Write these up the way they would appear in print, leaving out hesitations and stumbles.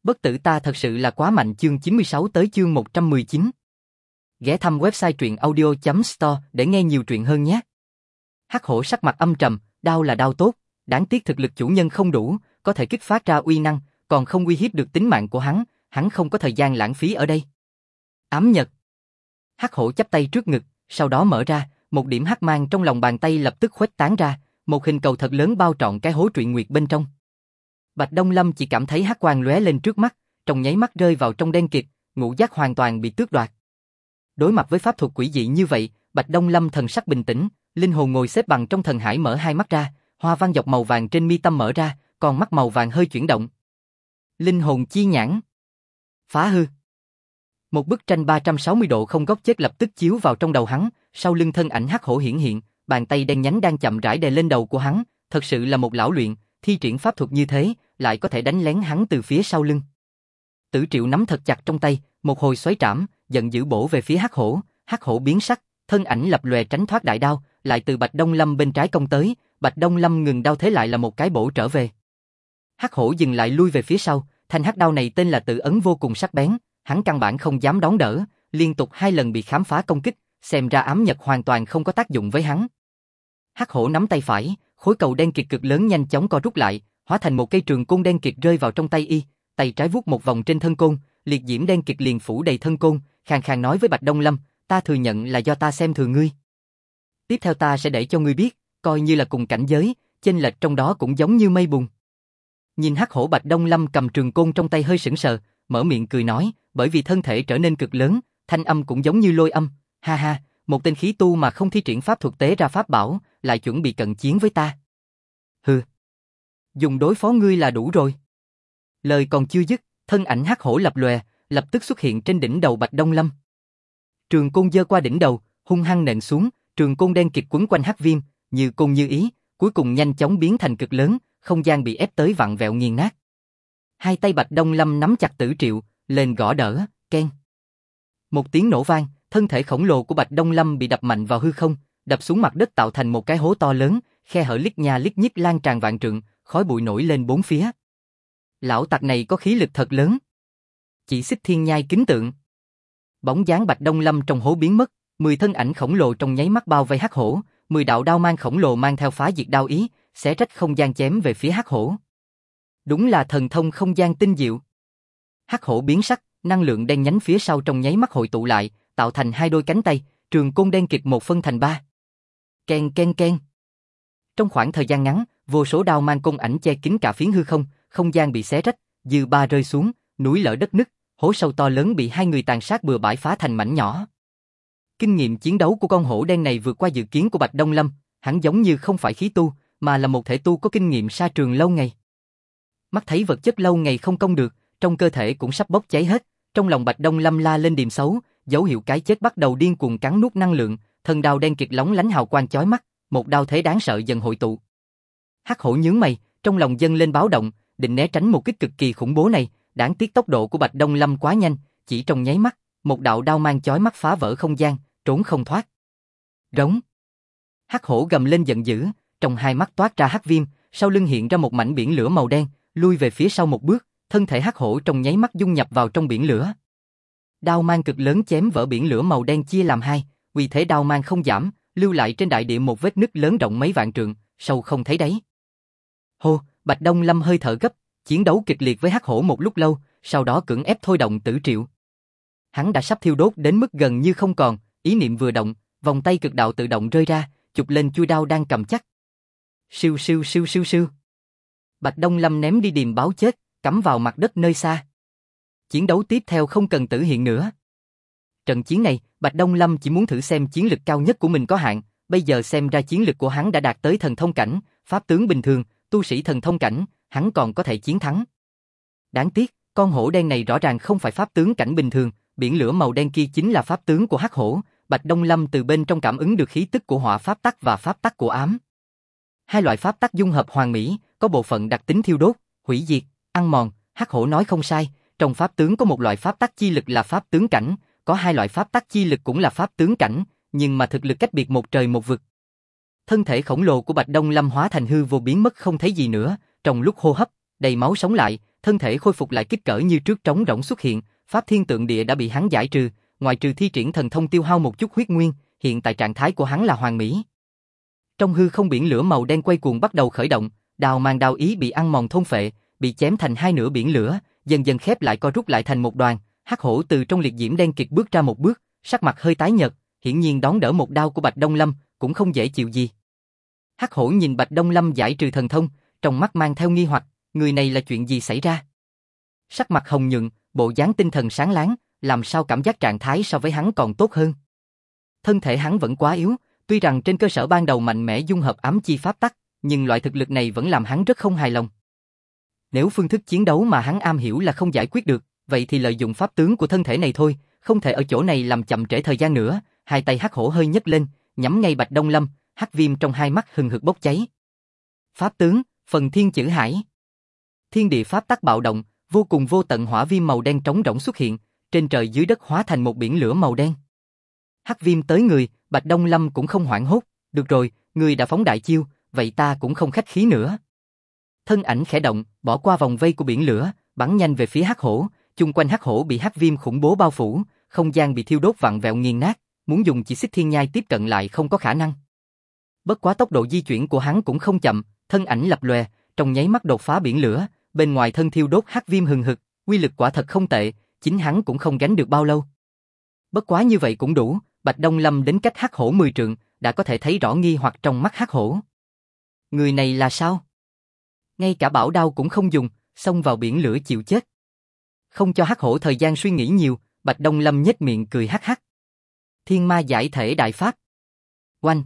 Bất tử ta thật sự là quá mạnh. Chương 96 tới chương 119. Ghé thăm website truyện audio.store để nghe nhiều truyện hơn nhé. Hắc hổ sắc mặt âm trầm, đao là đao tốt, đáng tiếc thực lực chủ nhân không đủ, có thể kích phát ra uy năng, còn không uy hiếp được tính mạng của hắn không có thời gian lãng phí ở đây. Ám nhật. Hắc hổ chắp tay trước ngực, sau đó mở ra, một điểm hắc mang trong lòng bàn tay lập tức khuếch tán ra, một hình cầu thật lớn bao trọn cái hố truyện nguyệt bên trong. Bạch Đông Lâm chỉ cảm thấy hắc quang lóe lên trước mắt, trong nháy mắt rơi vào trong đen kịt, ngũ giác hoàn toàn bị tước đoạt. Đối mặt với pháp thuật quỷ dị như vậy, Bạch Đông Lâm thần sắc bình tĩnh, linh hồn ngồi xếp bằng trong thần hải mở hai mắt ra, hoa văn dọc màu vàng trên mi tâm mở ra, còn mắt màu vàng hơi chuyển động. Linh hồn chi nhãn. Phá hư. Một bức tranh 360 độ không góc chết lập tức chiếu vào trong đầu hắn, sau lưng thân ảnh hắc hổ hiển hiện, bàn tay đen nhánh đang chậm rãi đè lên đầu của hắn, thật sự là một lão luyện, thi triển pháp thuật như thế, lại có thể đánh lén hắn từ phía sau lưng. Tử Triệu nắm thật chặt trong tay, một hồi xoáy trảm, giận dữ bổ về phía hắc hổ biến sắc, thân ảnh lập lòe tránh thoát đại đao, lại từ Bạch Đông Lâm bên trái công tới, Bạch Đông Lâm ngừng đao thế lại là một cái bổ trở về. Hắc hổ dừng lại lui về phía sau, thanh hắc đao này tên là Tự Ấn vô cùng sắc bén, hắn căn bản không dám đón đỡ, liên tục 2 lần bị khám phá công kích, xem ra ám nhật hoàn toàn không có tác dụng với hắn. Hắc hổ nắm tay phải, khối cầu đen kịt cực lớn nhanh chóng co rút lại, hóa thành một cây trường côn đen kịt rơi vào trong tay y, tay trái vuốt một vòng trên thân côn, liệt diễm đen kịt liền phủ đầy thân côn, khàn khàn nói với Bạch Đông Lâm, ta thừa nhận là do ta xem thường ngươi. Tiếp theo ta sẽ để cho ngươi biết, coi như là cùng cảnh giới, chênh lệch trong đó cũng giống như mây bùn. Nhìn hắc hổ Bạch Đông Lâm cầm trường côn trong tay hơi sững sờ, mở miệng cười nói, bởi vì thân thể trở nên cực lớn, thanh âm cũng giống như lôi âm, ha ha, một tên khí tu mà không thi triển pháp thuật tế ra pháp bảo, lại chuẩn bị cận chiến với ta. Hừ, dùng đối phó ngươi là đủ rồi. Lời còn chưa dứt, thân ảnh hắc hổ lập lòe, lập tức xuất hiện trên đỉnh đầu Bạch Đông Lâm. Trường côn giơ qua đỉnh đầu, hung hăng nện xuống, trường côn đen kịt quấn quanh hắc viêm, như côn như ý, cuối cùng nhanh chóng biến thành cực lớn, không gian bị ép tới vặn vẹo nghiền nát. Hai tay Bạch Đông Lâm nắm chặt Tử Triệu, lên gõ đỡ, keng. Một tiếng nổ vang, thân thể khổng lồ của Bạch Đông Lâm bị đập mạnh vào hư không, đập xuống mặt đất tạo thành một cái hố to lớn, khe hở lít nha lít nhít lan tràn vạn trượng, khói bụi nổi lên bốn phía. Lão tặc này có khí lực thật lớn. Chỉ xích thiên nhai kính tượng. Bóng dáng Bạch Đông Lâm trong hố biến mất, 10 thân ảnh khổng lồ trong nháy mắt bao vây hắc hổ, 10 đạo đao mang khổng lồ mang theo phá diệt đao ý, xé rách không gian chém về phía hắc hổ. Đúng là thần thông không gian tinh diệu. Hắc hổ biến sắc, năng lượng đen nhánh phía sau trong nháy mắt hội tụ lại, tạo thành 2 đôi cánh tay, trường côn đen kịt một phân thành 3. Ken ken ken. Trong khoảng thời gian ngắn, vô số đao mang côn ảnh che kín cả phiến hư không, không gian bị xé rách, dư ba rơi xuống, núi lở đất nứt, hố sâu to lớn bị 2 người tàn sát bừa bãi phá thành mảnh nhỏ. Kinh nghiệm chiến đấu của con hổ đen này vượt qua dự kiến của Bạch Đông Lâm, hắn giống như không phải khí tu, mà là một thể tu có kinh nghiệm sa trường lâu ngày. Mắt thấy vật chất lâu ngày không công được, trong cơ thể cũng sắp bốc cháy hết, trong lòng Bạch Đông Lâm la lên điềm xấu, dấu hiệu cái chết bắt đầu điên cuồng cắn nuốt năng lượng, thân đao đen kịt lóng lánh hào quang chói mắt, một đao thế đáng sợ dần hội tụ. Hắc hổ nhướng mày, trong lòng dâng lên báo động, định né tránh một kích cực kỳ khủng bố này, đáng tiếc tốc độ của Bạch Đông Lâm quá nhanh, chỉ trong nháy mắt, một đạo đao mang chói mắt phá vỡ không gian, trốn không thoát. Rống. Hắc hổ gầm lên giận dữ, trong hai mắt toát ra hắc viêm, sau lưng hiện ra một mảnh biển lửa màu đen, lui về phía sau một bước, thân thể hắc hổ trong nháy mắt dung nhập vào trong biển lửa. Đao mang cực lớn chém vỡ biển lửa màu đen chia làm hai, uy thế đao mang không giảm, lưu lại trên đại địa một vết nứt lớn rộng mấy vạn trượng, sâu không thấy đáy. Hô, Bạch Đông Lâm hơi thở gấp, chiến đấu kịch liệt với hắc hổ một lúc lâu, sau đó cưỡng ép thôi động Tử Triệu. Hắn đã sắp thiêu đốt đến mức gần như không còn, ý niệm vừa động, vòng tay cực đạo tự động rơi ra, chụp lên chuôi đao đang cầm chắc. Siêu siêu siêu siêu siêu. Bạch Đông Lâm ném đi điềm báo chết, cắm vào mặt đất nơi xa. Chiến đấu tiếp theo không cần tử hiện nữa. Trận chiến này, Bạch Đông Lâm chỉ muốn thử xem chiến lực cao nhất của mình có hạn, bây giờ xem ra chiến lực của hắn đã đạt tới thần thông cảnh, pháp tướng bình thường, tu sĩ thần thông cảnh, hắn còn có thể chiến thắng. Đáng tiếc, con hổ đen này rõ ràng không phải pháp tướng cảnh bình thường, biển lửa màu đen kia chính là pháp tướng của hắc hổ, Bạch Đông Lâm từ bên trong cảm ứng được khí tức của hỏa pháp tắc và pháp tắc của ám. Hai loại pháp tắc dung hợp hoàn mỹ, có bộ phận đặc tính thiêu đốt, hủy diệt, ăn mòn, hắc hổ nói không sai, trong pháp tướng có một loại pháp tắc chi lực là pháp tướng cảnh, có 2 loại pháp tắc chi lực cũng là pháp tướng cảnh, nhưng mà thực lực cách biệt một trời một vực. Thân thể khổng lồ của Bạch Đông Lâm hóa thành hư vô biến mất không thấy gì nữa, trong lúc hô hấp, đầy máu sống lại, thân thể khôi phục lại kích cỡ như trước trống rỗng xuất hiện, pháp thiên tượng địa đã bị hắn giải trừ, ngoại trừ thi triển thần thông tiêu hao một chút huyết nguyên, hiện tại trạng thái của hắn là hoàn mỹ. Trong hư không biển lửa màu đen quay cuồng bắt đầu khởi động, đào mang đao ý bị ăn mòn thôn phệ, bị chém thành hai nửa biển lửa, dần dần khép lại co rút lại thành một đoàn. Hắc hổ từ trong liệt diễm đen kịt bước ra một bước, sắc mặt hơi tái nhợt, hiển nhiên đón đỡ một đao của Bạch Đông Lâm cũng không dễ chịu gì. Hắc hổ nhìn Bạch Đông Lâm giải trừ thần thông, trong mắt mang theo nghi hoặc, người này là chuyện gì xảy ra? Sắc mặt hồng nhuận, bộ dáng tinh thần sáng láng, làm sao cảm giác trạng thái so với hắn còn tốt hơn? Thân thể hắn vẫn quá yếu, tuy rằng trên cơ sở ban đầu mạnh mẽ dung hợp ám chi pháp tắc, nhưng loại thực lực này vẫn làm hắn rất không hài lòng. Nếu phương thức chiến đấu mà hắn am hiểu là không giải quyết được, vậy thì lợi dụng pháp tướng của thân thể này thôi, không thể ở chỗ này làm chậm trễ thời gian nữa. Hai tay hắc hổ hơi nhấc lên, nhắm ngay Bạch Đông Lâm, hắc viêm trong hai mắt hừng hực bốc cháy. Pháp tướng, phần thiên chữ hải. Thiên địa pháp tắc bạo động, vô cùng vô tận hỏa viêm màu đen trống rỗng xuất hiện, trên trời dưới đất hóa thành một biển lửa màu đen. Hắc viêm tới người, Bạch Đông Lâm cũng không hoảng hốt, được rồi, ngươi đã phóng đại chiêu, vậy ta cũng không khách khí nữa. Thân ảnh khẽ động, bỏ qua vòng vây của biển lửa, bắn nhanh về phía hắc hổ, chung quanh hắc hổ bị hắc viêm khủng bố bao phủ, không gian bị thiêu đốt vặn vẹo nghiền nát, muốn dùng chỉ xích thiên nhai tiếp cận lại không có khả năng. Bất quá tốc độ di chuyển của hắn cũng không chậm, thân ảnh lập lòe, trong nháy mắt đột phá biển lửa, bên ngoài thân thiêu đốt hắc viêm hừng hực, uy lực quả thật không tệ, chính hắn cũng không gánh được bao lâu. Bất quá như vậy cũng đủ, Bạch Đông Lâm đến cách hắc hổ 10 trượng, đã có thể thấy rõ nghi hoặc trong mắt hắc hổ. Người này là sao? Ngay cả bảo đao cũng không dùng, xông vào biển lửa chịu chết. Không cho hắc hổ thời gian suy nghĩ nhiều, Bạch Đông Lâm nhếch miệng cười hắc hắc. Thiên ma giải thể đại pháp. Oanh!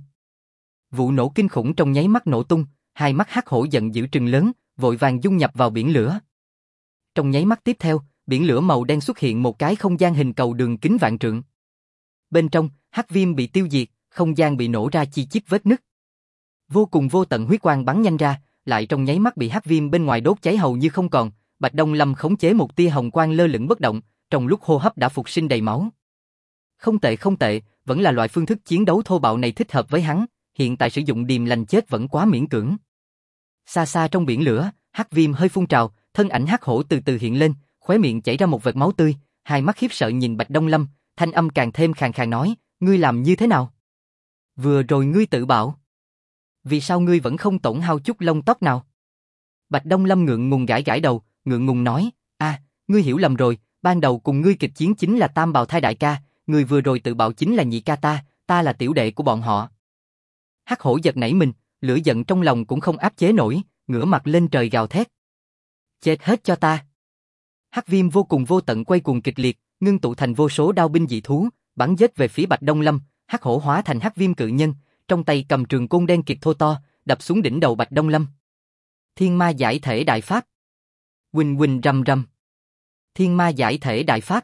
Vụ nổ kinh khủng trong nháy mắt nổ tung, hai mắt hắc hổ giận dữ trừng lớn, vội vàng dung nhập vào biển lửa. Trong nháy mắt tiếp theo, biển lửa màu đen xuất hiện một cái không gian hình cầu đường kính vạn trượng. Bên trong, hắc viêm bị tiêu diệt, không gian bị nổ ra chi chít vết nứt. Vô cùng vô tận huyết quang bắn nhanh ra, lại trong nháy mắt bị hắc viêm bên ngoài đốt cháy hầu như không còn. Bạch Đông Lâm khống chế một tia hồng quang lơ lửng bất động, trong lúc hô hấp đã phục sinh đầy máu. Không tệ không tệ, vẫn là loại phương thức chiến đấu thô bạo này thích hợp với hắn, hiện tại sử dụng điềm lành chết vẫn quá miễn cưỡng. Xa xa trong biển lửa, hắc viêm hơi phun trào, thân ảnh hắc hổ từ từ hiện lên, khóe miệng chảy ra một vệt máu tươi, hai mắt khiếp sợ nhìn Bạch Đông Lâm, thanh âm càng thêm khàn khàn nói, ngươi làm như thế nào? Vừa rồi ngươi tự bạo. Vì sao ngươi vẫn không tổn hao chút lông tóc nào? Bạch Đông Lâm ngượng ngùng gãi gãi đầu, ngượng ngùng nói, ngươi hiểu lầm rồi, ban đầu cùng ngươi kịch chiến chính là Tam Bào Thai đại ca, người vừa rồi tự bạo chính là nhị ca ta là tiểu đệ của bọn họ. Hắc hổ giật nảy mình, lửa giận trong lòng cũng không áp chế nổi, ngửa mặt lên trời gào thét. Chết hết cho ta. Hắc viêm vô cùng vô tận quay cuồng kịch liệt, ngưng tụ thành vô số đao binh dị thú, bắn giết về phía Bạch Đông Lâm, hắc hổ hóa thành hắc viêm cự nhân, trong tay cầm trường côn đen kịt thô to, đập xuống đỉnh đầu Bạch Đông Lâm. Thiên ma giải thể đại pháp. Huỳnh huỳnh rầm rầm. Thiên ma giải thể đại pháp.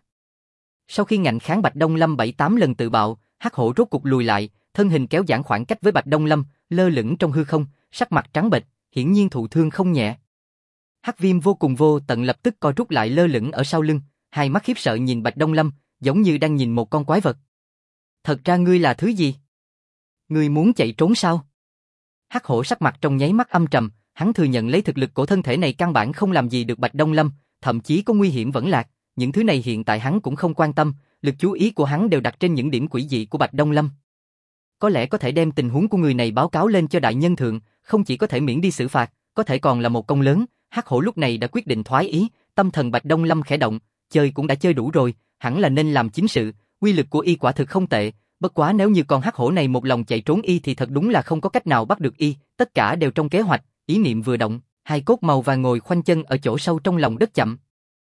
Sau khi ngạnh kháng Bạch Đông Lâm 7-8 lần tự bạo, hắc hổ rốt cục lùi lại, thân hình kéo giãn khoảng cách với Bạch Đông Lâm, lơ lửng trong hư không, sắc mặt trắng bệch, hiển nhiên thụ thương không nhẹ. Hắc viêm vô cùng vô tận lập tức co rút lại lơ lửng ở sau lưng, hai mắt khiếp sợ nhìn Bạch Đông Lâm, giống như đang nhìn một con quái vật. Thật ra ngươi là thứ gì? Ngươi muốn chạy trốn sao? Hắc hổ sắc mặt trong nháy mắt âm trầm, hắn thừa nhận lấy thực lực của thân thể này căn bản không làm gì được Bạch Đông Lâm, thậm chí có nguy hiểm vẫn lạc, những thứ này hiện tại hắn cũng không quan tâm, lực chú ý của hắn đều đặt trên những điểm quỷ dị của Bạch Đông Lâm. Có lẽ có thể đem tình huống của người này báo cáo lên cho đại nhân thượng, không chỉ có thể miễn đi xử phạt, có thể còn là một công lớn. Hắc hổ lúc này đã quyết định thoái ý, tâm thần Bạch Đông Lâm khẽ động, chơi cũng đã chơi đủ rồi, hẳn là nên làm chính sự, uy lực của y quả thực không tệ, bất quá nếu như con hắc hổ này một lòng chạy trốn y thì thật đúng là không có cách nào bắt được y, tất cả đều trong kế hoạch, ý niệm vừa động, hai cốt màu vàng ngồi khoanh chân ở chỗ sâu trong lòng đất chậm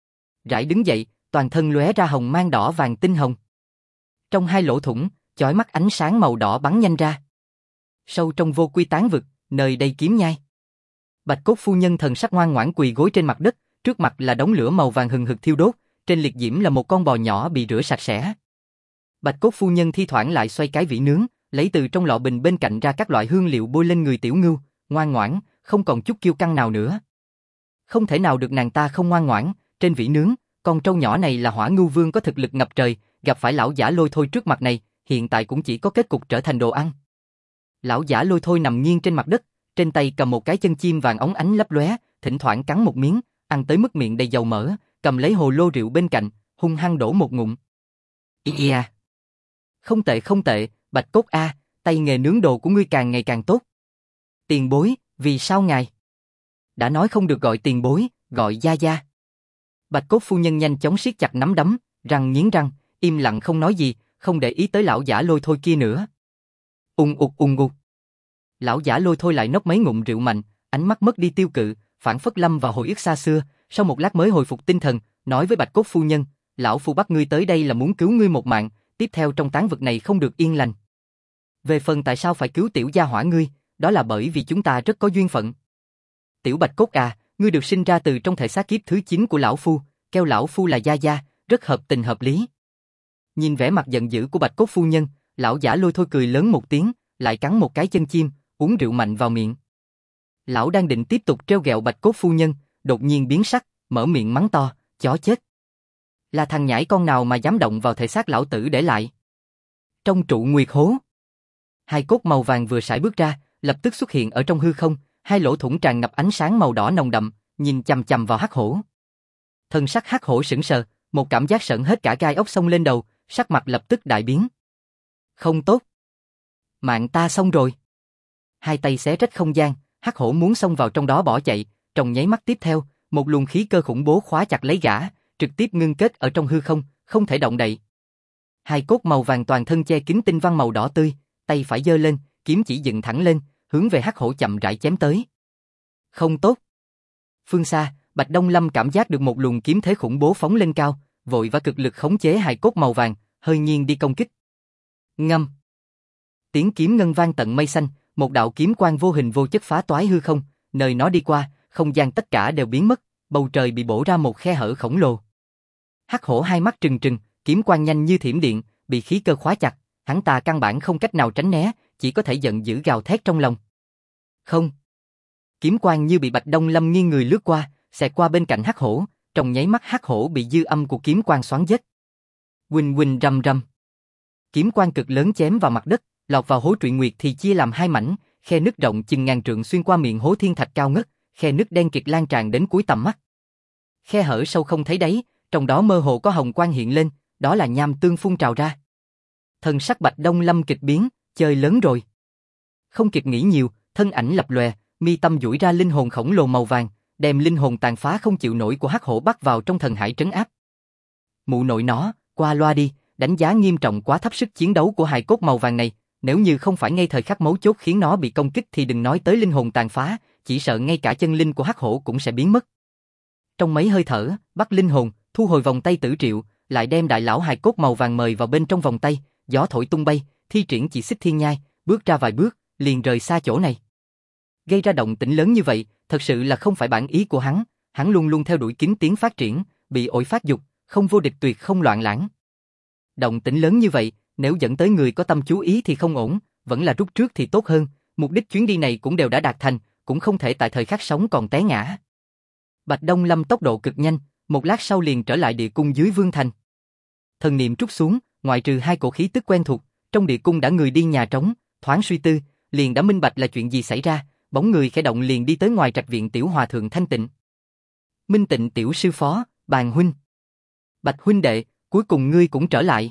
rãi đứng dậy, toàn thân lóe ra hồng mang đỏ vàng tinh hồng. Trong hai lỗ thủng, chói mắt ánh sáng màu đỏ bắn nhanh ra. Sâu trong vô quy tán vực, nơi đây kiếm nhai. Bạch cốt phu nhân thần sắc ngoan ngoãn quỳ gối trên mặt đất, trước mặt là đống lửa màu vàng hừng hực thiêu đốt, trên liệt diễm là một con bò nhỏ bị rửa sạch sẽ. Bạch cốt phu nhân thi thoảng lại xoay cái vỉ nướng, lấy từ trong lọ bình bên cạnh ra các loại hương liệu bôi lên người tiểu ngưu, ngoan ngoãn, không còn chút kiêu căng nào nữa. Không thể nào được nàng ta không ngoan ngoãn, trên vỉ nướng, con trâu nhỏ này là Hỏa Ngưu Vương có thực lực ngập trời, gặp phải lão giả Lôi Thôi trước mặt này, hiện tại cũng chỉ có kết cục trở thành đồ ăn. Lão giả Lôi Thôi nằm nghiêng trên mặt đất, trên tay cầm một cái chân chim vàng óng ánh lấp lóe, thỉnh thoảng cắn một miếng, ăn tới mức miệng đầy dầu mỡ, cầm lấy hồ lô rượu bên cạnh, hung hăng đổ một ngụm. Yeah. Không tệ không tệ, Bạch Cốt a, tay nghề nướng đồ của ngươi càng ngày càng tốt. Tiền bối, vì sao ngài? Đã nói không được gọi tiền bối, gọi gia gia. Bạch Cốt phu nhân nhanh chóng siết chặt nắm đấm, răng nghiến răng, im lặng không nói gì, không để ý tới lão giả Lôi Thôi kia nữa. Ung ục. Lão giả Lôi Thôi lại nốc mấy ngụm rượu mạnh, ánh mắt mất đi tiêu cự, phảng phất lâm vào hồi ức xa xưa, sau một lát mới hồi phục tinh thần, nói với Bạch Cốt phu nhân, lão phu bắt ngươi tới đây là muốn cứu ngươi một mạng, tiếp theo trong táng vực này không được yên lành. Về phần tại sao phải cứu tiểu gia hỏa ngươi, đó là bởi vì chúng ta rất có duyên phận. Tiểu Bạch Cốt à, ngươi được sinh ra từ trong thể xác kiếp thứ 9 của lão phu, kêu lão phu là gia gia, rất hợp tình hợp lý. Nhìn vẻ mặt giận dữ của Bạch Cốt phu nhân, lão giả Lôi Thôi cười lớn một tiếng, lại cắn một cái chân chim, uống rượu mạnh vào miệng. Lão đang định tiếp tục trêu ghẹo Bạch Cốt phu nhân, đột nhiên biến sắc, mở miệng mắng to, chó chết. Là thằng nhãi con nào mà dám động vào thể xác lão tử để lại. Trong trụ nguyệt hố, hai cốt màu vàng vừa sải bước ra, lập tức xuất hiện ở trong hư không, hai lỗ thủng tràn ngập ánh sáng màu đỏ nồng đậm, nhìn chằm chằm vào hắc hổ. Thân sắc hắc hổ sững sờ, một cảm giác sởn hết cả gai ốc xông lên đầu, sắc mặt lập tức đại biến. Không tốt. Mạng ta xong rồi. Hai tay xé rách không gian, hắc hổ muốn xông vào trong đó bỏ chạy, trong nháy mắt tiếp theo, một luồng khí cơ khủng bố khóa chặt lấy gã, trực tiếp ngưng kết ở trong hư không, không thể động đậy. Hai cốt màu vàng toàn thân che kín tinh văn màu đỏ tươi, tay phải giơ lên, kiếm chỉ dựng thẳng lên, hướng về hắc hổ chậm rãi chém tới. Không tốt. Phương xa, Bạch Đông Lâm cảm giác được một luồng kiếm thế khủng bố phóng lên cao, vội và cực lực khống chế hai cốt màu vàng, hơi nghiêng đi công kích. Ngâm. Tiếng kiếm ngân vang tận mây xanh, một đạo kiếm quang vô hình vô chất phá toái hư không, nơi nó đi qua, không gian tất cả đều biến mất, bầu trời bị bổ ra một khe hở khổng lồ. Hắc hổ hai mắt trừng trừng, kiếm quang nhanh như thiểm điện, bị khí cơ khóa chặt, hắn ta căn bản không cách nào tránh né, chỉ có thể giận dữ gào thét trong lòng. Không. Kiếm quang như bị Bạch Đông Lâm nghiêng người lướt qua, xẹt qua bên cạnh hắc hổ, trong nháy mắt hắc hổ bị dư âm của kiếm quang xoắn chết. Huỳnh huỳnh rầm rầm. Kiếm quang cực lớn chém vào mặt đất, lọt vào hố truyện nguyệt thì chia làm hai mảnh, khe nứt rộng chừng ngàn trượng xuyên qua miệng hố thiên thạch cao ngất, khe nứt đen kịt lan tràn đến cuối tầm mắt. Khe hở sâu không thấy đáy, trong đó mơ hồ có hồng quang hiện lên, đó là nham tương phun trào ra. Thần sắc Bạch Đông Lâm kịch biến, chơi lớn rồi. Không kịp nghĩ nhiều, thân ảnh lập lòe, mi tâm duỗi ra linh hồn khổng lồ màu vàng, đem linh hồn tàn phá không chịu nổi của hắc hổ bắt vào trong thần hải trấn áp. Mụ nội nó, qua loa đi, đánh giá nghiêm trọng quá thấp sức chiến đấu của hài cốt màu vàng này, nếu như không phải ngay thời khắc mấu chốt khiến nó bị công kích thì đừng nói tới linh hồn tàn phá, chỉ sợ ngay cả chân linh của hắc hổ cũng sẽ biến mất. Trong mấy hơi thở, bắt linh hồn, thu hồi vòng tay tử triệu, lại đem đại lão hài cốt màu vàng mời vào bên trong vòng tay, gió thổi tung bay, thi triển chỉ xích thiên nhai, bước ra vài bước, liền rời xa chỗ này. Gây ra động tĩnh lớn như vậy, thật sự là không phải bản ý của hắn luôn luôn theo đuổi kính tiến phát triển, bị ổi phát dục, không vô địch tuyệt không loạn lãng. Động tĩnh lớn như vậy, nếu dẫn tới người có tâm chú ý thì không ổn, vẫn là rút trước thì tốt hơn, mục đích chuyến đi này cũng đều đã đạt thành, cũng không thể tại thời khắc sống còn té ngã. Bạch Đông Lâm tốc độ cực nhanh, một lát sau liền trở lại địa cung dưới Vương Thành. Thần niệm trút xuống, ngoại trừ hai cổ khí tức quen thuộc, trong địa cung đã người đi nhà trống, thoáng suy tư, liền đã minh bạch là chuyện gì xảy ra, bóng người khẽ động liền đi tới ngoài trạch viện tiểu hòa thượng Thanh Tịnh. Minh Tịnh tiểu sư phó, Bàn huynh. Bạch huynh đệ, cuối cùng ngươi cũng trở lại.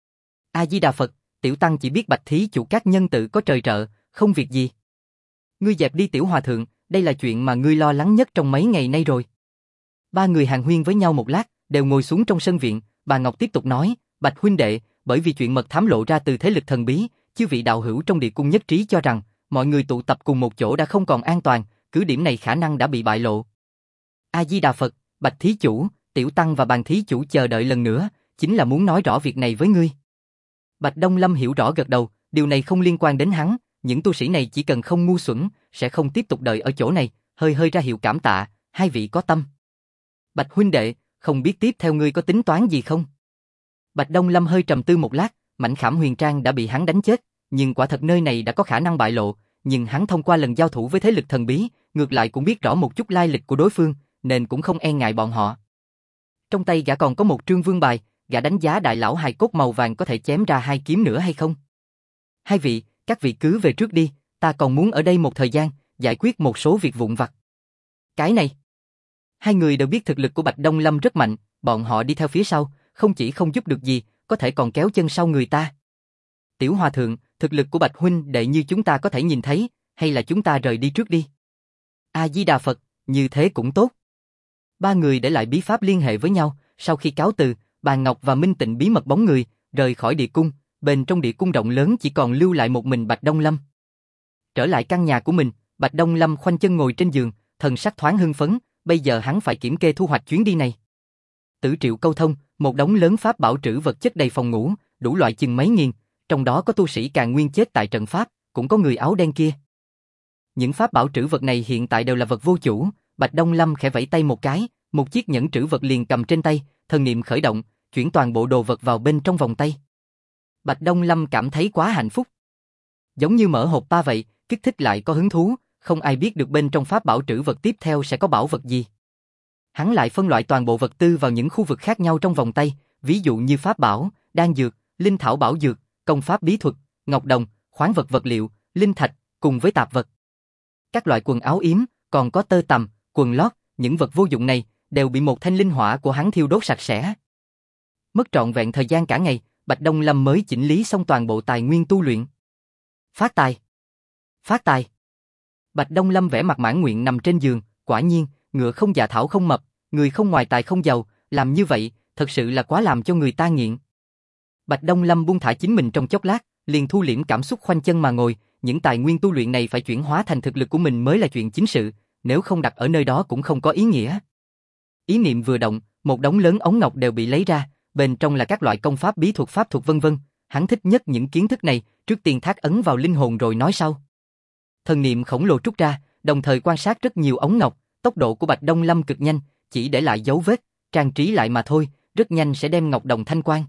A Di Đà Phật, tiểu tăng chỉ biết Bạch thí chủ các nhân tự có trời trợ, không việc gì. Ngươi dẹp đi tiểu hòa thượng, đây là chuyện mà ngươi lo lắng nhất trong mấy ngày nay rồi. Ba người hàn huyên với nhau một lát, đều ngồi xuống trong sân viện, bà Ngọc tiếp tục nói, Bạch huynh đệ, bởi vì chuyện mật thám lộ ra từ thế lực thần bí, chư vị đạo hữu trong địa cung nhất trí cho rằng, mọi người tụ tập cùng một chỗ đã không còn an toàn, cứ điểm này khả năng đã bị bại lộ. A Di Đà Phật, Bạch thí chủ, tiểu tăng và Bàn thí chủ chờ đợi lần nữa, chính là muốn nói rõ việc này với ngươi. Bạch Đông Lâm hiểu rõ gật đầu, điều này không liên quan đến hắn, những tu sĩ này chỉ cần không ngu xuẩn, sẽ không tiếp tục đợi ở chỗ này, hơi ra hiệu cảm tạ, hai vị có tâm. Bạch huynh đệ, không biết tiếp theo ngươi có tính toán gì không? Bạch Đông Lâm hơi trầm tư một lát, Mảnh Khảm Huyền Trang đã bị hắn đánh chết, nhưng quả thật nơi này đã có khả năng bại lộ, nhưng hắn thông qua lần giao thủ với thế lực thần bí, ngược lại cũng biết rõ một chút lai lịch của đối phương, nên cũng không e ngại bọn họ. Trong tay gã còn có một trương vương bài, gã đánh giá đại lão hài cốt màu vàng có thể chém ra hai kiếm nữa hay không. Hai vị, các vị cứ về trước đi, ta còn muốn ở đây một thời gian, giải quyết một số việc vụn vặt. Cái này, Hai người đều biết thực lực của Bạch Đông Lâm rất mạnh, bọn họ đi theo phía sau, không chỉ không giúp được gì, có thể còn kéo chân sau người ta. Tiểu Hòa Thượng, thực lực của Bạch huynh đệ như chúng ta có thể nhìn thấy, hay là chúng ta rời đi trước đi? A-di-đà Phật, như thế cũng tốt. Ba người để lại bí pháp liên hệ với nhau, sau khi cáo từ, Bàn Ngọc và Minh Tịnh bí mật bóng người, rời khỏi địa cung, bên trong địa cung rộng lớn chỉ còn lưu lại một mình Bạch Đông Lâm. Trở lại căn nhà của mình, Bạch Đông Lâm khoanh chân ngồi trên giường, thần sắc thoáng hưng phấn, bây giờ hắn phải kiểm kê thu hoạch chuyến đi này. Tử Triệu Câu Thông, một đống lớn pháp bảo trữ vật chất đầy phòng ngủ, đủ loại chừng mấy nghìn, trong đó có tu sĩ Càn Nguyên chết tại trận pháp, cũng có người áo đen kia. Những pháp bảo trữ vật này hiện tại đều là vật vô chủ, Bạch Đông Lâm khẽ vẫy tay một cái, một chiếc nhẫn trữ vật liền cầm trên tay, thần niệm khởi động, chuyển toàn bộ đồ vật vào bên trong vòng tay. Bạch Đông Lâm cảm thấy quá hạnh phúc. Giống như mở hộp pa vậy, kích thích lại có hứng thú, không ai biết được bên trong pháp bảo trữ vật tiếp theo sẽ có bảo vật gì. Hắn lại phân loại toàn bộ vật tư vào những khu vực khác nhau trong vòng tay, ví dụ như pháp bảo, đan dược, linh thảo bảo dược, công pháp bí thuật, ngọc đồng, khoáng vật vật liệu, linh thạch, cùng với tạp vật. Các loại quần áo yếm, còn có tơ tằm, quần lót, những vật vô dụng này đều bị một thanh linh hỏa của hắn thiêu đốt sạch sẽ. Mất trọn vẹn thời gian cả ngày, Bạch Đông Lâm mới chỉnh lý xong toàn bộ tài nguyên tu luyện. Phát tài! Phát tài! Bạch Đông Lâm vẻ mặt mãn nguyện nằm trên giường, quả nhiên, ngựa không dạ thảo không mập, người không ngoài tài không giàu, làm như vậy, thật sự là quá làm cho người ta nghiện. Bạch Đông Lâm buông thả chính mình trong chốc lát, liền thu liễm cảm xúc khoanh chân mà ngồi, những tài nguyên tu luyện này phải chuyển hóa thành thực lực của mình mới là chuyện chính sự, nếu không đặt ở nơi đó cũng không có ý nghĩa. Ý niệm vừa động, một đống lớn ống ngọc đều bị lấy ra, bên trong là các loại công pháp bí thuật pháp thuật vân vân, hắn thích nhất những kiến thức này, trước tiên thác ấn vào linh hồn rồi nói sau. Thần niệm khổng lồ trút ra, đồng thời quan sát rất nhiều ống ngọc, tốc độ của Bạch Đông Lâm cực nhanh, chỉ để lại dấu vết, trang trí lại mà thôi, rất nhanh sẽ đem ngọc đồng thanh quang.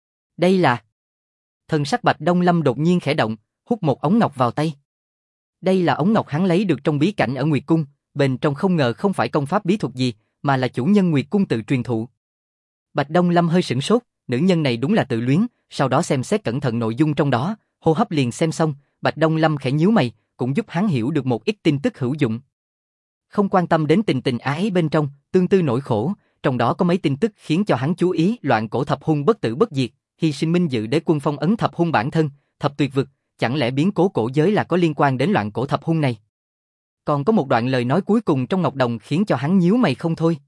Đây là... Thần sắc Bạch Đông Lâm đột nhiên khẽ động, hút một ống ngọc vào tay. Đây là ống ngọc hắn lấy được trong bí cảnh ở Nguyệt Cung, bên trong không ngờ không phải công pháp bí thuật gì, mà là chủ nhân Nguyệt Cung tự truyền thụ. Bạch Đông Lâm hơi sửng sốt, nữ nhân này đúng là tự luyến, sau đó xem xét cẩn thận nội dung trong đó, hô hấp liền xem xong, Bạch Đông Lâm khẽ nhíu mày, cũng giúp hắn hiểu được một ít tin tức hữu dụng. Không quan tâm đến tình tình ái bên trong, tương tư nỗi khổ, trong đó có mấy tin tức khiến cho hắn chú ý, loạn cổ thập hung bất tử bất diệt, hy sinh minh dự đế quân phong ấn thập hung bản thân, thập tuyệt vực, chẳng lẽ biến cố cổ giới là có liên quan đến loạn cổ thập hung này? Còn có một đoạn lời nói cuối cùng trong ngọc đồng khiến cho hắn nhíu mày không thôi.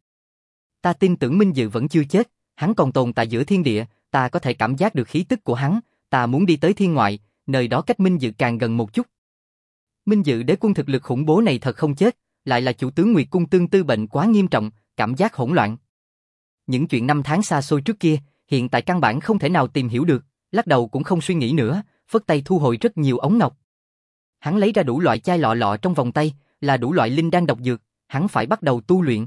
Ta tin tưởng minh dự vẫn chưa chết, hắn còn tồn tại giữa thiên địa, ta có thể cảm giác được khí tức của hắn, ta muốn đi tới thiên ngoại, nơi đó cách minh dự càng gần một chút. Minh dự đế quân thực lực khủng bố này thật không chết, lại là chủ tướng Nguyệt Cung tương tư bệnh quá nghiêm trọng, cảm giác hỗn loạn. Những chuyện năm tháng xa xôi trước kia, hiện tại căn bản không thể nào tìm hiểu được, lắc đầu cũng không suy nghĩ nữa, phất tay thu hồi rất nhiều ống ngọc. Hắn lấy ra đủ loại chai lọ lọ trong vòng tay, là đủ loại linh đan độc dược, hắn phải bắt đầu tu luyện.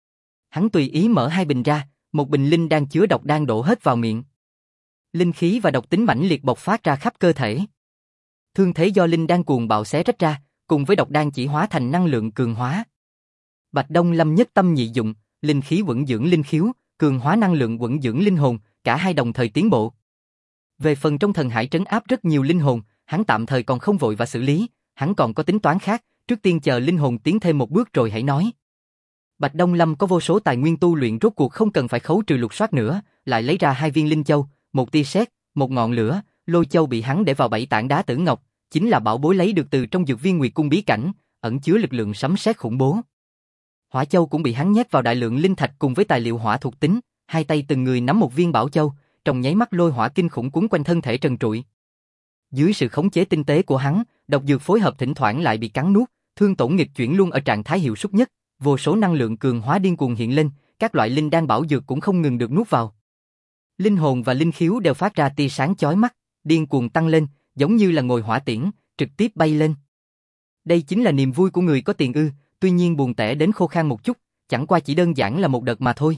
Hắn tùy ý mở hai bình ra, một bình linh đan chứa độc đan đổ hết vào miệng. Linh khí và độc tính mãnh liệt bộc phát ra khắp cơ thể. Thương thế do linh đan cuồng bạo xé rách ra, cùng với độc đan chỉ hóa thành năng lượng cường hóa. Bạch Đông Lâm nhất tâm nhị dụng, linh khí quẩn dưỡng linh khiếu, cường hóa năng lượng quẩn dưỡng linh hồn, cả hai đồng thời tiến bộ. Về phần trong thần hải trấn áp rất nhiều linh hồn, hắn tạm thời còn không vội và xử lý, hắn còn có tính toán khác, trước tiên chờ linh hồn tiến thêm một bước rồi hãy nói. Bạch Đông Lâm có vô số tài nguyên tu luyện rốt cuộc không cần phải khấu trừ lục soát nữa, lại lấy ra 2 viên linh châu, một tia sét, một ngọn lửa, lôi châu bị hắn để vào 7 tảng đá tử ngọc, chính là bảo bối lấy được từ trong dược viên Nguyệt Cung bí cảnh, ẩn chứa lực lượng sấm sét khủng bố. Hỏa châu cũng bị hắn nhét vào đại lượng linh thạch cùng với tài liệu hỏa thuộc tính, hai tay từng người nắm một viên bảo châu, trong nháy mắt lôi hỏa kinh khủng cuốn quanh thân thể trần trụi. Dưới sự khống chế tinh tế của hắn, độc dược phối hợp thỉnh thoảng lại bị cắn nuốt, thương tổn nghịch chuyển luôn ở trạng thái hiệu suất nhất, vô số năng lượng cường hóa điên cuồng hiện lên, các loại linh đan bảo dược cũng không ngừng được nuốt vào. Linh hồn và linh khiếu đều phát ra tia sáng chói mắt, điên cuồng tăng lên, giống như là ngồi hỏa tiễn, trực tiếp bay lên. Đây chính là niềm vui của người có tiền ư, tuy nhiên buồn tẻ đến khô khan một chút, chẳng qua chỉ đơn giản là một đợt mà thôi.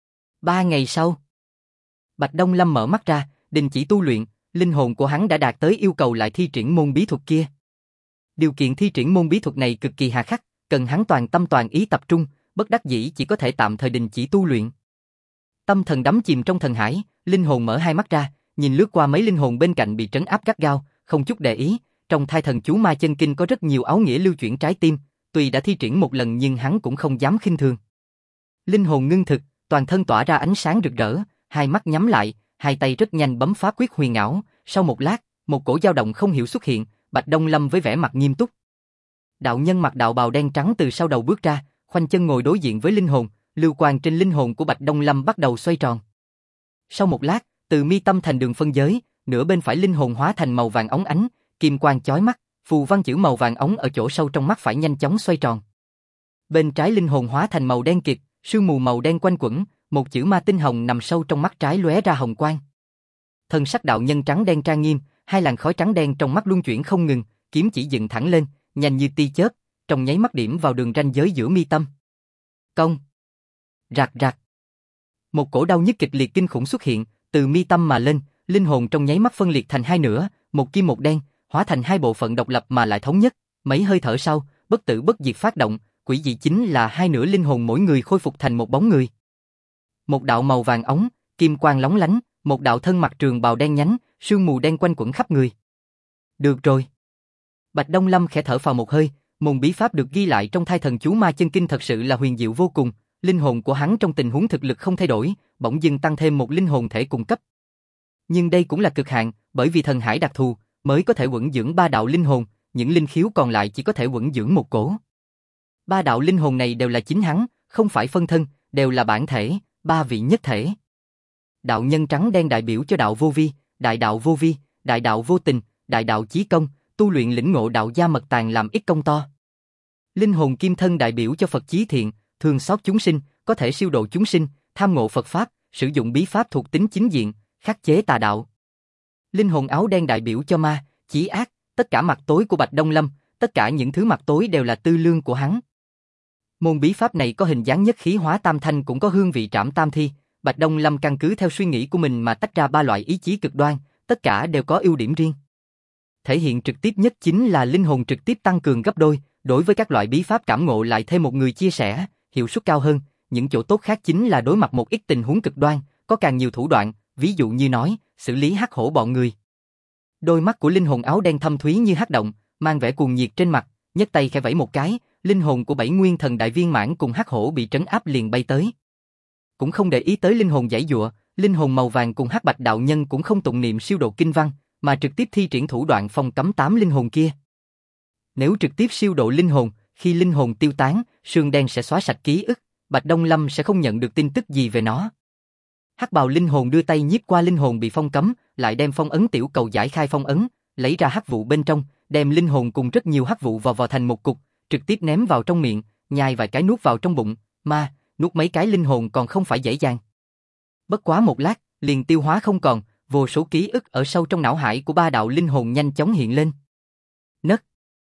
3 ngày sau, Bạch Đông Lâm mở mắt ra, đình chỉ tu luyện, linh hồn của hắn đã đạt tới yêu cầu lại thi triển môn bí thuật kia. Điều kiện thi triển môn bí thuật này cực kỳ hà khắc, cần hắn toàn tâm toàn ý tập trung, bất đắc dĩ chỉ có thể tạm thời đình chỉ tu luyện. Tâm thần đắm chìm trong thần hải, linh hồn mở hai mắt ra, nhìn lướt qua mấy linh hồn bên cạnh bị trấn áp gắt gao, không chút để ý, trong thai thần chú ma chân kinh có rất nhiều áo nghĩa lưu chuyển trái tim, tuy đã thi triển một lần nhưng hắn cũng không dám khinh thường. Linh hồn ngưng thực, toàn thân tỏa ra ánh sáng rực rỡ, hai mắt nhắm lại, hai tay rất nhanh bấm pháp quyết huyền ảo, sau một lát, một cổ dao động không hiểu xuất hiện, Bạch Đông Lâm với vẻ mặt nghiêm túc. Đạo nhân mặc đạo bào đen trắng từ sau đầu bước ra, khoanh chân ngồi đối diện với linh hồn, lưu quang trên linh hồn của Bạch Đông Lâm bắt đầu xoay tròn. Sau một lát, từ mi tâm thành đường phân giới, nửa bên phải linh hồn hóa thành màu vàng óng ánh, kim quang chói mắt, phù văn chữ màu vàng óng ở chỗ sâu trong mắt phải nhanh chóng xoay tròn. Bên trái linh hồn hóa thành màu đen kịt, sương mù màu đen quanh quẩn, một chữ ma tinh hồng nằm sâu trong mắt trái lóe ra hồng quang. Thân sắc đạo nhân trắng đen trang nghiêm, hai làn khói trắng đen trong mắt luân chuyển không ngừng, kiếm chỉ dựng thẳng lên, nhanh như tia chớp, trong nháy mắt điểm vào đường ranh giới giữa mi tâm. Công. Rạc rạc. Một cổ đau nhức kịch liệt kinh khủng xuất hiện, từ mi tâm mà lên, linh hồn trong nháy mắt phân liệt thành hai nửa, một kim một đen, hóa thành hai bộ phận độc lập mà lại thống nhất. Mấy hơi thở sau, bất tử bất diệt phát động, quỷ dị chính là hai nửa linh hồn mỗi người khôi phục thành một bóng người. Một đạo màu vàng óng, kim quang lóng lánh, một đạo thân mặc trường bào đen nhánh, sương mù đen quanh quẩn khắp người. Được rồi. Bạch Đông Lâm khẽ thở phào một hơi, môn bí pháp được ghi lại trong Thai Thần Chú Ma Chân Kinh thật sự là huyền diệu vô cùng, linh hồn của hắn trong tình huống thực lực không thay đổi, bỗng dưng tăng thêm một linh hồn thể cùng cấp. Nhưng đây cũng là cực hạn, bởi vì thần hải đặc thù mới có thể quẩn dưỡng ba đạo linh hồn, những linh khiếu còn lại chỉ có thể quẩn dưỡng một cổ. Ba đạo linh hồn này đều là chính hắn, không phải phân thân, đều là bản thể, ba vị nhất thể. Đạo nhân trắng đen đại biểu cho đạo vô vi, đại đạo vô vi, đại đạo vô tình, đại đạo chí công, tu luyện lĩnh ngộ đạo gia mật tàng làm ít công to. Linh hồn kim thân đại biểu cho Phật chí thiện, thương xót chúng sinh, có thể siêu độ chúng sinh, tham ngộ Phật pháp, sử dụng bí pháp thuộc tính chính diện, khắc chế tà đạo. Linh hồn áo đen đại biểu cho ma, chí ác, tất cả mặt tối của Bạch Đông Lâm, tất cả những thứ mặt tối đều là tư lương của hắn. Môn bí pháp này có hình dáng nhất khí hóa tam thanh cũng có hương vị trảm tam thi, Bạch Đông Lâm căn cứ theo suy nghĩ của mình mà tách ra ba loại ý chí cực đoan, tất cả đều có ưu điểm riêng. Thể hiện trực tiếp nhất chính là linh hồn trực tiếp tăng cường gấp đôi, đối với các loại bí pháp cảm ngộ lại thêm một người chia sẻ, hiệu suất cao hơn, những chỗ tốt khác chính là đối mặt một ít tình huống cực đoan, có càng nhiều thủ đoạn, ví dụ như nói, xử lý hắc hổ bọn người. Đôi mắt của linh hồn áo đen thâm thúy như hắc động, mang vẻ cuồng nhiệt trên mặt, nhấc tay khẽ vẫy một cái, linh hồn của bảy nguyên thần đại viên mãn cùng hắc hổ bị trấn áp liền bay tới. Cũng không để ý tới linh hồn giãy giụa, linh hồn màu vàng cùng hắc bạch đạo nhân cũng không tụng niệm siêu độ kinh văn, mà trực tiếp thi triển thủ đoạn phong cấm 8 linh hồn kia. Nếu trực tiếp siêu độ linh hồn, khi linh hồn tiêu tán, sương đen sẽ xóa sạch ký ức, Bạch Đông Lâm sẽ không nhận được tin tức gì về nó. Hắc bào linh hồn đưa tay nhiếp qua linh hồn bị phong cấm, lại đem phong ấn tiểu cầu giải khai phong ấn, lấy ra hắc vụ bên trong, đem linh hồn cùng rất nhiều hắc vụ vò thành một cục, trực tiếp ném vào trong miệng, nhai vài cái nuốt vào trong bụng, nuốt mấy cái linh hồn còn không phải dễ dàng. Bất quá một lát, liền tiêu hóa không còn, vô số ký ức ở sâu trong não hải của ba đạo linh hồn nhanh chóng hiện lên. Nấc.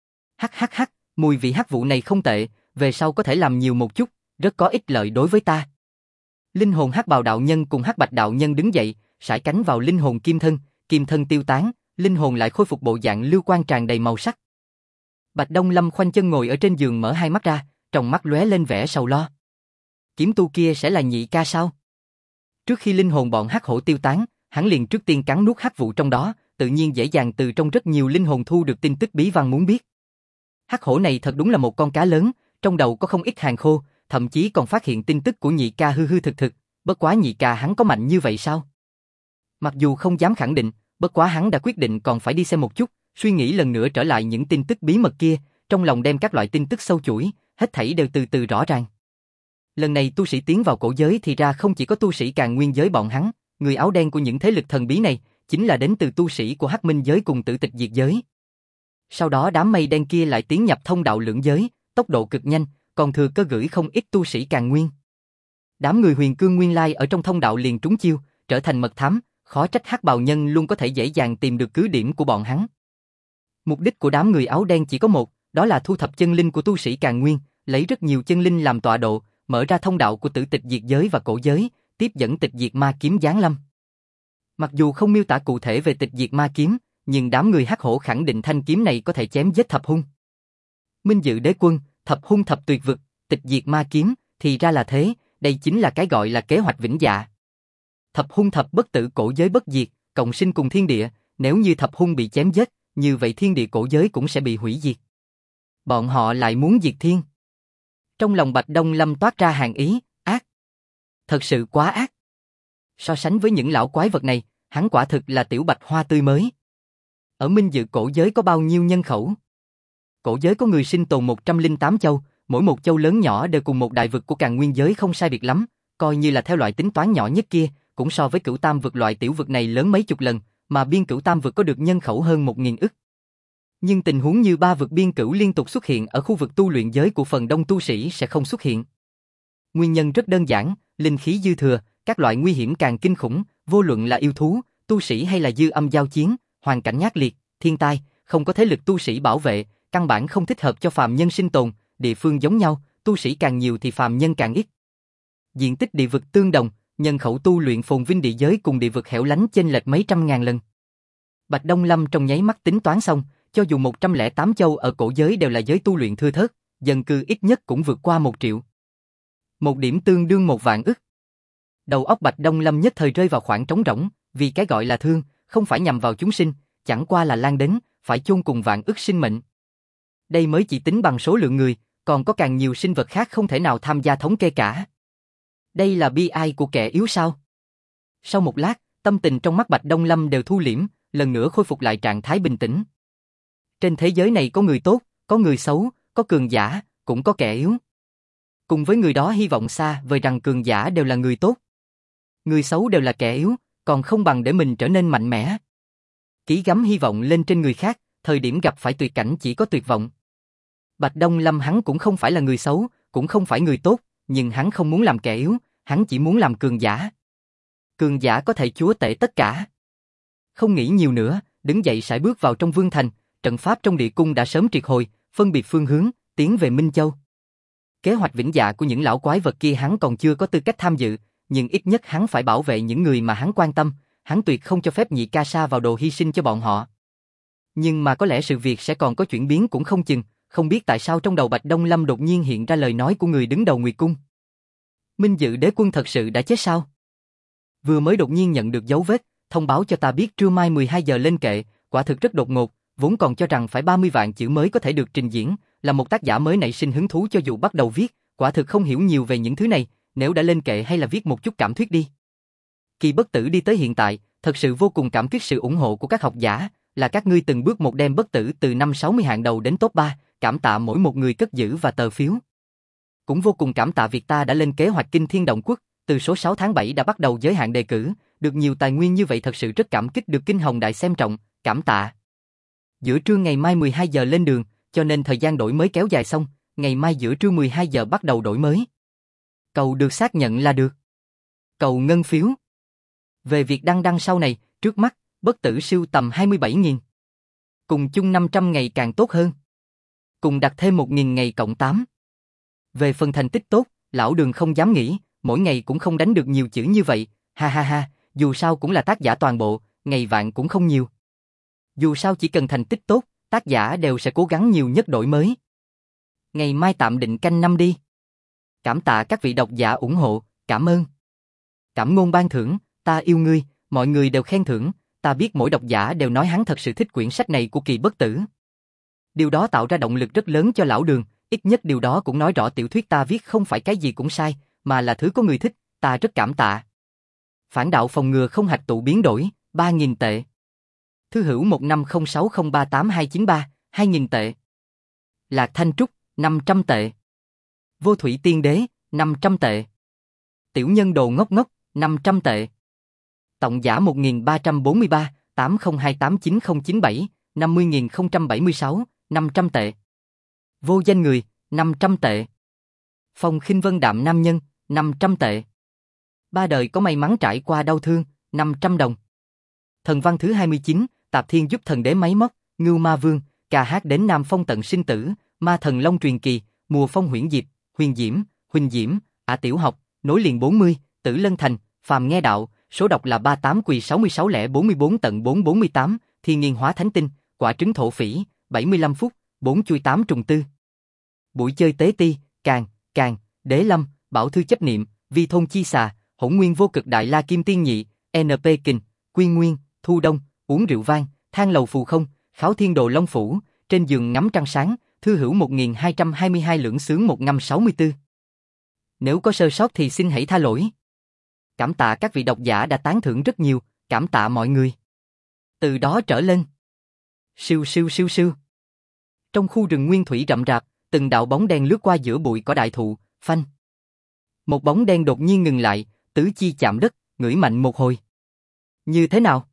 Hắc, mùi vị hắc vụ này không tệ, về sau có thể làm nhiều một chút, rất có ích lợi đối với ta. Linh hồn hắc bào đạo nhân cùng hắc bạch đạo nhân đứng dậy, sải cánh vào linh hồn kim thân tiêu tán, linh hồn lại khôi phục bộ dạng lưu quang tràn đầy màu sắc. Bạch Đông Lâm khoanh chân ngồi ở trên giường mở hai mắt ra, trong mắt lóe lên vẻ sầu lo. Kiếm tu kia sẽ là nhị ca sao? Trước khi linh hồn bọn hắc hổ tiêu tán, hắn liền trước tiên cắn nuốt hắc vụ trong đó, tự nhiên dễ dàng từ trong rất nhiều linh hồn thu được tin tức bí văn muốn biết. Hắc hổ này thật đúng là một con cá lớn, trong đầu có không ít hàng khô, thậm chí còn phát hiện tin tức của nhị ca hư thực, bất quá nhị ca hắn có mạnh như vậy sao? Mặc dù không dám khẳng định, bất quá hắn đã quyết định còn phải đi xem một chút, suy nghĩ lần nữa trở lại những tin tức bí mật kia, trong lòng đem các loại tin tức sâu chuỗi, hết thảy đều từ từ rõ ràng. Lần này tu sĩ tiến vào cổ giới thì ra không chỉ có tu sĩ Càn Nguyên giới bọn hắn, người áo đen của những thế lực thần bí này chính là đến từ tu sĩ của Hắc Minh giới cùng Tử Tịch Diệt giới. Sau đó đám mây đen kia lại tiến nhập Thông Đạo Lưỡng giới, tốc độ cực nhanh, còn thừa cơ gửi không ít tu sĩ Càn Nguyên. Đám người Huyền Cương Nguyên Lai ở trong thông đạo liền trúng chiêu, trở thành mật thám, khó trách Hắc Bào Nhân luôn có thể dễ dàng tìm được cứ điểm của bọn hắn. Mục đích của đám người áo đen chỉ có một, đó là thu thập chân linh của tu sĩ Càn Nguyên, lấy rất nhiều chân linh làm tọa độ, mở ra thông đạo của Tử Tịch Diệt giới và cổ giới, tiếp dẫn Tịch Diệt Ma kiếm giáng lâm. Mặc dù không miêu tả cụ thể về Tịch Diệt Ma kiếm, nhưng đám người Hắc Hổ khẳng định thanh kiếm này có thể chém giết thập hung. Minh Dự Đế Quân, thập hung thập tuyệt vực, Tịch Diệt Ma kiếm, thì ra là thế, đây chính là cái gọi là kế hoạch vĩnh dạ. Thập hung thập bất tử cổ giới bất diệt, cộng sinh cùng thiên địa, nếu như thập hung bị chém giết, như vậy thiên địa cổ giới cũng sẽ bị hủy diệt. Bọn họ lại muốn diệt thiên. Trong lòng Bạch Đông Lâm toát ra hàn ý, ác. Thật sự quá ác. So sánh với những lão quái vật này, hắn quả thực là tiểu bạch hoa tươi mới. Ở Minh Dự cổ giới có bao nhiêu nhân khẩu? Cổ giới có người sinh tồn 108 châu, mỗi một châu lớn nhỏ đều cùng một đại vực của Càn Nguyên giới không sai biệt lắm, coi như là theo loại tính toán nhỏ nhất kia, cũng so với Cửu Tam vực loại tiểu vực này lớn mấy chục lần, mà biên Cửu Tam vực có được nhân khẩu hơn 1000 ức. Nhưng tình huống như ba vực biên cửu liên tục xuất hiện ở khu vực tu luyện giới của phần đông tu sĩ sẽ không xuất hiện. Nguyên nhân rất đơn giản, linh khí dư thừa, các loại nguy hiểm càng kinh khủng, vô luận là yêu thú, tu sĩ hay là dư âm giao chiến, hoàn cảnh ác liệt, thiên tai, không có thế lực tu sĩ bảo vệ, căn bản không thích hợp cho phàm nhân sinh tồn, địa phương giống nhau, tu sĩ càng nhiều thì phàm nhân càng ít. Diện tích địa vực tương đồng, nhân khẩu tu luyện phồn vinh địa giới cùng địa vực hẻo lánh chênh lệch mấy trăm ngàn lần. Bạch Đông Lâm trong nháy mắt tính toán xong, cho dù 108 châu ở cổ giới đều là giới tu luyện thưa thớt, dân cư ít nhất cũng vượt qua 1 triệu. Một điểm tương đương 1 vạn ức. Đầu óc Bạch Đông Lâm nhất thời rơi vào khoảng trống rỗng, vì cái gọi là thương, không phải nhằm vào chúng sinh, chẳng qua là lan đến, phải chôn cùng vạn ức sinh mệnh. Đây mới chỉ tính bằng số lượng người, còn có càng nhiều sinh vật khác không thể nào tham gia thống kê cả. Đây là bi ai của kẻ yếu sao? Sau một lát, tâm tình trong mắt Bạch Đông Lâm đều thu liễm, lần nữa khôi phục lại trạng thái bình tĩnh. Trên thế giới này có người tốt, có người xấu, có cường giả, cũng có kẻ yếu. Cùng với người đó hy vọng xa vời rằng cường giả đều là người tốt. Người xấu đều là kẻ yếu, còn không bằng để mình trở nên mạnh mẽ. Ký gắm hy vọng lên trên người khác, thời điểm gặp phải tuyệt cảnh chỉ có tuyệt vọng. Bạch Đông Lâm hắn cũng không phải là người xấu, cũng không phải người tốt, nhưng hắn không muốn làm kẻ yếu, hắn chỉ muốn làm cường giả. Cường giả có thể chúa tể tất cả. Không nghĩ nhiều nữa, đứng dậy sải bước vào trong vương thành, trận pháp trong địa cung đã sớm triệt hồi, phân biệt phương hướng, tiến về Minh Châu. Kế hoạch vĩnh dạ của những lão quái vật kia hắn còn chưa có tư cách tham dự, nhưng ít nhất hắn phải bảo vệ những người mà hắn quan tâm, hắn tuyệt không cho phép Nhị Ca Sa vào đồ hy sinh cho bọn họ. Nhưng mà có lẽ sự việc sẽ còn có chuyển biến cũng không chừng, không biết tại sao trong đầu Bạch Đông Lâm đột nhiên hiện ra lời nói của người đứng đầu Nguyệt Cung. Minh Dự đế quân thật sự đã chết sao? Vừa mới đột nhiên nhận được dấu vết, thông báo cho ta biết trưa mai 12 giờ lên kệ, quả thực rất đột ngột, vốn còn cho rằng phải 30 vạn chữ mới có thể được trình diễn, là một tác giả mới nảy sinh hứng thú cho dù bắt đầu viết, quả thực không hiểu nhiều về những thứ này, nếu đã lên kệ hay là viết một chút cảm thuyết đi. Kỳ Bất Tử đi tới hiện tại, thật sự vô cùng cảm kích sự ủng hộ của các học giả, là các ngươi từng bước một đem Bất Tử từ năm 60 hạng đầu đến top 3, cảm tạ mỗi một người cất giữ và tờ phiếu. Cũng vô cùng cảm tạ việc ta đã lên kế hoạch Kinh Thiên Động Quốc, từ số 6 tháng 7 đã bắt đầu giới hạn đề cử, được nhiều tài nguyên như vậy thật sự rất cảm kích được Kinh Hồng Đại xem trọng, cảm tạ. Giữa trưa ngày mai 12 giờ lên đường, cho nên thời gian đổi mới kéo dài xong, ngày mai giữa trưa 12 giờ bắt đầu đổi mới. Cầu được xác nhận là được. Cầu ngân phiếu. Về việc đăng sau này, trước mắt, Bất Tử sưu tầm 27.000. Cùng chung 500 ngày càng tốt hơn. Cùng đặt thêm 1.000 ngày cộng 8. Về phần thành tích tốt, lão Đường không dám nghĩ, mỗi ngày cũng không đánh được nhiều chữ như vậy, ha ha ha, dù sao cũng là tác giả toàn bộ, ngày vạn cũng không nhiều. Dù sao chỉ cần thành tích tốt, tác giả đều sẽ cố gắng nhiều nhất đổi mới. Ngày mai tạm định canh năm đi. Cảm tạ các vị độc giả ủng hộ, cảm ơn. Cảm ngôn ban thưởng, ta yêu ngươi, mọi người đều khen thưởng, ta biết mỗi độc giả đều nói hắn thật sự thích quyển sách này của Kỳ Bất Tử. Điều đó tạo ra động lực rất lớn cho lão Đường, ít nhất điều đó cũng nói rõ tiểu thuyết ta viết không phải cái gì cũng sai, mà là thứ có người thích, ta rất cảm tạ. Phản đạo phòng ngừa không hạch tụ biến đổi, 3.000 tệ. Thư hữu 1506038293, 2.000 tệ. Lạc Thanh Trúc, 500 tệ. Vô Thủy Tiên Đế, 500 tệ. Tiểu Nhân Đồ Ngốc Ngốc, 500 tệ. Tổng giả 1343, 80289097, 50.076, 500 tệ. Vô Danh Người, 500 tệ. Phong Khinh Vân Đạm Nam Nhân, 500 tệ. Ba đời có may mắn trải qua đau thương, 500 đồng. Thần văn thứ 29, Tạp Thiên giúp thần đế máy móc, Ngưu Ma Vương, ca hát đến Nam Phong tận sinh tử, Ma Thần Long truyền kỳ, Mùa Phong huyễn diệp, Huyền Diễm, Huỳnh Diễm, Ả Tiểu Học, nối liền 40, Tử Lân Thành, Phàm Nghe Đạo, số đọc là 38 quỳ 66 tận 448, Thiên Nghiên Hóa Thánh Tinh, Quả Trứng Thổ Phỉ, 75 phút, 4 chui 8 trùng tư. Buổi chơi tế ti, Càng, Đế Lâm, Bảo Thư Chấp Niệm, Vi Thôn Chi Xà, Hỗn Nguyên Vô Cực Đại La Kim Tiên Nhị, NP Kình, Quy Nguyên, Thu Đông, Uống Rượu Vang, Thang Lầu Phù Không, Kháo Thiên Đồ Long Phủ, Trên Giường Ngắm Trăng Sáng, Thư hữu 1222 lưỡng xướng 1 năm 64. Nếu có sơ sót thì xin hãy tha lỗi. cảm tạ các vị độc giả đã tán thưởng rất nhiều, cảm tạ mọi người. Từ đó trở lên. Siêu siêu siêu siêu. Trong khu rừng nguyên thủy rậm rạp, từng đạo bóng đen lướt qua giữa bụi cỏ đại thụ, phanh. Một bóng đen đột nhiên ngừng lại, tứ chi chạm đất, ngửi mạnh một hồi. Như thế nào?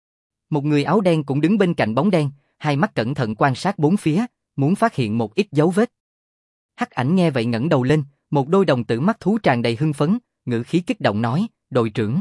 Một người áo đen cũng đứng bên cạnh bóng đen, hai mắt cẩn thận quan sát bốn phía, muốn phát hiện một ít dấu vết. Hắc Ảnh nghe vậy ngẩng đầu lên, một đôi đồng tử mắt thú tràn đầy hưng phấn, ngữ khí kích động nói, đội trưởng.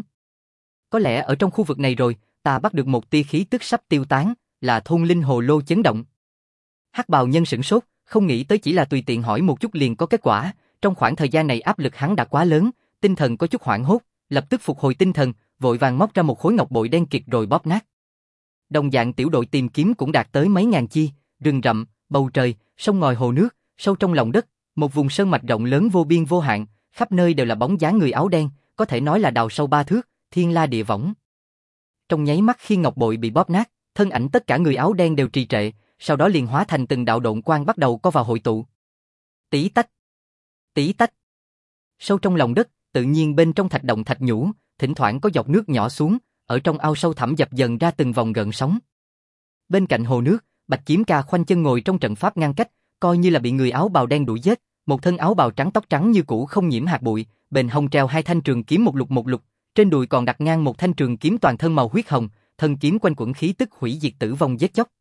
Có lẽ ở trong khu vực này rồi, ta bắt được một tia khí tức sắp tiêu tán, là thôn linh hồ lô chấn động. Hắc bào nhân sửng sốt, không nghĩ tới chỉ là tùy tiện hỏi một chút liền có kết quả, trong khoảng thời gian này áp lực hắn đã quá lớn, tinh thần có chút hoảng hốt, lập tức phục hồi tinh thần, vội vàng móc ra một khối ngọc bội đen kịt rồi bóp nát. Đồng dạng tiểu đội tìm kiếm cũng đạt tới mấy ngàn chi, rừng rậm, bầu trời, sông ngòi hồ nước, sâu trong lòng đất, một vùng sơn mạch rộng lớn vô biên vô hạn, khắp nơi đều là bóng dáng người áo đen, có thể nói là đào sâu 3 thước, thiên la địa võng. Trong nháy mắt khi ngọc bội bị bóp nát, thân ảnh tất cả người áo đen đều trì trệ, sau đó liền hóa thành từng đạo độn quang bắt đầu co vào hội tụ. Tí tách, tí tách. Sâu trong lòng đất, tự nhiên bên trong thạch động thạch nhũ, thỉnh thoảng có giọt nước nhỏ xuống, ở trong ao sâu thẳm dập dần ra từng vòng gợn sóng. Bên cạnh hồ nước, Bạch Kiếm Ca khoanh chân ngồi trong trận pháp ngăn cách, coi như là bị người áo bào đen đuổi giết, một thân áo bào trắng tóc trắng như cũ không nhiễm hạt bụi, bên hông treo hai thanh trường kiếm một lục, trên đùi còn đặt ngang một thanh trường kiếm toàn thân màu huyết hồng, thân kiếm quanh quẩn khí tức hủy diệt tử vong giết chóc.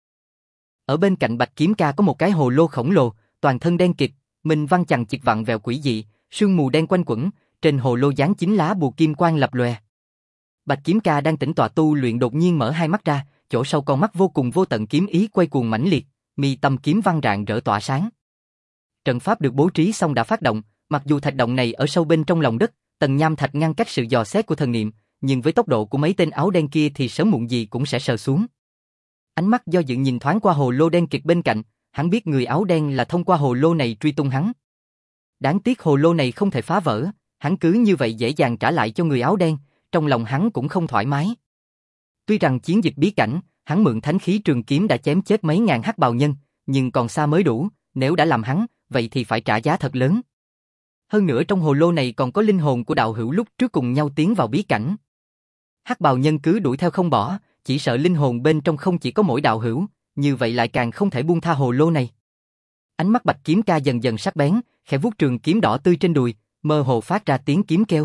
Ở bên cạnh Bạch Kiếm Ca có một cái hồ lô khổng lồ, toàn thân đen kịt, minh văn chằng chịt vặn vẹo quỷ dị, sương mù đen quanh quẩn, trên hồ lô dán 9 lá bùa kim quang lập lòe. Bạch Kiếm Ca đang tĩnh tọa tu luyện đột nhiên mở hai mắt ra, chỗ sâu con mắt vô cùng vô tận kiếm ý quay cuồng mãnh liệt, mi tâm kiếm văn rạng rỡ tỏa sáng. Trận pháp được bố trí xong đã phát động, mặc dù thạch động này ở sâu bên trong lòng đất, tầng nham thạch ngăn cách sự dò xét của thần niệm, nhưng với tốc độ của mấy tên áo đen kia thì sớm muộn gì cũng sẽ sờ xuống. Ánh mắt do dự nhìn thoáng qua hồ lô đen kịt bên cạnh, hắn biết người áo đen là thông qua hồ lô này truy tung hắn. Đáng tiếc hồ lô này không thể phá vỡ, hắn cứ như vậy dễ dàng trả lại cho người áo đen, trong lòng hắn cũng không thoải mái. Tuy rằng chiến dịch bí cảnh, hắn mượn thánh khí trường kiếm đã chém chết mấy ngàn hắc bào nhân, nhưng còn xa mới đủ, nếu đã làm hắn, vậy thì phải trả giá thật lớn. Hơn nữa trong hồ lô này còn có linh hồn của đạo hữu lúc trước cùng nhau tiến vào bí cảnh. Hắc bào nhân cứ đuổi theo không bỏ, chỉ sợ linh hồn bên trong không chỉ có mỗi đạo hữu, như vậy lại càng không thể buông tha hồ lô này. Ánh mắt Bạch Kiếm Ca dần dần sắc bén, khẽ vuốt trường kiếm đỏ tươi trên đùi, mơ hồ phát ra tiếng kiếm kêu.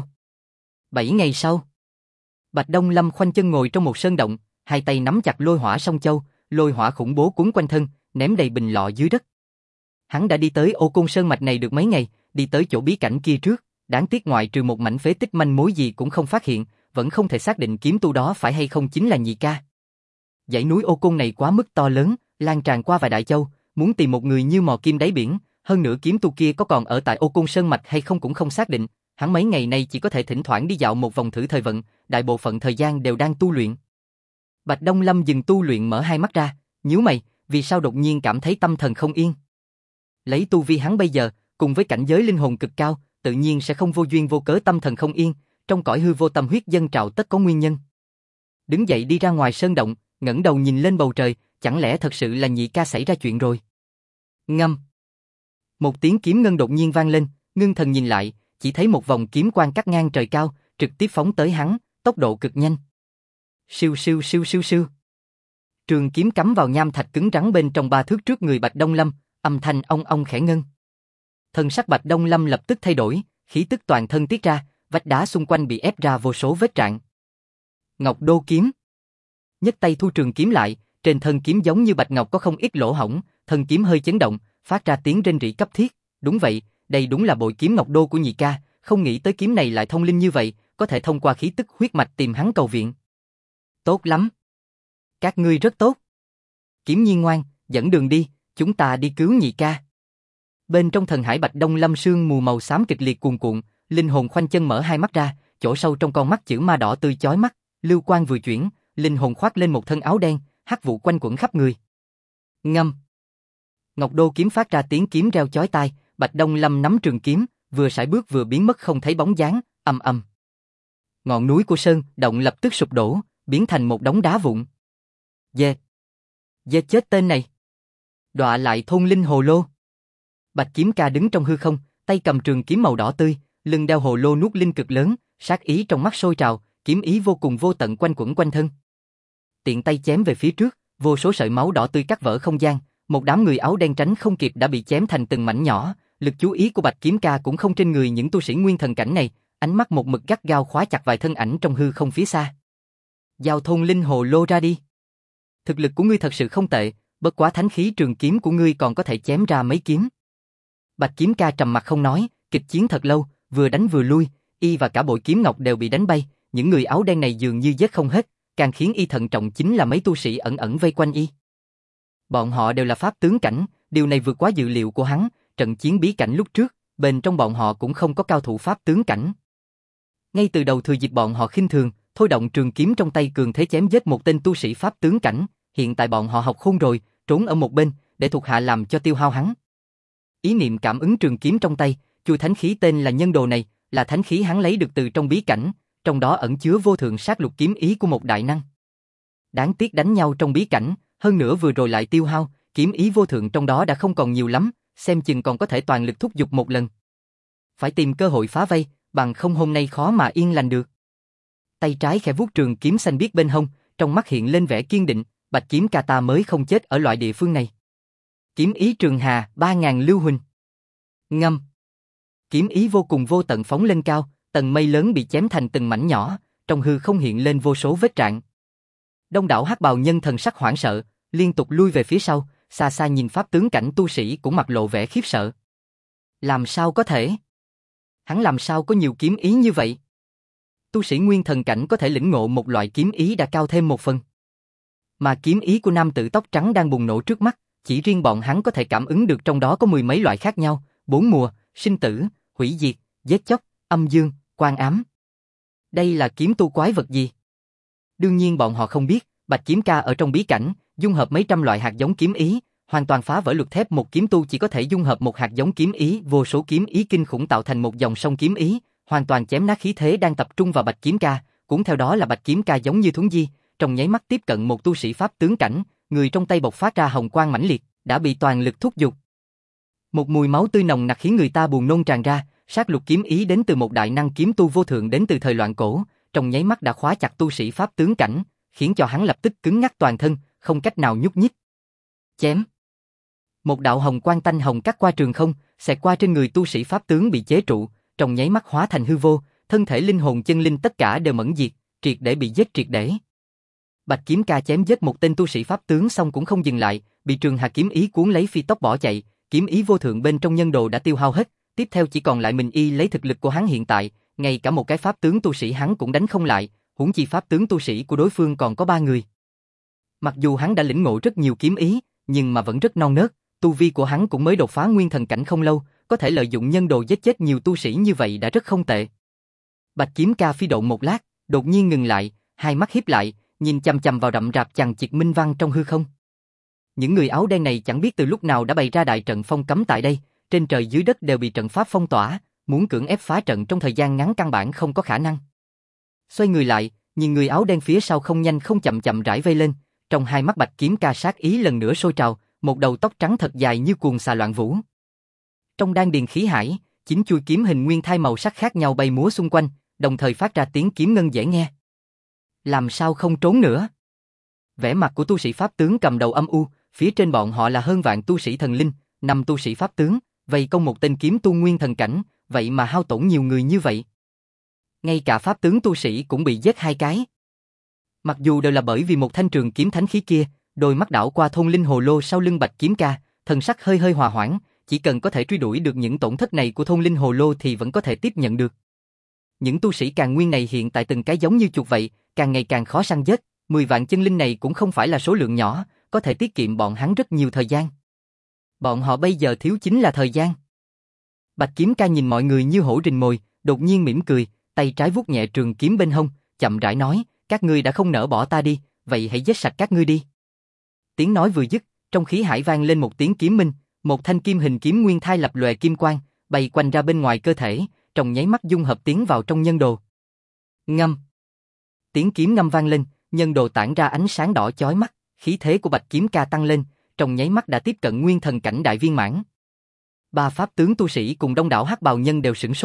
7 ngày sau, Bạch Đông Lâm khoanh chân ngồi trong một sơn động, hai tay nắm chặt lôi hỏa song châu, lôi hỏa khủng bố cuốn quanh thân, ném đầy bình lọ dưới đất. Hắn đã đi tới Ô Côn Sơn mạch này được mấy ngày, đi tới chỗ bí cảnh kia trước, đáng tiếc ngoại trừ một mảnh phế tích manh mối gì cũng không phát hiện, vẫn không thể xác định kiếm tu đó phải hay không chính là nhị ca. Dãy núi Ô Côn này quá mức to lớn, lan tràn qua vài đại châu, muốn tìm một người như mò kim đáy biển, hơn nữa kiếm tu kia có còn ở tại Ô Côn Sơn mạch hay không cũng không xác định, hắn mấy ngày nay chỉ có thể thỉnh thoảng đi dạo một vòng thử thời vận, đại bộ phận thời gian đều đang tu luyện. Bạch Đông Lâm dừng tu luyện mở hai mắt ra, nhíu mày, vì sao đột nhiên cảm thấy tâm thần không yên. Lấy tu vi hắn bây giờ, cùng với cảnh giới linh hồn cực cao, tự nhiên sẽ không vô duyên vô cớ tâm thần không yên, trong cõi hư vô tâm huyết dâng trào tất có nguyên nhân. Đứng dậy đi ra ngoài sơn động, ngẩng đầu nhìn lên bầu trời, chẳng lẽ thật sự là nhị ca xảy ra chuyện rồi? Ngâm. Một tiếng kiếm ngân đột nhiên vang lên, ngưng thần nhìn lại, chỉ thấy một vòng kiếm quang cắt ngang trời cao, trực tiếp phóng tới hắn, tốc độ cực nhanh. Siêu siêu siêu siêu siêu. Trường kiếm cắm vào nham thạch cứng rắn bên trong 3 thước trước người Bạch Đông Lâm, âm thanh ong ong khẽ ngân. Thân sắc Bạch Đông Lâm lập tức thay đổi, khí tức toàn thân tiết ra, vách đá xung quanh bị ép ra vô số vết rạn. Ngọc Đô kiếm. Nhấc tay thu trường kiếm lại, trên thân kiếm giống như bạch ngọc có không ít lỗ hổng, thân kiếm hơi chấn động, phát ra tiếng rên rỉ cấp thiết. Đúng vậy, đây đúng là bội kiếm Ngọc Đô của nhị ca, không nghĩ tới kiếm này lại thông linh như vậy, có thể thông qua khí tức huyết mạch tìm hắn cầu viện. Tốt lắm. Các ngươi rất tốt. Kiếm Nhi ngoan, dẫn đường đi, chúng ta đi cứu nhị ca. Bên trong thần hải Bạch Đông Lâm sương mù màu xám kịch liệt cuồn cuộn, linh hồn khoanh chân mở hai mắt ra, chỗ sâu trong con mắt chữ ma đỏ tươi chói mắt, lưu quang vừa chuyển, linh hồn khoác lên một thân áo đen, hắc vụ quanh quẩn khắp người. Ngâm. Ngọc Đô kiếm phát ra tiếng kiếm reo chói tai, Bạch Đông Lâm nắm trường kiếm, vừa sải bước vừa biến mất không thấy bóng dáng, ầm ầm. Ngọn núi của sơn động lập tức sụp đổ, biến thành một đống đá vụn. Giết chết tên này. Đọa lại thôn linh hồ lô. Bạch Kiếm Ca đứng trong hư không, tay cầm trường kiếm màu đỏ tươi, lưng đeo hồ lô nuốt linh cực lớn, sát ý trong mắt sôi trào, kiếm ý vô cùng vô tận quanh quẩn quanh thân. Tiện tay chém về phía trước, vô số sợi máu đỏ tươi cắt vỡ không gian, một đám người áo đen tránh không kịp đã bị chém thành từng mảnh nhỏ, lực chú ý của Bạch Kiếm Ca cũng không trên người những tu sĩ nguyên thần cảnh này, ánh mắt một mực gắt gao khóa chặt vài thân ảnh trong hư không phía xa. Giao thôn linh hồ lô ra đi. Thực lực của ngươi thật sự không tệ, bất quá thánh khí trường kiếm của ngươi còn có thể chém ra mấy kiếm. Bạch Kiếm Ca trầm mặt không nói, kịch chiến thật lâu, vừa đánh vừa lui, y và cả bội kiếm ngọc đều bị đánh bay, những người áo đen này dường như giết không hết, càng khiến y thận trọng chính là mấy tu sĩ ẩn ẩn vây quanh y. Bọn họ đều là pháp tướng cảnh, điều này vượt quá dự liệu của hắn, trận chiến bí cảnh lúc trước, bên trong bọn họ cũng không có cao thủ pháp tướng cảnh. Ngay từ đầu thừa dịp bọn họ khinh thường, thôi động trường kiếm trong tay cường thế chém giết một tên tu sĩ pháp tướng cảnh, hiện tại bọn họ học khôn rồi, trốn ở một bên, để thuộc hạ làm cho tiêu hao hắn. Ý niệm cảm ứng trường kiếm trong tay, chui thánh khí tên là nhân đồ này, là thánh khí hắn lấy được từ trong bí cảnh, trong đó ẩn chứa vô thượng sát lục kiếm ý của một đại năng. Đáng tiếc đánh nhau trong bí cảnh, hơn nữa vừa rồi lại tiêu hao, kiếm ý vô thượng trong đó đã không còn nhiều lắm, xem chừng còn có thể toàn lực thúc giục một lần. Phải tìm cơ hội phá vây, bằng không hôm nay khó mà yên lành được. Tay trái khẽ vuốt trường kiếm xanh biếc bên hông, trong mắt hiện lên vẻ kiên định, Bạch Kiếm Ca ta mới không chết ở loại địa phương này. Kiếm ý trường hà, 3000 lưu huỳnh. Ngâm. Kiếm ý vô cùng vô tận phóng lên cao, tầng mây lớn bị chém thành từng mảnh nhỏ, trong hư không hiện lên vô số vết rạn. Đông đảo hắc bào nhân thần sắc hoảng sợ, liên tục lui về phía sau, xa xa nhìn pháp tướng cảnh tu sĩ cũng mặt lộ vẻ khiếp sợ. Làm sao có thể? Hắn làm sao có nhiều kiếm ý như vậy? Tu sĩ nguyên thần cảnh có thể lĩnh ngộ một loại kiếm ý đã cao thêm một phần. Mà kiếm ý của nam tử tóc trắng đang bùng nổ trước mắt, chỉ riêng bọn hắn có thể cảm ứng được trong đó có mười mấy loại khác nhau, 4 mùa, sinh tử, hủy diệt, giết chóc, âm dương, quan ám. Đây là kiếm tu quái vật gì? Đương nhiên bọn họ không biết, Bạch Kiếm Ca ở trong bí cảnh, dung hợp mấy trăm loại hạt giống kiếm ý, hoàn toàn phá vỡ luật thép một kiếm tu chỉ có thể dung hợp một hạt giống kiếm ý, vô số kiếm ý kinh khủng tạo thành một dòng sông kiếm ý, hoàn toàn chém nát khí thế đang tập trung vào Bạch Kiếm Ca, cũng theo đó là Bạch Kiếm Ca giống như thuấn di, trong nháy mắt tiếp cận một tu sĩ pháp tướng cảnh, người trong tay bộc phát ra hồng quang mãnh liệt, đã bị toàn lực thúc giục. Một mùi máu tươi nồng nặc khiến người ta buồn nôn tràn ra, sát lục kiếm ý đến từ một đại năng kiếm tu vô thượng đến từ thời loạn cổ, trong nháy mắt đã khóa chặt tu sĩ pháp tướng cảnh, khiến cho hắn lập tức cứng ngắc toàn thân, không cách nào nhúc nhích. Chém. Một đạo hồng quang tanh hồng cắt qua trường không, xẹt qua trên người tu sĩ pháp tướng bị chế trụ, trong nháy mắt hóa thành hư vô, thân thể linh hồn chân linh tất cả đều mẫn diệt, triệt để bị giết triệt để. Bạch Kiếm Ca chém giết một tên tu sĩ pháp tướng xong cũng không dừng lại, bị trường hà kiếm ý cuốn lấy phi tốc bỏ chạy, kiếm ý vô thượng bên trong nhân đồ đã tiêu hao hết, tiếp theo chỉ còn lại mình y lấy thực lực của hắn hiện tại, ngay cả một cái pháp tướng tu sĩ hắn cũng đánh không lại, huống chi pháp tướng tu sĩ của đối phương còn có 3 người. Mặc dù hắn đã lĩnh ngộ rất nhiều kiếm ý, nhưng mà vẫn rất non nớt, tu vi của hắn cũng mới đột phá nguyên thần cảnh không lâu, có thể lợi dụng nhân đồ giết chết nhiều tu sĩ như vậy đã rất không tệ. Bạch Kiếm Ca phi độn một lát, đột nhiên ngừng lại, hai mắt híp lại, nhìn chằm chằm vào rậm rạp chằng chịt minh văn trong hư không. Những người áo đen này chẳng biết từ lúc nào đã bày ra đại trận phong cấm tại đây, trên trời dưới đất đều bị trận pháp phong tỏa, muốn cưỡng ép phá trận trong thời gian ngắn căn bản không có khả năng. Xoay người lại, nhìn người áo đen phía sau không nhanh không chậm chậm rãi vây lên, trong hai mắt Bạch Kiếm Ca sát ý lần nữa sôi trào, một đầu tóc trắng thật dài như cuồng xà loạn vũ. Trong đan điền khí hải, 9 chuôi kiếm hình nguyên thai màu sắc khác nhau bay múa xung quanh, đồng thời phát ra tiếng kiếm ngân dễ nghe. Làm sao không trốn nữa? Vẻ mặt của tu sĩ pháp tướng cầm đầu âm u, phía trên bọn họ là hơn vạn tu sĩ thần linh, 5 tu sĩ pháp tướng, vây công một tên kiếm tu nguyên thần cảnh, vậy mà hao tổn nhiều người như vậy. Ngay cả pháp tướng tu sĩ cũng bị giết 2 cái. Mặc dù đều là bởi vì một thanh trường kiếm thánh khí kia, đôi mắt đảo qua thôn linh hồ lô sau lưng Bạch Kiếm Ca, thần sắc hơi hơi hòa hoãn, chỉ cần có thể truy đuổi được những tổn thất này của thôn linh hồ lô thì vẫn có thể tiếp nhận được. Những tu sĩ Càn Nguyên này hiện tại từng cái giống như chuột vậy, càng ngày càng khó săn giết, 10 vạn chân linh này cũng không phải là số lượng nhỏ, có thể tiết kiệm bọn hắn rất nhiều thời gian. Bọn họ bây giờ thiếu chính là thời gian. Bạch Kiếm Ca nhìn mọi người như hổ rình mồi, đột nhiên mỉm cười, tay trái vuốt nhẹ trường kiếm bên hông, chậm rãi nói, các ngươi đã không nỡ bỏ ta đi, vậy hãy giết sạch các ngươi đi. Tiếng nói vừa dứt, trong khí hải vang lên một tiếng kiếm minh, một thanh kim hình kiếm nguyên thai lập lòe kim quang, bay quanh ra bên ngoài cơ thể, trong nháy mắt dung hợp tiến vào trong nhân đồ. Ngâm. Tiếng kiếm ngâm vang lên, nhân đồ tản ra ánh sáng đỏ chói mắt, khí thế của Bạch Kiếm Ca tăng lên, trong nháy mắt đã tiếp cận nguyên thần cảnh đại viên mãn. 3 pháp tướng tu sĩ cùng đông đảo hắc bào nhân đều sửng sốt,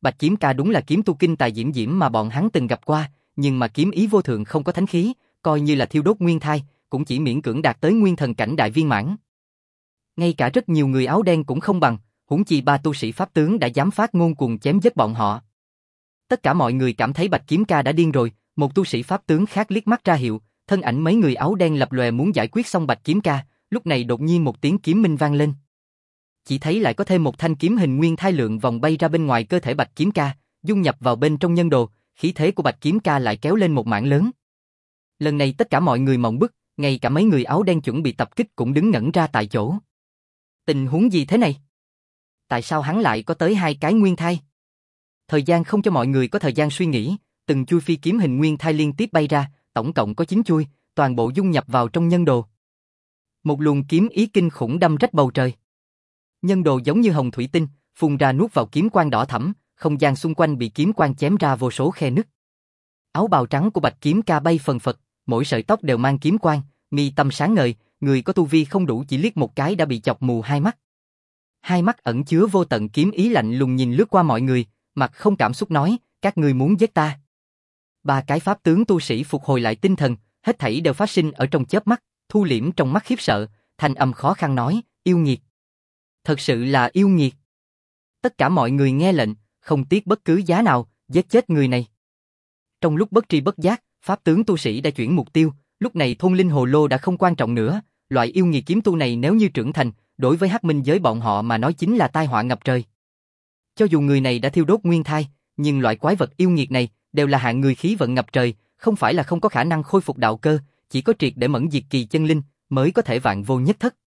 Bạch Kiếm Ca đúng là kiếm tu kinh tài diễm diễm mà bọn hắn từng gặp qua, nhưng mà kiếm ý vô thượng không có thánh khí, coi như là thiêu đốt nguyên thai, cũng chỉ miễn cưỡng đạt tới nguyên thần cảnh đại viên mãn. Ngay cả rất nhiều người áo đen cũng không bằng, huống chi ba tu sĩ pháp tướng đã dám phát ngôn cuồng chém giết bọn họ. Tất cả mọi người cảm thấy Bạch Kiếm Ca đã điên rồi, một tu sĩ pháp tướng khác liếc mắt ra hiệu, thân ảnh mấy người áo đen lập lòe muốn giải quyết xong Bạch Kiếm Ca, lúc này đột nhiên một tiếng kiếm minh vang lên. Chỉ thấy lại có thêm một thanh kiếm hình nguyên thai lượng vòng bay ra bên ngoài cơ thể Bạch Kiếm Ca, dung nhập vào bên trong nhân đồ, khí thế của Bạch Kiếm Ca lại kéo lên một mảng lớn. Lần này tất cả mọi người mộng bức, ngay cả mấy người áo đen chuẩn bị tập kích cũng đứng ngẩn ra tại chỗ. Tình huống gì thế này? Tại sao hắn lại có tới 2 cái nguyên thai? Thời gian không cho mọi người có thời gian suy nghĩ, từng chuôi phi kiếm hình nguyên thai liên tiếp bay ra, tổng cộng có 9 chuôi, toàn bộ dung nhập vào trong nhân đồ. Một luồng kiếm ý kinh khủng đâm rách bầu trời. Nhân đồ giống như hồng thủy tinh, phun ra nuốt vào kiếm quang đỏ thẫm, không gian xung quanh bị kiếm quang chém ra vô số khe nứt. Áo bào trắng của Bạch Kiếm Ca bay phần phật, mỗi sợi tóc đều mang kiếm quang, mi tâm sáng ngời, người có tu vi không đủ chỉ liếc một cái đã bị chọc mù hai mắt. Hai mắt ẩn chứa vô tận kiếm ý lạnh lùng nhìn lướt qua mọi người, mặt không cảm xúc nói, các ngươi muốn giết ta. Ba cái pháp tướng tu sĩ phục hồi lại tinh thần, hết thảy đều phát sinh ở trong chớp mắt, thu liễm trong mắt khiếp sợ, thanh âm khó khăn nói, yêu nghiệt. Thật sự là yêu nghiệt. Tất cả mọi người nghe lệnh, không tiếc bất cứ giá nào, giết chết người này. Trong lúc bất tri bất giác, pháp tướng tu sĩ đã chuyển mục tiêu, lúc này thôn linh hồ lô đã không quan trọng nữa, loại yêu nghiệt kiếm tu này nếu như trưởng thành, đối với Hắc Minh giới bọn họ mà nói chính là tai họa ngập trời. Cho dù người này đã thiêu đốt nguyên thai, nhưng loại quái vật yêu nghiệt này đều là hạng người khí vận ngập trời, không phải là không có khả năng khôi phục đạo cơ, chỉ có triệt để mẫn diệt kỳ chân linh mới có thể vạn vô nhất thất.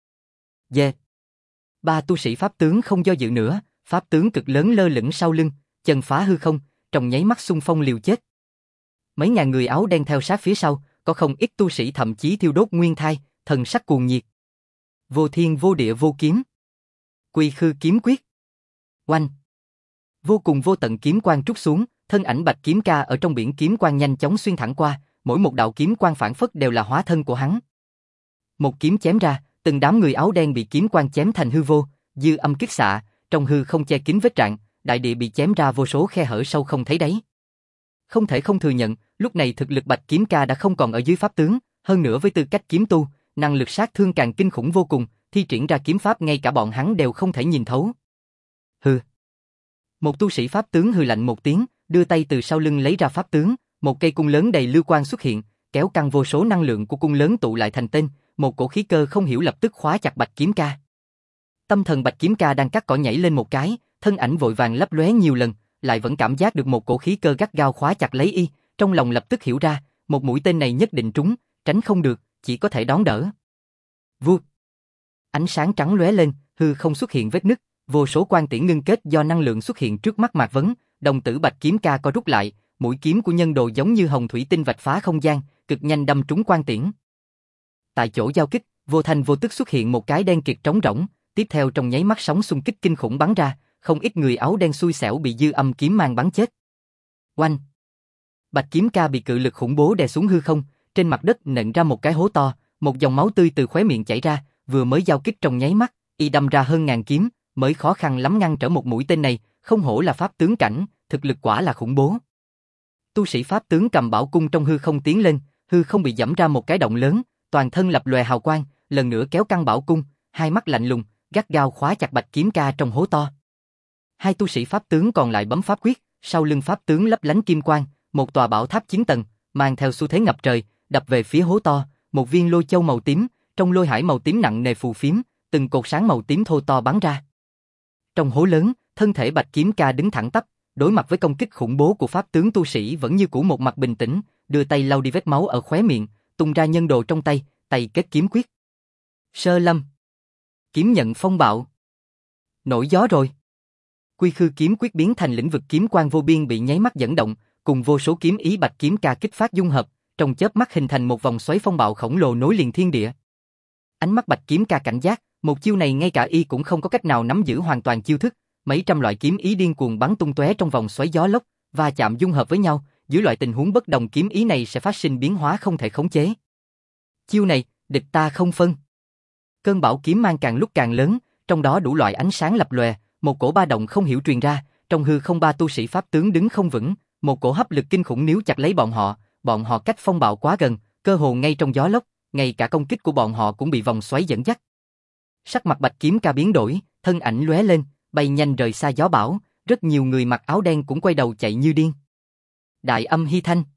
Ba tu sĩ pháp tướng không do dự nữa, pháp tướng cực lớn lơ lửng sau lưng, chân phá hư không, trong nháy mắt xung phong liều chết. Mấy ngàn người áo đen theo sát phía sau, có không ít tu sĩ thậm chí thiêu đốt nguyên thai, thần sắc cuồng nhiệt. Vô thiên vô địa vô kiếm. Quy khư kiếm quyết. Oanh. Vô cùng vô tận kiếm quang trút xuống, thân ảnh Bạch Kiếm Ca ở trong biển kiếm quang nhanh chóng xuyên thẳng qua, mỗi một đạo kiếm quang phản phất đều là hóa thân của hắn. Một kiếm chém ra, từng đám người áo đen bị kiếm quang chém thành hư vô, dư âm kích xạ, trong hư không che kín vết rạn, đại địa bị chém ra vô số khe hở sâu không thấy đáy. Không thể không thừa nhận, lúc này thực lực Bạch Kiếm Ca đã không còn ở dưới pháp tướng, hơn nữa với tư cách kiếm tu, năng lực sát thương càng kinh khủng vô cùng, thi triển ra kiếm pháp ngay cả bọn hắn đều không thể nhìn thấu. Hừ. Một tu sĩ pháp tướng hừ lạnh một tiếng, đưa tay từ sau lưng lấy ra pháp tướng, một cây cung lớn đầy lưu quang xuất hiện, kéo căng vô số năng lượng của cung lớn tụ lại thành tên, một cổ khí cơ không hiểu lập tức khóa chặt Bạch Kiếm Ca. Tâm thần Bạch Kiếm Ca đang cắt cỏ nhảy lên một cái, thân ảnh vội vàng lấp lóe nhiều lần, lại vẫn cảm giác được một cổ khí cơ gắt gao khóa chặt lấy y, trong lòng lập tức hiểu ra, một mũi tên này nhất định trúng, tránh không được, chỉ có thể đón đỡ. Vụt. Ánh sáng trắng lóe lên, hư không xuất hiện vết nứt, vô số quang tiễn ngưng kết do năng lượng xuất hiện trước mắt Mạc Vấn, đồng tử Bạch Kiếm Ca co rút lại, mũi kiếm của nhân đồ giống như hồng thủy tinh vạch phá không gian, cực nhanh đâm trúng quang tiễn. Tại chỗ giao kích, vô thanh vô tức xuất hiện một cái đen kịt trống rỗng, tiếp theo trong nháy mắt sóng xung kích kinh khủng bắn ra, không ít người áo đen xui xẻo bị dư âm kiếm mang bắn chết. Oanh! Bạch Kiếm Ca bị cự lực khủng bố đè xuống hư không, trên mặt đất nện ra một cái hố to, một dòng máu tươi từ khóe miệng chảy ra, vừa mới giao kích trong nháy mắt, y đâm ra hơn ngàn kiếm, mới khó khăn lắm ngăn trở một mũi tên này, không hổ là pháp tướng cảnh, thực lực quả là khủng bố. Tu sĩ pháp tướng cầm bảo cung trong hư không tiến lên, hư không bị giẫm ra một cái động lớn, toàn thân lập lòe hào quang, lần nữa kéo căng bảo cung, hai mắt lạnh lùng, gắt gao khóa chặt Bạch Kiếm Ca trong hố to. Hai tu sĩ pháp tướng còn lại bấm pháp quyết, sau lưng pháp tướng lấp lánh kim quang, một tòa bảo tháp 9 tầng, mang theo xu thế ngập trời, đập về phía hố to, một viên lôi châu màu tím, trong lôi hải màu tím nặng nề phù phiếm, từng cột sáng màu tím thô to bắn ra. Trong hố lớn, thân thể Bạch Kiếm Ca đứng thẳng tắp, đối mặt với công kích khủng bố của pháp tướng tu sĩ vẫn như cũ một mặt bình tĩnh, đưa tay lau đi vết máu ở khóe miệng, tung ra nhân đồ trong tay, tay kết kiếm quyết. Sơ lâm. Kiếm nhận phong bạo. Nổi gió rồi. Quy khư kiếm quyết biến thành lĩnh vực kiếm quang vô biên bị nháy mắt dẫn động, cùng vô số kiếm ý Bạch Kiếm Ca kích phát dung hợp, trong chớp mắt hình thành một vòng xoáy phong bạo khổng lồ nối liền thiên địa. Ánh mắt Bạch Kiếm Ca cảnh giác, một chiêu này ngay cả y cũng không có cách nào nắm giữ hoàn toàn chiêu thức, mấy trăm loại kiếm ý điên cuồng bắn tung tóe trong vòng xoáy gió lốc, và chạm dung hợp với nhau, dưới loại tình huống bất đồng kiếm ý này sẽ phát sinh biến hóa không thể khống chế. Chiêu này, địch ta không phân. Cơn bão kiếm mang càng lúc càng lớn, trong đó đủ loại ánh sáng lập lòe, một cổ ba động không hiểu truyền ra, trong hư không ba tu sĩ pháp tướng đứng không vững, một cổ hấp lực kinh khủng níu chặt lấy bọn họ cách phong bạo quá gần, cơ hồ ngay trong gió lốc, ngay cả công kích của bọn họ cũng bị vòng xoáy dẫn dắt. Sắc mặt Bạch Kiếm Ca biến đổi, thân ảnh lóe lên, bay nhanh rời xa gió bão, rất nhiều người mặc áo đen cũng quay đầu chạy như điên. Đại âm hy thanh.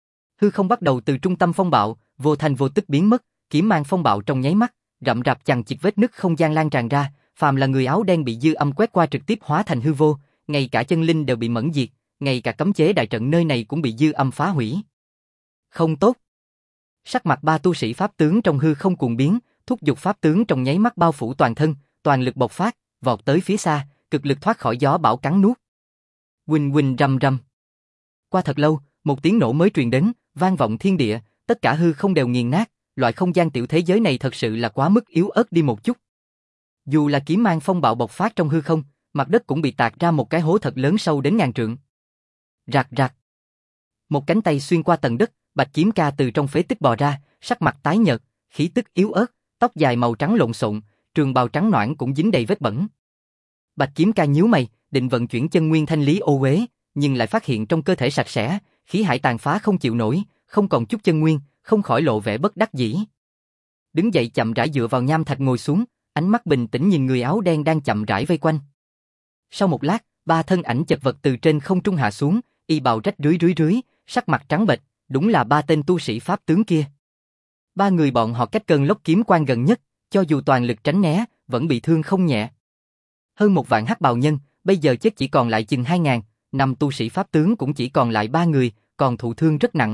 Hư không bắt đầu từ trung tâm phong bạo, vô thanh vô tức biến mất, kiếm mang phong bạo trong nháy mắt, rậm rạp chằng chịt vết nứt không gian lan tràn ra, phàm là người áo đen bị dư âm quét qua trực tiếp hóa thành hư vô, ngay cả chân linh đều bị mẫn diệt, ngay cả cấm chế đại trận nơi này cũng bị dư âm phá hủy. Không tốt. Sắc mặt ba tu sĩ pháp tướng trong hư không cuồng biến, thúc giục pháp tướng trong nháy mắt bao phủ toàn thân, toàn lực bộc phát, vọt tới phía xa, cực lực thoát khỏi gió bão cắn nuốt. Huỳnh huỳnh rầm rầm. Qua thật lâu, một tiếng nổ mới truyền đến, vang vọng thiên địa, tất cả hư không đều nghiền nát, loại không gian tiểu thế giới này thật sự là quá mức yếu ớt đi một chút. Dù là kiếm mang phong bạo bộc phát trong hư không, mặt đất cũng bị tạc ra một cái hố thật lớn sâu đến ngàn trượng. Rạc rạc. Một cánh tay xuyên qua tầng đất, Bạch Kiếm Ca từ trong phế tích bò ra, sắc mặt tái nhợt, khí tức yếu ớt, tóc dài màu trắng lộn xộn, trường bào trắng nõn cũng dính đầy vết bẩn. Bạch Kiếm Ca nhíu mày, định vận chuyển chân nguyên thanh lý ô uế, nhưng lại phát hiện trong cơ thể sạch sẽ, khí hải tàn phá không chịu nổi, không còn chút chân nguyên, không khỏi lộ vẻ bất đắc dĩ. Đứng dậy chậm rãi dựa vào nham thạch ngồi xuống, ánh mắt bình tĩnh nhìn người áo đen đang chậm rãi vây quanh. Sau một lát, ba thân ảnh chật vật từ trên không trung hạ xuống, y bào rách rưới, sắc mặt trắng bệch, đúng là ba tên tu sĩ pháp tướng kia. Ba người bọn họ cách cơn lốc kiếm quang gần nhất, cho dù toàn lực tránh né, vẫn bị thương không nhẹ. Hơn 1.000 hắc bào nhân, bây giờ chết chỉ còn lại chừng 2.000, 5 tu sĩ pháp tướng cũng chỉ còn lại 3 người, còn thụ thương rất nặng.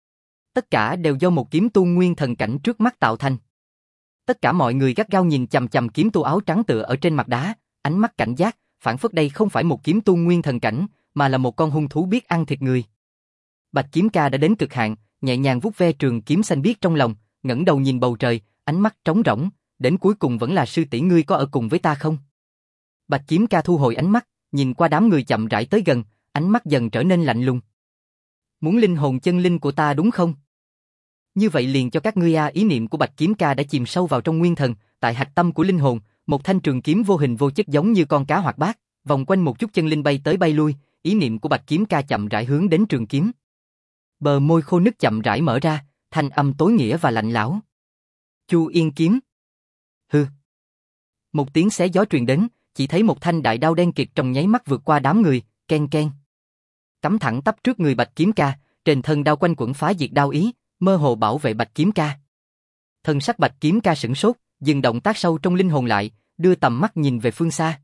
Tất cả đều do một kiếm tu nguyên thần cảnh trước mắt tạo thành. Tất cả mọi người gắt gao nhìn chằm chằm kiếm tu áo trắng tựa ở trên mặt đá, ánh mắt cảnh giác, phảng phất đây không phải một kiếm tu nguyên thần cảnh, mà là một con hung thú biết ăn thịt người. Bạch Kiếm Ca đã đến cực hạn, nhẹ nhàng vuốt ve trường kiếm xanh biếc trong lòng, ngẩng đầu nhìn bầu trời, ánh mắt trống rỗng, đến cuối cùng vẫn là sư tỷ ngươi có ở cùng với ta không? Bạch Kiếm Ca thu hồi ánh mắt, nhìn qua đám người chậm rãi tới gần, ánh mắt dần trở nên lạnh lùng. Muốn linh hồn chân linh của ta đúng không? Như vậy liền cho các ngươi a. Ý niệm của Bạch Kiếm Ca đã chìm sâu vào trong nguyên thần, tại hạch tâm của linh hồn, một thanh trường kiếm vô hình vô chất giống như con cá hoạt bát, vòng quanh một chút chân linh bay tới bay lui, ý niệm của Bạch Kiếm Ca chậm rãi hướng đến trường kiếm. Bờ môi khô nứt chậm rãi mở ra, thanh âm tối nghĩa và lạnh lẽo. Chu Yên kiếm. Hừ. Một tiếng xé gió truyền đến, chỉ thấy một thanh đại đao đen kịt trong nháy mắt vượt qua đám người, ken ken. Cắm thẳng tắp trước người Bạch Kiếm Ca, trên thân đao quanh quẩn phá diệt đao ý, mơ hồ bảo vệ Bạch Kiếm Ca. Thân sắc Bạch Kiếm Ca sửng sốt, dừng động tác sâu trong linh hồn lại, đưa tầm mắt nhìn về phương xa.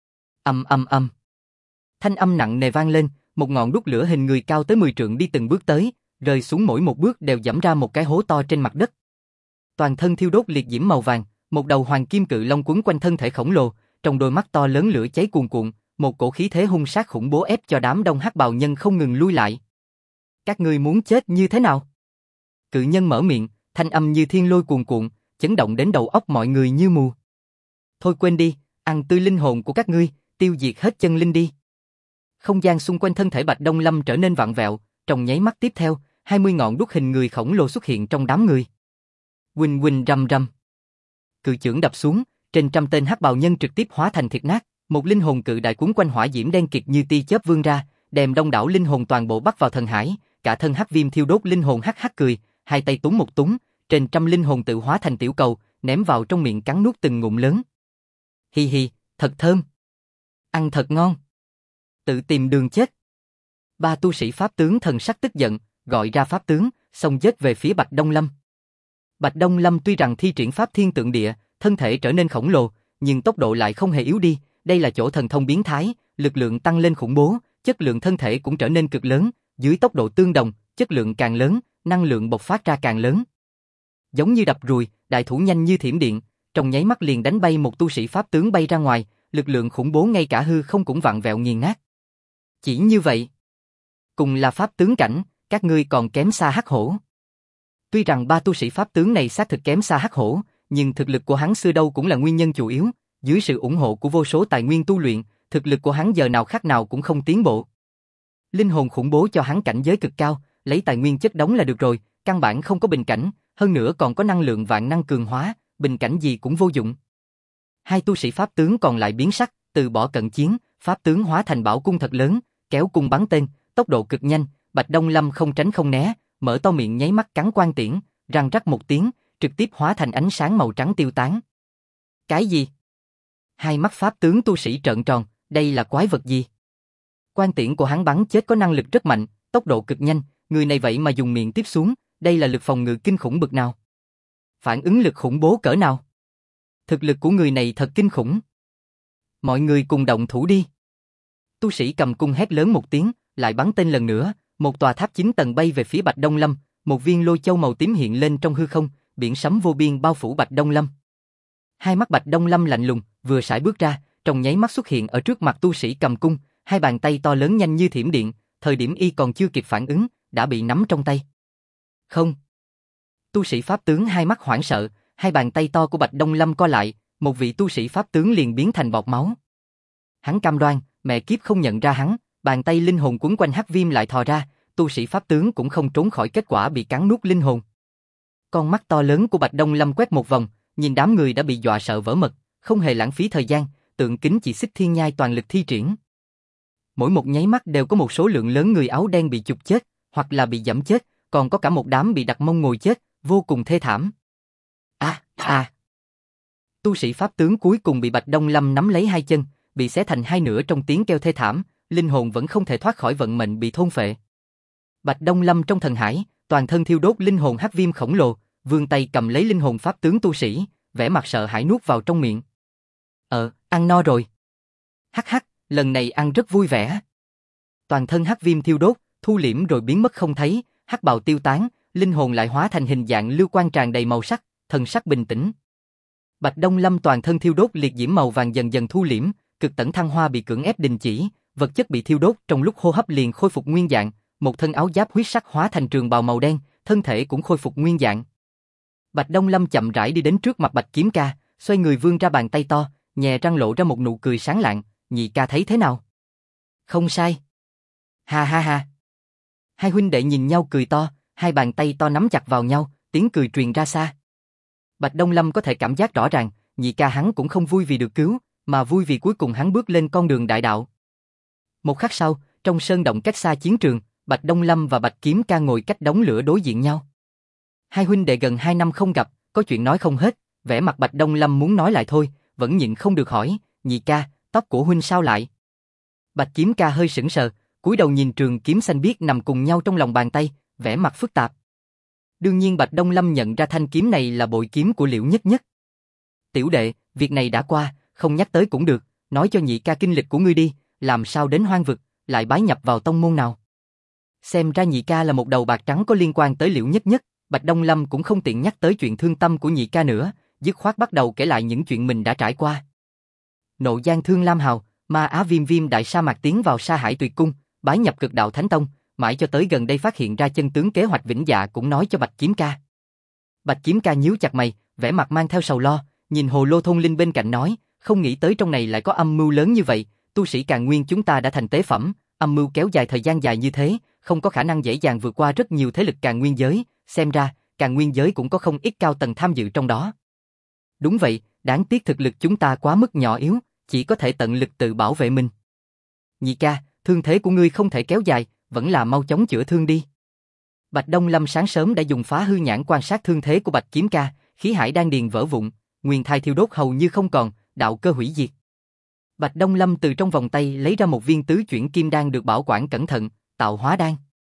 Ầm ầm ầm. Thanh âm nặng nề vang lên, một ngọn đuốc lửa hình người cao tới 10 trượng đi từng bước tới, rơi xuống mỗi một bước đều giẫm ra một cái hố to trên mặt đất. Toàn thân thiêu đốt liệt diễm màu vàng, một đầu hoàng kim cự long quấn quanh thân thể khổng lồ, trong đôi mắt to lớn lửa cháy cuồn cuộn, một cổ khí thế hung sát khủng bố ép cho đám đông hắc bào nhân không ngừng lui lại. Các ngươi muốn chết như thế nào? Cự nhân mở miệng, thanh âm như thiên lôi cuồn cuộn, chấn động đến đầu óc mọi người như mù. Thôi quên đi, ăn tươi linh hồn của các ngươi, tiêu diệt hết chân linh đi. Không gian xung quanh thân thể Bạch Đông Lâm trở nên vặn vẹo, trong nháy mắt tiếp theo, 20 ngọn đuốc hình người khổng lồ xuất hiện trong đám người. Huỳnh huỳnh rầm rầm. Cự chưởng đập xuống, trên trăm tên hắc bào nhân trực tiếp hóa thành thịt nát, một linh hồn cự đại cuốn quanh hỏa diễm đen kịt như tia chớp vươn ra, đem đông đảo linh hồn toàn bộ bắt vào thần hải, cả thân hắc viêm thiêu đốt linh hồn hắc hắc cười, hai tay túm một túm, trên trăm linh hồn tự hóa thành tiểu cầu, ném vào trong miệng cắn nuốt từng ngụm lớn. Hi hi, thật thơm. Ăn thật ngon. Tự tìm đường chết. Ba tu sĩ pháp tướng thần sắc tức giận, gọi ra pháp tướng, xông giết về phía Bạch Đông Lâm. Bạch Đông Lâm tuy rằng thi triển pháp thiên tượng địa, thân thể trở nên khổng lồ, nhưng tốc độ lại không hề yếu đi, đây là chỗ thần thông biến thái, lực lượng tăng lên khủng bố, chất lượng thân thể cũng trở nên cực lớn, dưới tốc độ tương đồng, chất lượng càng lớn, năng lượng bộc phát ra càng lớn. Giống như đập ruồi, đại thủ nhanh như thiểm điện, trong nháy mắt liền đánh bay một tu sĩ pháp tướng bay ra ngoài, lực lượng khủng bố ngay cả hư không cũng vặn vẹo nghiền nát. Chỉ như vậy, cùng là pháp tướng cảnh, các ngươi còn kém xa Hắc Hổ. Tuy rằng ba tu sĩ pháp tướng này xác thực kém xa Hắc Hổ, nhưng thực lực của hắn xưa đâu cũng là nguyên nhân chủ yếu, dưới sự ủng hộ của vô số tài nguyên tu luyện, thực lực của hắn giờ nào khác nào cũng không tiến bộ. Linh hồn khủng bố cho hắn cảnh giới cực cao, lấy tài nguyên chất đống là được rồi, căn bản không có bình cảnh, hơn nữa còn có năng lượng vạn năng cường hóa, bình cảnh gì cũng vô dụng. Hai tu sĩ pháp tướng còn lại biến sắc, từ bỏ cận chiến, pháp tướng hóa thành bảo cung thật lớn, kéo cung bắn tên, tốc độ cực nhanh, Bạch Đông Lâm không tránh không né, mở to miệng nháy mắt cắn quan tiễn, răng rắc một tiếng, trực tiếp hóa thành ánh sáng màu trắng tiêu tán. Cái gì? Hai mắt pháp tướng tu sĩ trợn tròn, đây là quái vật gì? Quan tiễn của hắn bắn chết có năng lực rất mạnh, tốc độ cực nhanh, người này vậy mà dùng miệng tiếp xuống, đây là lực phòng ngự kinh khủng bậc nào? Phản ứng lực khủng bố cỡ nào? Thực lực của người này thật kinh khủng. Mọi người cùng động thủ đi. Tu sĩ cầm cung hét lớn một tiếng, lại bắn tên lần nữa, một tòa tháp 9 tầng bay về phía Bạch Đông Lâm, một viên lôi châu màu tím hiện lên trong hư không, biển sấm vô biên bao phủ Bạch Đông Lâm. Hai mắt Bạch Đông Lâm lạnh lùng, vừa sải bước ra, trong nháy mắt xuất hiện ở trước mặt tu sĩ cầm cung, hai bàn tay to lớn nhanh như thiểm điện, thời điểm y còn chưa kịp phản ứng, đã bị nắm trong tay. Không. Tu sĩ pháp tướng hai mắt hoảng sợ, hai bàn tay to của Bạch Đông Lâm co lại, một vị tu sĩ pháp tướng liền biến thành bọt máu. Hắn cam đoan, mẹ kiếp không nhận ra hắn, bàn tay linh hồn quấn quanh hắc viêm lại thò ra, tu sĩ pháp tướng cũng không trốn khỏi kết quả bị cắn nuốt linh hồn. Con mắt to lớn của Bạch Đông Lâm quét một vòng, nhìn đám người đã bị dọa sợ vỡ mật, không hề lãng phí thời gian, tượng kính chỉ xích thiên nhai toàn lực thi triển. Mỗi một nháy mắt đều có một số lượng lớn người áo đen bị chụp chết, hoặc là bị giẫm chết, còn có cả một đám bị đặt mông ngồi chết, vô cùng thê thảm. Tu sĩ pháp tướng cuối cùng bị Bạch Đông Lâm nắm lấy hai chân, bị xé thành hai nửa trong tiếng kêu thê thảm, linh hồn vẫn không thể thoát khỏi vận mệnh bị thôn phệ. Bạch Đông Lâm trong thần hải, toàn thân thiêu đốt linh hồn hắc viêm khổng lồ, vươn tay cầm lấy linh hồn pháp tướng tu sĩ, vẻ mặt sợ hãi nuốt vào trong miệng. Ăn no rồi. Hắc hắc, lần này ăn rất vui vẻ. Toàn thân hắc viêm thiêu đốt, thu liễm rồi biến mất không thấy, hắc bào tiêu tán, linh hồn lại hóa thành hình dạng lưu quang tràn đầy màu sắc, thần sắc bình tĩnh. Bạch Đông Lâm toàn thân thiêu đốt liệt diễm màu vàng dần dần thu liễm, cực tẩn thăng hoa bị cưỡng ép đình chỉ, vật chất bị thiêu đốt trong lúc hô hấp liền khôi phục nguyên dạng, một thân áo giáp huyết sắc hóa thành trường bào màu đen, thân thể cũng khôi phục nguyên dạng. Bạch Đông Lâm chậm rãi đi đến trước mặt Bạch Kiếm Ca, xoay người vươn ra bàn tay to, nhẹ răng lộ ra một nụ cười sáng lạng, nhị ca thấy thế nào? Không sai. Ha ha ha. Hai huynh đệ nhìn nhau cười to, hai bàn tay to nắm chặt vào nhau, tiếng cười truyền ra xa. Bạch Đông Lâm có thể cảm giác rõ ràng, nhị ca hắn cũng không vui vì được cứu, mà vui vì cuối cùng hắn bước lên con đường đại đạo. Một khắc sau, trong sơn động cách xa chiến trường, Bạch Đông Lâm và Bạch Kiếm Ca ngồi cách đống lửa đối diện nhau. Hai huynh đệ gần 2 năm không gặp, có chuyện nói không hết, vẻ mặt Bạch Đông Lâm muốn nói lại thôi, vẫn nhịn không được hỏi, nhị ca, tóc của huynh sao lại? Bạch Kiếm Ca hơi sững sờ, cúi đầu nhìn trường kiếm xanh biếc nằm cùng nhau trong lòng bàn tay, vẻ mặt phức tạp. Đương nhiên Bạch Đông Lâm nhận ra thanh kiếm này là bội kiếm của Liễu Nhất Nhất. Tiểu đệ, việc này đã qua, không nhắc tới cũng được, nói cho nhị ca kinh lịch của ngươi đi, làm sao đến hoang vực, lại bái nhập vào tông môn nào? Xem ra nhị ca là một đầu bạc trắng có liên quan tới Liễu Nhất Nhất, Bạch Đông Lâm cũng không tiện nhắc tới chuyện thương tâm của nhị ca nữa, dứt khoát bắt đầu kể lại những chuyện mình đã trải qua. Nộ Giang Thương Lam Hào, Ma Á Viêm Viêm đại sa mạc tiến vào Sa Hải Tuyệt Cung, bái nhập Cực Đạo Thánh Tông, mãi cho tới gần đây phát hiện ra chân tướng kế hoạch Vĩnh Dạ cũng nói cho Bạch Kiếm Ca. Bạch Kiếm Ca nhíu chặt mày, vẻ mặt mang theo sầu lo, nhìn Hồ Lô Thôn Linh bên cạnh nói, không nghĩ tới trong này lại có âm mưu lớn như vậy, tu sĩ Càn Nguyên chúng ta đã thành tế phẩm, âm mưu kéo dài thời gian dài như thế, không có khả năng dễ dàng vượt qua rất nhiều thế lực Càn Nguyên giới, xem ra, Càn Nguyên giới cũng có không ít cao tầng tham dự trong đó. Đúng vậy, đáng tiếc thực lực chúng ta quá mức nhỏ yếu, chỉ có thể tận lực tự bảo vệ mình. Nhị ca, thương thế của ngươi không thể kéo dài, vẫn là mau chóng chữa thương đi. Bạch Đông Lâm sáng sớm đã dùng phá hư nhãn quan sát thương thế của Bạch Kiếm Ca, khí hải đan điền vỡ vụn, nguyên thai thiêu đốt hầu như không còn, đạo cơ hủy diệt. Bạch Đông Lâm từ trong vòng tay lấy ra một viên tứ chuyển kim đan được bảo quản cẩn thận, tạo hóa đan.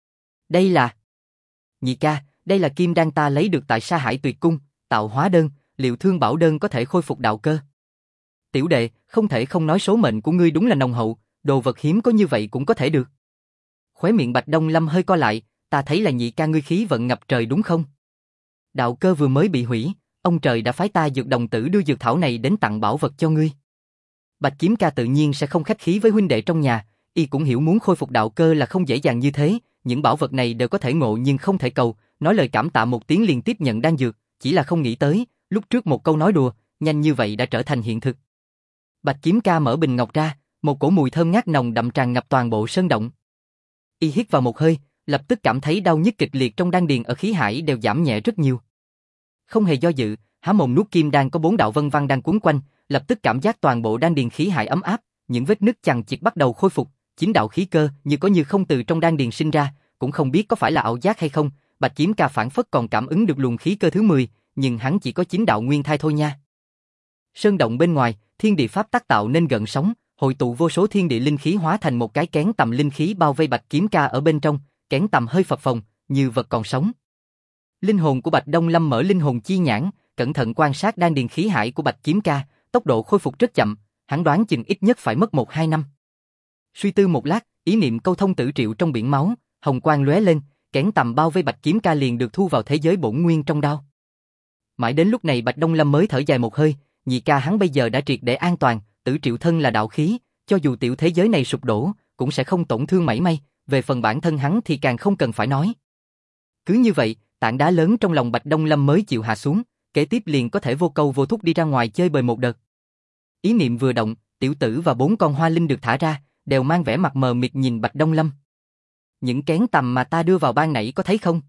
Đây là... Nhị ca, đây là kim đan ta lấy được tại Sa Hải Tuyệt Cung, tạo hóa đơn, liệu thương bảo đơn có thể khôi phục đạo cơ. Tiểu đệ, không thể không nói số mệnh của ngươi đúng là nồng hậu, đồ vật hiếm có như vậy cũng có thể được. Khóe miệng Bạch Đông Lâm hơi co lại, ta thấy là nhị ca ngươi khí vận ngập trời đúng không? Đạo cơ vừa mới bị hủy, ông trời đã phái ta dược đồng tử đưa dược thảo này đến tặng bảo vật cho ngươi. Bạch Kiếm Ca tự nhiên sẽ không khách khí với huynh đệ trong nhà, y cũng hiểu muốn khôi phục đạo cơ là không dễ dàng như thế, những bảo vật này đều có thể ngộ nhưng không thể cầu, nói lời cảm tạ một tiếng liền tiếp nhận đan dược, chỉ là không nghĩ tới, lúc trước một câu nói đùa, nhanh như vậy đã trở thành hiện thực. Bạch Kiếm Ca mở bình ngọc ra, một cổ mùi thơm ngát nồng đậm tràn ngập toàn bộ sơn động. Y hít vào một hơi, lập tức cảm thấy đau nhức kịch liệt trong đan điền ở khí hải đều giảm nhẹ rất nhiều. Không hề do dự, há mồm nuốt kim đan có 4 đạo vân văn đang quấn quanh, lập tức cảm giác toàn bộ đan điền khí hải ấm áp, những vết nứt chằng chịt bắt đầu khôi phục, chính đạo khí cơ như có như không từ trong đan điền sinh ra, cũng không biết có phải là ảo giác hay không, Bạch Kiếm Ca phản phất còn cảm ứng được luồng khí cơ thứ 10, nhưng hắn chỉ có chính đạo nguyên thai thôi nha. Sơn động bên ngoài, thiên địa pháp tác tạo nên gợn sóng, hội tụ vô số thiên địa linh khí hóa thành một cái kén tầm linh khí bao vây Bạch Kiếm Ca ở bên trong, kén tầm hơi phập phồng, như vật còn sống. Linh hồn của Bạch Đông Lâm mở linh hồn chi nhãn, cẩn thận quan sát đan điền khí hải của Bạch Kiếm Ca, tốc độ khôi phục rất chậm, hắn đoán chừng ít nhất phải mất 1-2 năm. Suy tư một lát, ý niệm câu thông tử triệu trong biển máu, hồng quang lóe lên, kén tầm bao vây Bạch Kiếm Ca liền được thu vào thế giới bổn nguyên trong đao. Mãi đến lúc này Bạch Đông Lâm mới thở dài một hơi, nhị ca hắn bây giờ đã triệt để an toàn, tử triệu thân là đạo khí, cho dù tiểu thế giới này sụp đổ, cũng sẽ không tổn thương mảy may, về phần bản thân hắn thì càng không cần phải nói. Cứ như vậy, tảng đá lớn trong lòng Bạch Đông Lâm mới chịu hạ xuống, kế tiếp liền có thể vô câu vô thúc đi ra ngoài chơi bời một đợt. Ý niệm vừa động, tiểu tử và 4 con hoa linh được thả ra, đều mang vẻ mặt mờ mịt nhìn Bạch Đông Lâm. Những kén tầm mà ta đưa vào ban nãy có thấy không?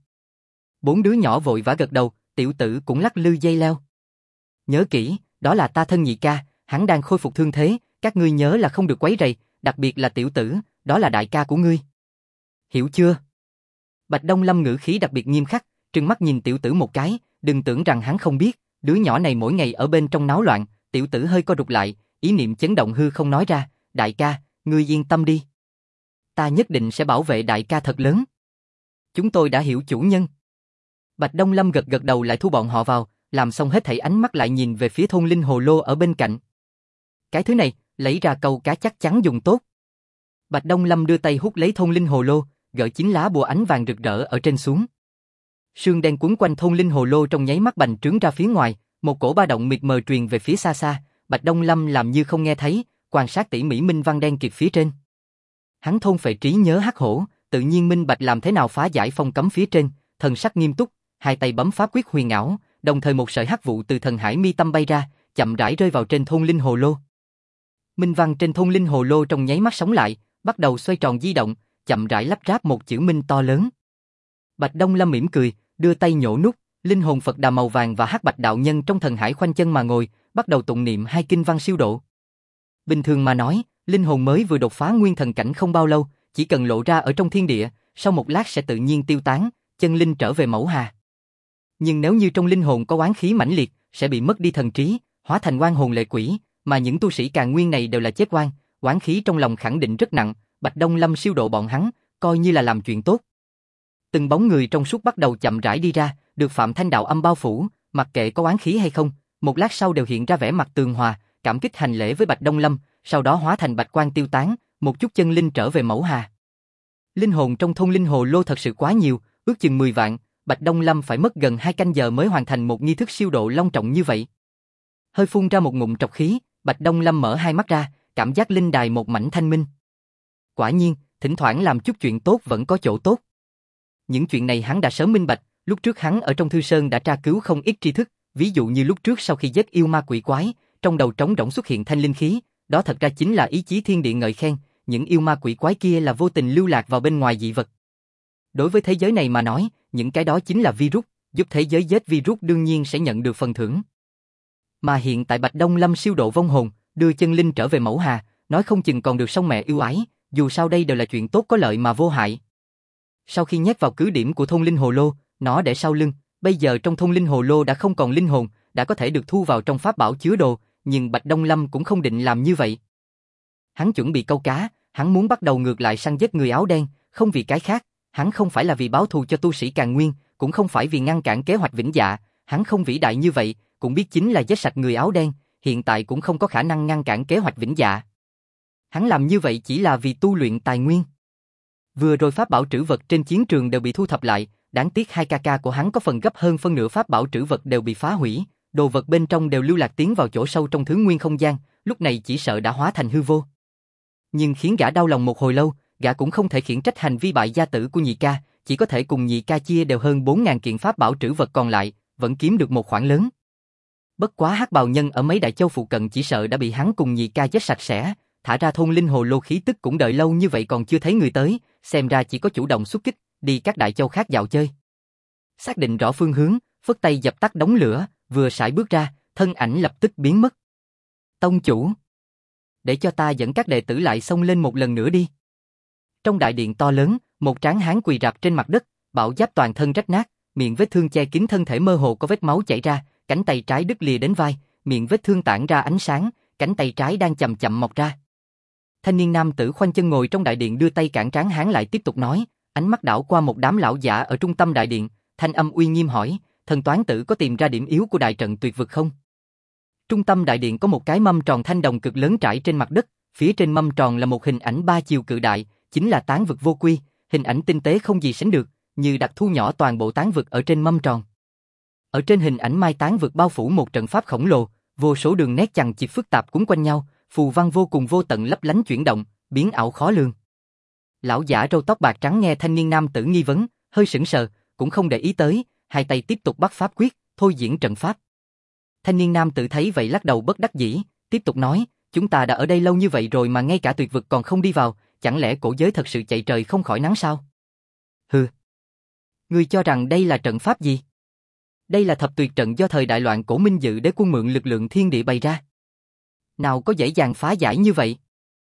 4 đứa nhỏ vội vã gật đầu, tiểu tử cũng lắc lư dây leo. Nhớ kỹ, đó là ta thân nhị ca, hắn đang khôi phục thương thế, các ngươi nhớ là không được quấy rầy, đặc biệt là tiểu tử, đó là đại ca của ngươi. Hiểu chưa? Bạch Đông Lâm ngữ khí đặc biệt nghiêm khắc, trừng mắt nhìn tiểu tử một cái, đừng tưởng rằng hắn không biết, đứa nhỏ này mỗi ngày ở bên trong náo loạn, tiểu tử hơi co rụt lại, ý niệm chấn động hư không nói ra, đại ca, ngươi yên tâm đi. Ta nhất định sẽ bảo vệ đại ca thật lớn. Chúng tôi đã hiểu chủ nhân. Bạch Đông Lâm gật gật đầu lại thu bọn họ vào, làm xong hết thảy ánh mắt lại nhìn về phía thôn linh hồ lô ở bên cạnh. Cái thứ này, lấy ra câu cá chắc chắn dùng tốt. Bạch Đông Lâm đưa tay hút lấy thôn linh hồ lô, gỡ 9 lá bùa ánh vàng rực rỡ ở trên xuống. Sương đen cuốn quanh thôn linh hồ lô trong nháy mắt bành trướng ra phía ngoài, một cổ ba động mịt mờ truyền về phía xa xa, Bạch Đông Lâm làm như không nghe thấy, quan sát tỉ mỉ minh văn đen kịt phía trên. Hắn thôn phệ trí nhớ hắc hổ, tự nhiên minh bạch làm thế nào phá giải phong cấm phía trên, thần sắc nghiêm túc, hai tay bấm pháp quyết huyền ảo, đồng thời một sợi hắc vụ từ thần hải mi tâm bay ra, chậm rãi rơi vào trên thôn linh hồ lô. Minh văn trên thôn linh hồ lô trong nháy mắt sống lại, bắt đầu xoay tròn di động, chậm rãi lắp ráp một chữ minh to lớn. Bạch Đông Lâm mỉm cười, đưa tay nhổ nút, linh hồn Phật Đà màu vàng và hắc bạch đạo nhân trong thần hải khoanh chân mà ngồi, bắt đầu tụng niệm 2 kinh văn siêu độ. Bình thường mà nói, linh hồn mới vừa đột phá nguyên thần cảnh không bao lâu, chỉ cần lộ ra ở trong thiên địa, sau một lát sẽ tự nhiên tiêu tán, chân linh trở về mẫu hà. Nhưng nếu như trong linh hồn có oán khí mãnh liệt, sẽ bị mất đi thần trí, hóa thành oan hồn lệ quỷ, mà những tu sĩ càn nguyên này đều là chết oan, oán khí trong lòng khẳng định rất nặng, Bạch Đông Lâm siêu độ bọn hắn, coi như là làm chuyện tốt. Từng bóng người trong suốt bắt đầu chậm rãi đi ra, được Phạm Thanh đạo âm bao phủ, mặc kệ có oán khí hay không, một lát sau đều hiện ra vẻ mặt tường hòa, cảm kích hành lễ với Bạch Đông Lâm, sau đó hóa thành bạch quang tiêu tán, một chút chân linh trở về mẫu hà. Linh hồn trong thôn linh hồ lô thật sự quá nhiều, ước chừng 10 vạn, Bạch Đông Lâm phải mất gần 2 canh giờ mới hoàn thành một nghi thức siêu độ long trọng như vậy. Hơi phun ra một ngụm trọc khí, Bạch Đông Lâm mở hai mắt ra, cảm giác linh đài một mảnh thanh minh. Quả nhiên, thỉnh thoảng làm chút chuyện tốt vẫn có chỗ tốt. Những chuyện này hắn đã sớm minh bạch, lúc trước hắn ở trong Thư Sơn đã tra cứu không ít tri thức, ví dụ như lúc trước sau khi giết yêu ma quỷ quái, trong đầu trống rỗng xuất hiện thanh linh khí, đó thật ra chính là ý chí thiên địa ngợi khen, những yêu ma quỷ quái kia là vô tình lưu lạc vào bên ngoài dị vật. Đối với thế giới này mà nói, những cái đó chính là virus, giúp thế giới giết virus đương nhiên sẽ nhận được phần thưởng. Mà hiện tại Bạch Đông Lâm siêu độ vong hồn, đưa chân linh trở về mẫu hà, nói không chừng còn được song mẹ yêu ái, dù sao đây đều là chuyện tốt có lợi mà vô hại. Sau khi nhét vào cứ điểm của thôn linh hồ lô, nó để sau lưng, bây giờ trong thôn linh hồ lô đã không còn linh hồn, đã có thể được thu vào trong pháp bảo chứa đồ, nhưng Bạch Đông Lâm cũng không định làm như vậy. Hắn chuẩn bị câu cá, hắn muốn bắt đầu ngược lại săn giết người áo đen, không vì cái khác, hắn không phải là vì báo thù cho tu sĩ Càn Nguyên, cũng không phải vì ngăn cản kế hoạch Vĩnh Dạ, hắn không vĩ đại như vậy, cũng biết chính là giết sạch người áo đen, hiện tại cũng không có khả năng ngăn cản kế hoạch Vĩnh Dạ. Hắn làm như vậy chỉ là vì tu luyện tài nguyên. Vừa rồi pháp bảo trữ vật trên chiến trường đều bị thu thập lại, đáng tiếc hai ca ca của hắn có phần gấp hơn phân nửa pháp bảo trữ vật đều bị phá hủy, đồ vật bên trong đều lưu lạc tiến vào chỗ sâu trong thứ nguyên không gian, lúc này chỉ sợ đã hóa thành hư vô. Nhưng khiến gã đau lòng một hồi lâu, gã cũng không thể khiển trách hành vi bại gia tử của nhị ca, chỉ có thể cùng nhị ca chia đều hơn 4.000 kiện pháp bảo trữ vật còn lại, vẫn kiếm được một khoản lớn. Bất quá hắc bào nhân ở mấy đại châu phụ cận chỉ sợ đã bị hắn cùng nhị ca giết sạch sẽ, thả ra thôn linh hồ lô khí tức cũng đợi lâu như vậy còn chưa thấy người tới, xem ra chỉ có chủ động xuất kích, đi các đại châu khác dạo chơi. Xác định rõ phương hướng, phất tay dập tắt đống lửa, vừa sải bước ra, thân ảnh lập tức biến mất. Tông chủ, để cho ta dẫn các đệ tử lại xông lên một lần nữa đi. Trong đại điện to lớn, một tráng hán quỳ rạp trên mặt đất, bảo giáp toàn thân rách nát, miệng vết thương che kín thân thể mơ hồ có vết máu chảy ra, cánh tay trái đứt lìa đến vai, miệng vết thương tản ra ánh sáng, cánh tay trái đang chậm chậm mọc ra. Thanh niên nam tử khoanh chân ngồi trong đại điện đưa tay cản tráng hán lại tiếp tục nói, ánh mắt đảo qua một đám lão giả ở trung tâm đại điện, thanh âm uy nghiêm hỏi, thần toán tử có tìm ra điểm yếu của đại trận tuyệt vực không? Trung tâm đại điện có một cái mâm tròn thanh đồng cực lớn trải trên mặt đất, phía trên mâm tròn là một hình ảnh ba chiều cự đại, chính là tán vực vô quy, hình ảnh tinh tế không gì sánh được, như đặt thu nhỏ toàn bộ tán vực ở trên mâm tròn. Ở trên hình ảnh mai tán vực bao phủ một trận pháp khổng lồ, vô số đường nét chằng chịt phức tạp cuốn quanh nhau, phù văn vô cùng vô tận lấp lánh chuyển động, biến ảo khó lường. Lão giả râu tóc bạc trắng nghe thanh niên nam tử nghi vấn, hơi sững sờ, cũng không để ý tới, hai tay tiếp tục bắt pháp quyết, thôi diễn trận pháp. Thanh niên nam tử thấy vậy lắc đầu bất đắc dĩ, tiếp tục nói, chúng ta đã ở đây lâu như vậy rồi mà ngay cả tuyệt vực còn không đi vào, chẳng lẽ cổ giới thật sự chạy trời không khỏi nắng sao? Hừ. Ngươi cho rằng đây là trận pháp gì? Đây là thập tuyệt trận do thời đại loạn cổ Minh Dự Đế quân mượn lực lượng thiên địa bày ra. Nào có dễ dàng phá giải như vậy?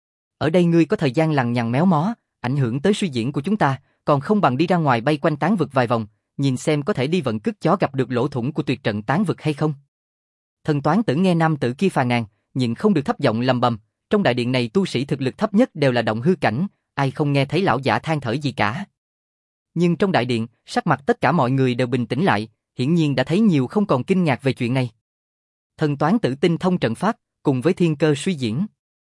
Ở đây ngươi có thời gian lằng nhằng méo mó, ảnh hưởng tới suy diễn của chúng ta, còn không bằng đi ra ngoài bay quanh tán vực vài vòng, nhìn xem có thể đi vận cứt chó gặp được lỗ thủng của tuyệt trận tán vực hay không. Thần toán tử nghe nam tử kia phàn nàn, nhịn không được thấp giọng lầm bầm, trong đại điện này tu sĩ thực lực thấp nhất đều là động hư cảnh, ai không nghe thấy lão giả than thở gì cả. Nhưng trong đại điện, sắc mặt tất cả mọi người đều bình tĩnh lại, hiển nhiên đã thấy nhiều không còn kinh ngạc về chuyện này. Thần toán tử tinh thông trận pháp, cùng với thiên cơ suy diễn.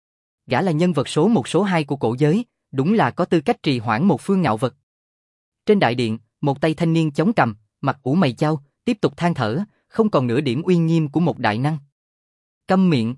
Gã là nhân vật số 1 số 2 của cổ giới, đúng là có tư cách trì hoãn một phương ngạo vật. Trên đại điện, một tay thanh niên chống cằm, mặt ủ mày chau, tiếp tục than thở, không còn nửa điểm uy nghiêm của một đại năng. Câm miệng.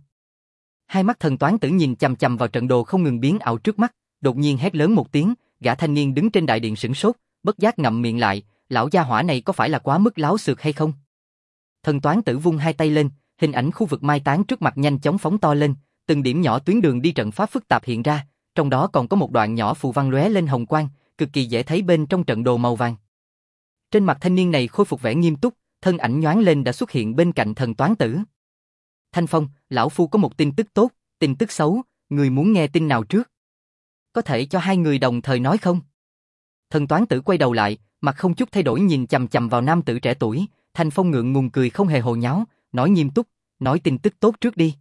Hai mắt thần toán tử nhìn chằm chằm vào trận đồ không ngừng biến ảo trước mắt, đột nhiên hét lớn một tiếng, gã thanh niên đứng trên đại điện sửng sốt, bất giác ngậm miệng lại, lão gia hỏa này có phải là quá mức láo xược hay không? Thần toán tử vung hai tay lên, hình ảnh khu vực mai táng trước mặt nhanh chóng phóng to lên, từng điểm nhỏ tuyến đường đi trận pháp phức tạp hiện ra, trong đó còn có một đoạn nhỏ phù văn lóe lên hồng quang, cực kỳ dễ thấy bên trong trận đồ màu vàng. Trên mặt thanh niên này khôi phục vẻ nghiêm túc, thân ảnh nhoáng lên đã xuất hiện bên cạnh thần toán tử. Thanh Phong, lão phu có một tin tức tốt, tin tức xấu, người muốn nghe tin nào trước? Có thể cho hai người đồng thời nói không? Thần toán tử quay đầu lại, mặt không chút thay đổi nhìn chằm chằm vào nam tử trẻ tuổi, Thanh Phong ngượng ngùng cười không hề hồ nháo, nói nghiêm túc, nói tin tức tốt trước đi.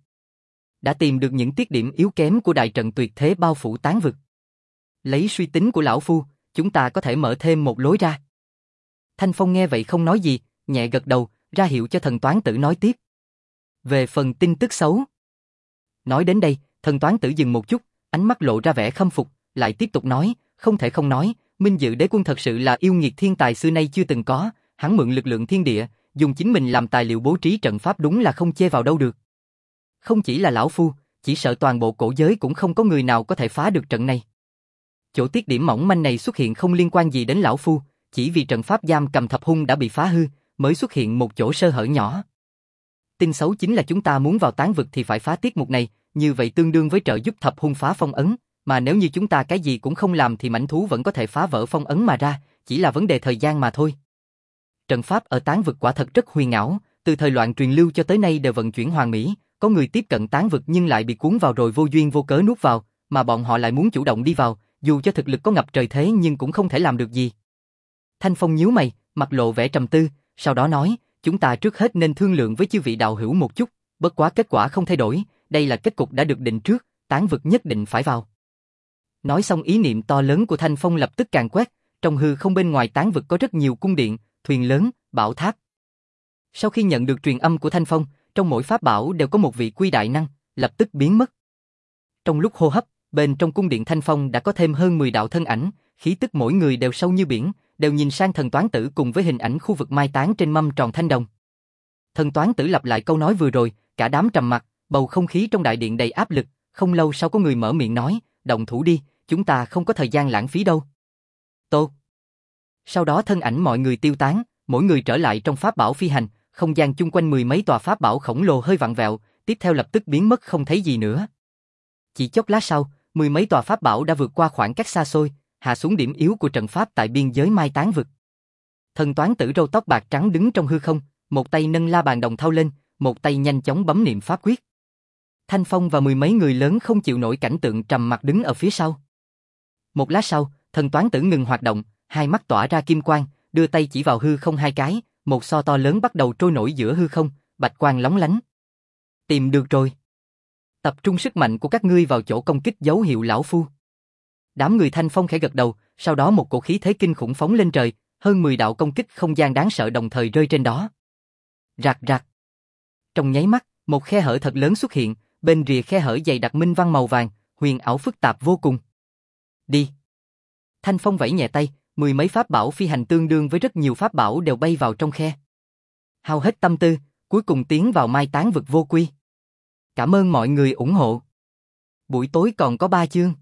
Đã tìm được những tiết điểm yếu kém của đại trận tuyệt thế bao phủ tán vực. Lấy suy tính của lão phu, chúng ta có thể mở thêm một lối ra. Thanh Phong nghe vậy không nói gì, nhẹ gật đầu, ra hiệu cho thần toán tử nói tiếp. Về phần tin tức xấu. Nói đến đây, thần toán tử dừng một chút, ánh mắt lộ ra vẻ khâm phục, lại tiếp tục nói, không thể không nói, Minh Dự Đế quân thật sự là yêu nghiệt thiên tài xưa nay chưa từng có, hắn mượn lực lượng thiên địa, dùng chính mình làm tài liệu bố trí trận pháp đúng là không chê vào đâu được. Không chỉ là lão phu, chỉ sợ toàn bộ cổ giới cũng không có người nào có thể phá được trận này. Chỗ tiết điểm mỏng manh này xuất hiện không liên quan gì đến lão phu, chỉ vì trận pháp giam cầm thập hung đã bị phá hư, mới xuất hiện một chỗ sơ hở nhỏ. Tin xấu chính là chúng ta muốn vào tán vực thì phải phá tiết mục này, như vậy tương đương với trợ giúp thập hung phá phong ấn, mà nếu như chúng ta cái gì cũng không làm thì mãnh thú vẫn có thể phá vỡ phong ấn mà ra, chỉ là vấn đề thời gian mà thôi. Trận pháp ở tán vực quả thật rất huyền ảo, từ thời loạn truyền lưu cho tới nay đều vận chuyển hoàn mỹ, có người tiếp cận tán vực nhưng lại bị cuốn vào rồi vô duyên vô cớ nuốt vào, mà bọn họ lại muốn chủ động đi vào, dù cho thực lực có ngập trời thế nhưng cũng không thể làm được gì. Thanh Phong nhíu mày, mặt lộ vẻ trầm tư, sau đó nói, chúng ta trước hết nên thương lượng với chư vị đạo hữu một chút, bất quá kết quả không thay đổi, đây là kết cục đã được định trước, tán vực nhất định phải vào. Nói xong ý niệm to lớn của Thanh Phong lập tức càn quét, trong hư không bên ngoài tán vực có rất nhiều cung điện, thuyền lớn, bảo tháp. Sau khi nhận được truyền âm của Thanh Phong, trong mỗi pháp bảo đều có một vị quy đại năng, lập tức biến mất. Trong lúc hô hấp, bên trong cung điện Thanh Phong đã có thêm hơn 10 đạo thân ảnh, khí tức mỗi người đều sâu như biển, đều nhìn sang thần toán tử cùng với hình ảnh khu vực mai táng trên mâm tròn thanh đồng. Thần toán tử lặp lại câu nói vừa rồi, cả đám trầm mặc, bầu không khí trong đại điện đầy áp lực, không lâu sau có người mở miệng nói, động thủ đi, chúng ta không có thời gian lãng phí đâu. Tô. Sau đó thân ảnh mọi người tiêu tán, mỗi người trở lại trong pháp bảo phi hành, không gian chung quanh mười mấy tòa pháp bảo khổng lồ hơi vặn vẹo, tiếp theo lập tức biến mất không thấy gì nữa. Chỉ chốc lát sau, mười mấy tòa pháp bảo đã vượt qua khoảng cách xa xôi, hạ xuống điểm yếu của trận pháp tại biên giới mai táng vực. Thần toán tử râu tóc bạc trắng đứng trong hư không, một tay nâng la bàn đồng thau lên, một tay nhanh chóng bấm niệm pháp quyết. Thanh Phong và mười mấy người lớn không chịu nổi cảnh tượng trầm mặc đứng ở phía sau. Một lát sau, thần toán tử ngừng hoạt động, hai mắt tỏa ra kim quang, đưa tay chỉ vào hư không hai cái, một so to lớn bắt đầu trôi nổi giữa hư không, bạch quang lóng lánh. Tìm được rồi. Tập trung sức mạnh của các ngươi vào chỗ công kích dấu hiệu lão phu. Đám người Thanh Phong khẽ gật đầu, sau đó một cổ khí thế kinh khủng phóng lên trời, hơn 10 đạo công kích không gian đáng sợ đồng thời rơi trên đó. Rạc rạc. Trong nháy mắt, một khe hở thật lớn xuất hiện, bên rìa khe hở dày đặc minh văn màu vàng, huyền ảo phức tạp vô cùng. Đi. Thanh Phong vẫy nhẹ tay, mười mấy pháp bảo phi hành tương đương với rất nhiều pháp bảo đều bay vào trong khe. Hao hết tâm tư, cuối cùng tiến vào mai táng vực vô quy. Cảm ơn mọi người ủng hộ. Buổi tối còn có 3 chương.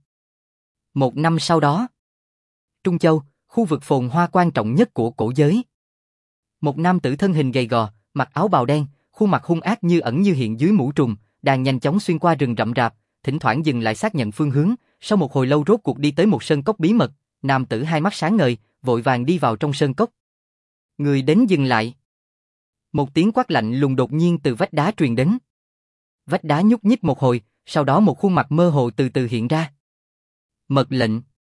Một năm sau đó, Trung Châu, khu vực phồn hoa quan trọng nhất của cổ giới. Một nam tử thân hình gầy gò, mặc áo bào đen, khuôn mặt hung ác như ẩn như hiện dưới mũ trùm, đang nhanh chóng xuyên qua rừng rậm rạp, thỉnh thoảng dừng lại xác nhận phương hướng, sau một hồi lâu rốt cuộc đi tới một sơn cốc bí mật, nam tử hai mắt sáng ngời, vội vàng đi vào trong sơn cốc. Người đến dừng lại. Một tiếng quát lạnh lùng đột nhiên từ vách đá truyền đến. Vách đá nhúc nhích một hồi, sau đó một khuôn mặt mơ hồ từ từ hiện ra. Mật lệnh.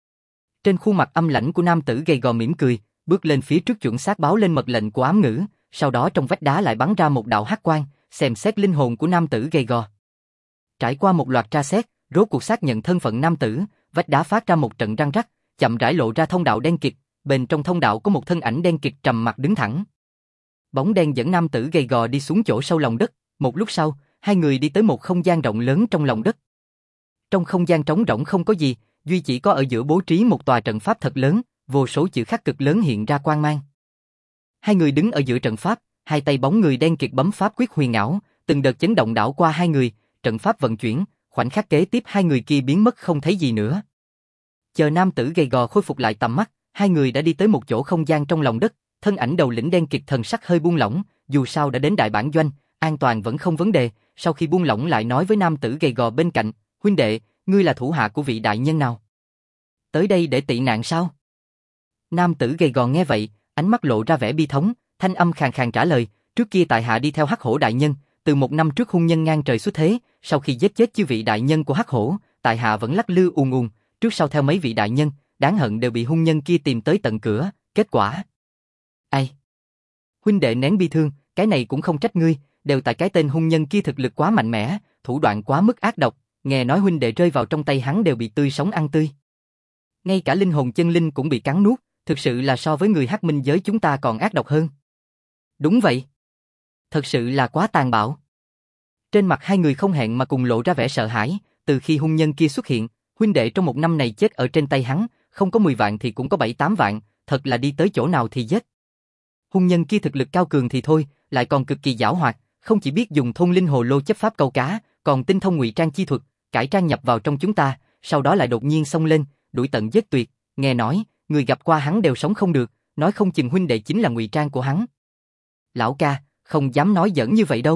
Trên khuôn mặt âm lãnh của nam tử gầy gò mỉm cười, bước lên phía trước chuẩn xác báo lên mật lệnh của ám ngữ, sau đó trong vách đá lại bắn ra một đạo hắc quang, xem xét linh hồn của nam tử gầy gò. Trải qua một loạt tra xét, rốt cuộc xác nhận thân phận nam tử, vách đá phát ra một trận răng rắc, chậm rãi lộ ra thông đạo đen kịt, bên trong thông đạo có một thân ảnh đen kịt trầm mặc đứng thẳng. Bóng đen dẫn nam tử gầy gò đi xuống chỗ sâu lòng đất, một lúc sau, hai người đi tới một không gian rộng lớn trong lòng đất. Trong không gian trống rỗng không có gì, duy chỉ có ở giữa bố trí một tòa trận pháp thật lớn, vô số chữ khắc cực lớn hiện ra quang mang. Hai người đứng ở giữa trận pháp, hai tay bóng người đen kịt bấm pháp quyết huyền ảo, từng đợt chấn động đảo qua hai người, trận pháp vận chuyển, khoảnh khắc kế tiếp hai người kia biến mất không thấy gì nữa. Chờ nam tử gầy gò khôi phục lại tầm mắt, hai người đã đi tới một chỗ không gian trong lòng đất, thân ảnh đầu lĩnh đen kịt thần sắc hơi buông lỏng, dù sao đã đến đại bản doanh, an toàn vẫn không vấn đề, sau khi buông lỏng lại nói với nam tử gầy gò bên cạnh, huynh đệ, ngươi là thủ hạ của vị đại nhân nào? Tới đây để tị nạn sao? Nam tử gầy gò nghe vậy, ánh mắt lộ ra vẻ bi thống, thanh âm khàn khàn trả lời, trước kia tại hạ đi theo Hắc Hổ đại nhân, từ một năm trước hung nhân ngang trời xuất thế, sau khi giết chết chư vị đại nhân của Hắc Hổ, tại hạ vẫn lắc lư ùn ùn, trước sau theo mấy vị đại nhân, đáng hận đều bị hung nhân kia tìm tới tận cửa, kết quả. Ai? Huynh đệ nén bi thương, cái này cũng không trách ngươi, đều tại cái tên hung nhân kia thực lực quá mạnh mẽ, thủ đoạn quá mức ác độc, nghe nói huynh đệ rơi vào trong tay hắn đều bị tươi sống ăn tươi. Ngay cả linh hồn chân linh cũng bị cắn nuốt, thực sự là so với người Hắc Minh giới chúng ta còn ác độc hơn. Đúng vậy. Thật sự là quá tàn bạo. Trên mặt hai người không hẹn mà cùng lộ ra vẻ sợ hãi, từ khi hung nhân kia xuất hiện, huynh đệ trong một năm này chết ở trên tay hắn, không có 10 vạn thì cũng có 7-8 vạn, thật là đi tới chỗ nào thì giết. Hung nhân kia thực lực cao cường thì thôi, lại còn cực kỳ giảo hoạt, không chỉ biết dùng thôn linh hồ lô chấp pháp câu cá, còn tinh thông ngụy trang chi thuật, cải trang nhập vào trong chúng ta, sau đó lại đột nhiên xông lên, đuổi tận giết tuyệt, nghe nói, người gặp qua hắn đều sống không được, nói không chừng huynh đệ chính là ngụy trang của hắn. Lão ca, không dám nói giỡn như vậy đâu.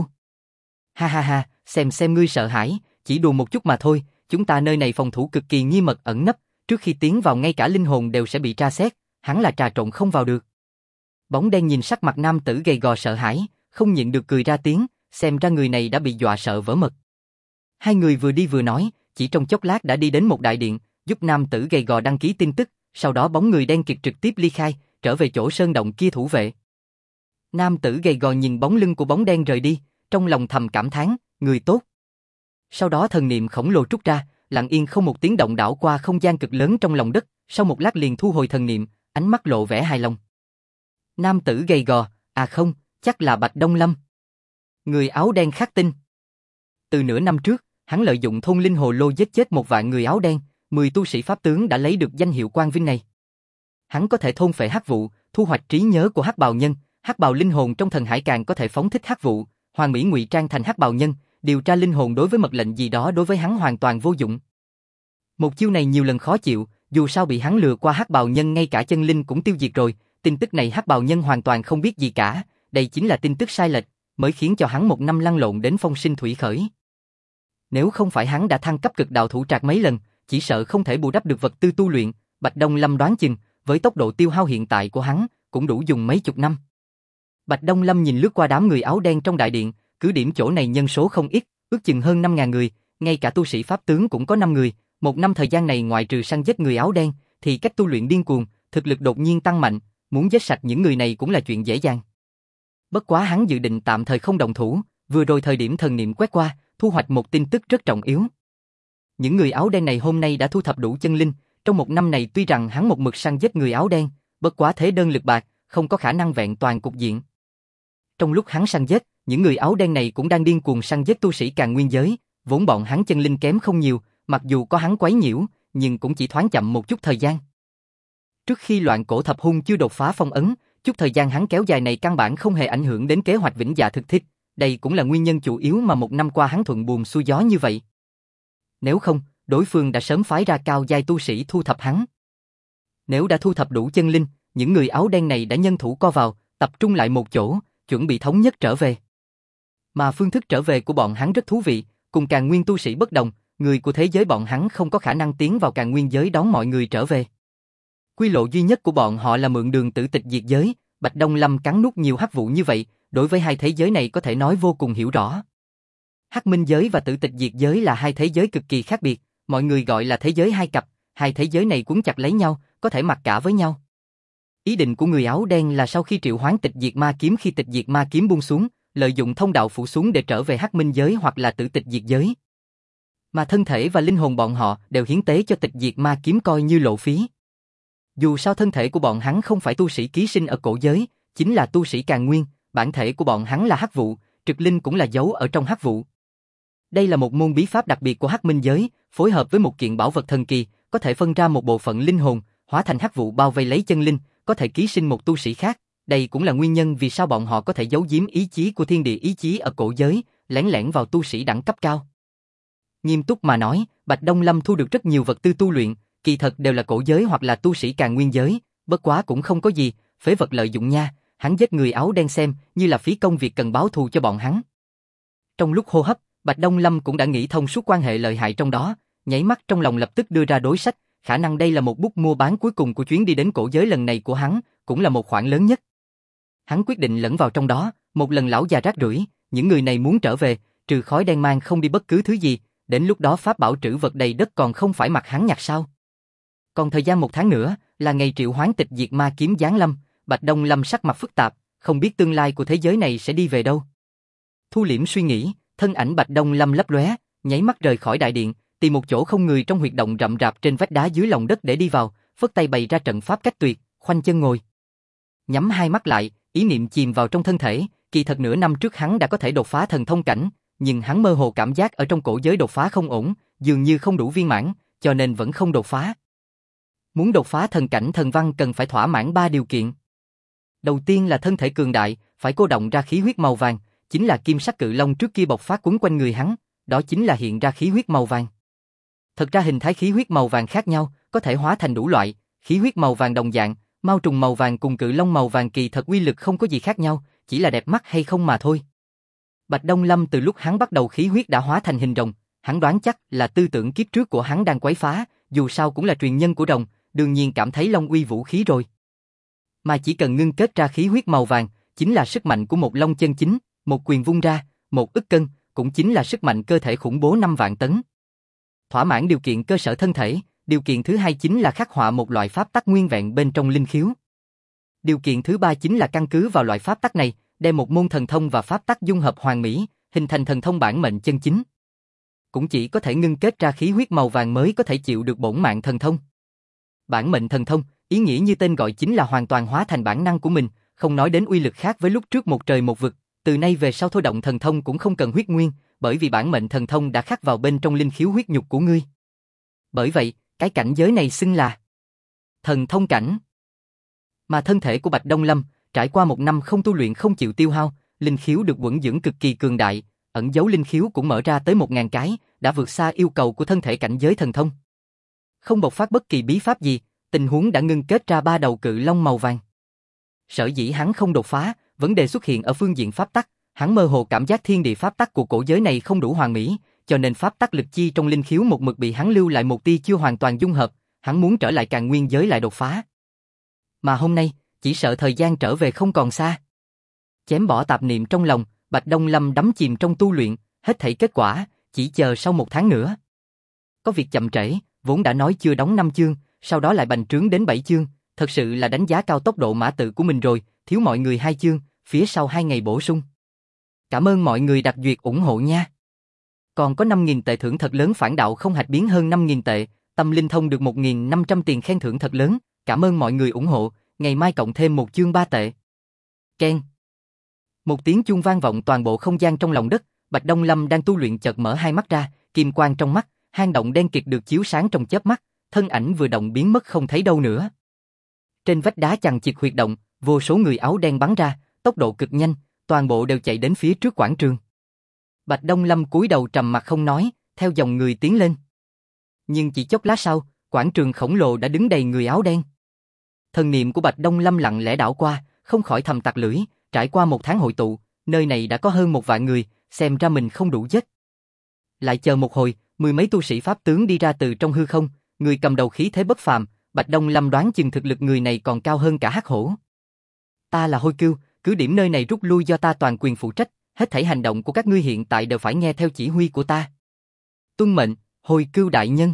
Ha ha ha, xem ngươi sợ hãi, chỉ đùa một chút mà thôi, chúng ta nơi này phòng thủ cực kỳ nghiêm mật ẩn nấp, trước khi tiến vào ngay cả linh hồn đều sẽ bị tra xét, hắn là trà trộn không vào được. Bóng đen nhìn sắc mặt nam tử gầy gò sợ hãi, không nhịn được cười ra tiếng, xem ra người này đã bị dọa sợ vỡ mật. Hai người vừa đi vừa nói, chỉ trong chốc lát đã đi đến một đại điện, giúp nam tử gầy gò đăng ký tin tức, sau đó bóng người đen kịt trực tiếp ly khai, trở về chỗ sơn động kia thủ vệ. Nam tử gầy gò nhìn bóng lưng của bóng đen rời đi, trong lòng thầm cảm thán, người tốt. Sau đó thần niệm khổng lồ trút ra, lặng yên không một tiếng động đảo qua không gian cực lớn trong lòng đất, sau một lát liền thu hồi thần niệm, ánh mắt lộ vẻ hài lòng. Nam tử gầy gò, à không, chắc là Bạch Đông Lâm. Người áo đen khắc tinh. Từ nửa năm trước, hắn lợi dụng thôn linh hồ lô giết chết 1 vạn người áo đen, 10 tu sĩ pháp tướng đã lấy được danh hiệu quang vinh này. Hắn có thể thôn phệ hắc vụ, thu hoạch trí nhớ của hắc bào nhân, hắc bào linh hồn trong thần hải càng có thể phóng thích hắc vụ, hoàn mỹ ngụy trang thành hắc bào nhân, điều tra linh hồn đối với mật lệnh gì đó đối với hắn hoàn toàn vô dụng. Một chiêu này nhiều lần khó chịu, dù sao bị hắn lừa qua hắc bào nhân ngay cả chân linh cũng tiêu diệt rồi, tin tức này hắc bào nhân hoàn toàn không biết gì cả, đây chính là tin tức sai lệch, mới khiến cho hắn một năm lăn lộn đến phong sinh thủy khởi. Nếu không phải hắn đã thăng cấp cực đạo thủ trạc mấy lần, chỉ sợ không thể bù đắp được vật tư tu luyện, Bạch Đông Lâm đoán chừng, với tốc độ tiêu hao hiện tại của hắn, cũng đủ dùng mấy chục năm. Bạch Đông Lâm nhìn lướt qua đám người áo đen trong đại điện, cứ điểm chỗ này nhân số không ít, ước chừng hơn 5.000 người, ngay cả tu sĩ pháp tướng cũng có 5 người. Một năm thời gian này ngoại trừ săn giết người áo đen, thì cách tu luyện điên cuồng, thực lực đột nhiên tăng mạnh, muốn giết sạch những người này cũng là chuyện dễ dàng. Bất quá hắn dự định tạm thời không động thủ, vừa rồi thời điểm thần niệm quét qua, thu hoạch một tin tức rất trọng yếu. Những người áo đen này hôm nay đã thu thập đủ chân linh, trong một năm này tuy rằng hắn một mực săn giết người áo đen, bất quá thế đơn lực bạc, không có khả năng vẹn toàn cục diện. Trong lúc hắn săn giết, những người áo đen này cũng đang điên cuồng săn giết tu sĩ Càn Nguyên giới, vốn bọn hắn chân linh kém không nhiều, mặc dù có hắn quấy nhiễu, nhưng cũng chỉ thoáng chậm một chút thời gian. Trước khi loạn cổ thập hung chưa đột phá phong ấn, chút thời gian hắn kéo dài này căn bản không hề ảnh hưởng đến kế hoạch vĩnh dạ thực thích, đây cũng là nguyên nhân chủ yếu mà một năm qua hắn thuận buồm xuôi gió như vậy. Nếu không, đối phương đã sớm phái ra cao giai tu sĩ thu thập hắn. Nếu đã thu thập đủ chân linh, những người áo đen này đã nhân thủ co vào, tập trung lại một chỗ, chuẩn bị thống nhất trở về. Mà phương thức trở về của bọn hắn rất thú vị, cùng Càn Nguyên tu sĩ bất đồng, người của thế giới bọn hắn không có khả năng tiến vào Càn Nguyên giới đón mọi người trở về. Quy lộ duy nhất của bọn họ là mượn đường tử tịch diệt giới, Bạch Đông Lâm cắn nuốt nhiều hắc vụ như vậy, đối với hai thế giới này có thể nói vô cùng hiểu rõ. Hắc minh giới và tử tịch diệt giới là hai thế giới cực kỳ khác biệt, mọi người gọi là thế giới hai cặp, hai thế giới này quấn chặt lấy nhau, có thể mặc cả với nhau. Ý định của người áo đen là sau khi triệu hoán tịch diệt ma kiếm khi tịch diệt ma kiếm buông xuống, lợi dụng thông đạo phủ xuống để trở về hắc minh giới hoặc là tử tịch diệt giới. Mà thân thể và linh hồn bọn họ đều hiến tế cho tịch diệt ma kiếm coi như lộ phí. Dù sao thân thể của bọn hắn không phải tu sĩ ký sinh ở cổ giới, chính là tu sĩ Càn Nguyên, bản thể của bọn hắn là hắc vụ, trực linh cũng là giấu ở trong hắc vụ. Đây là một môn bí pháp đặc biệt của hắc minh giới, phối hợp với một kiện bảo vật thần kỳ, có thể phân ra một bộ phận linh hồn, hóa thành hắc vụ bao vây lấy chân linh, có thể ký sinh một tu sĩ khác. Đây cũng là nguyên nhân vì sao bọn họ có thể giấu giếm ý chí của thiên địa ý chí ở cổ giới, lén lẻn vào tu sĩ đẳng cấp cao. Nghiêm túc mà nói, Bạch Đông Lâm thu được rất nhiều vật tư tu luyện, kỳ thật đều là cổ giới hoặc là tu sĩ Càn Nguyên giới, bất quá cũng không có gì, phế vật lợi dụng nha, hắn giết người áo đen xem như là phí công việc cần báo thù cho bọn hắn. Trong lúc hô hấp, Bạch Đông Lâm cũng đã nghĩ thông suốt quan hệ lợi hại trong đó, nháy mắt trong lòng lập tức đưa ra đối sách, khả năng đây là một bút mua bán cuối cùng của chuyến đi đến cổ giới lần này của hắn, cũng là một khoản lớn nhất. Hắn quyết định lẫn vào trong đó, một lần lão già rác rưởi, những người này muốn trở về, trừ khói đen mang không đi bất cứ thứ gì, đến lúc đó pháp bảo trữ vật đầy đất còn không phải mặc hắn nhặt sao. Còn thời gian 1 tháng nữa, là ngày triệu hoán tịch diệt ma kiếm giáng lâm, Bạch Đông Lâm sắc mặt phức tạp, không biết tương lai của thế giới này sẽ đi về đâu. Thu liễm suy nghĩ, thân ảnh Bạch Đông Lâm lấp lóe, nháy mắt rời khỏi đại điện, tìm một chỗ không người trong huyệt động rậm rạp trên vách đá dưới lòng đất để đi vào, phất tay bày ra trận pháp cách tuyệt, khoanh chân ngồi. Nhắm hai mắt lại, ý niệm chìm vào trong thân thể, kỳ thật nửa năm trước hắn đã có thể đột phá thần thông cảnh, nhưng hắn mơ hồ cảm giác ở trong cổ giới đột phá không ổn, dường như không đủ viên mãn, cho nên vẫn không đột phá. Muốn đột phá thần cảnh thần văn cần phải thỏa mãn 3 điều kiện. Đầu tiên là thân thể cường đại, phải cô động ra khí huyết màu vàng, chính là kim sắc cự long trước kia bộc phát quấn quanh người hắn, đó chính là hiện ra khí huyết màu vàng. Thật ra hình thái khí huyết màu vàng khác nhau, có thể hóa thành đủ loại, khí huyết màu vàng đồng dạng, mao trùng màu vàng cùng cự long màu vàng kỳ thật uy lực không có gì khác nhau, chỉ là đẹp mắt hay không mà thôi. Bạch Đông Lâm từ lúc hắn bắt đầu khí huyết đã hóa thành hình rồng, hắn đoán chắc là tư tưởng kiếp trước của hắn đang quấy phá, dù sao cũng là truyền nhân của rồng, đương nhiên cảm thấy long uy vũ khí rồi. Mà chỉ cần ngưng kết ra khí huyết màu vàng, chính là sức mạnh của một long chân chính, một quyền vung ra, 1 ức cân, cũng chính là sức mạnh cơ thể khủng bố 5 vạn tấn. Thỏa mãn điều kiện cơ sở thân thể, điều kiện thứ hai chính là khắc họa một loại pháp tắc nguyên vẹn bên trong linh khiếu. Điều kiện thứ ba chính là căn cứ vào loại pháp tắc này, đem một môn thần thông và pháp tắc dung hợp hoàn mỹ, hình thành thần thông bản mệnh chân chính. Cũng chỉ có thể ngưng kết ra khí huyết màu vàng mới có thể chịu được bổn mạng thần thông. Bản mệnh thần thông, ý nghĩa như tên gọi chính là hoàn toàn hóa thành bản năng của mình, không nói đến uy lực khác với lúc trước một trời một vực, từ nay về sau thôi động thần thông cũng không cần huyết nguyên, bởi vì bản mệnh thần thông đã khắc vào bên trong linh khiếu huyết nhục của ngươi. Bởi vậy, cái cảnh giới này xưng là thần thông cảnh. Mà thân thể của Bạch Đông Lâm, trải qua 1 năm không tu luyện không chịu tiêu hao, linh khiếu được quẩn dưỡng cực kỳ cường đại, ẩn dấu linh khiếu cũng mở ra tới 1000 cái, đã vượt xa yêu cầu của thân thể cảnh giới thần thông. Không bộc phát bất kỳ bí pháp gì, tình huống đã ngưng kết ra 3 đầu cự long màu vàng. Sở dĩ hắn không đột phá, vấn đề xuất hiện ở phương diện pháp tắc, hắn mơ hồ cảm giác thiên địa pháp tắc của cổ giới này không đủ hoàn mỹ, cho nên pháp tắc lực chi trong linh khiếu một mực bị hắn lưu lại một tia chưa hoàn toàn dung hợp, hắn muốn trở lại Càn Nguyên giới lại đột phá. Mà hôm nay, chỉ sợ thời gian trở về không còn xa. Chém bỏ tạp niệm trong lòng, Bạch Đông Lâm đắm chìm trong tu luyện, Hết thảy kết quả, chỉ chờ sau 1 tháng nữa. Có việc chậm trễ, vốn đã nói chưa đóng 5 chương, sau đó lại bành trướng đến 7 chương, thật sự là đánh giá cao tốc độ mã tự của mình rồi, thiếu mọi người 2 chương, phía sau 2 ngày bổ sung. Cảm ơn mọi người đặt duyệt ủng hộ nha. Còn có 5.000 tệ thưởng thật lớn, phản đạo không hạch biến hơn 5.000 tệ, tâm linh thông được 1.500 tiền khen thưởng thật lớn, cảm ơn mọi người ủng hộ, ngày mai cộng thêm 1 chương 3 tệ. Ken. Một tiếng chuông vang vọng toàn bộ không gian trong lòng đất, Bạch Đông Lâm đang tu luyện chợt mở hai mắt ra, kim quang trong mắt, hang động đen kịt được chiếu sáng trong chớp mắt, thân ảnh vừa động biến mất không thấy đâu nữa. Trên vách đá chằng chịt huyệt động, vô số người áo đen bắn ra, tốc độ cực nhanh, toàn bộ đều chạy đến phía trước quảng trường. Bạch Đông Lâm cúi đầu trầm mặt không nói, theo dòng người tiến lên. Nhưng chỉ chốc lát sau, quảng trường khổng lồ đã đứng đầy người áo đen. Thần niệm của Bạch Đông Lâm lặng lẽ đảo qua, không khỏi thầm tặc lưỡi, trải qua 1 tháng hội tụ, nơi này đã có hơn 1 vạn người, xem ra mình không đủ giết. Lại chờ một hồi, 10 mấy tu sĩ pháp tướng đi ra từ trong hư không, người cầm đầu khí thế bất phàm, Bạch Đông Lâm đoán chừng thực lực người này còn cao hơn cả Hắc Hổ. Ta là Hôi Cưu, cứ điểm nơi này rút lui do ta toàn quyền phụ trách, hết thảy hành động của các ngươi hiện tại đều phải nghe theo chỉ huy của ta. Tuân mệnh, Hôi Cưu đại nhân.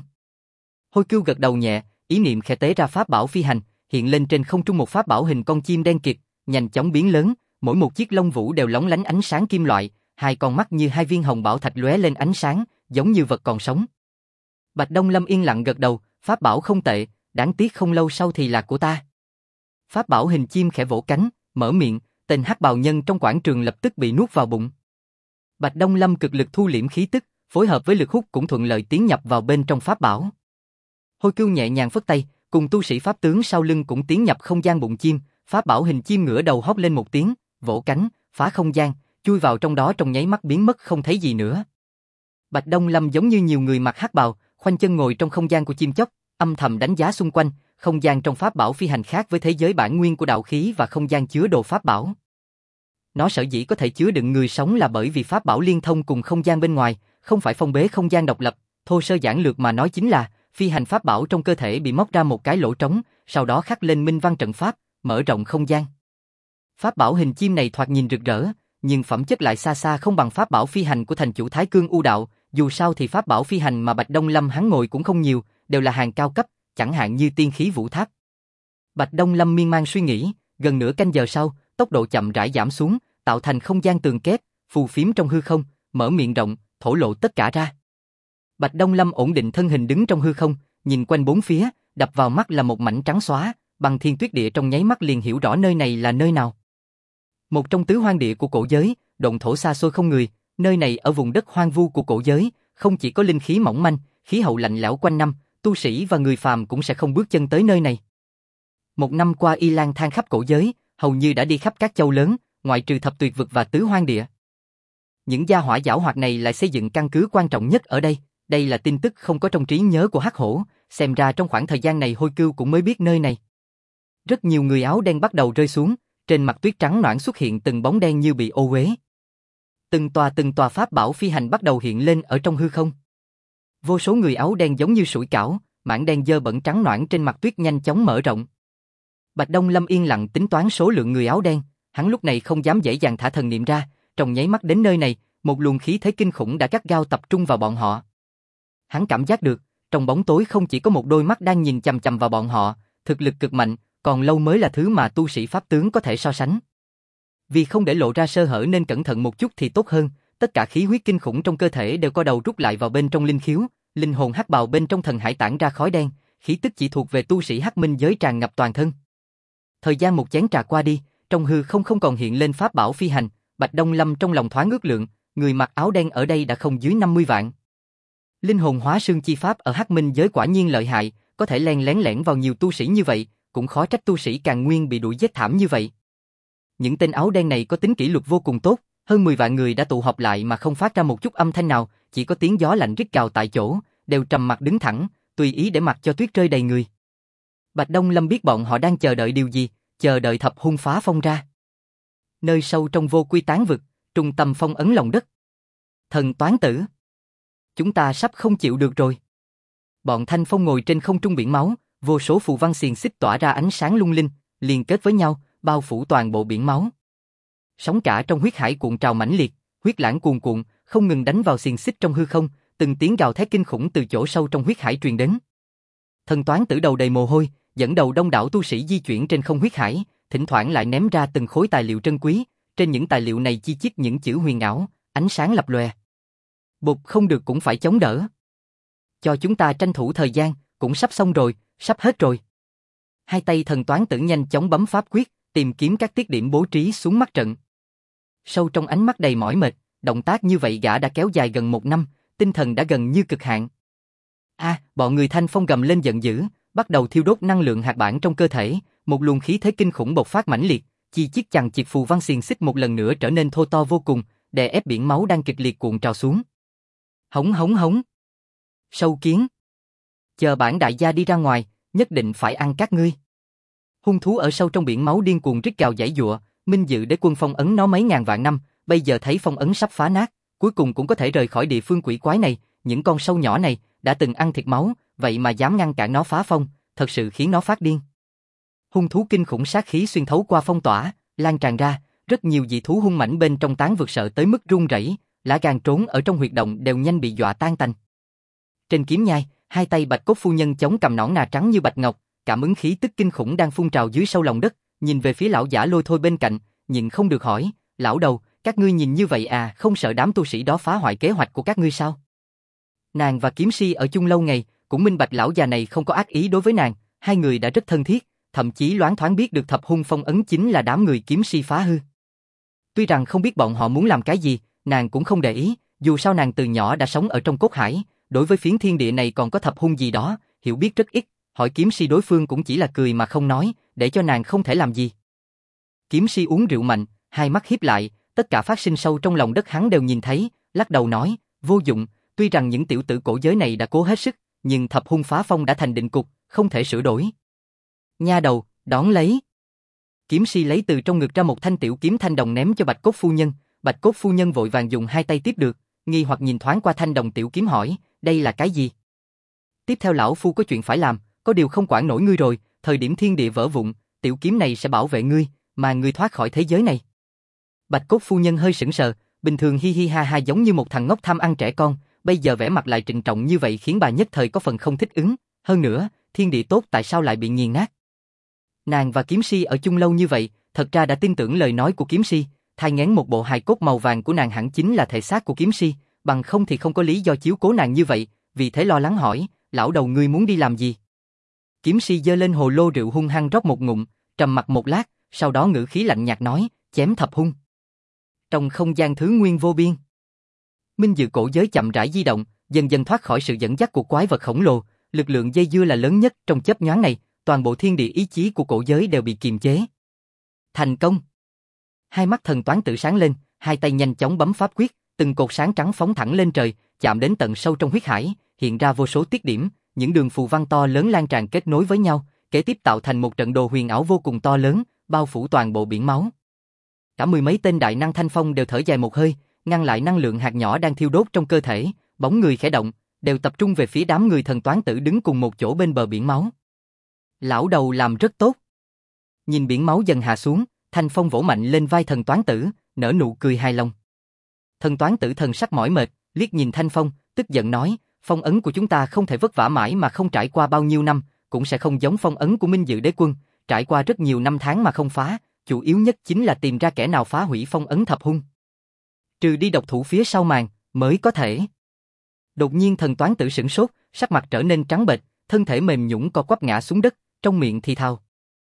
Hôi Cưu gật đầu nhẹ, ý niệm khẽ tế ra pháp bảo phi hành, hiện lên trên không trung một pháp bảo hình con chim đen kịt, nhanh chóng biến lớn, mỗi một chiếc lông vũ đều lóng lánh ánh sáng kim loại, hai con mắt như 2 viên hồng bảo thạch lóe lên ánh sáng, giống như vật còn sống. Bạch Đông Lâm yên lặng gật đầu, pháp bảo không tệ, đáng tiếc không lâu sau thì là của ta. Pháp bảo hình chim khẽ vỗ cánh, mở miệng, tên hắc bào nhân trong quảng trường lập tức bị nuốt vào bụng. Bạch Đông Lâm cực lực thu liễm khí tức, phối hợp với lực hút cũng thuận lợi tiến nhập vào bên trong pháp bảo. Hôi Cưu nhẹ nhàng phất tay, cùng tu sĩ pháp tướng sau lưng cũng tiến nhập không gian bụng chim, pháp bảo hình chim ngửa đầu hót lên một tiếng, vỗ cánh, phá không gian, chui vào trong đó trong nháy mắt biến mất không thấy gì nữa. Bạch Đông Lâm giống như nhiều người mặc hắc bào, khoanh chân ngồi trong không gian của chim chóc, âm thầm đánh giá xung quanh, không gian trong pháp bảo phi hành khác với thế giới bản nguyên của đạo khí và không gian chứa đồ pháp bảo. Nó sở dĩ có thể chứa đựng người sống là bởi vì pháp bảo liên thông cùng không gian bên ngoài, không phải phong bế không gian độc lập, thô sơ giản lược mà nói chính là phi hành pháp bảo trong cơ thể bị móc ra một cái lỗ trống, sau đó khắc lên minh văn trận pháp, mở rộng không gian. Pháp bảo hình chim này thoạt nhìn rực rỡ, nhưng phẩm chất lại xa xa không bằng pháp bảo phi hành của thành chủ Thái Cương U Đạo, dù sao thì pháp bảo phi hành mà Bạch Đông Lâm hắn ngồi cũng không nhiều, đều là hàng cao cấp, chẳng hạn như tiên khí vũ tháp. Bạch Đông Lâm miên man suy nghĩ, gần nửa canh giờ sau, tốc độ chậm rãi giảm xuống, tạo thành không gian tường kép, phù phiếm trong hư không, mở miệng rộng, thổ lộ tất cả ra. Bạch Đông Lâm ổn định thân hình đứng trong hư không, nhìn quanh bốn phía, đập vào mắt là một mảnh trắng xóa, Băng Thiên Tuyết Địa trong nháy mắt liền hiểu rõ nơi này là nơi nào. Một trong tứ hoang địa của cổ giới, động thổ xa xôi không người, nơi này ở vùng đất hoang vu của cổ giới, không chỉ có linh khí mỏng manh, khí hậu lạnh lẽo quanh năm, tu sĩ và người phàm cũng sẽ không bước chân tới nơi này. 1 năm qua y lang thang khắp cổ giới, hầu như đã đi khắp các châu lớn, ngoại trừ thập tuyệt vực và tứ hoang địa. Những gia hỏa giảo hoạt này lại xây dựng căn cứ quan trọng nhất ở đây, đây là tin tức không có trong trí nhớ của Hắc Hổ, xem ra trong khoảng thời gian này Hôi Cưu cũng mới biết nơi này. Rất nhiều người áo đen bắt đầu rơi xuống, trên mặt tuyết trắng nõn xuất hiện từng bóng đen như bị ô uế. Từng tòa pháp bảo phi hành bắt đầu hiện lên ở trong hư không. Vô số người áo đen giống như sủi cảo, mảng đen dơ bẩn trắng nõn trên mặt tuyết nhanh chóng mở rộng. Bạch Đông Lâm yên lặng tính toán số lượng người áo đen, hắn lúc này không dám dễ dàng thả thần niệm ra, trong nháy mắt đến nơi này, một luồng khí thế kinh khủng đã gắt gao tập trung vào bọn họ. Hắn cảm giác được, trong bóng tối không chỉ có một đôi mắt đang nhìn chằm chằm vào bọn họ, thực lực cực mạnh, còn lâu mới là thứ mà tu sĩ pháp tướng có thể so sánh. Vì không để lộ ra sơ hở nên cẩn thận một chút thì tốt hơn, tất cả khí huyết kinh khủng trong cơ thể đều co đầu rút lại vào bên trong linh khiếu, linh hồn hắc bào bên trong thần hải tản ra khói đen, khí tức chỉ thuộc về tu sĩ hắc minh giới tràn ngập toàn thân. Thời gian một chén trà qua đi, trong hư không còn hiện lên pháp bảo phi hành, Bạch Đông Lâm trong lòng thoáng ước lượng, người mặc áo đen ở đây đã không dưới 50 vạn. Linh hồn hóa xương chi pháp ở hắc minh giới quả nhiên lợi hại, có thể len lén lẻn vào nhiều tu sĩ như vậy, cũng khó trách tu sĩ Càn Nguyên bị đuổi giết thảm như vậy. Những tên áo đen này có tính kỷ luật vô cùng tốt, hơn 10 vạn người đã tụ họp lại mà không phát ra một chút âm thanh nào, chỉ có tiếng gió lạnh rít gào tại chỗ, đều trầm mặc đứng thẳng, tùy ý để mặc cho tuyết rơi đầy người. Bạch Đông Lâm biết bọn họ đang chờ đợi điều gì, chờ đợi thập hung phá phong ra. Nơi sâu trong vô quy tán vực, trung tâm phong ấn lòng đất. Thần toán tử. Chúng ta sắp không chịu được rồi. Bọn Thanh Phong ngồi trên không trung biển máu, vô số phù văn xiềng xích tỏa ra ánh sáng lung linh, liên kết với nhau, bao phủ toàn bộ biển máu. Sóng cả trong huyết hải cuộn trào mãnh liệt, huyết lãng cuồn cuộn, không ngừng đánh vào xiềng xích trong hư không, từng tiếng gào thét kinh khủng từ chỗ sâu trong huyết hải truyền đến. Thần toán tử đầu đầy mồ hôi, dẫn đầu đông đảo tu sĩ di chuyển trên không huyết hải, thỉnh thoảng lại ném ra từng khối tài liệu trân quý, trên những tài liệu này chi chít những chữ huyền ảo, ánh sáng lập lòe. Bụt không được cũng phải chống đỡ. Cho chúng ta tranh thủ thời gian, cũng sắp xong rồi, sắp hết rồi. Hai tay thần toán tử nhanh chóng bấm pháp quyết, tìm kiếm các tiết điểm bố trí xuống mắt trận. Sâu trong ánh mắt đầy mỏi mệt, động tác như vậy gã đã kéo dài gần 1 năm, tinh thần đã gần như cực hạn. Bọn người Thanh Phong gầm lên giận dữ, bắt đầu thiêu đốt năng lượng hạt bản trong cơ thể, một luồng khí thế kinh khủng bộc phát mãnh liệt, chi chiết chằng chịt phù văn xiềng xích một lần nữa trở nên thô to vô cùng, đè ép biển máu đang kịch liệt cuộn trào xuống. Hống hống hống. Sâu kiến. Chờ bản đại gia đi ra ngoài, nhất định phải ăn các ngươi. Hung thú ở sâu trong biển máu điên cuồng rít gào giãy giụa, Minh Dự Đế Quân phong ấn nó mấy ngàn vạn năm, bây giờ thấy phong ấn sắp phá nát, cuối cùng cũng có thể rời khỏi địa phương quỷ quái này, những con sâu nhỏ này đã từng ăn thịt máu, vậy mà dám ngăn cản nó phá phong, thật sự khiến nó phát điên. Hung thú kinh khủng sát khí xuyên thấu qua phong tỏa, lan tràn ra, rất nhiều dị thú hung mãnh bên trong tán vực sợ tới mức run rẩy, lá gan trốn ở trong huyệt động đều nhanh bị dọa tan tành. Trên kiếm nhai, hai tay Bạch Cốt phu nhân chống cầm nõn nà trắng như bạch ngọc, cảm ứng khí tức kinh khủng đang phun trào dưới sâu lòng đất, nhìn về phía lão giả Lôi Thôi bên cạnh, nhịn không được hỏi, lão đầu, các ngươi nhìn như vậy không sợ đám tu sĩ đó phá hoại kế hoạch của các ngươi sao? Nàng và kiếm si ở chung lâu ngày, cũng minh bạch lão già này không có ác ý đối với nàng, hai người đã rất thân thiết, thậm chí loáng thoáng biết được thập hung phong ấn chính là đám người kiếm si phá hư. Tuy rằng không biết bọn họ muốn làm cái gì, nàng cũng không để ý, dù sao nàng từ nhỏ đã sống ở trong cốt hải, đối với phiến thiên địa này còn có thập hung gì đó, hiểu biết rất ít, hỏi kiếm si đối phương cũng chỉ là cười mà không nói, để cho nàng không thể làm gì. Kiếm si uống rượu mạnh, hai mắt híp lại, tất cả phát sinh sâu trong lòng đất hắn đều nhìn thấy, lắc đầu nói, vô dụng, tuy rằng những tiểu tử cổ giới này đã cố hết sức, nhưng thập hung phá phong đã thành định cục, không thể sửa đổi. Nha đầu, đón lấy. Kiếm si lấy từ trong ngực ra một thanh tiểu kiếm thanh đồng ném cho Bạch Cốt phu nhân, Bạch Cốt phu nhân vội vàng dùng hai tay tiếp được, nghi hoặc nhìn thoáng qua thanh đồng tiểu kiếm hỏi, đây là cái gì? Tiếp theo lão phu có chuyện phải làm, có điều không quản nổi ngươi rồi, thời điểm thiên địa vỡ vụn, tiểu kiếm này sẽ bảo vệ ngươi, mà ngươi thoát khỏi thế giới này. Bạch Cốt phu nhân hơi sững sờ, bình thường hi hi ha ha giống như một thằng ngốc tham ăn trẻ con, bây giờ vẻ mặt lại trịnh trọng như vậy khiến bà nhất thời có phần không thích ứng, hơn nữa, thiên địa tốt tại sao lại bị nghiền nát? Nàng và kiếm si ở chung lâu như vậy, thật ra đã tin tưởng lời nói của kiếm si, thai nghén một bộ hài cốt màu vàng của nàng hẳn chính là thể xác của kiếm si, bằng không thì không có lý do chiếu cố nàng như vậy, vì thế lo lắng hỏi, lão đầu ngươi muốn đi làm gì? Kiếm si giơ lên hồ lô rượu hung hăng rót một ngụm, trầm mặc một lát, sau đó ngữ khí lạnh nhạt nói, chém thập hung. Trong không gian thứ nguyên vô biên, Minh Dự cổ giới chậm rãi di động, dần dần thoát khỏi sự dẫn dắt của quái vật khổng lồ, lực lượng dây dưa là lớn nhất trong chớp nhoáng này, toàn bộ thiên địa ý chí của cổ giới đều bị kiềm chế. Thành công! Hai mắt thần toán tử sáng lên, hai tay nhanh chóng bấm pháp quyết, từng cột sáng trắng phóng thẳng lên trời, chạm đến tận sâu trong huyết hải, hiện ra vô số tiết điểm, những đường phù văn to lớn lan tràn kết nối với nhau, kế tiếp tạo thành một trận đồ huyền ảo vô cùng to lớn, bao phủ toàn bộ biển máu. Cả mười mấy tên đại năng Thanh Phong đều thở dài một hơi, ngăn lại năng lượng hạt nhỏ đang thiêu đốt trong cơ thể, bóng người khẽ động, đều tập trung về phía đám người thần toán tử đứng cùng một chỗ bên bờ biển máu. Lão đầu làm rất tốt. Nhìn biển máu dần hạ xuống, Thanh Phong vỗ mạnh lên vai thần toán tử, nở nụ cười hài lòng. Thần toán tử thần sắc mỏi mệt, liếc nhìn Thanh Phong, tức giận nói, phong ấn của chúng ta không thể vất vả mãi mà không trải qua bao nhiêu năm, cũng sẽ không giống phong ấn của Minh Dự Đế Quân, trải qua rất nhiều năm tháng mà không phá, chủ yếu nhất chính là tìm ra kẻ nào phá hủy phong ấn thập hung. Trừ đi độc thủ phía sau màn, mới có thể. Đột nhiên thần toán tử sửng sốt, sắc mặt trở nên trắng bệch, thân thể mềm nhũn co quắp ngã xuống đất, trong miệng thì thào.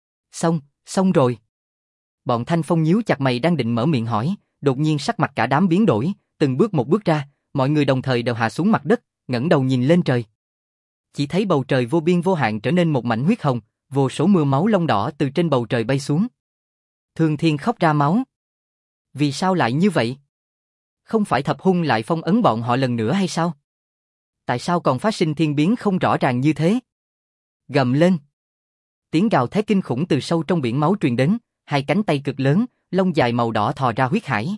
Xong rồi. Bọn Thanh Phong nhíu chặt mày đang định mở miệng hỏi, đột nhiên sắc mặt cả đám biến đổi, từng bước một bước ra, mọi người đồng thời đều hạ xuống mặt đất, ngẩng đầu nhìn lên trời. Chỉ thấy bầu trời vô biên vô hạn trở nên một mảnh huyết hồng, vô số mưa máu long đỏ từ trên bầu trời bay xuống. Thương Thiên khóc ra máu. Vì sao lại như vậy? Không phải thập hung lại phong ấn bọn họ lần nữa hay sao? Tại sao còn phát sinh thiên biến không rõ ràng như thế? Gầm lên. Tiếng gào thét kinh khủng từ sâu trong biển máu truyền đến, hai cánh tay cực lớn, lông dài màu đỏ thò ra huyết hải.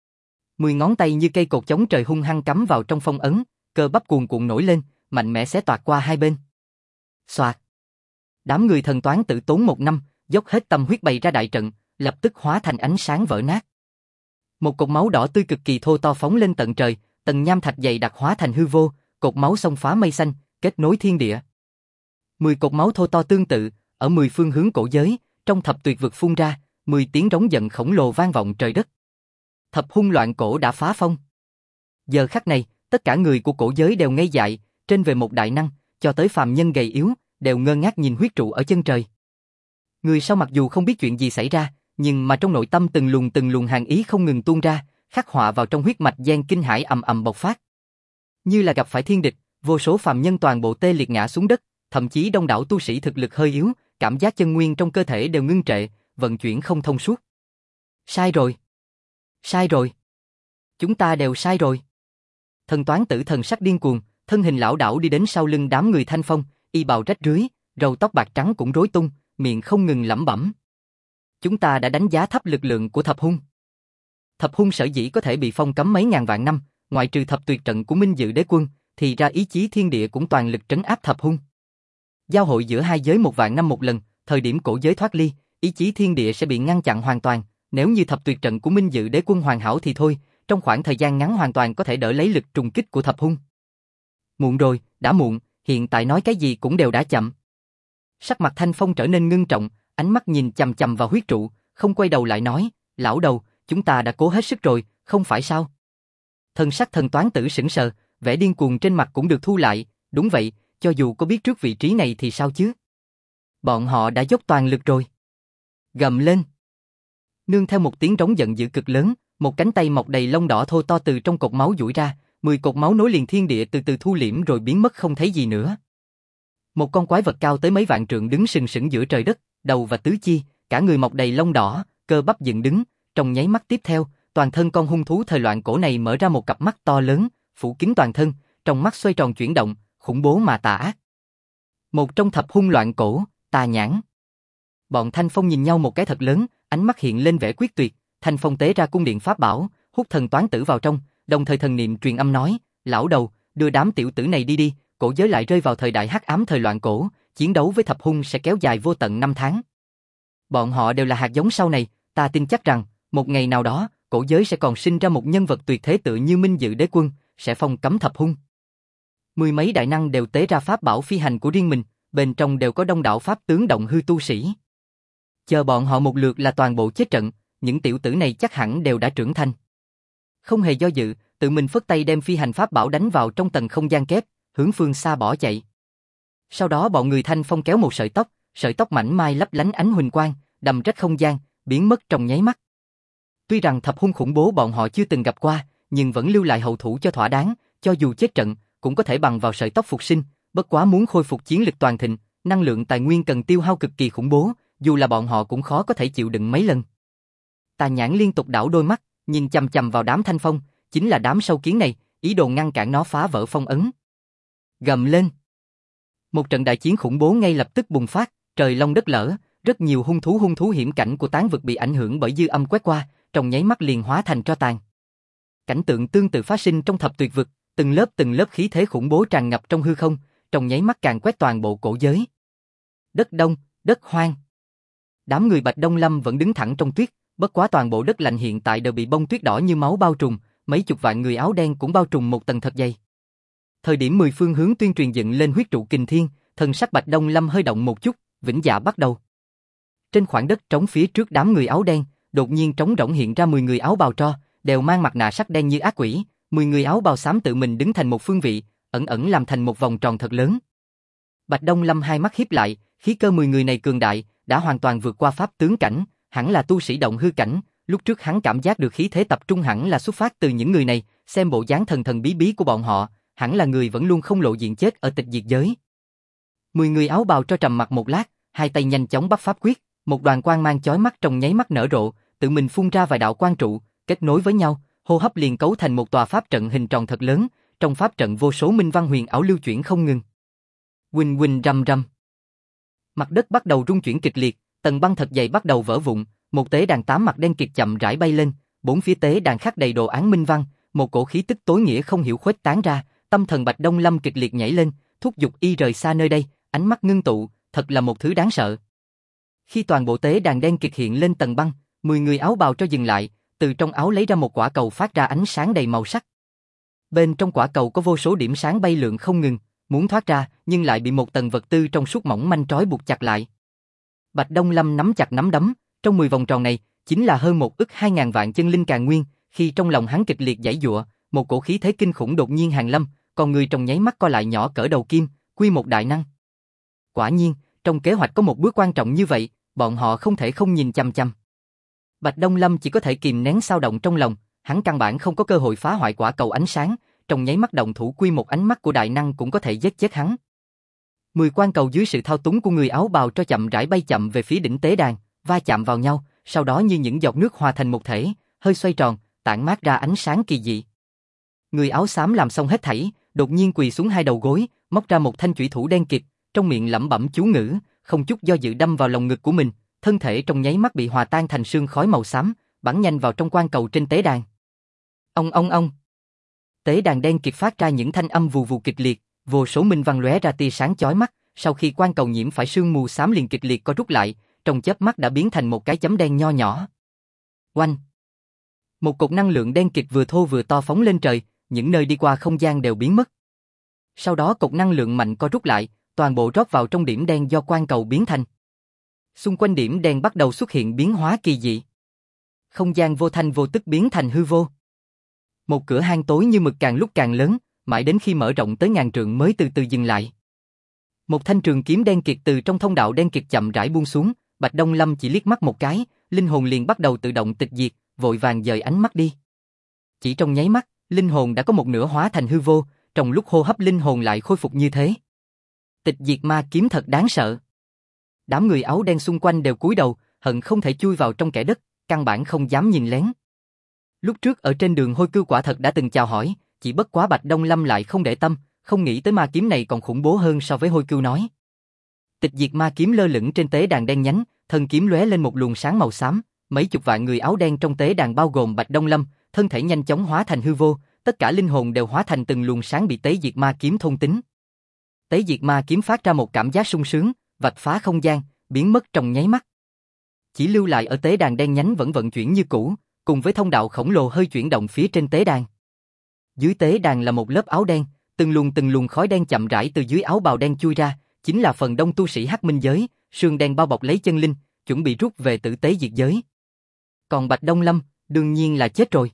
10 ngón tay như cây cột chống trời hung hăng cắm vào trong phong ấn, cơ bắp cuồn cuộn nổi lên, mạnh mẽ xé toạc qua hai bên. Xoạt. Đám người thần toán tự tốn 1 năm, dốc hết tâm huyết bày ra đại trận, lập tức hóa thành ánh sáng vỡ nát. Một cột máu đỏ tươi cực kỳ thô to phóng lên tận trời, tầng nham thạch dày đặc hóa thành hư vô, cột máu xông phá mây xanh, kết nối thiên địa. 10 cột máu thô to tương tự, ở 10 phương hướng cổ giới, trong thập tuyệt vực phun ra, 10 tiếng rống giận khổng lồ vang vọng trời đất. Thập hung loạn cổ đã phá phong. Giờ khắc này, tất cả người của cổ giới đều ngây dại, trên về một đại năng, cho tới phàm nhân gầy yếu, đều ngơ ngác nhìn huyết trụ ở chân trời. Người sau mặc dù không biết chuyện gì xảy ra, nhưng mà trong nội tâm từng luồng hàn ý không ngừng tuôn ra, khắc họa vào trong huyết mạch gian kinh hãi ầm ầm bộc phát. Như là gặp phải thiên địch, vô số phàm nhân toàn bộ tê liệt ngã xuống đất, thậm chí đông đảo tu sĩ thực lực hơi yếu, cảm giác chân nguyên trong cơ thể đều ngưng trệ, vận chuyển không thông suốt. Sai rồi. Sai rồi. Chúng ta đều sai rồi. Thần toán tử thần sắc điên cuồng, thân hình lão đảo đi đến sau lưng đám người Thanh Phong, y bào rách rưới, râu tóc bạc trắng cũng rối tung, miệng không ngừng lẩm bẩm. Chúng ta đã đánh giá thấp lực lượng của thập hung. Thập hung sở dĩ có thể bị phong cấm mấy ngàn vạn năm, ngoại trừ thập tuyệt trận của Minh Dự Đế Quân, thì ra ý chí thiên địa cũng toàn lực trấn áp thập hung. Giao hội giữa hai giới 1 vạn năm một lần, thời điểm cổ giới thoát ly, ý chí thiên địa sẽ bị ngăn chặn hoàn toàn. Nếu như thập tuyệt trận của Minh Dự Đế Quân hoàn hảo thì thôi, trong khoảng thời gian ngắn hoàn toàn có thể đỡ lấy lực trùng kích của thập hung. Muộn rồi, đã muộn, hiện tại nói cái gì cũng đều đã chậm. Sắc mặt Thanh Phong trở nên ngưng trọng, ánh mắt nhìn chằm chằm vào huyết trụ, không quay đầu lại nói, lão đầu, chúng ta đã cố hết sức rồi, không phải sao? Thần sắc thần toán tử sững sờ, vẻ điên cuồng trên mặt cũng được thu lại, đúng vậy, cho dù có biết trước vị trí này thì sao chứ? Bọn họ đã dốc toàn lực rồi. Gầm lên. Nương theo một tiếng rống giận dữ cực lớn, một cánh tay mọc đầy lông đỏ thô to từ trong cột máu duỗi ra, 10 cột máu nối liền thiên địa từ từ thu liễm rồi biến mất không thấy gì nữa. Một con quái vật cao tới mấy vạn trượng đứng sừng sững giữa trời đất, đầu và tứ chi, cả người mọc đầy lông đỏ, cơ bắp dựng đứng, trong nháy mắt tiếp theo, toàn thân con hung thú thời loạn cổ này mở ra một cặp mắt to lớn, phủ kín toàn thân, trong mắt xoay tròn chuyển động, khủng bố mà tà ác. Một trong thập hung loạn cổ, Tà Nhãn. Bọn Thanh Phong nhìn nhau một cái thật lớn, ánh mắt hiện lên vẻ quyết tuyệt, Thanh Phong tế ra cung điện pháp bảo, hút thần toán tử vào trong, đồng thời thần niệm truyền âm nói, lão đầu, đưa đám tiểu tử này đi đi, cổ giới lại rơi vào thời đại hắc ám thời loạn cổ, chiến đấu với thập hung sẽ kéo dài vô tận 5 tháng. Bọn họ đều là hạt giống sau này, ta tin chắc rằng, một ngày nào đó, cổ giới sẽ còn sinh ra một nhân vật tuyệt thế tự như Minh Dự Đế Quân, sẽ phong cấm thập hung. 10 mấy đại năng đều tế ra pháp bảo phi hành của riêng mình, bên trong đều có đông đảo pháp tướng động hư tu sĩ. Chờ bọn họ một lượt là toàn bộ chết trận, những tiểu tử này chắc hẳn đều đã trưởng thành. Không hề do dự, tự mình phất tay đem phi hành pháp bảo đánh vào trong tầng không gian kép, hướng phương xa bỏ chạy. Sau đó bọn người Thanh Phong kéo một sợi tóc mảnh mai lấp lánh ánh huỳnh quang, đầm rách không gian, biến mất trong nháy mắt. Tuy rằng thập hung khủng bố bọn họ chưa từng gặp qua, nhưng vẫn lưu lại hậu thủ cho thỏa đáng, cho dù chết trận, cũng có thể bằng vào sợi tóc phục sinh, bất quá muốn khôi phục chiến lực toàn thịnh, năng lượng tài nguyên cần tiêu hao cực kỳ khủng bố, dù là bọn họ cũng khó có thể chịu đựng mấy lần. Tà Nhãn liên tục đảo đôi mắt, nhìn chằm chằm vào đám Thanh Phong, chính là đám sâu kiến này, ý đồ ngăn cản nó phá vỡ phong ấn. Gầm lên. Một trận đại chiến khủng bố ngay lập tức bùng phát, trời long đất lở, rất nhiều hung thú hiểm cảnh của tán vực bị ảnh hưởng bởi dư âm quét qua, trong nháy mắt liền hóa thành tro tàn. Cảnh tượng tương tự phát sinh trong thập tuyệt vực, từng lớp khí thế khủng bố tràn ngập trong hư không, trong nháy mắt càn quét toàn bộ cổ giới. Đất đông, đất hoang. Đám người Bạch Đông Lâm vẫn đứng thẳng trong tuyết, bất quá toàn bộ đất lạnh hiện tại đều bị bông tuyết đỏ như máu bao trùm, mấy chục vạn người áo đen cũng bao trùm một tầng thật dày. Thời điểm 10 phương hướng tuyên truyền dựng lên huyết trụ kình thiên, thần sắc Bạch Đông Lâm hơi động một chút, vĩnh dạ bắt đầu. Trên khoảng đất trống phía trước đám người áo đen, đột nhiên trống rỗng hiện ra 10 người áo bào tro, đều mang mặt nạ sắc đen như ác quỷ, 10 người áo bào xám tự mình đứng thành một phương vị, ẩn ẩn làm thành một vòng tròn thật lớn. Bạch Đông Lâm hai mắt híp lại, khí cơ 10 người này cường đại, đã hoàn toàn vượt qua pháp tướng cảnh, hẳn là tu sĩ động hư cảnh, lúc trước hắn cảm giác được khí thế tập trung hẳn là xuất phát từ những người này, xem bộ dáng thần thần bí bí của bọn họ, hẳn là người vẫn luôn không lộ diện chết ở tịch diệt giới. 10 người áo bào cho trầm mặt một lát, hai tay nhanh chóng bắt pháp quyết, một đoàn quang mang chói mắt trong nháy mắt nở rộ, tự mình phun ra vài đạo quang trụ, kết nối với nhau, hô hấp liền cấu thành một tòa pháp trận hình tròn thật lớn, trong pháp trận vô số minh văn huyền ảo lưu chuyển không ngừng. Huỳnh huỳnh rầm rầm. Mặt đất bắt đầu rung chuyển kịch liệt, tầng băng thật dày bắt đầu vỡ vụn, một tế đàn 8 mặt đen kịt chậm rãi bay lên, bốn phía tế đàn khắc đầy đồ án minh văn, một cổ khí tức tối nghĩa không hiểu khuếch tán ra, tâm thần Bạch Đông Lâm kịch liệt nhảy lên, thúc giục y rời xa nơi đây, ánh mắt ngưng tụ, thật là một thứ đáng sợ. Khi toàn bộ tế đàn đen kịt hiện lên tầng băng, 10 người áo bào cho dừng lại, từ trong áo lấy ra một quả cầu phát ra ánh sáng đầy màu sắc. Bên trong quả cầu có vô số điểm sáng bay lượn không ngừng, muốn thoát ra nhưng lại bị một tầng vật tư trong suốt mỏng manh trói buộc chặt lại. Bạch Đông Lâm nắm chặt nắm đấm, trong 10 vòng tròn này chính là hơn 1.200.000 vạn chân linh càn nguyên, khi trong lòng hắn kịch liệt giãy giụa, một cổ khí thế kinh khủng đột nhiên hàng lâm, còn người trong nháy mắt co lại nhỏ cỡ đầu kim, quy một đại năng. Quả nhiên, trong kế hoạch có một bước quan trọng như vậy, bọn họ không thể không nhìn chằm chằm. Bạch Đông Lâm chỉ có thể kìm nén xao động trong lòng, hắn căn bản không có cơ hội phá hoại quả cầu ánh sáng, trong nháy mắt động thủ quy một ánh mắt của đại năng cũng có thể giết chết hắn. 10 quan cầu dưới sự thao túng của người áo bào cho chậm rãi bay chậm về phía đỉnh tế đàn, va chạm vào nhau, sau đó như những giọt nước hòa thành một thể, hơi xoay tròn, tản mát ra ánh sáng kỳ dị. Người áo xám làm xong hết thảy, đột nhiên quỳ xuống hai đầu gối, móc ra một thanh chủy thủ đen kịt, trong miệng lẩm bẩm chú ngữ, không chút do dự đâm vào lồng ngực của mình, thân thể trong nháy mắt bị hòa tan thành sương khói màu xám, bắn nhanh vào trong quan cầu trên tế đàn. Ông. Tế đàn đen kịt phát ra những thanh âm vù vù kịch liệt, vô số minh văn lóe ra tia sáng chói mắt, sau khi quan cầu nhiễm phải sương mù xám liền kịch liệt co rút lại, trong chớp mắt đã biến thành một cái chấm đen nho nhỏ. Oanh! Một cột năng lượng đen kịt vừa thô vừa to phóng lên trời, những nơi đi qua không gian đều biến mất. Sau đó cột năng lượng mạnh co rút lại, toàn bộ rót vào trong điểm đen do quan cầu biến thành. Xung quanh điểm đen bắt đầu xuất hiện biến hóa kỳ dị. Không gian vô thanh vô tức biến thành hư vô. Một cửa hang tối như mực càng lúc càng lớn, mãi đến khi mở rộng tới ngàn trượng mới từ từ dừng lại. Một thanh trường kiếm đen kịt từ trong thông đạo đen kịt chậm rãi buông xuống, Bạch Đông Lâm chỉ liếc mắt một cái, linh hồn liền bắt đầu tự động tịch diệt, vội vàng dời ánh mắt đi. Chỉ trong nháy mắt, linh hồn đã có một nửa hóa thành hư vô, trong lúc hô hấp linh hồn lại khôi phục như thế. Tịch diệt ma kiếm thật đáng sợ. Đám người áo đen xung quanh đều cúi đầu, hận không thể chui vào trong kẽ đất, căn bản không dám nhìn lén. Lúc trước ở trên đường hôi cưu quả thật đã từng chào hỏi, chỉ bất quá Bạch Đông Lâm lại không để tâm, không nghĩ tới ma kiếm này còn khủng bố hơn so với hôi cưu nói. Tịch diệt ma kiếm lơ lửng trên tế đàn đen nhánh, thân kiếm lóe lên một luồng sáng màu xám, mấy chục vạn người áo đen trong tế đàn bao gồm Bạch Đông Lâm, thân thể nhanh chóng hóa thành hư vô, tất cả linh hồn đều hóa thành từng luồng sáng bị tế diệt ma kiếm thôn tính. Tế diệt ma kiếm phát ra một cảm giác sung sướng, vạch phá không gian, biến mất trong nháy mắt. Chỉ lưu lại ở tế đàn đen nhánh vẫn vận chuyển như cũ, cùng với thông đạo khổng lồ hơi chuyển động phía trên tế đàn. Dưới tế đàn là một lớp áo đen, từng luồng khói đen chậm rãi từ dưới áo bào đen chui ra, chính là phần đông tu sĩ Hắc Minh giới, sương đen bao bọc lấy chân linh, chuẩn bị rút về tử tế diệt giới. Còn Bạch Đông Lâm, đương nhiên là chết rồi.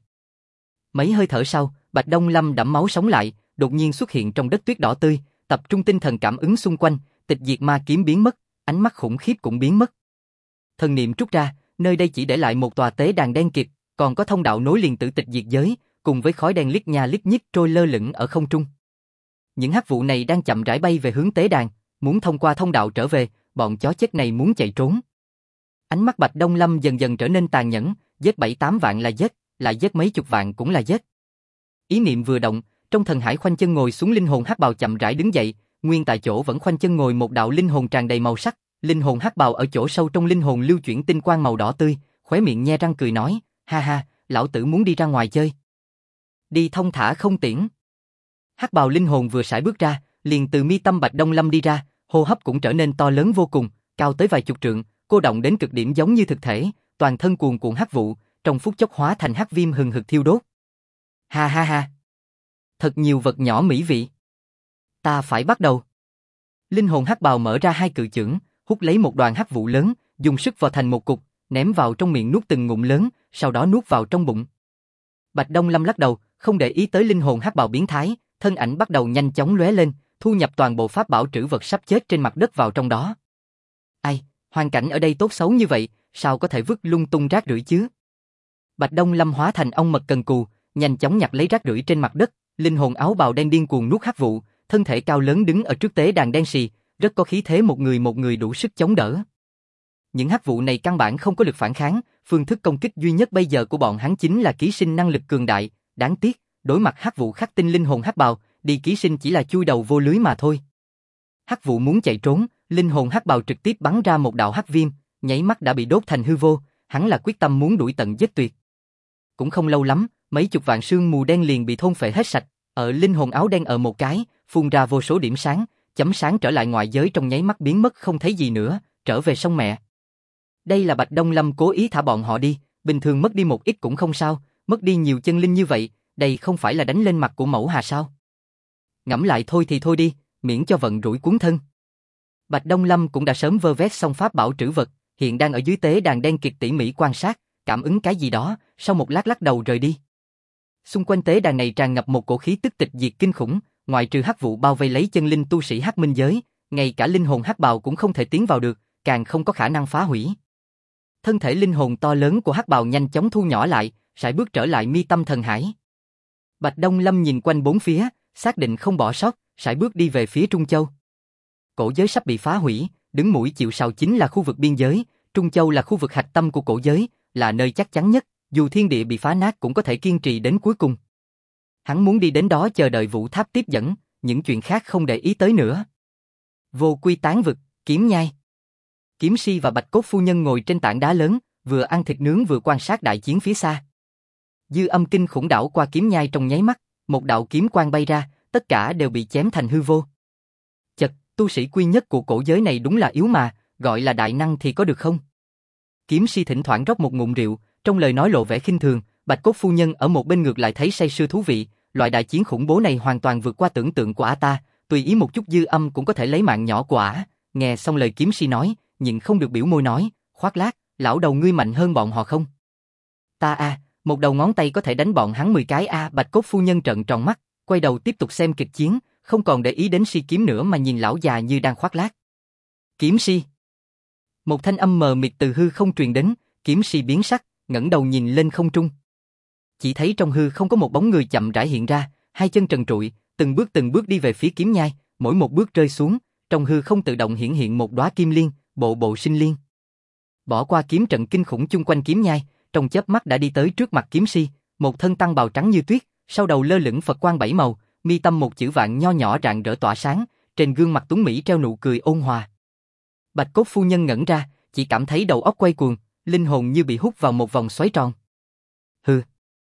Mấy hơi thở sau, Bạch Đông Lâm đẫm máu sống lại, đột nhiên xuất hiện trong đất tuyết đỏ tươi, tập trung tinh thần cảm ứng xung quanh, tịch diệt ma kiếm biến mất, ánh mắt khủng khiếp cũng biến mất. Thần niệm trút ra, nơi đây chỉ để lại một tòa tế đàn đen kịt, còn có thông đạo nối liền tử tịch diệt giới, cùng với khói đen lít nha lít nhít trôi lơ lửng ở không trung. Những hắc vụ này đang chậm rãi bay về hướng tế đàn, muốn thông qua thông đạo trở về, bọn chó chết này muốn chạy trốn. Ánh mắt Bạch Đông Lâm dần dần trở nên tàn nhẫn, giết 7-8 vạn là giết, lại giết mấy chục vạn cũng là giết. Ý niệm vừa động, trong thần hải khoanh chân ngồi xuống linh hồn hắc bào chậm rãi đứng dậy, nguyên tại chỗ vẫn khoanh chân ngồi một đạo linh hồn tràn đầy màu sắc, linh hồn hắc bào ở chỗ sâu trong linh hồn lưu chuyển tinh quang màu đỏ tươi, khóe miệng nhe răng cười nói, ha ha, lão tử muốn đi ra ngoài chơi. Đi thông thả không tiễn. Hắc bào linh hồn vừa sải bước ra, liền từ mi tâm Bạch Đông Lâm đi ra, hô hấp cũng trở nên to lớn vô cùng, cao tới vài chục trượng, cô động đến cực điểm giống như thực thể, toàn thân cuồn cuộn hắc vụ, trong phút chốc hóa thành hắc viêm hừng hực thiêu đốt. Ha ha ha. Thật nhiều vật nhỏ mỹ vị. Ta phải bắt đầu. Linh hồn hắc bào mở ra hai cự chưởng, hút lấy một đoàn hắc vụ lớn, dùng sức vào thành một cục, ném vào trong miệng nuốt từng ngụm lớn, sau đó nuốt vào trong bụng. Bạch Đông Lâm lắc đầu, không để ý tới linh hồn hắc bào biến thái, thân ảnh bắt đầu nhanh chóng lóe lên, thu nhập toàn bộ pháp bảo trữ vật sắp chết trên mặt đất vào trong đó. Ai, hoàn cảnh ở đây tốt xấu như vậy, sao có thể vứt lung tung rác rưởi chứ? Bạch Đông Lâm hóa thành ong mật cần cù, nhanh chóng nhặt lấy rác rưởi trên mặt đất, linh hồn áo bào đen điên cuồng nuốt hắc vụ, thân thể cao lớn đứng ở trước tế đàn đen xì, rất có khí thế một người đủ sức chống đỡ. Những hắc vụ này căn bản không có lực phản kháng, phương thức công kích duy nhất bây giờ của bọn hắn chính là ký sinh năng lực cường đại, đáng tiếc, đối mặt hắc vụ khắc tinh linh hồn hắc bào, đi ký sinh chỉ là chui đầu vô lưới mà thôi. Hắc vụ muốn chạy trốn, linh hồn hắc bào trực tiếp bắn ra một đạo hắc viêm, nháy mắt đã bị đốt thành hư vô, hắn là quyết tâm muốn đuổi tận giết tuyệt. Cũng không lâu lắm, mấy chục vạn sương mù đen liền bị thôn phệ hết sạch, ở linh hồn áo đen ở một cái, phun ra vô số điểm sáng, chấm sáng trở lại ngoại giới trong nháy mắt biến mất không thấy gì nữa, trở về sông mẹ. Đây là Bạch Đông Lâm cố ý thả bọn họ đi, bình thường mất đi một ít cũng không sao, mất đi nhiều chân linh như vậy, đây không phải là đánh lên mặt của mẫu Hà sao? Ngẫm lại thôi thì thôi đi, miễn cho vận rủi cuốn thân. Bạch Đông Lâm cũng đã sớm vơ vét xong pháp bảo trữ vật, hiện đang ở dưới tế đàn đen kịt tỉ mỉ quan sát, cảm ứng cái gì đó, sau một lát lắc đầu rời đi. Xung quanh tế đàn này tràn ngập một cổ khí tức tịch diệt kinh khủng, ngoại trừ hắc vụ bao vây lấy chân linh tu sĩ hắc minh giới, ngay cả linh hồn hắc bào cũng không thể tiến vào được, càng không có khả năng phá hủy. Thân thể linh hồn to lớn của hắc bào nhanh chóng thu nhỏ lại, sải bước trở lại mi tâm thần hải. Bạch Đông Lâm nhìn quanh bốn phía, xác định không bỏ sót, sải bước đi về phía Trung Châu. Cổ giới sắp bị phá hủy, đứng mũi chịu sào chính là khu vực biên giới, Trung Châu là khu vực hạch tâm của cổ giới, là nơi chắc chắn nhất, dù thiên địa bị phá nát cũng có thể kiên trì đến cuối cùng. Hắn muốn đi đến đó chờ đợi Vũ Tháp tiếp dẫn, những chuyện khác không để ý tới nữa. Vô Quy Tán Vực, Kiếm Nhai. Kiếm Si và Bạch Cốt Phu Nhân ngồi trên tảng đá lớn, vừa ăn thịt nướng vừa quan sát đại chiến phía xa. Dư âm kinh khủng đảo qua Kiếm Nhai trong nháy mắt, một đạo kiếm quang bay ra, tất cả đều bị chém thành hư vô. Chật, tu sĩ quy nhất của cổ giới này đúng là yếu mà, gọi là đại năng thì có được không? Kiếm Si thỉnh thoảng rót một ngụm rượu, trong lời nói lộ vẻ khinh thường, Bạch Cốt Phu Nhân ở một bên ngược lại thấy say sưa thú vị, loại đại chiến khủng bố này hoàn toàn vượt qua tưởng tượng của ả ta, tùy ý một chút dư âm cũng có thể lấy mạng nhỏ của ả. Nghe xong lời Kiếm Si nói, nhịn không được biểu môi nói, khoác lác, lão đầu ngươi mạnh hơn bọn họ không? Ta một đầu ngón tay có thể đánh bọn hắn 10 cái Bạch Cốt Phu Nhân trợn tròn mắt, quay đầu tiếp tục xem kịch chiến, không còn để ý đến Si kiếm nữa mà nhìn lão già như đang khoác lác. Kiếm Si. Một thanh âm mờ mịt từ hư không truyền đến, Kiếm Si biến sắc, ngẩng đầu nhìn lên không trung. Chỉ thấy trong hư không có một bóng người chậm rãi hiện ra, hai chân trần trụi, từng bước đi về phía kiếm nhai, mỗi một bước rơi xuống, trong hư không tự động hiển hiện một đóa kim liên, bộ bộ sinh liên. Bỏ qua kiếm trận kinh khủng chung quanh kiếm nhai, trong chớp mắt đã đi tới trước mặt Kiếm Si, một thân tăng bào trắng như tuyết, sau đầu lơ lửng Phật quang 7 màu, mi tâm một chữ vạn nho nhỏ rạng rỡ tỏa sáng, trên gương mặt tuấn mỹ treo nụ cười ôn hòa. Bạch Cốt Phu Nhân ngẩn ra, chỉ cảm thấy đầu óc quay cuồng, linh hồn như bị hút vào một vòng xoáy tròn. Hừ.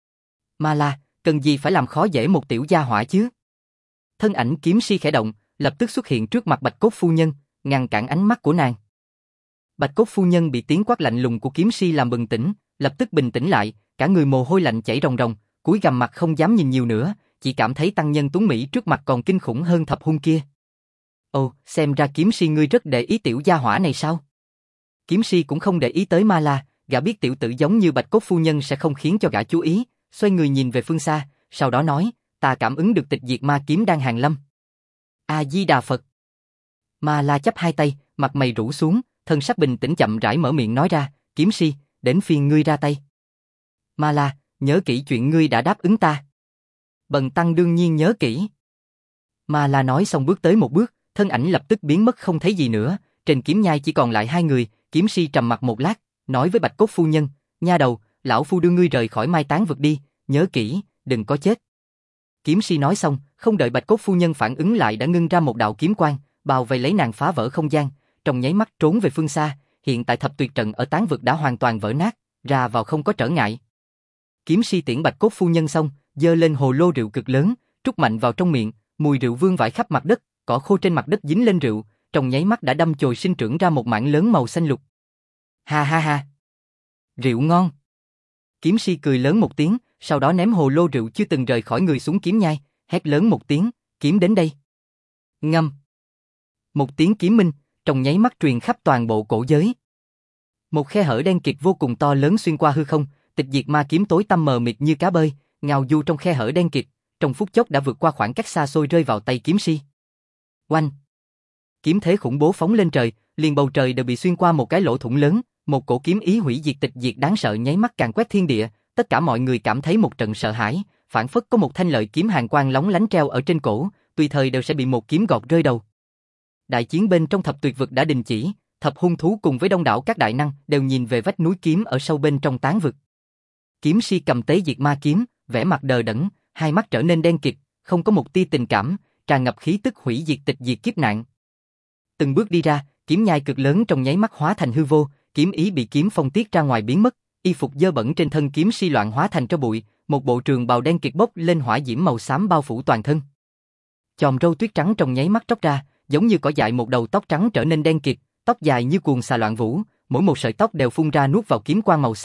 Ma La, cần gì phải làm khó dễ một tiểu gia hỏa chứ? Thân ảnh Kiếm Si khẽ động, lập tức xuất hiện trước mặt Bạch Cốt Phu Nhân, ngăn cản ánh mắt của nàng. Bạch Cốt Phu Nhân bị tiếng quát lạnh lùng của Kiếm Si làm bừng tỉnh, lập tức bình tĩnh lại, cả người mồ hôi lạnh chảy ròng ròng, cúi gằm mặt không dám nhìn nhiều nữa, chỉ cảm thấy tăng nhân tuấn mỹ trước mặt còn kinh khủng hơn thập hung kia. Ồ, xem ra Kiếm Si ngươi rất để ý tiểu gia hỏa này sao? Kiếm Si cũng không để ý tới Ma La, gã biết tiểu tử giống như Bạch Cốt Phu Nhân sẽ không khiến cho gã chú ý, xoay người nhìn về phương xa, sau đó nói, ta cảm ứng được tịch diệt ma kiếm đang hàng lâm. A Di Đà Phật. Ma La chắp hai tay, mặt mày rũ xuống, thân sắc bình tĩnh chậm rãi mở miệng nói ra, Kiếm Si, đến phiên ngươi ra tay. Ma La, nhớ kỹ chuyện ngươi đã đáp ứng ta. Bần tăng đương nhiên nhớ kỹ. Ma La nói xong bước tới một bước, thân ảnh lập tức biến mất không thấy gì nữa, trên kiếm nhai chỉ còn lại hai người, Kiếm Si trầm mặc một lát, nói với Bạch Cốt Phu Nhân, nha đầu, lão phu đưa ngươi rời khỏi Mai Tán vực đi, nhớ kỹ, đừng có chết. Kiếm Si nói xong, không đợi Bạch Cốt Phu Nhân phản ứng lại đã ngưng ra một đạo kiếm quang, bao vây lấy nàng phá vỡ không gian, trong nháy mắt trốn về phương xa, hiện tại thập tuyệt trận ở Tán vực đã hoàn toàn vỡ nát, ra vào không có trở ngại. Kiếm Si tiễn Bạch Cốt Phu Nhân xong, giơ lên hồ lô rượu cực lớn, trút mạnh vào trong miệng, mùi rượu vương vãi khắp mặt đất, cỏ khô trên mặt đất dính lên rượu, trong nháy mắt đã đâm chồi sinh trưởng ra một mảng lớn màu xanh lục. Ha ha ha. Rượu ngon. Kiếm Si cười lớn một tiếng, sau đó ném hồ lô rượu chưa từng rời khỏi người xuống kiếm nhai, hét lớn một tiếng, kiếm đến đây. Ngâm. Một tiếng kiếm minh, trong nháy mắt truyền khắp toàn bộ cổ giới. Một khe hở đen kịt vô cùng to lớn xuyên qua hư không, tịch diệt ma kiếm tối tăm mờ mịt như cá bơi, ngao du trong khe hở đen kịt, trong phút chốc đã vượt qua khoảng cách xa xôi rơi vào tay Kiếm Si. Oanh! Kiếm thế khủng bố phóng lên trời, liền bầu trời đều bị xuyên qua một cái lỗ thủng lớn, một cổ kiếm ý hủy diệt tịch diệt đáng sợ nháy mắt càn quét thiên địa, tất cả mọi người cảm thấy một trận sợ hãi, phảng phất có một thanh lợi kiếm hàn quang lóng lánh treo ở trên cổ, tùy thời đều sẽ bị một kiếm gọt rơi đầu. Đại chiến bên trong thập tuyệt vực đã đình chỉ, thập hung thú cùng với đông đảo các đại năng đều nhìn về vách núi kiếm ở sâu bên trong Tán vực. Kiếm Si cầm tế diệt ma kiếm, vẻ mặt đờ đẫn, hai mắt trở nên đen kịt, không có một tia tình cảm, tràn ngập khí tức hủy diệt tịch diệt kiếp nạn. Từng bước đi ra, kiếm nhai cực lớn trong nháy mắt hóa thành hư vô, kiếm ý bị kiếm phong tiết ra ngoài biến mất, y phục dơ bẩn trên thân Kiếm Si loạn hóa thành tro bụi, một bộ trường bào đen kịt bốc lên hỏa diễm màu xám bao phủ toàn thân. Chòm râu tuyết trắng trong nháy mắt tróc ra, giống như cỏ dại một đầu tóc trắng trở nên đen kịt, tóc dài như cuồng xà loạn vũ, mỗi một sợi tóc đều phun ra nuốt vào kiếm quang màu xám,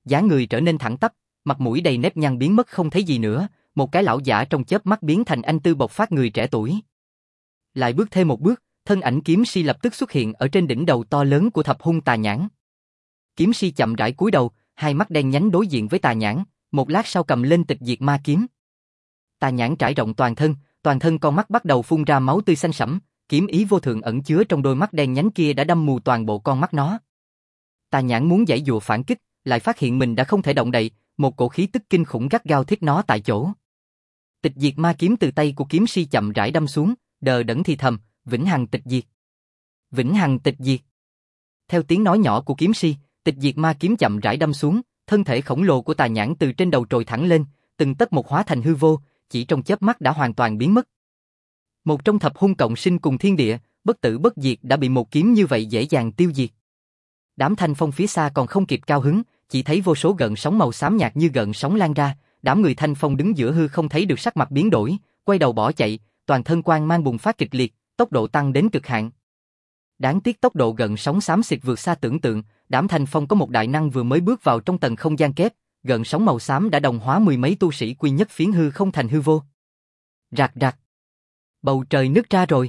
dáng người trở nên thẳng tắp, mặt mũi đầy nếp nhăn biến mất không thấy gì nữa, một cái lão giả trong chớp mắt biến thành anh tư bộc phát người trẻ tuổi. Lại bước thêm một bước, thân ảnh kiếm si lập tức xuất hiện ở trên đỉnh đầu to lớn của thập hung tà nhãn. Kiếm si chậm rãi cúi đầu, hai mắt đen nhánh đối diện với tà nhãn, một lát sau cầm lên tịch diệt ma kiếm. Tà nhãn trải rộng toàn thân con mắt bắt đầu phun ra máu tươi xanh sẫm, kiếm ý vô thượng ẩn chứa trong đôi mắt đen nhánh kia đã đâm mù toàn bộ con mắt nó. Tà nhãn muốn giãy giụa phản kích, lại phát hiện mình đã không thể động đậy, một cổ khí tức kinh khủng gắt gao thiết nó tại chỗ. Tịch diệt ma kiếm từ tay của kiếm si chậm rãi đâm xuống, đờ đẫn thì thầm, vĩnh hằng tịch diệt. Vĩnh hằng tịch diệt. Theo tiếng nói nhỏ của kiếm si, tịch diệt ma kiếm chậm rãi đâm xuống, thân thể khổng lồ của tà nhãn từ trên đầu trồi thẳng lên, từng tấc một hóa thành hư vô, chỉ trong chớp mắt đã hoàn toàn biến mất. Một trong thập hung cộng sinh cùng thiên địa, bất tử bất diệt đã bị một kiếm như vậy dễ dàng tiêu diệt. Đám Thanh Phong phía xa còn không kịp cao hứng, chỉ thấy vô số gợn sóng màu xám nhạt như gợn sóng lan ra, đám người Thanh Phong đứng giữa hư không thấy được sắc mặt biến đổi, quay đầu bỏ chạy, toàn thân quang mang bùng phát kịch liệt, tốc độ tăng đến cực hạn. Đáng tiếc tốc độ gợn sóng xám xịt vượt xa tưởng tượng, đám Thanh Phong có một đại năng vừa mới bước vào trong tầng không gian kép, gợn sóng màu xám đã đồng hóa mười mấy tu sĩ quy nhất phiến hư không thành hư vô. Rạc rạc. Bầu trời nứt ra rồi.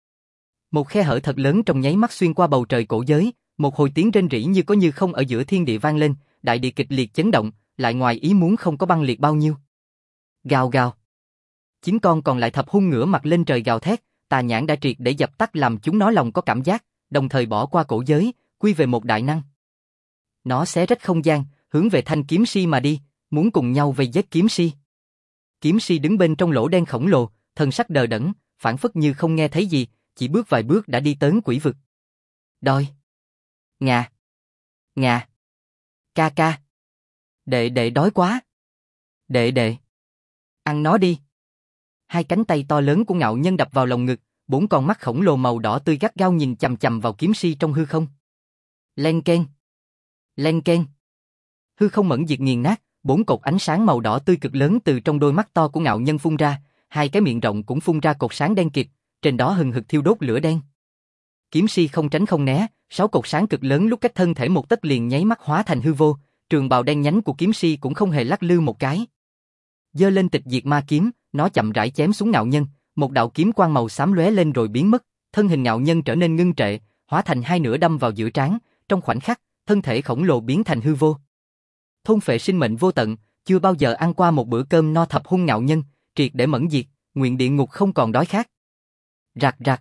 Một khe hở thật lớn trong nháy mắt xuyên qua bầu trời cổ giới, một hồi tiếng rên rỉ như có như không ở giữa thiên địa vang lên, đại địa kịch liệt chấn động, lại ngoài ý muốn không có băng liệt bao nhiêu. Gào gào. 9 con còn lại thập hung ngửa mặt lên trời gào thét, tà nhãn đã triệt để dập tắt làm chúng nó lòng có cảm giác, đồng thời bỏ qua cổ giới, quy về một đại năng. Nó xé rách không gian, hướng về thanh kiếm si mà đi, muốn cùng nhau vây giết kiếm si. Kiếm si đứng bên trong lỗ đen khổng lồ, thần sắc đờ đẫn, phảng phất như không nghe thấy gì, chỉ bước vài bước đã đi tới quỷ vực. Đôi. Ngà. Ngà. Ca ca. Đệ đói quá. Đệ. Ăn nó đi. Hai cánh tay to lớn của ngạo nhân đập vào lồng ngực, 4 con mắt khổng lồ màu đỏ tươi gắt gao nhìn chằm chằm vào kiếm si trong hư không. Len keng. Len keng. Hư không mẫn diệt nghiền nát, 4 cột ánh sáng màu đỏ tươi cực lớn từ trong đôi mắt to của ngạo nhân phun ra, hai cái miệng rộng cũng phun ra cột sáng đen kịt, trên đó hừng hực thiêu đốt lửa đen. Kiếm si không tránh không né, 6 cột sáng cực lớn lúc cách thân thể một tấc liền nháy mắt hóa thành hư vô, trường bào đen nhánh của kiếm si cũng không hề lắc lư một cái. Giơ lên tịch diệt ma kiếm, nó chậm rãi chém xuống ngạo nhân, một đạo kiếm quang màu xám lóe lên rồi biến mất, thân hình ngạo nhân trở nên ngưng trệ, hóa thành hai nửa đâm vào giữa trán, trong khoảnh khắc, thân thể khổng lồ biến thành hư vô. Thôn phệ sinh mệnh vô tận, chưa bao giờ ăn qua một bữa cơm no thập hung ngạo nhân, triệt để mẫn diệt, nguyện địa ngục không còn đói khát. Rạc rạc.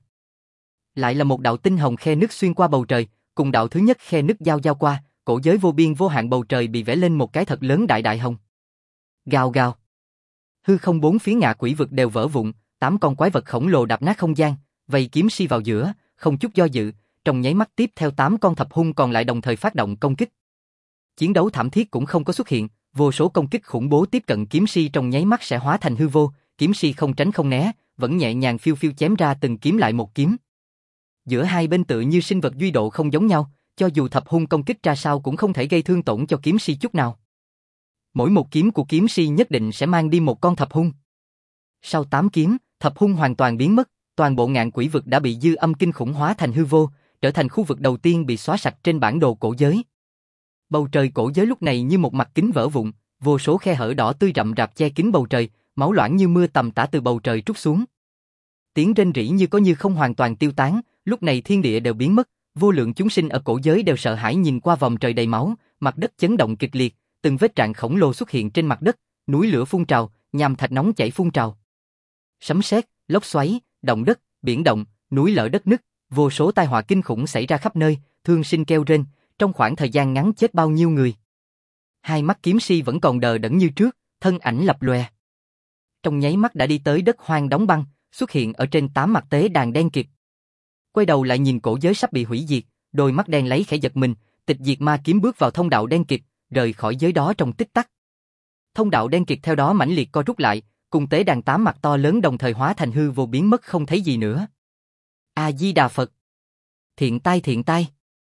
Lại là một đạo tinh hồng khe nứt xuyên qua bầu trời, cùng đạo thứ nhất khe nứt giao qua, cổ giới vô biên vô hạn bầu trời bị vẽ lên một cái thật lớn đại đại hồng. Gào gào. Hư không bốn phía ngạ quỷ vực đều vỡ vụn, 8 con quái vật khổng lồ đạp nát không gian, vây kiếm si vào giữa, không chút do dự, trong nháy mắt tiếp theo 8 con thập hung còn lại đồng thời phát động công kích. Chiến đấu thảm thiết cũng không có xuất hiện, vô số công kích khủng bố tiếp cận kiếm si trong nháy mắt sẽ hóa thành hư vô, kiếm si không tránh không né, vẫn nhẹ nhàng phiêu phiêu chém ra từng kiếm lại một kiếm. Giữa hai bên tự như sinh vật duy độ không giống nhau, cho dù thập hung công kích ra sao cũng không thể gây thương tổn cho kiếm si chút nào. Mỗi một kiếm của kiếm si nhất định sẽ mang đi một con thập hung. Sau 8 kiếm, thập hung hoàn toàn biến mất, toàn bộ ngạn quỷ vực đã bị dư âm kinh khủng hóa thành hư vô, trở thành khu vực đầu tiên bị xóa sạch trên bản đồ cổ giới. Bầu trời cổ giới lúc này như một mặt kính vỡ vụn, vô số khe hở đỏ tươi rậm rạp che kín bầu trời, máu loãng như mưa tầm tã từ bầu trời trút xuống. Tiếng rên rỉ như có như không hoàn toàn tiêu tán, lúc này thiên địa đều biến mất, vô lượng chúng sinh ở cổ giới đều sợ hãi nhìn qua vòng trời đầy máu, mặt đất chấn động kịch liệt, từng vết rạn khổng lồ xuất hiện trên mặt đất, núi lửa phun trào, nham thạch nóng chảy phun trào. Sấm sét, lốc xoáy, động đất, biển động, núi lở đất nứt, vô số tai họa kinh khủng xảy ra khắp nơi, thương sinh kêu rên, trong khoảng thời gian ngắn chết bao nhiêu người. Hai mắt kiếm si vẫn còn đờ đẫn như trước, thân ảnh lập lòe. Trong nháy mắt đã đi tới đất hoang đóng băng, xuất hiện ở trên 8 mặt tế đàn đen kịt. Quay đầu lại nhìn cổ giới sắp bị hủy diệt, đôi mắt đen lấy khẽ giật mình, tịch diệt ma kiếm bước vào thông đạo đen kịt, rời khỏi giới đó trong tích tắc. Thông đạo đen kịt theo đó mãnh liệt co rút lại, cùng tế đàn 8 mặt to lớn đồng thời hóa thành hư vô biến mất không thấy gì nữa. A Di Đà Phật. Thiện tai thiện tai.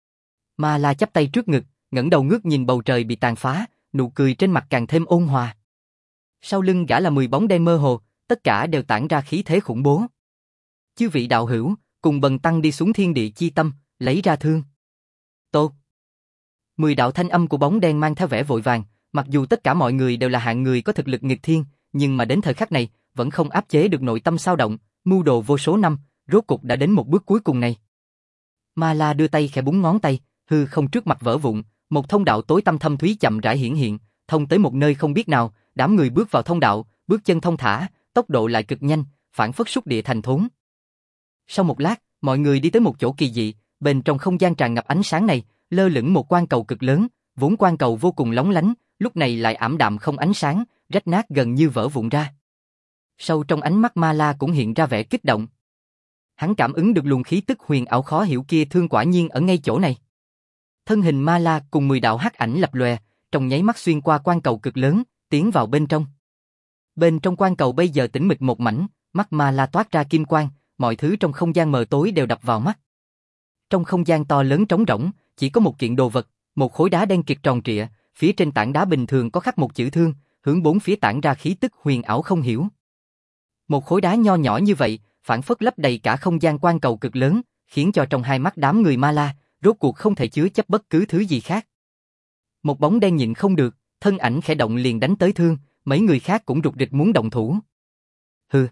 Ma La chắp tay trước ngực, ngẩng đầu ngước nhìn bầu trời bị tàn phá, nụ cười trên mặt càng thêm ôn hòa. Sau lưng gã là 10 bóng đen mơ hồ, tất cả đều tản ra khí thế khủng bố. Chư vị đạo hữu, cùng bần tăng đi xuống thiên địa chi tâm, lấy ra thương. Tốt. 10 đạo thanh âm của bóng đen mang theo vẻ vội vàng, mặc dù tất cả mọi người đều là hạng người có thực lực nghịch thiên, nhưng mà đến thời khắc này, vẫn không áp chế được nội tâm xao động, mưu đồ vô số năm, rốt cục đã đến một bước cuối cùng này. Ma La đưa tay khẽ búng ngón tay, hư không trước mặt vỡ vụn, một thông đạo tối tăm thâm thúy chậm rãi hiển hiện, thông tới một nơi không biết nào, đám người bước vào thông đạo, bước chân thông thả, tốc độ lại cực nhanh, phảng phất xúc địa thành thốn. Sau một lát, mọi người đi tới một chỗ kỳ dị, bên trong không gian tràn ngập ánh sáng này, lơ lửng một quan cầu cực lớn, vốn quan cầu vô cùng lóng lánh, lúc này lại ảm đạm không ánh sáng, rách nát gần như vỡ vụn ra. Sâu trong ánh mắt Ma La cũng hiện ra vẻ kích động. Hắn cảm ứng được luồng khí tức huyền ảo khó hiểu kia thương quả nhiên ở ngay chỗ này. Thân hình Ma La cùng 10 đạo hắc ảnh lập lòe, trong nháy mắt xuyên qua quan cầu cực lớn, tiến vào bên trong. Bên trong quan cầu bây giờ tĩnh mịch một mảnh, mắt Ma La toát ra kim quang, mọi thứ trong không gian mờ tối đều đập vào mắt. Trong không gian to lớn trống rỗng, chỉ có một kiện đồ vật, một khối đá đen kịt tròn trịa, phía trên tảng đá bình thường có khắc một chữ thương, hướng bốn phía tản ra khí tức huyền ảo không hiểu. Một khối đá nho nhỏ như vậy, phảng phất lấp đầy cả không gian quan cầu cực lớn, khiến cho trong hai mắt đám người Ma La, rốt cuộc không thể chứa chấp bất cứ thứ gì khác. Một bóng đen nhịn không được, thân ảnh khẽ động liền đánh tới thương, mấy người khác cũng rục rịch muốn động thủ. Hừ.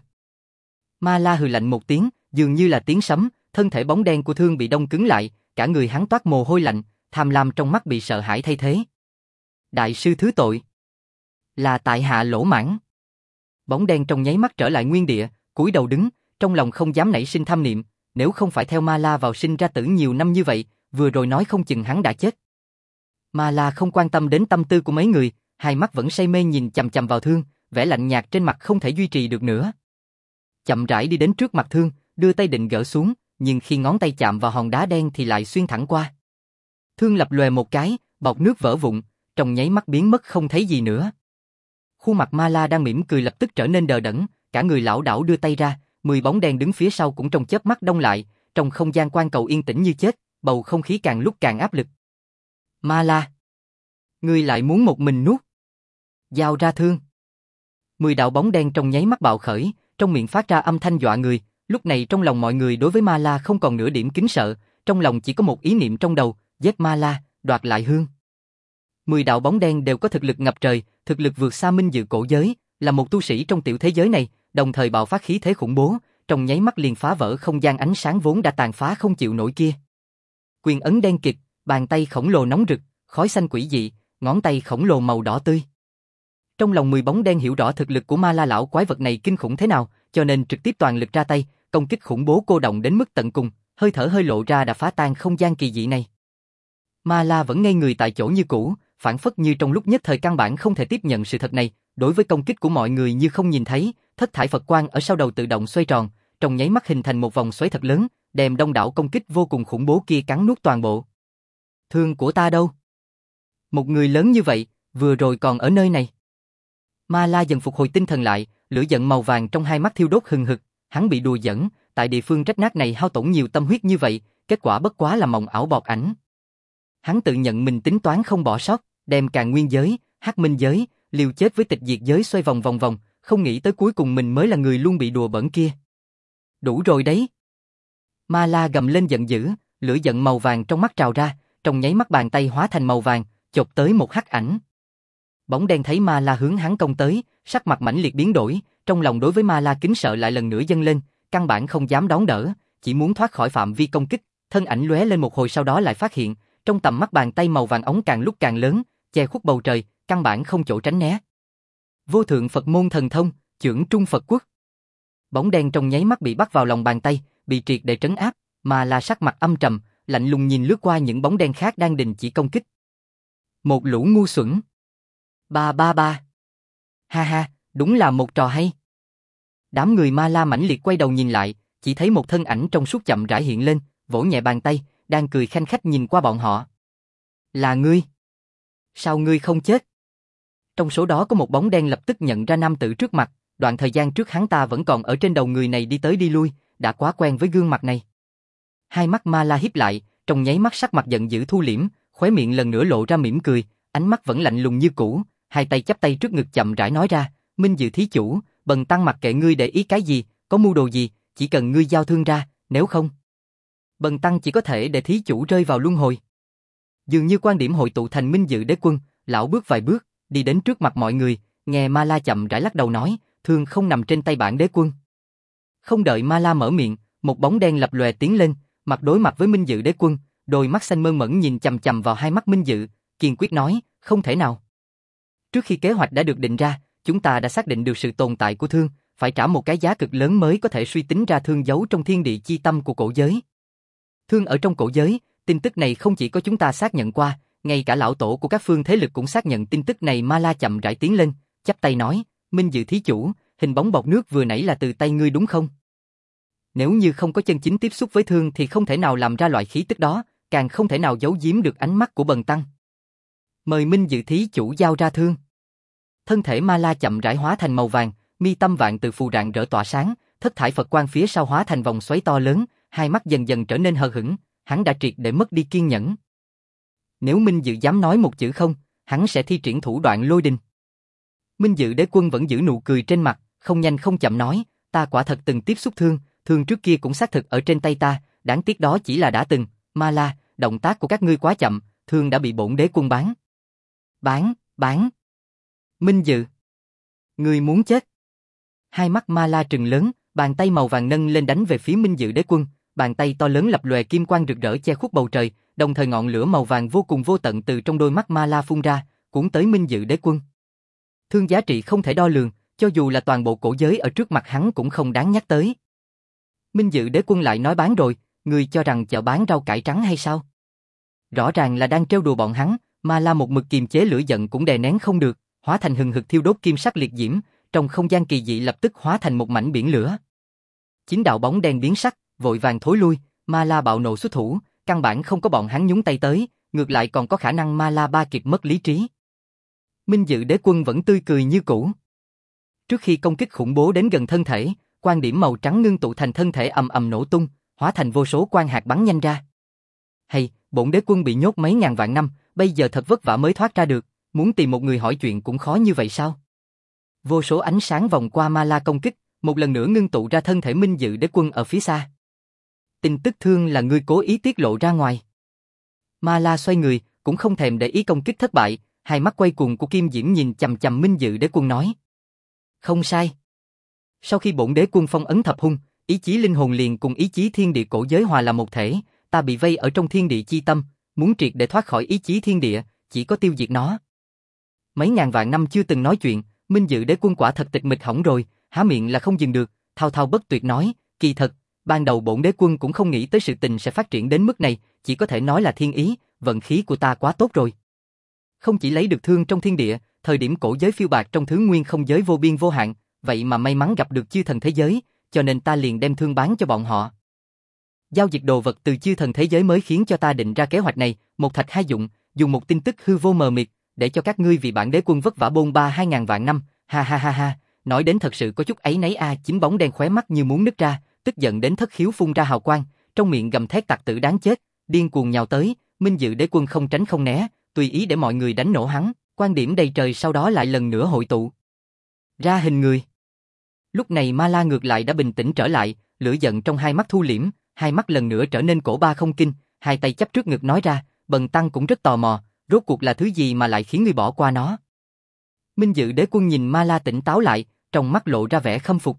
Ma La hừ lạnh một tiếng, dường như là tiếng sấm, thân thể bóng đen của thương bị đông cứng lại, cả người hắn toát mồ hôi lạnh, tham lam trong mắt bị sợ hãi thay thế. Đại sư thứ tội. Là tại hạ lỗ mãng. Bóng đen trong nháy mắt trở lại nguyên địa, cúi đầu đứng, trong lòng không dám nảy sinh tham niệm, nếu không phải theo Ma La vào sinh ra tử nhiều năm như vậy, vừa rồi nói không chừng hắn đã chết. Ma La không quan tâm đến tâm tư của mấy người, hai mắt vẫn say mê nhìn chằm chằm vào thương, vẻ lạnh nhạt trên mặt không thể duy trì được nữa. Chậm rãi đi đến trước mặt thương, đưa tay định gỡ xuống, nhưng khi ngón tay chạm vào hòn đá đen thì lại xuyên thẳng qua. Thương lập lòe một cái, bọt nước vỡ vụn, trong nháy mắt biến mất không thấy gì nữa. Khuôn mặt Ma La đang mỉm cười lập tức trở nên đờ đẫn, cả người lảo đảo đưa tay ra, 10 bóng đen đứng phía sau cũng trong chớp mắt đông lại, trong không gian quan cầu yên tĩnh như chết, bầu không khí càng lúc càng áp lực. Ma La, ngươi lại muốn một mình nuốt? Giao ra thương. 10 đạo bóng đen trong nháy mắt bạo khởi, trong miệng phát ra âm thanh dọa người, lúc này trong lòng mọi người đối với Ma La không còn nửa điểm kính sợ, trong lòng chỉ có một ý niệm trong đầu, giết Ma La, đoạt lại hương. 10 đạo bóng đen đều có thực lực ngập trời, thực lực vượt xa minh dự cổ giới, là một tu sĩ trong tiểu thế giới này, đồng thời bạo phát khí thế khủng bố, trong nháy mắt liền phá vỡ không gian ánh sáng vốn đã tàn phá không chịu nổi kia. Quyền ấn đen kịt, bàn tay khổng lồ nóng rực, khói xanh quỷ dị, ngón tay khổng lồ màu đỏ tươi. Trong lòng 10 bóng đen hiểu rõ thực lực của Ma La lão quái vật này kinh khủng thế nào, cho nên trực tiếp toàn lực ra tay, công kích khủng bố cô động đến mức tận cùng, hơi thở hơi lộ ra đã phá tan không gian kỳ dị này. Ma La vẫn ngây người tại chỗ như cũ, phảng phất như trong lúc nhất thời căn bản không thể tiếp nhận sự thật này, đối với công kích của mọi người như không nhìn thấy, thất thải Phật quang ở sau đầu tự động xoay tròn, trong nháy mắt hình thành một vòng xoáy thật lớn, đem đông đảo công kích vô cùng khủng bố kia cắn nuốt toàn bộ. Thương của ta đâu? Một người lớn như vậy, vừa rồi còn ở nơi này. Ma La dần phục hồi tinh thần lại, lửa giận màu vàng trong hai mắt thiêu đốt hừng hực, hắn bị đùa giỡn, tại địa phương rách nát này hao tổn nhiều tâm huyết như vậy, kết quả bất quá là mộng ảo bọt ảnh. Hắn tự nhận mình tính toán không bỏ sót, đem Càn Nguyên giới, Hắc Minh giới, liều chết với Tịch Diệt giới xoay vòng vòng vòng, không nghĩ tới cuối cùng mình mới là người luôn bị đùa bỡn kia. Đủ rồi đấy. Ma La gầm lên giận dữ, lửa giận màu vàng trong mắt trào ra, trong nháy mắt bàn tay hóa thành màu vàng, chộp tới một hắc ảnh. Bóng đen thấy Ma La hướng hắn công tới, sắc mặt mãnh liệt biến đổi, trong lòng đối với Ma La kính sợ lại lần nữa dâng lên, căn bản không dám đón đỡ, chỉ muốn thoát khỏi phạm vi công kích, thân ảnh lóe lên một hồi sau đó lại phát hiện, trong tầm mắt bàn tay màu vàng óng càng lúc càng lớn, che khuất bầu trời, căn bản không chỗ tránh né. Vô thượng Phật môn thần thông, chưởng trung Phật quốc. Bóng đen trong nháy mắt bị bắt vào lòng bàn tay, bị triệt để trấn áp, mà là sắc mặt âm trầm, lạnh lùng nhìn lướt qua những bóng đen khác đang đình chỉ công kích. Một lũ ngu xuẩn. Ba ba ba. Ha ha, đúng là một trò hay. Đám người Ma La mãnh liệt quay đầu nhìn lại, chỉ thấy một thân ảnh trong suốt chậm rãi hiện lên, vỗ nhẹ bàn tay, đang cười khanh khách nhìn qua bọn họ. Là ngươi? Sao ngươi không chết? Trong số đó có một bóng đen lập tức nhận ra nam tử trước mặt, đoạn thời gian trước hắn ta vẫn còn ở trên đầu người này đi tới đi lui, đã quá quen với gương mặt này. Hai mắt Ma La híp lại, trong nháy mắt sắc mặt giận dữ thu liễm, khóe miệng lần nữa lộ ra mỉm cười, ánh mắt vẫn lạnh lùng như cũ, hai tay chắp tay trước ngực chậm rãi nói ra, Minh Dự thí chủ, bần tăng mặc kệ ngươi để ý cái gì, có mưu đồ gì, chỉ cần ngươi giao thương ra, nếu không, bần tăng chỉ có thể để thí chủ rơi vào luân hồi. Dường như quan điểm hội tụ thành Minh Dự Đế Quân, lão bước vài bước, đi đến trước mặt mọi người, nghe Ma La chậm rãi lắc đầu nói, thương không nằm trên tay bản đế quân. Không đợi Ma La mở miệng, một bóng đen lập lòe tiến lên, mặt đối mặt với Minh Dự Đế Quân, đôi mắt xanh mơn mởn nhìn chằm chằm vào hai mắt Minh Dự, kiên quyết nói, không thể nào. Trước khi kế hoạch đã được định ra, chúng ta đã xác định được sự tồn tại của thương, phải trả một cái giá cực lớn mới có thể suy tính ra thương giấu trong thiên địa chi tâm của cổ giới. Thương ở trong cổ giới, tin tức này không chỉ có chúng ta xác nhận qua, ngay cả lão tổ của các phương thế lực cũng xác nhận tin tức này. Ma La chậm rãi tiến lên, chắp tay nói, Minh Dự thí chủ, hình bóng bọt nước vừa nãy là từ tay ngươi đúng không? Nếu như không có chân chính tiếp xúc với thương thì không thể nào làm ra loại khí tức đó, càng không thể nào giấu giếm được ánh mắt của bần tăng. Mời Minh Dự thí chủ giao ra thương. Thân thể Ma La chậm rãi hóa thành màu vàng, mi tâm vạn từ phù rạng rỡ tỏa sáng, thất thải Phật quang phía sau hóa thành vòng xoáy to lớn, hai mắt dần dần trở nên hờ hững, hắn đã triệt để mất đi kiên nhẫn. Nếu Minh Dự dám nói một chữ không, hắn sẽ thi triển thủ đoạn lôi đình. Minh Dự Đế Quân vẫn giữ nụ cười trên mặt, không nhanh không chậm nói, ta quả thật từng tiếp xúc thương, thương trước kia cũng xác thực ở trên tay ta, đáng tiếc đó chỉ là đã từng. Ma La, động tác của các ngươi quá chậm, thương đã bị bổn đế quân bán. Bán. Minh Dự, ngươi muốn chết. Hai mắt Ma La trừng lớn, bàn tay màu vàng nâng lên đánh về phía Minh Dự Đế Quân, bàn tay to lớn lập lòe kim quang rực rỡ che khuất bầu trời, đồng thời ngọn lửa màu vàng vô cùng vô tận từ trong đôi mắt Ma La phun ra, cuốn tới Minh Dự Đế Quân. Thương giá trị không thể đo lường, cho dù là toàn bộ cổ giới ở trước mặt hắn cũng không đáng nhắc tới. Minh Dự Đế Quân lại nói bán rồi, ngươi cho rằng chợ bán rau cải trắng hay sao? Rõ ràng là đang trêu đùa bọn hắn. Ma La một mực kiềm chế lửa giận cũng đè nén không được, hóa thành hừng hực thiêu đốt kim sắc liệt diễm, trong không gian kỳ dị lập tức hóa thành một mảnh biển lửa. Chín đạo bóng đen biến sắc, vội vàng thối lui, Ma La bạo nộ xuất thủ, căn bản không có bọn hắn nhúng tay tới, ngược lại còn có khả năng Ma La ba kiệt mất lý trí. Minh Dự Đế Quân vẫn tươi cười như cũ. Trước khi công kích khủng bố đến gần thân thể, quan điểm màu trắng ngưng tụ thành thân thể ầm ầm nổ tung, hóa thành vô số quang hạt bắn nhanh ra. Hay, bổn đế quân bị nhốt mấy ngàn vạn năm, bây giờ thật vất vả mới thoát ra được, muốn tìm một người hỏi chuyện cũng khó như vậy sao? Vô số ánh sáng vòng qua Ma La công kích, một lần nữa ngưng tụ ra thân thể Minh Dự Đế Quân ở phía xa. Tin tức thương là ngươi cố ý tiết lộ ra ngoài. Ma La xoay người, cũng không thèm để ý công kích thất bại, hai mắt quay cuồng của Kim Diễm nhìn chằm chằm Minh Dự Đế Quân nói. Không sai. Sau khi bổn đế quân phong ấn thập hung, ý chí linh hồn liền cùng ý chí thiên địa cổ giới hòa là một thể, ta bị vây ở trong thiên địa chi tâm, muốn triệt để thoát khỏi ý chí thiên địa, chỉ có tiêu diệt nó. Mấy ngàn vạn năm chưa từng nói chuyện, Minh Dự Đế Quân quả thật tịch mịch hỏng rồi, há miệng là không dừng được, thao thao bất tuyệt nói, kỳ thật, ban đầu bổn đế quân cũng không nghĩ tới sự tình sẽ phát triển đến mức này, chỉ có thể nói là thiên ý, vận khí của ta quá tốt rồi. Không chỉ lấy được thương trong thiên địa, thời điểm cổ giới phiêu bạc trong thứ nguyên không giới vô biên vô hạn, vậy mà may mắn gặp được chư thần thế giới, cho nên ta liền đem thương bán cho bọn họ. Giao dịch đồ vật từ chư thần thế giới mới khiến cho ta định ra kế hoạch này, một thạch hai dụng, dùng một tin tức hư vô mờ mịt, để cho các ngươi vì bản đế quân vất vả bôn ba 2000 vạn năm, ha ha ha ha, nói đến thật sự có chút áy náy a. Chín bóng đen khóe mắt như muốn nứt ra, tức giận đến thất khiếu phun ra hào quang, trong miệng gầm thét tặc tử đáng chết, điên cuồng nhào tới, Minh Dự Đế Quân không tránh không né, tùy ý để mọi người đánh nổ hắn, quan điểm đầy trời sau đó lại lần nữa hội tụ ra hình người. Lúc này Ma La ngược lại đã bình tĩnh trở lại, lửa giận trong hai mắt thu liễm, hai mắt lần nữa trở nên cổ ba không kinh, hai tay chắp trước ngực nói ra, bần tăng cũng rất tò mò, rốt cuộc là thứ gì mà lại khiến ngươi bỏ qua nó. Minh Dự Đế Quân nhìn Ma La tỉnh táo lại, trong mắt lộ ra vẻ khâm phục.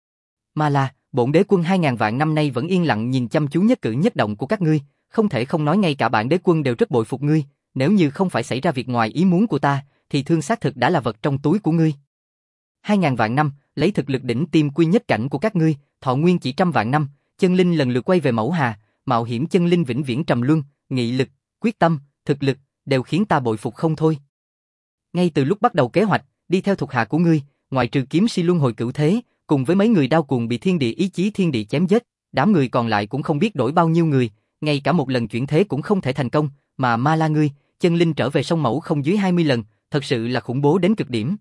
Ma La, bổn đế quân 2000 vạn năm nay vẫn yên lặng nhìn chăm chú nhất cử nhất động của các ngươi, không thể không nói ngay cả bản đế quân đều rất bội phục ngươi, nếu như không phải xảy ra việc ngoài ý muốn của ta, thì thương xác thực đã là vật trong túi của ngươi. 2000 vạn năm, lấy thực lực đỉnh tiêm quy nhất cảnh của các ngươi, thọ nguyên chỉ 100 vạn năm, chân linh lần lượt quay về mẫu hà, mạo hiểm chân linh vĩnh viễn trầm luân, nghị lực, quyết tâm, thực lực, đều khiến ta bội phục không thôi. Ngay từ lúc bắt đầu kế hoạch, đi theo thuộc hạ của ngươi, ngoại trừ kiếm si luân hồi cửu thế, cùng với mấy người đao cuồng bị thiên địa ý chí thiên địa chém giết, đám người còn lại cũng không biết đổi bao nhiêu người, ngay cả một lần chuyển thế cũng không thể thành công, mà Ma La ngươi, chân linh trở về sông mẫu không dưới 20 lần, thật sự là khủng bố đến cực điểm.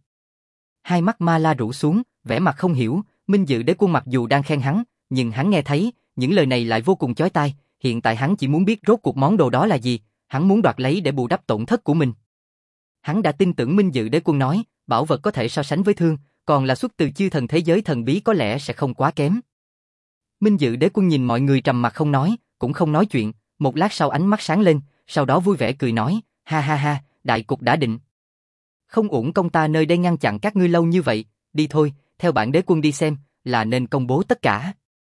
Hai mắt Ma La rũ xuống, vẻ mặt không hiểu, Minh Dự Đế Quân mặc dù đang khen hắn, nhưng hắn nghe thấy, những lời này lại vô cùng chói tai, hiện tại hắn chỉ muốn biết rốt cuộc món đồ đó là gì, hắn muốn đoạt lấy để bù đắp tổn thất của mình. Hắn đã tin tưởng Minh Dự Đế Quân nói, bảo vật có thể so sánh với thương, còn là xuất từ chư thần thế giới thần bí có lẽ sẽ không quá kém. Minh Dự Đế Quân nhìn mọi người trầm mặt không nói, cũng không nói chuyện, một lát sau ánh mắt sáng lên, sau đó vui vẻ cười nói, ha ha ha, đại cục đã định. Không uổng công ta nơi đây ngăn chặn các ngươi lâu như vậy, đi thôi, theo bản đế quân đi xem, là nên công bố tất cả.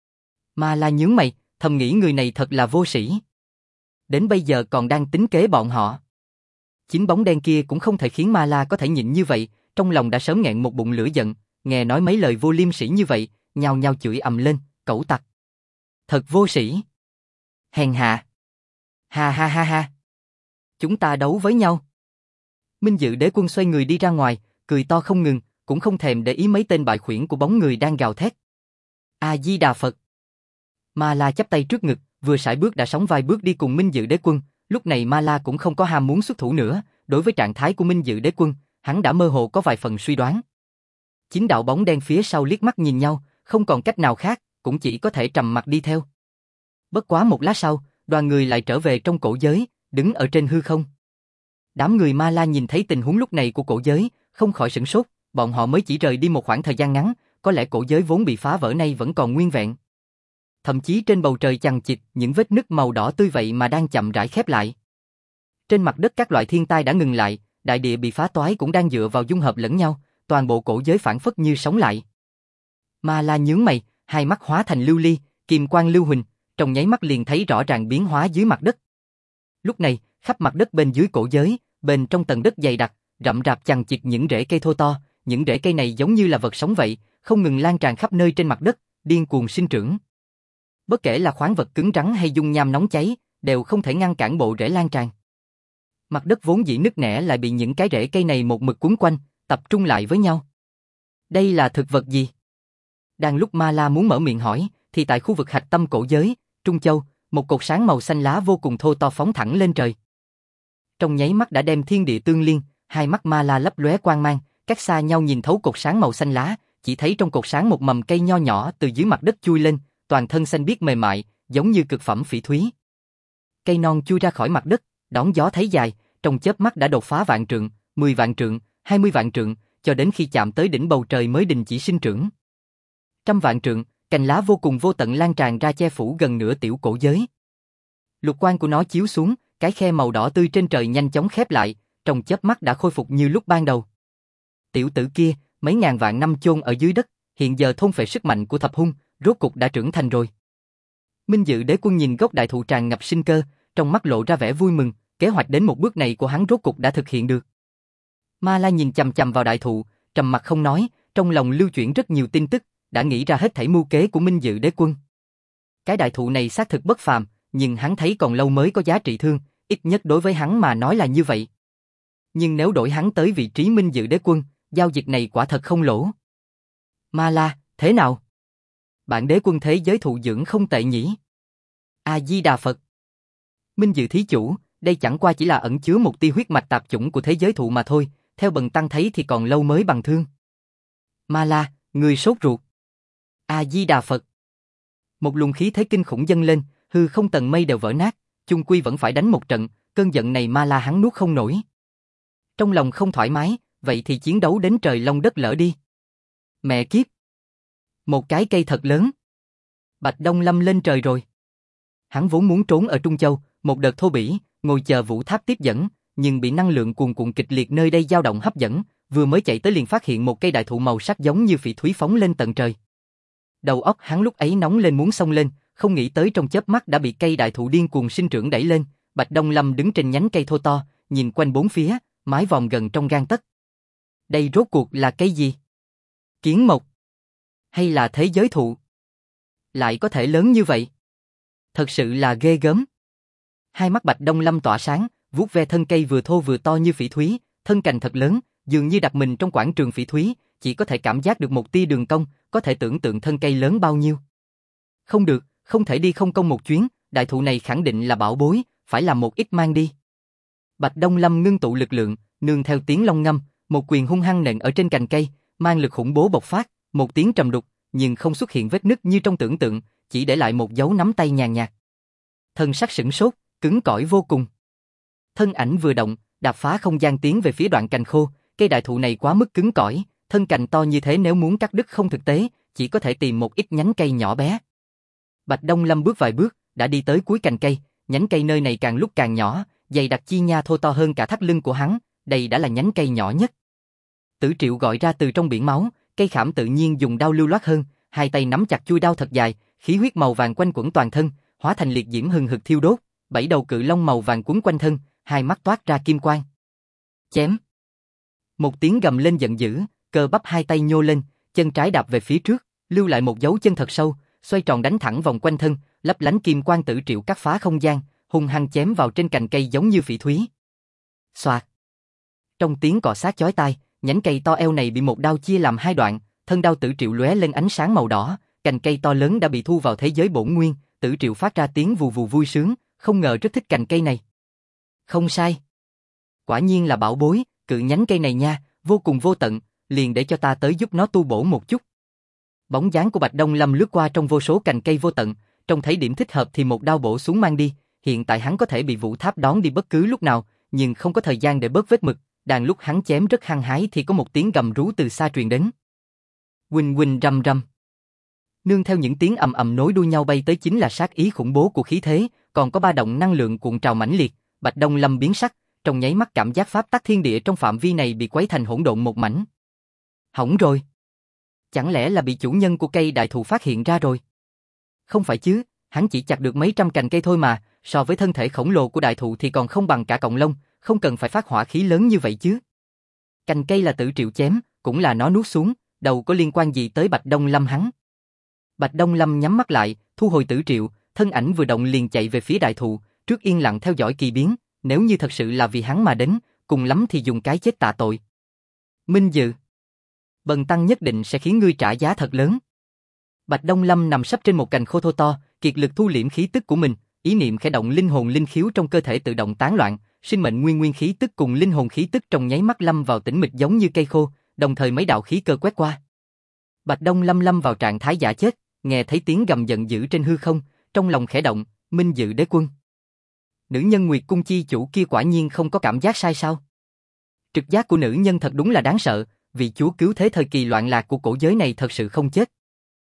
Ma La nhướng mày, thầm nghĩ người này thật là vô sĩ. Đến bây giờ còn đang tính kế bọn họ. Chính bóng đen kia cũng không thể khiến Ma La có thể nhịn như vậy, trong lòng đã sớm nghẹn một bụng lửa giận, nghe nói mấy lời vô liêm sỉ như vậy, nhao nhao chửi ầm lên, cẩu tặc. Thật vô sĩ. Hèn hạ. Ha ha ha ha. Chúng ta đấu với nhau. Minh Dự Đế Quân xoay người đi ra ngoài, cười to không ngừng, cũng không thèm để ý mấy tên bại khuyển của bóng người đang gào thét. A Di Đà Phật. Ma La chắp tay trước ngực, vừa sải bước đã sóng vai bước đi cùng Minh Dự Đế Quân, lúc này Ma La cũng không có ham muốn xuất thủ nữa, đối với trạng thái của Minh Dự Đế Quân, hắn đã mơ hồ có vài phần suy đoán. Chính đạo bóng đen phía sau liếc mắt nhìn nhau, không còn cách nào khác, cũng chỉ có thể trầm mặc đi theo. Bất quá một lát sau, đoàn người lại trở về trong cổ giới, đứng ở trên hư không. Đám người Ma La nhìn thấy tình huống lúc này của cổ giới, không khỏi sửng sốt, bọn họ mới chỉ rời đi một khoảng thời gian ngắn, có lẽ cổ giới vốn bị phá vỡ nay vẫn còn nguyên vẹn. Thậm chí trên bầu trời chằng chịt, những vết nứt màu đỏ tươi vậy mà đang chậm rãi khép lại. Trên mặt đất các loại thiên tai đã ngừng lại, đại địa bị phá toái cũng đang dựa vào dung hợp lẫn nhau, toàn bộ cổ giới phản phất như sống lại. Ma La nhướng mày, hai mắt hóa thành lưu ly, kim quang lưu huỳnh, trong nháy mắt liền thấy rõ ràng biến hóa dưới mặt đất. Lúc này, khắp mặt đất bên dưới cổ giới, bên trong tầng đất dày đặc, rậm rạp chằng chịt những rễ cây thô to, những rễ cây này giống như là vật sống vậy, không ngừng lan tràn khắp nơi trên mặt đất, điên cuồng sinh trưởng. Bất kể là khoáng vật cứng rắn hay dung nham nóng cháy, đều không thể ngăn cản bộ rễ lan tràn. Mặt đất vốn dĩ nứt nẻ lại bị những cái rễ cây này một mực quấn quanh, tập trung lại với nhau. Đây là thực vật gì? Đang lúc Ma La muốn mở miệng hỏi, thì tại khu vực hạch tâm cổ giới, Trung Châu, một cột sáng màu xanh lá vô cùng thô to phóng thẳng lên trời. Trong nháy mắt đã đem thiên địa tương liên, hai mắt Ma La lấp lóe quang mang, cách xa nhau nhìn thấu cột sáng màu xanh lá, chỉ thấy trong cột sáng một mầm cây nho nhỏ từ dưới mặt đất chui lên, toàn thân xanh biếc mềm mại, giống như cực phẩm phỉ thúy. Cây non chui ra khỏi mặt đất, đón gió thấy dài, trong chớp mắt đã đột phá vạn trượng, 10 vạn trượng, 20 vạn trượng, cho đến khi chạm tới đỉnh bầu trời mới đình chỉ sinh trưởng. Trăm vạn trượng, cành lá vô cùng vô tận lan tràn ra che phủ gần nửa tiểu cổ giới. Lục quang của nó chiếu xuống, cái khe màu đỏ tươi trên trời nhanh chóng khép lại, trong chớp mắt đã khôi phục như lúc ban đầu. Tiểu tử kia, mấy ngàn vạn năm chôn ở dưới đất, hiện giờ thôn phệ sức mạnh của thập hung, rốt cục đã trưởng thành rồi. Minh Dự Đế Quân nhìn gốc đại thụ tràn ngập sinh cơ, trong mắt lộ ra vẻ vui mừng, kế hoạch đến một bước này của hắn rốt cục đã thực hiện được. Ma La nhìn chằm chằm vào đại thụ, trầm mặc không nói, trong lòng lưu chuyển rất nhiều tin tức, đã nghĩ ra hết thảy mưu kế của Minh Dự Đế Quân. Cái đại thụ này xác thực bất phàm, nhưng hắn thấy còn lâu mới có giá trị thương, ít nhất đối với hắn mà nói là như vậy. Nhưng nếu đổi hắn tới vị trí Minh Dự Đế Quân, giao dịch này quả thật không lỗ. Ma La, thế nào? Bản đế quân thế giới thụ dưỡng không tệ nhỉ? A Di Đà Phật. Minh Dự thí chủ, đây chẳng qua chỉ là ẩn chứa một tia huyết mạch tạp chủng của thế giới thụ mà thôi, theo bần tăng thấy thì còn lâu mới bằng thương. Ma La, người sốt ruột. A Di Đà Phật. Một luồng khí thế kinh khủng dâng lên, hư không tầng mây đều vỡ nát, chung quy vẫn phải đánh một trận, cơn giận này Ma La hắn nuốt không nổi. Trong lòng không thoải mái, vậy thì chiến đấu đến trời long đất lỡ đi. Mẹ kiếp. Một cái cây thật lớn. Bạch Đông Lâm lên trời rồi. Hắn vốn muốn trốn ở Trung Châu, một đợt thô bỉ, ngồi chờ Vũ Tháp tiếp dẫn, nhưng bị năng lượng cuồn cuộn kịch liệt nơi đây dao động hấp dẫn, vừa mới chạy tới liền phát hiện một cây đại thụ màu sắc giống như phỉ thúy phóng lên tận trời. Đầu óc hắn lúc ấy nóng lên muốn xông lên, không nghĩ tới trong chớp mắt đã bị cây đại thụ điên cuồng sinh trưởng đẩy lên. Bạch Đông Lâm đứng trên nhánh cây thô to, nhìn quanh bốn phía, mái vòm gần trong gang tấc. Đây rốt cuộc là cây gì? Kiến mộc? Hay là thế giới thụ? Lại có thể lớn như vậy? Thật sự là ghê gớm. Hai mắt Bạch Đông Lâm tỏa sáng, vuốt ve thân cây vừa thô vừa to như phỉ thúy, thân cành thật lớn, dường như đặt mình trong quảng trường phỉ thúy, chỉ có thể cảm giác được một tia đường cong, có thể tưởng tượng thân cây lớn bao nhiêu. Không được, không thể đi không công một chuyến, đại thụ này khẳng định là bảo bối, phải làm một ít mang đi. Bạch Đông Lâm ngưng tụ lực lượng, nương theo tiếng long ngâm, một quyền hung hăng nện ở trên cành cây, mang lực khủng bố bộc phát, một tiếng trầm đục, nhưng không xuất hiện vết nứt như trong tưởng tượng, chỉ để lại một dấu nắm tay nhàn nhạt. Thân sắc sửng sốt, cứng cỏi vô cùng. Thân ảnh vừa động, đạp phá không gian tiến về phía đoạn cành khô, cây đại thụ này quá mức cứng cỏi, thân cành to như thế nếu muốn cắt đứt không thực tế, chỉ có thể tìm một ít nhánh cây nhỏ bé. Bạch Đông Lâm bước vài bước, đã đi tới cuối cành cây, nhánh cây nơi này càng lúc càng nhỏ, dày đặc chi nha thô to hơn cả thắt lưng của hắn, đây đã là nhánh cây nhỏ nhất. Tử Triệu gọi ra từ trong biển máu, cây khảm tự nhiên dùng đao lưu loát hơn, hai tay nắm chặt chuôi đao thật dài, khí huyết màu vàng quanh quẩn toàn thân, hóa thành liệt diễm hừng hực thiêu đốt, bảy đầu cự long màu vàng quấn quanh thân, hai mắt toát ra kim quang. Chém. Một tiếng gầm lên giận dữ, cơ bắp hai tay nhô lên, chân trái đạp về phía trước, lưu lại một dấu chân thật sâu, xoay tròn đánh thẳng vòng quanh thân, lấp lánh kim quang Tử Triệu cắt phá không gian, hung hăng chém vào trên cành cây giống như phỉ thúy. Xoạt. Trong tiếng cọ xát chói tai, nhánh cây to eo này bị một đao chia làm hai đoạn, thân đao Tử Triệu lóe lên ánh sáng màu đỏ, cành cây to lớn đã bị thu vào thế giới bổn nguyên, Tử Triệu phát ra tiếng vù vù vui sướng, không ngờ rất thích cành cây này. Không sai. Quả nhiên là bảo bối, cự nhánh cây này nha, vô cùng vô tận, liền để cho ta tới giúp nó tu bổ một chút. Bóng dáng của Bạch Đông Lâm lướt qua trong vô số cành cây vô tận, trông thấy điểm thích hợp thì một đao bổ xuống mang đi, hiện tại hắn có thể bị Vũ Tháp đón đi bất cứ lúc nào, nhưng không có thời gian để bớt vết mực, đang lúc hắn chém rất hăng hái thì có một tiếng gầm rú từ xa truyền đến. Huỳnh huỳnh rầm rầm. Nương theo những tiếng ầm ầm nối đuôi nhau bay tới chính là sát ý khủng bố của khí thế, còn có ba động năng lượng cuộn trào mãnh liệt, Bạch Đông Lâm biến sắc, trong nháy mắt cảm giác pháp tắc thiên địa trong phạm vi này bị quấy thành hỗn độn một mảnh. Hỏng rồi. Chẳng lẽ là bị chủ nhân của cây đại thụ phát hiện ra rồi? Không phải chứ, hắn chỉ chặt được mấy trăm cành cây thôi mà, so với thân thể khổng lồ của đại thụ thì còn không bằng cả cọng lông, không cần phải phát hỏa khí lớn như vậy chứ. Cành cây là Tử Triệu chém, cũng là nó nuốt xuống, đâu có liên quan gì tới Bạch Đông Lâm hắn. Bạch Đông Lâm nhắm mắt lại, thu hồi Tử Triệu, thân ảnh vừa động liền chạy về phía đại thụ, trước yên lặng theo dõi kỳ biến, nếu như thật sự là vì hắn mà đến, cùng lắm thì dùng cái chết tạ tội. Minh Dự, bần tăng nhất định sẽ khiến ngươi trả giá thật lớn. Bạch Đông Lâm nằm sấp trên một cành khô thô to, kiệt lực thu liễm khí tức của mình, ý niệm khẽ động linh hồn linh khiếu trong cơ thể tự động tán loạn, sinh mệnh nguyên khí tức cùng linh hồn khí tức trong nháy mắt lâm vào tĩnh mịch giống như cây khô, đồng thời mấy đạo khí cơ quét qua. Bạch Đông Lâm lâm vào trạng thái giả chết, nghe thấy tiếng gầm giận dữ trên hư không, trong lòng khẽ động, Minh Dự đế quân. Nữ nhân Nguyệt Cung chi chủ kia quả nhiên không có cảm giác sai sao? Trực giác của nữ nhân thật đúng là đáng sợ, vị chúa cứu thế thời kỳ loạn lạc của cổ giới này thật sự không chết.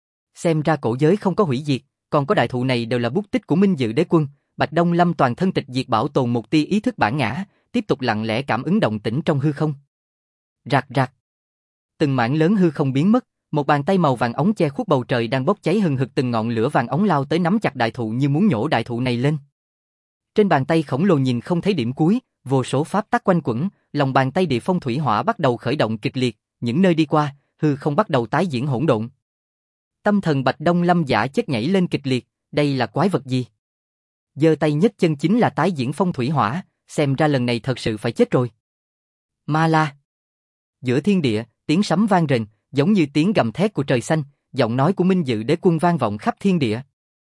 Xem ra cổ giới không có hủy diệt, còn có đại thụ này đều là bút tích của Minh Dự đế quân. Bạch Đông Lâm toàn thân tịch diệt bảo tồn một tia ý thức bản ngã, tiếp tục lặng lẽ cảm ứng động tĩnh trong hư không. Rạc rạc. Từng mảng lớn hư không biến mất, một bàn tay màu vàng óng che khuất bầu trời đang bốc cháy hừng hực từng ngọn lửa vàng óng lao tới nắm chặt đại thụ như muốn nhổ đại thụ này lên. Trên bàn tay khổng lồ nhìn không thấy điểm cuối, vô số pháp tắc quanh quẩn, lòng bàn tay địa phong thủy hỏa bắt đầu khởi động kịch liệt, những nơi đi qua, hư không bắt đầu tái diễn hỗn độn. Tâm thần Bạch Đông Lâm giả chết nhảy lên kịch liệt, đây là quái vật gì? Giơ tay nhấc chân chính là tái diễn phong thủy hỏa, xem ra lần này thật sự phải chết rồi. Ma La. Giữa thiên địa, tiếng sấm vang rền, giống như tiếng gầm thét của trời xanh, giọng nói của Minh Dự đế quân vang vọng khắp thiên địa.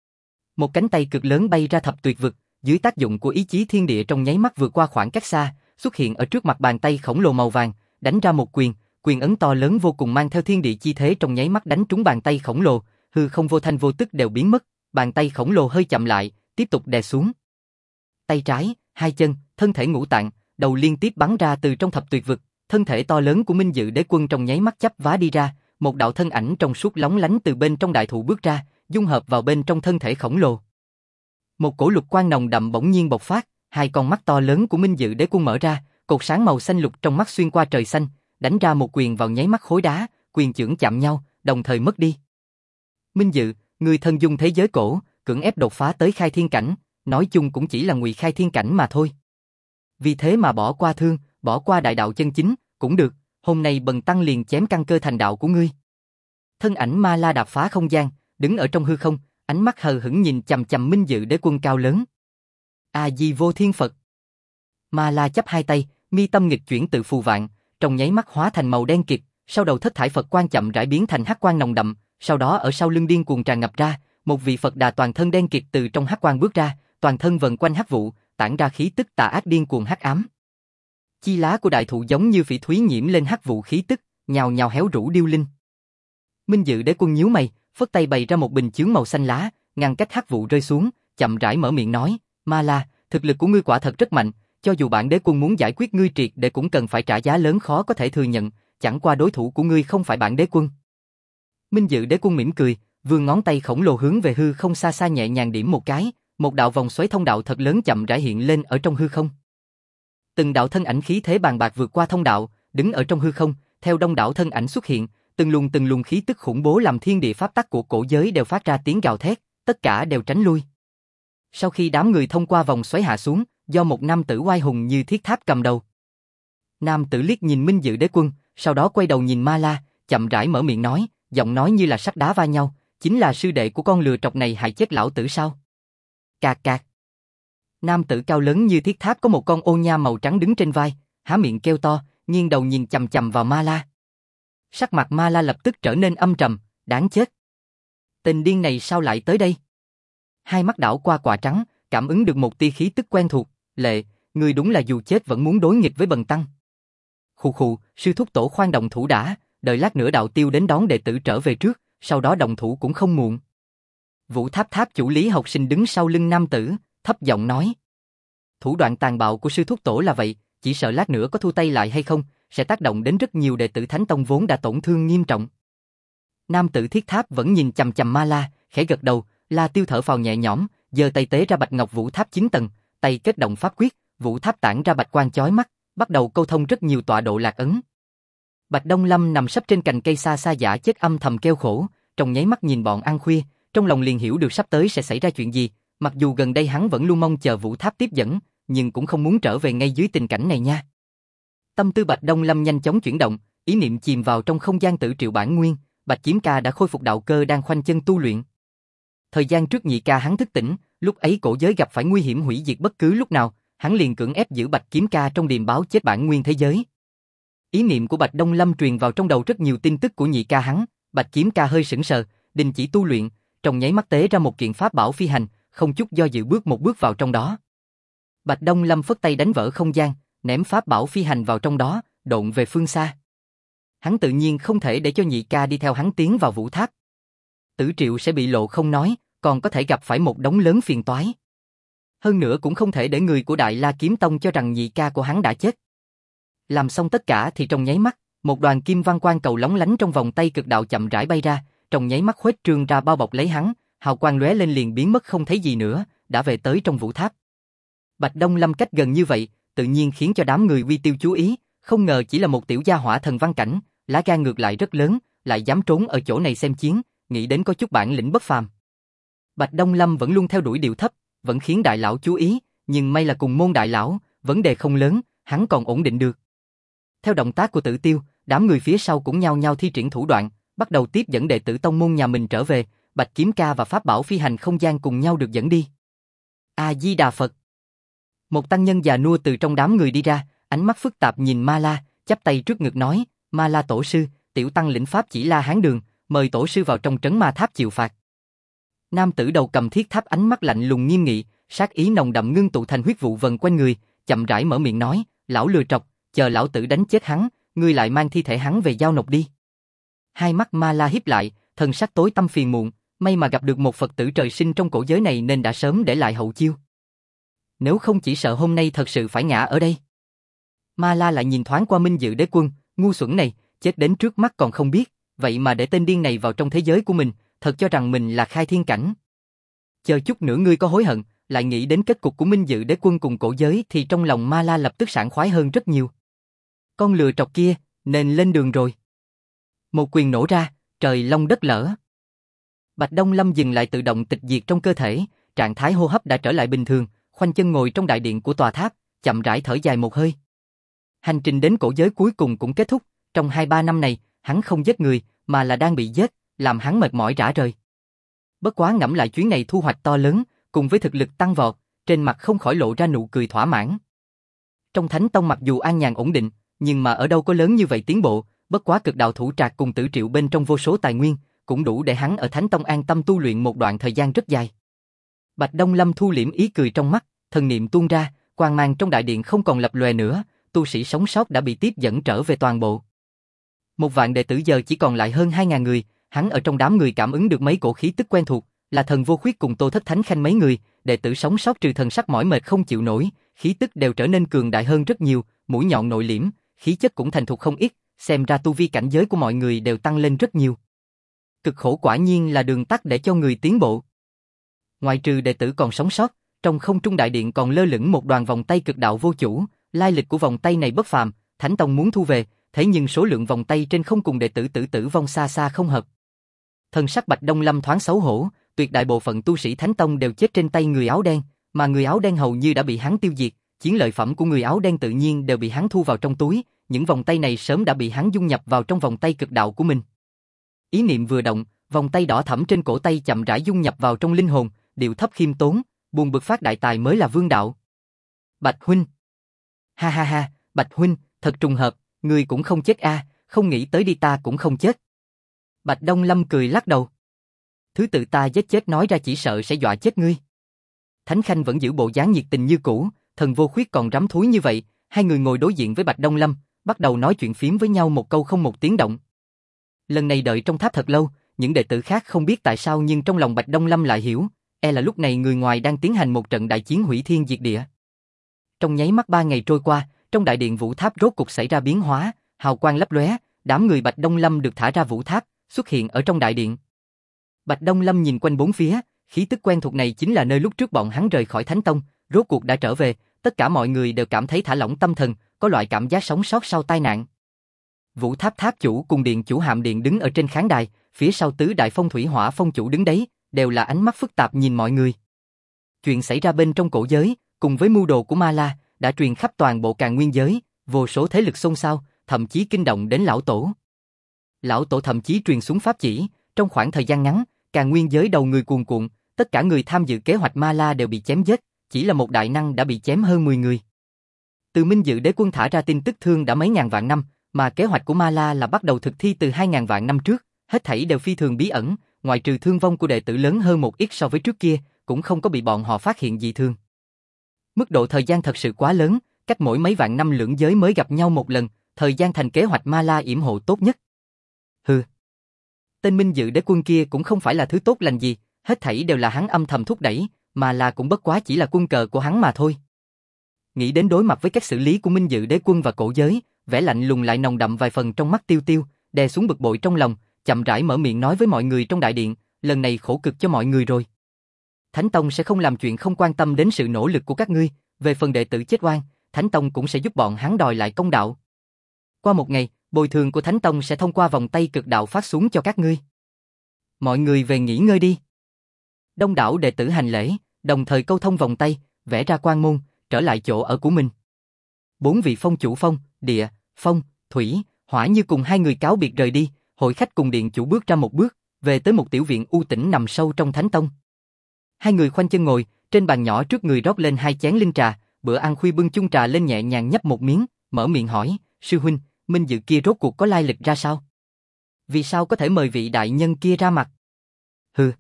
Một cánh tay cực lớn bay ra thập tuyệt vực, dưới tác dụng của ý chí thiên địa trong nháy mắt vượt qua khoảng cách xa, xuất hiện ở trước mặt bàn tay khổng lồ màu vàng, đánh ra một quyền, quyền ấn to lớn vô cùng mang theo thiên địa chi thế trong nháy mắt đánh trúng bàn tay khổng lồ, hư không vô thanh vô tức đều biến mất, bàn tay khổng lồ hơi chậm lại, tiếp tục đè xuống. Tay trái, hai chân, thân thể ngũ tạng, đầu liên tiếp bắn ra từ trong thập tuyệt vực, thân thể to lớn của Minh Dự đế quân trong nháy mắt chắp vá đi ra, một đạo thân ảnh trong suốt lóng lánh từ bên trong đại thụ bước ra, dung hợp vào bên trong thân thể khổng lồ. Một cổ lục quang nồng đậm bỗng nhiên bộc phát, hai con mắt to lớn của Minh Dự đế quân mở ra, cột sáng màu xanh lục trong mắt xuyên qua trời xanh, đánh ra một quyền vào nháy mắt khối đá, quyền chưởng chạm nhau, đồng thời mất đi. Minh Dự, người thần dung thế giới cổ, cưỡng ép đột phá tới khai thiên cảnh, nói chung cũng chỉ là ngụy khai thiên cảnh mà thôi. Vì thế mà bỏ qua thương, bỏ qua đại đạo chân chính, cũng được, hôm nay bần tăng liền chém căn cơ thành đạo của ngươi. Thân ảnh Ma La đạp phá không gian, đứng ở trong hư không, ánh mắt hờ hững nhìn chằm chằm Minh Dự đế quân cao lớn. A Di Vô Thiên Phật. Ma La chắp hai tay, mi tâm nghịch chuyển tự phù vạn, trong nháy mắt hóa thành màu đen kịt, sau đầu thất thải Phật quang chậm rãi biến thành hắc quang nồng đậm, sau đó ở sau lưng điên cuồng tràn ngập ra, một vị Phật Đà toàn thân đen kịt từ trong hắc quang bước ra, toàn thân vần quanh hắc vụ, tản ra khí tức tà ác điên cuồng hắc ám. Chi lá của đại thụ giống như phỉ thúy nhiễm lên hắc vụ khí tức, nhào nhào héo rũ điêu linh. Minh Dự đế quân nhíu mày, phất tay bày ra một bình chướng màu xanh lá, ngăn cách hắc vụ rơi xuống, chậm rãi mở miệng nói, Ma La, thực lực của ngươi quả thật rất mạnh, cho dù bản đế quân muốn giải quyết ngươi triệt để cũng cần phải trả giá lớn khó có thể thừa nhận, chẳng qua đối thủ của ngươi không phải bản đế quân. Minh Dự đế quân mỉm cười, vươn ngón tay khổng lồ hướng về hư không xa xa nhẹ nhàng điểm một cái, một đạo vòng xoáy thông đạo thật lớn chậm rãi hiện lên ở trong hư không. Từng đạo thân ảnh khí thế bàn bạc vượt qua thông đạo, đứng ở trong hư không, theo đông đảo thân ảnh xuất hiện, từng luồng khí tức khủng bố làm thiên địa pháp tắc của cổ giới đều phát ra tiếng gào thét, tất cả đều tránh lui. Sau khi đám người thông qua vòng xoáy hạ xuống, do một nam tử oai hùng như thiết tháp cầm đầu. Nam tử liếc nhìn Minh Dự Đế Quân, sau đó quay đầu nhìn Ma La, chậm rãi mở miệng nói, giọng nói như là sắt đá va nhau, chính là sư đệ của con lừa trọc này hại chết lão tử sao? Cạc cạc. Nam tử cao lớn như thiết tháp có một con ô nha màu trắng đứng trên vai, há miệng kêu to, nghiêng đầu nhìn chằm chằm vào Ma La. Sắc mặt Ma La lập tức trở nên âm trầm, đáng chết. Tên điên này sao lại tới đây? Hai mắt đảo qua quả trắng, cảm ứng được một tia khí tức quen thuộc, Lệ, người đúng là dù chết vẫn muốn đối nghịch với bần tăng. Khụ khụ, sư thúc tổ khoan động thủ đã, đợi lát nữa đạo tiêu đến đón đệ tử trở về trước, sau đó động thủ cũng không muộn. Vũ Tháp Tháp chủ Lý học sinh đứng sau lưng nam tử, thấp giọng nói. Thủ đoạn tàn bạo của sư thúc tổ là vậy, chỉ sợ lát nữa có thu tay lại hay không, sẽ tác động đến rất nhiều đệ tử Thánh Tông vốn đã tổn thương nghiêm trọng. Nam tử thiết tháp vẫn nhìn chằm chằm Ma La, khẽ gật đầu, La Tiêu thở phào nhẹ nhõm, giơ tay tế ra bạch ngọc vũ tháp 9 tầng, tay kết động pháp quyết, vũ tháp tản ra bạch quang chói mắt, bắt đầu câu thông rất nhiều tọa độ lạc ấn. Bạch Đông Lâm nằm sấp trên cành cây xa xa giả chết âm thầm kêu khổ, trong nháy mắt nhìn bọn ăn khuya, trong lòng liền hiểu được sắp tới sẽ xảy ra chuyện gì, mặc dù gần đây hắn vẫn luôn mong chờ vũ tháp tiếp dẫn, nhưng cũng không muốn trở về ngay dưới tình cảnh này nha. Tâm tư Bạch Đông Lâm nhanh chóng chuyển động, ý niệm chìm vào trong không gian tử triệu bản nguyên, Bạch Kiếm Ca đã khôi phục đạo cơ đang khoanh chân tu luyện. Thời gian trước nhị ca hắn thức tỉnh, lúc ấy cổ giới gặp phải nguy hiểm hủy diệt bất cứ lúc nào, hắn liền cưỡng ép giữ Bạch Kiếm Ca trong điềm báo chết bản nguyên thế giới. Ý niệm của Bạch Đông Lâm truyền vào trong đầu rất nhiều tin tức của nhị ca hắn, Bạch Kiếm Ca hơi sững sờ, đình chỉ tu luyện, trong nháy mắt tế ra một kiện pháp bảo phi hành, không chút do dự bước một bước vào trong đó. Bạch Đông Lâm phất tay đánh vỡ không gian, ném pháp bảo phi hành vào trong đó, độn về phương xa. Hắn tự nhiên không thể để cho nhị ca đi theo hắn tiến vào vũ tháp. Tử Triệu sẽ bị lộ không nói, còn có thể gặp phải một đống lớn phiền toái. Hơn nữa cũng không thể để người của Đại La Kiếm Tông cho rằng nhị ca của hắn đã chết. Làm xong tất cả thì trong nháy mắt, một đoàn kim văn quang cầu lóng lánh trong vòng tay cực đạo chậm rãi bay ra, trong nháy mắt khuếch trương ra bao bọc lấy hắn, hào quang lóe lên liền biến mất không thấy gì nữa, đã về tới trong vũ tháp. Bạch Đông Lâm cách gần như vậy, tự nhiên khiến cho đám người Uy Tiêu chú ý, không ngờ chỉ là một tiểu gia hỏa thần văn cảnh, lá gan ngược lại rất lớn, lại dám trốn ở chỗ này xem chiến, nghĩ đến có chút bản lĩnh bất phàm. Bạch Đông Lâm vẫn luôn theo đuổi điệu thấp, vẫn khiến đại lão chú ý, nhưng may là cùng môn đại lão, vấn đề không lớn, hắn còn ổn định được. Theo động tác của Tử Tiêu, đám người phía sau cũng nhao nhao thi triển thủ đoạn, bắt đầu tiếp dẫn đệ tử tông môn nhà mình trở về, Bạch Kiếm Ca và pháp bảo phi hành không gian cùng nhau được dẫn đi. A Di Đà Phật. Một tăng nhân già nua từ trong đám người đi ra, ánh mắt phức tạp nhìn Ma La, chắp tay trước ngực nói, Ma La tổ sư, tiểu tăng lĩnh pháp chỉ La Hán Đường, mời tổ sư vào trong trấn ma tháp chịu phạt. Nam tử đầu cầm thiết tháp ánh mắt lạnh lùng nghiêm nghị, sát ý nồng đậm ngưng tụ thành huyết vụ vần quanh người, chậm rãi mở miệng nói, lão lừa trọc, chờ lão tử đánh chết hắn, ngươi lại mang thi thể hắn về giao nộp đi. Hai mắt Ma La híp lại, thần sắc tối tăm phiền muộn, may mà gặp được một Phật tử trời sinh trong cổ giới này nên đã sớm để lại hậu chiêu. Nếu không chỉ sợ hôm nay thật sự phải ngã ở đây. Ma La lại nhìn thoáng qua Minh Dự Đế Quân, ngu xuẩn này, chết đến trước mắt còn không biết, vậy mà để tên điên này vào trong thế giới của mình, thật cho rằng mình là khai thiên cảnh. Chờ chút nữa ngươi có hối hận, lại nghĩ đến kết cục của Minh Dự Đế Quân cùng cổ giới thì trong lòng Ma La lập tức sảng khoái hơn rất nhiều. Con lừa trọc kia, nên lên đường rồi. Một quyền nổ ra, trời long đất lở. Bạch Đông Lâm dừng lại tự động tịch diệt trong cơ thể, trạng thái hô hấp đã trở lại bình thường, khoanh chân ngồi trong đại điện của tòa tháp, chậm rãi thở dài một hơi. Hành trình đến cổ giới cuối cùng cũng kết thúc, trong 2-3 năm này, hắn không giết người, mà là đang bị giết, làm hắn mệt mỏi rã rời. Bất quá ngẫm lại chuyến này thu hoạch to lớn, cùng với thực lực tăng vọt, trên mặt không khỏi lộ ra nụ cười thỏa mãn. Trong Thánh Tông mặc dù an nhàn ổn định, nhưng mà ở đâu có lớn như vậy tiến bộ, bất quá cực đạo thủ trạc cùng Tử Triệu bên trong vô số tài nguyên, cũng đủ để hắn ở Thánh Tông an tâm tu luyện một đoạn thời gian rất dài. Bạch Đông Lâm thu liễm ý cười trong mắt, thần niệm tuôn ra, quang mang trong đại điện không còn lập lòe nữa, tu sĩ sống sót đã bị tiếp dẫn trở về toàn bộ. 1.000 đệ tử giờ chỉ còn lại hơn 2.000 người, hắn ở trong đám người cảm ứng được mấy cổ khí tức quen thuộc, là Thần Vô Khuyết cùng Tô Thất Thánh Khanh mấy người, đệ tử sống sót trừ thần sắc mỏi mệt không chịu nổi, khí tức đều trở nên cường đại hơn rất nhiều, mũi nhọn nội liễm, khí chất cũng thành thục không ít, xem ra tu vi cảnh giới của mọi người đều tăng lên rất nhiều. Cực khổ quả nhiên là đường tắt để cho người tiến bộ. Ngoại trừ đệ tử còn sống sót, trong không trung đại điện còn lơ lửng một đoàn vòng tay cực đạo vô chủ, lai lịch của vòng tay này bất phàm, Thánh Tông muốn thu về, thế nhưng số lượng vòng tay trên không cùng đệ tử tử vong xa xa không hợp. Thân sắc Bạch Đông Lâm thoáng xấu hổ, tuyệt đại bộ phận tu sĩ Thánh Tông đều chết trên tay người áo đen, mà người áo đen hầu như đã bị hắn tiêu diệt, chiến lợi phẩm của người áo đen tự nhiên đều bị hắn thu vào trong túi, những vòng tay này sớm đã bị hắn dung nhập vào trong vòng tay cực đạo của mình. Ý niệm vừa động, vòng tay đỏ thẫm trên cổ tay chậm rãi dung nhập vào trong linh hồn, điệu thấp khiêm tốn, buồn bực phát đại tài mới là vương đạo. Bạch huynh. Ha ha ha, Bạch huynh, thật trùng hợp, ngươi cũng không chết a, không nghĩ tới đi ta cũng không chết. Bạch Đông Lâm cười lắc đầu. Thứ tự ta giết chết nói ra chỉ sợ sẽ dọa chết ngươi. Thánh Khanh vẫn giữ bộ dáng nhiệt tình như cũ, Thần Vô Khuyết còn rắm thúi như vậy, hai người ngồi đối diện với Bạch Đông Lâm, bắt đầu nói chuyện phím với nhau một câu không một tiếng động. Lần này đợi trong tháp thật lâu, những đệ tử khác không biết tại sao nhưng trong lòng Bạch Đông Lâm lại hiểu, là lúc này người ngoài đang tiến hành một trận đại chiến hủy thiên diệt địa. Trong nháy mắt 3 ngày trôi qua, trong đại điện Vũ Tháp rốt cục xảy ra biến hóa, hào quang lấp lóe, đám người Bạch Đông Lâm được thả ra Vũ Tháp, xuất hiện ở trong đại điện. Bạch Đông Lâm nhìn quanh bốn phía, khí tức quen thuộc này chính là nơi lúc trước bọn hắn rời khỏi Thánh Tông, rốt cuộc đã trở về, tất cả mọi người đều cảm thấy thả lỏng tâm thần, có loại cảm giác sống sót sau tai nạn. Vũ Tháp tháp chủ cùng điện chủ Hạm Điện đứng ở trên khán đài, phía sau tứ đại phong thủy hỏa phong chủ đứng đấy, đều là ánh mắt phức tạp nhìn mọi người. Chuyện xảy ra bên trong cổ giới, cùng với mưu đồ của Ma La, đã truyền khắp toàn bộ Càn Nguyên giới, vô số thế lực xôn xao, thậm chí kinh động đến lão tổ. Lão tổ thậm chí truyền xuống pháp chỉ, trong khoảng thời gian ngắn, Càn Nguyên giới đầu người cuồn cuộn, tất cả người tham dự kế hoạch Ma La đều bị chém giết, chỉ là một đại năng đã bị chém hơn 10 người. Từ Minh Dự Đế Quân thả ra tin tức thương đã mấy ngàn vạn năm, mà kế hoạch của Ma La là bắt đầu thực thi từ 2000 vạn năm trước, hết thảy đều phi thường bí ẩn, ngoại trừ thương vong của đệ tử lớn hơn một ít so với trước kia, cũng không có bị bọn họ phát hiện dị thường. Mức độ thời gian thật sự quá lớn, cách mỗi mấy vạn năm lưỡng giới mới gặp nhau một lần, thời gian thành kế hoạch Ma La yểm hộ tốt nhất. Hừ. Tên Minh Dự Đế Quân kia cũng không phải là thứ tốt lành gì, hết thảy đều là hắn âm thầm thúc đẩy, mà là cũng bất quá chỉ là quân cờ của hắn mà thôi. Nghĩ đến đối mặt với cách xử lý của Minh Dự Đế Quân và cổ giới, vẻ lạnh lùng lại nồng đậm vài phần trong mắt Tiêu Tiêu, đè xuống bực bội trong lòng, chậm rãi mở miệng nói với mọi người trong đại điện, lần này khổ cực cho mọi người rồi. Thánh Tông sẽ không làm chuyện không quan tâm đến sự nỗ lực của các ngươi, về phần đệ tử chết oan, Thánh Tông cũng sẽ giúp bọn hắn đòi lại công đạo. Qua một ngày, bồi thường của Thánh Tông sẽ thông qua vòng tay cực đạo phát xuống cho các ngươi. Mọi người về nghỉ ngơi đi. Đông đảo đệ tử hành lễ, đồng thời câu thông vòng tay, vẽ ra quan môn, trở lại chỗ ở của mình. 4 vị phong chủ phong, địa, phong, thủy, hỏa như cùng hai người cáo biệt rời đi, hội khách cùng điện chủ bước ra một bước, về tới một tiểu viện u tĩnh nằm sâu trong Thánh Tông. Hai người khoanh chân ngồi, trên bàn nhỏ trước người rót lên 2 chén linh trà, bữa ăn khuya bưng chung trà lên nhẹ nhàng nhấp một miếng, mở miệng hỏi, sư huynh, Minh Dự kia rốt cuộc có lai lịch ra sao? Vì sao có thể mời vị đại nhân kia ra mặt? Hừ.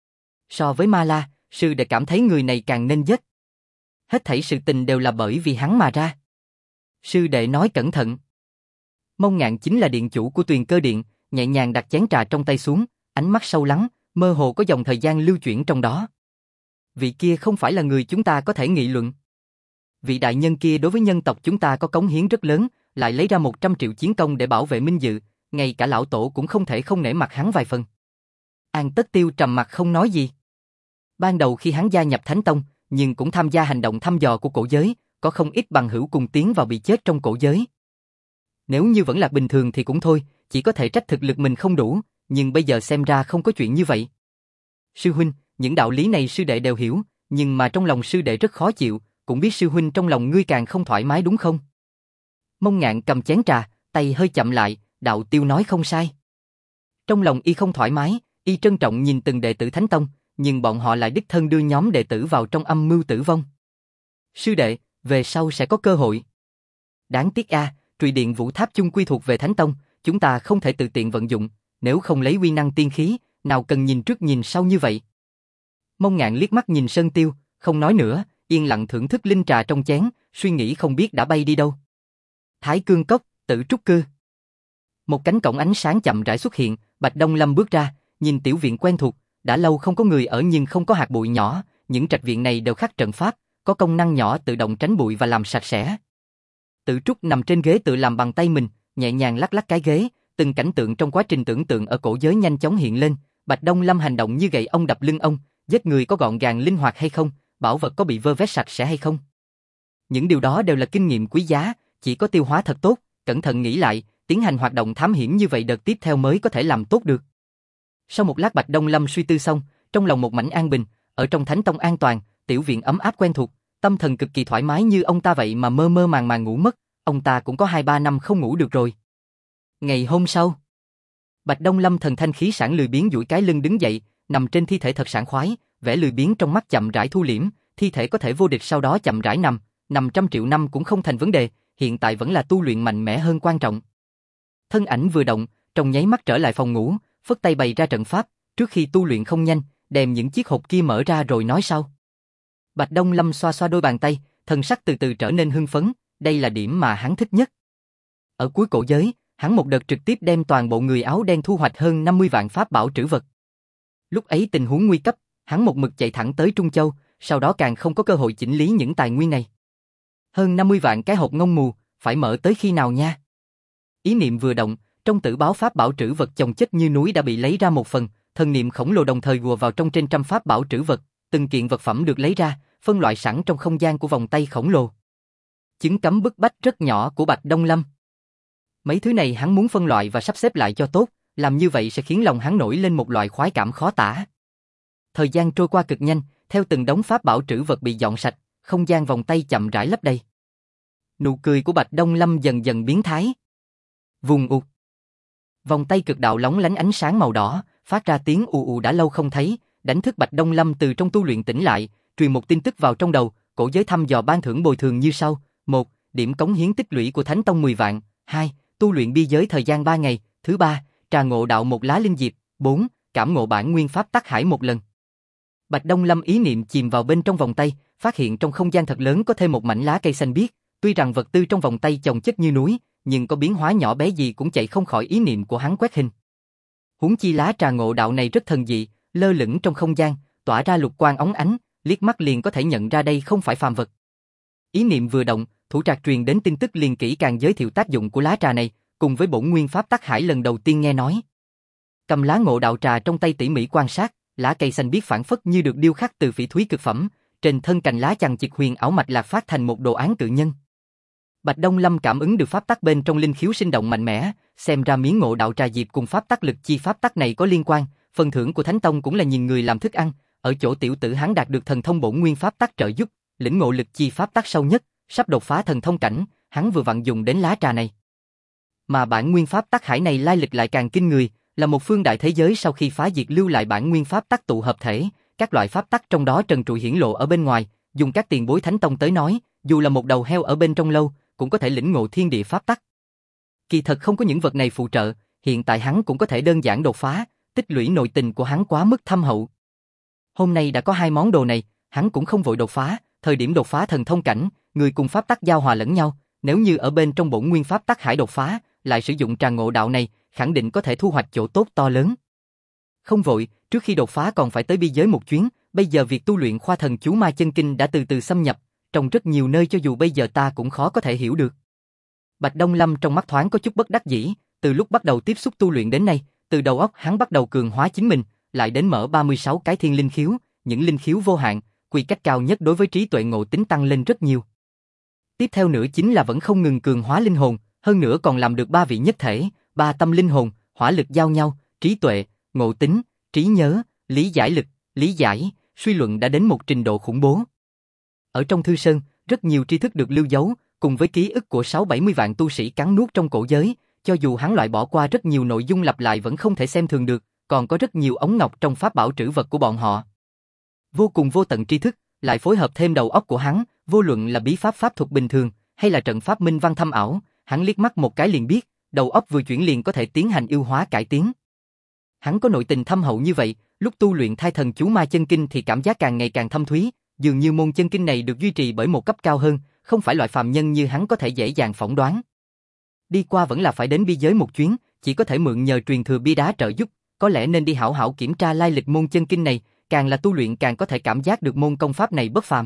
So với Ma La, sư đệ cảm thấy người này càng nên giết. Hết thảy sự tình đều là bởi vì hắn mà ra. Sư đệ nói cẩn thận. Mông Ngạn chính là điện chủ của Tuyền Cơ Điện, nhẹ nhàng đặt chén trà trong tay xuống, ánh mắt sâu lắng, mơ hồ có dòng thời gian lưu chuyển trong đó. Vị kia không phải là người chúng ta có thể nghị luận. Vị đại nhân kia đối với nhân tộc chúng ta có cống hiến rất lớn, lại lấy ra 100 triệu chiến công để bảo vệ Minh Dự, ngay cả lão tổ cũng không thể không nể mặt hắn vài phần. An Tất Tiêu trầm mặt không nói gì. Ban đầu khi hắn gia nhập Thánh Tông, nhưng cũng tham gia hành động thăm dò của cổ giới, có không ít bằng hữu cùng tiến vào bị chết trong cổ giới. Nếu như vẫn là bình thường thì cũng thôi, chỉ có thể trách thực lực mình không đủ, nhưng bây giờ xem ra không có chuyện như vậy. Sư huynh, những đạo lý này sư đệ đều hiểu, nhưng mà trong lòng sư đệ rất khó chịu, cũng biết sư huynh trong lòng ngươi càng không thoải mái đúng không? Mông Ngạn cầm chén trà, tay hơi chậm lại, đạo tiêu nói không sai. Trong lòng y không thoải mái, y trân trọng nhìn từng đệ tử Thánh Tông, nhưng bọn họ lại đích thân đưa nhóm đệ tử vào trong âm mưu tử vong. Sư đệ, về sau sẽ có cơ hội. Đáng tiếc Trùy Điện Vũ Tháp chung quy thuộc về Thánh Tông, chúng ta không thể tự tiện vận dụng, nếu không lấy uy năng tiên khí, nào cần nhìn trước nhìn sau như vậy. Mông Ngạn liếc mắt nhìn Sơn Tiêu, không nói nữa, yên lặng thưởng thức linh trà trong chén, suy nghĩ không biết đã bay đi đâu. Thái Cương Cốc, Tử Trúc Cư. Một cánh cổng ánh sáng chậm rãi xuất hiện, Bạch Đông Lâm bước ra, nhìn tiểu viện quen thuộc, đã lâu không có người ở nhưng không có hạt bụi nhỏ, những trạch viện này đều khắc trận pháp, có công năng nhỏ tự động tránh bụi và làm sạch sẽ. Tử Trúc nằm trên ghế tự làm bằng tay mình, nhẹ nhàng lắc lắc cái ghế, từng cảnh tượng trong quá trình tưởng tượng ở cổ giới nhanh chóng hiện lên, Bạch Đông Lâm hành động như gậy ông đập lưng ông, giết người có gọn gàng linh hoạt hay không, bảo vật có bị vơ vét sạch sẽ hay không. Những điều đó đều là kinh nghiệm quý giá, chỉ có tiêu hóa thật tốt, cẩn thận nghĩ lại, tiến hành hoạt động thám hiểm như vậy đợt tiếp theo mới có thể làm tốt được. Sau một lát Bạch Đông Lâm suy tư xong, trong lòng một mảnh an bình, ở trong Thánh Tông an toàn, tiểu viện ấm áp quen thuộc, tâm thần cực kỳ thoải mái như ông ta vậy mà mơ mơ màng màng ngủ mất, ông ta cũng có 2-3 năm không ngủ được rồi. Ngày hôm sau, Bạch Đông Lâm thần thanh khí sảng lười biếng duỗi cái lưng đứng dậy, nằm trên thi thể thật sảng khoái, vẻ lười biếng trong mắt chậm rãi thu liễm, thi thể có thể vô địch sau đó chậm rãi nằm trăm triệu năm cũng không thành vấn đề, hiện tại vẫn là tu luyện mạnh mẽ hơn quan trọng. Thân ảnh vừa động, trong nháy mắt trở lại phòng ngủ, phất tay bày ra trận pháp, trước khi tu luyện không nhanh, đem những chiếc hộp kia mở ra rồi nói sau. Bạch Đông Lâm xoa xoa đôi bàn tay, thần sắc từ từ trở nên hưng phấn, đây là điểm mà hắn thích nhất. Ở cuối cổ giới, hắn một đợt trực tiếp đem toàn bộ người áo đen thu hoạch hơn 50 vạn pháp bảo trữ vật. Lúc ấy tình huống nguy cấp, hắn một mực chạy thẳng tới Trung Châu, sau đó càng không có cơ hội chỉnh lý những tài nguyên này. Hơn 50 vạn cái hộp ngông mù, phải mở tới khi nào nha? Ý niệm vừa động, trong tử báo pháp bảo trữ vật chồng chất như núi đã bị lấy ra một phần, thần niệm khổng lồ đồng thời ùa vào trong trên trăm pháp bảo trữ vật, từng kiện vật phẩm được lấy ra, phân loại sẵn trong không gian của vòng tay khổng lồ. Chứng cấm bức bách rất nhỏ của Bạch Đông Lâm. Mấy thứ này hắn muốn phân loại và sắp xếp lại cho tốt, làm như vậy sẽ khiến lòng hắn nổi lên một loại khoái cảm khó tả. Thời gian trôi qua cực nhanh, theo từng đống pháp bảo trữ vật bị dọn sạch, không gian vòng tay chậm rãi lấp đầy. Nụ cười của Bạch Đông Lâm dần dần biến thái. Vùng ụt. Vòng tay cực đạo lóng lánh ánh sáng màu đỏ, phát ra tiếng ù ù đã lâu không thấy, đánh thức Bạch Đông Lâm từ trong tu luyện tỉnh lại, truyền một tin tức vào trong đầu, cổ giới thăm dò ban thưởng bồi thường như sau: 1. Điểm cống hiến tích lũy của Thánh Tông 10 vạn. 2. Tu luyện bi giới thời gian 3 ngày. Thứ 3. Trà ngộ đạo một lá linh diệp. 4. Cảm ngộ bản nguyên pháp tắc hải một lần. Bạch Đông Lâm ý niệm chìm vào bên trong vòng tay, phát hiện trong không gian thật lớn có thêm một mảnh lá cây xanh biếc, tuy rằng vật tư trong vòng tay chồng chất như núi, nhưng có biến hóa nhỏ bé gì cũng chạy không khỏi ý niệm của hắn quét hình. Huống chi lá trà ngộ đạo này rất thần dị, lơ lửng trong không gian, tỏa ra lục quang óng ánh, liếc mắt liền có thể nhận ra đây không phải phàm vật. Ý niệm vừa động, thủ trạc truyền đến tin tức liền kỹ càng giới thiệu tác dụng của lá trà này, cùng với bổn nguyên pháp tắc hải lần đầu tiên nghe nói. Cầm lá ngộ đạo trà trong tay tỉ mỉ quan sát, lá cây xanh biếc phản phất như được điêu khắc từ phỉ thúy cực phẩm, trên thân cành lá chằng chịt huyền ảo mạch lạc phát thành một đồ án cự nhân. Bạch Đông Lâm cảm ứng được pháp tắc bên trong linh khiếu sinh động mạnh mẽ, xem ra miếng ngộ đạo trà diệp cùng pháp tắc lực chi pháp tắc này có liên quan, phần thưởng của Thánh Tông cũng là nhìn người làm thức ăn, ở chỗ tiểu tử hắn đạt được thần thông bổn nguyên pháp tắc trợ giúp, lĩnh ngộ lực chi pháp tắc sâu nhất, sắp đột phá thần thông cảnh, hắn vừa vặn dùng đến lá trà này. Mà bản nguyên pháp tắc hải này lai lịch lại càng kinh người, là một phương đại thế giới sau khi phá diệt lưu lại bản nguyên pháp tắc tụ hợp thể, các loại pháp tắc trong đó trần trụi hiển lộ ở bên ngoài, dùng các tiền bối Thánh Tông tới nói, dù là một đầu heo ở bên trong lâu, cũng có thể lĩnh ngộ thiên địa pháp tắc. Kỳ thật không có những vật này phụ trợ, hiện tại hắn cũng có thể đơn giản đột phá, tích lũy nội tình của hắn quá mức thâm hậu. Hôm nay đã có 2 món đồ này, hắn cũng không vội đột phá, thời điểm đột phá thần thông cảnh, người cùng pháp tắc giao hòa lẫn nhau, nếu như ở bên trong bổn nguyên pháp tắc hải đột phá, lại sử dụng trà ngộ đạo này, khẳng định có thể thu hoạch chỗ tốt to lớn. Không vội, trước khi đột phá còn phải tới bi giới một chuyến, bây giờ việc tu luyện khoa thần chú ma chân kinh đã từ từ xâm nhập, trong rất nhiều nơi cho dù bây giờ ta cũng khó có thể hiểu được. Bạch Đông Lâm trong mắt thoáng có chút bất đắc dĩ, từ lúc bắt đầu tiếp xúc tu luyện đến nay, từ đầu óc hắn bắt đầu cường hóa chính mình, lại đến mở 36 cái thiên linh khiếu, những linh khiếu vô hạn, quy cách cao nhất đối với trí tuệ ngộ tính tăng lên rất nhiều. Tiếp theo nữa chính là vẫn không ngừng cường hóa linh hồn, hơn nữa còn làm được 3 vị nhất thể, 3 tâm linh hồn, hỏa lực giao nhau, trí tuệ, ngộ tính, trí nhớ, lý giải lực, lý giải, suy luận đã đến một trình độ khủng bố. Ở trong Thư Sơn, rất nhiều tri thức được lưu giấu, cùng với ký ức của 6-70 vạn tu sĩ cắn nuốt trong cổ giới, cho dù hắn loại bỏ qua rất nhiều nội dung lặp lại vẫn không thể xem thường được, còn có rất nhiều ống ngọc trong pháp bảo trữ vật của bọn họ. Vô cùng vô tận tri thức, lại phối hợp thêm đầu óc của hắn, vô luận là bí pháp pháp thuật bình thường, hay là trận pháp minh văn thâm ảo, hắn liếc mắt một cái liền biết, đầu óc vừa chuyển liền có thể tiến hành yêu hóa cải tiến. Hắn có nội tình thâm hậu như vậy, lúc tu luyện thai thần chú ma chân kinh thì cảm giác càng ngày càng thâm thúy, dường như môn chân kinh này được duy trì bởi một cấp cao hơn, không phải loại phàm nhân như hắn có thể dễ dàng phỏng đoán. Đi qua vẫn là phải đến bi giới một chuyến, chỉ có thể mượn nhờ truyền thừa bia đá trợ giúp, có lẽ nên đi hảo hảo kiểm tra lai lịch môn chân kinh này, càng là tu luyện càng có thể cảm giác được môn công pháp này bất phàm.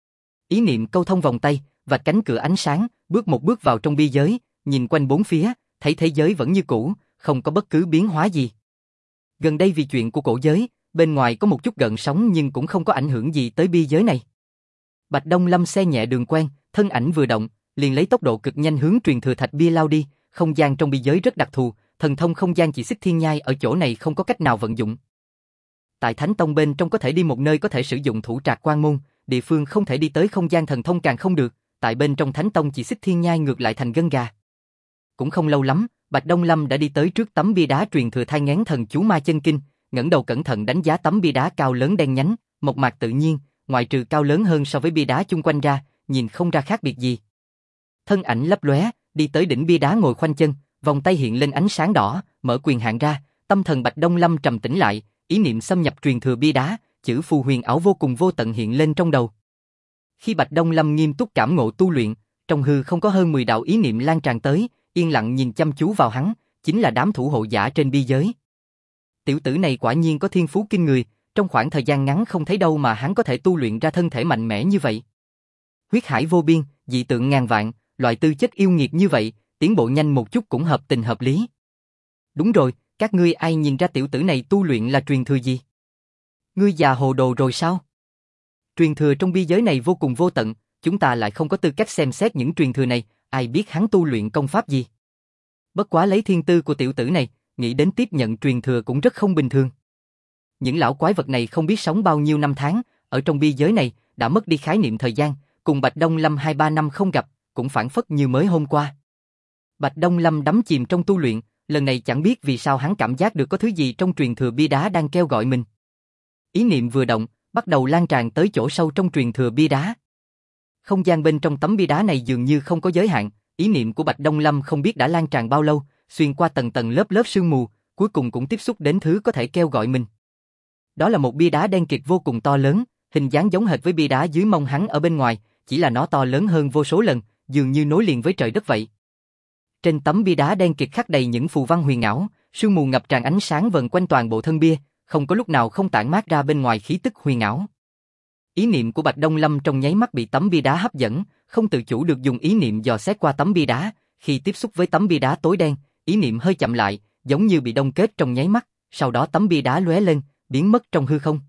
Ý niệm câu thông vòng tay, vạch cánh cửa ánh sáng, bước một bước vào trong bi giới, nhìn quanh bốn phía, thấy thế giới vẫn như cũ, không có bất cứ biến hóa gì. Gần đây vì chuyện của cổ giới, bên ngoài có một chút gợn sóng nhưng cũng không có ảnh hưởng gì tới bi giới này. Bạch Đông Lâm xe nhẹ đường quen, Thân ảnh vừa động, liền lấy tốc độ cực nhanh hướng truyền thừa thạch bia lao đi, không gian trong bi giới rất đặc thù, thần thông không gian chỉ xích thiên nhai ở chỗ này không có cách nào vận dụng. Tại Thánh Tông bên trong có thể đi một nơi có thể sử dụng thủ trạc quan môn, địa phương không thể đi tới không gian thần thông càng không được, tại bên trong Thánh Tông chỉ xích thiên nhai ngược lại thành gân gà. Cũng không lâu lắm, Bạch Đông Lâm đã đi tới trước tấm bia đá truyền thừa thai nghén thần chú ma chân kinh, ngẩng đầu cẩn thận đánh giá tấm bia đá cao lớn đen nhánh, mộc mạc tự nhiên, ngoại trừ cao lớn hơn so với bia đá chung quanh ra, nhìn không ra khác biệt gì. Thân ảnh lấp lóe, đi tới đỉnh bia đá ngồi khoanh chân, vòng tay hiện lên ánh sáng đỏ, mở quyền hạn ra, tâm thần Bạch Đông Lâm trầm tĩnh lại, ý niệm xâm nhập truyền thừa bia đá, chữ phù huyền ảo vô cùng vô tận hiện lên trong đầu. Khi Bạch Đông Lâm nghiêm túc cảm ngộ tu luyện, trong hư không có hơn 10 đạo ý niệm lan tràn tới, yên lặng nhìn chăm chú vào hắn, chính là đám thủ hộ giả trên bi giới. Tiểu tử này quả nhiên có thiên phú kinh người, trong khoảng thời gian ngắn không thấy đâu mà hắn có thể tu luyện ra thân thể mạnh mẽ như vậy. Huyết hải vô biên, dị tượng ngàn vạn, loại tư chất yêu nghiệt như vậy, tiến bộ nhanh một chút cũng hợp tình hợp lý. Đúng rồi, các ngươi ai nhìn ra tiểu tử này tu luyện là truyền thừa gì? Ngươi già hồ đồ rồi sao? Truyền thừa trong bi giới này vô cùng vô tận, chúng ta lại không có tư cách xem xét những truyền thừa này, ai biết hắn tu luyện công pháp gì. Bất quá lấy thiên tư của tiểu tử này, nghĩ đến tiếp nhận truyền thừa cũng rất không bình thường. Những lão quái vật này không biết sống bao nhiêu năm tháng, ở trong bi giới này, đã mất đi khái niệm thời gian, cùng Bạch Đông Lâm 2-3 năm không gặp, cũng phảng phất như mới hôm qua. Bạch Đông Lâm đắm chìm trong tu luyện, lần này chẳng biết vì sao hắn cảm giác được có thứ gì trong truyền thừa bia đá đang kêu gọi mình. Ý niệm vừa động, bắt đầu lan tràn tới chỗ sâu trong truyền thừa bia đá. Không gian bên trong tấm bia đá này dường như không có giới hạn, ý niệm của Bạch Đông Lâm không biết đã lan tràn bao lâu, xuyên qua tầng tầng lớp lớp sương mù, cuối cùng cũng tiếp xúc đến thứ có thể kêu gọi mình. Đó là một bia đá đen kịt vô cùng to lớn, hình dáng giống hệt với bia đá dưới mông hắn ở bên ngoài, chỉ là nó to lớn hơn vô số lần, dường như nối liền với trời đất vậy. Trên tấm bia đá đen kịt khắc đầy những phù văn huyền ảo, sương mù ngập tràn ánh sáng vần quanh toàn bộ thân bia, không có lúc nào không tản mát ra bên ngoài khí tức huyền ảo. Ý niệm của Bạch Đông Lâm trong nháy mắt bị tấm bia đá hấp dẫn, không tự chủ được dùng ý niệm dò xét qua tấm bia đá, khi tiếp xúc với tấm bia đá tối đen, ý niệm hơi chậm lại, giống như bị đông kết trong nháy mắt, sau đó tấm bia đá lóe lên, biến mất trong hư không.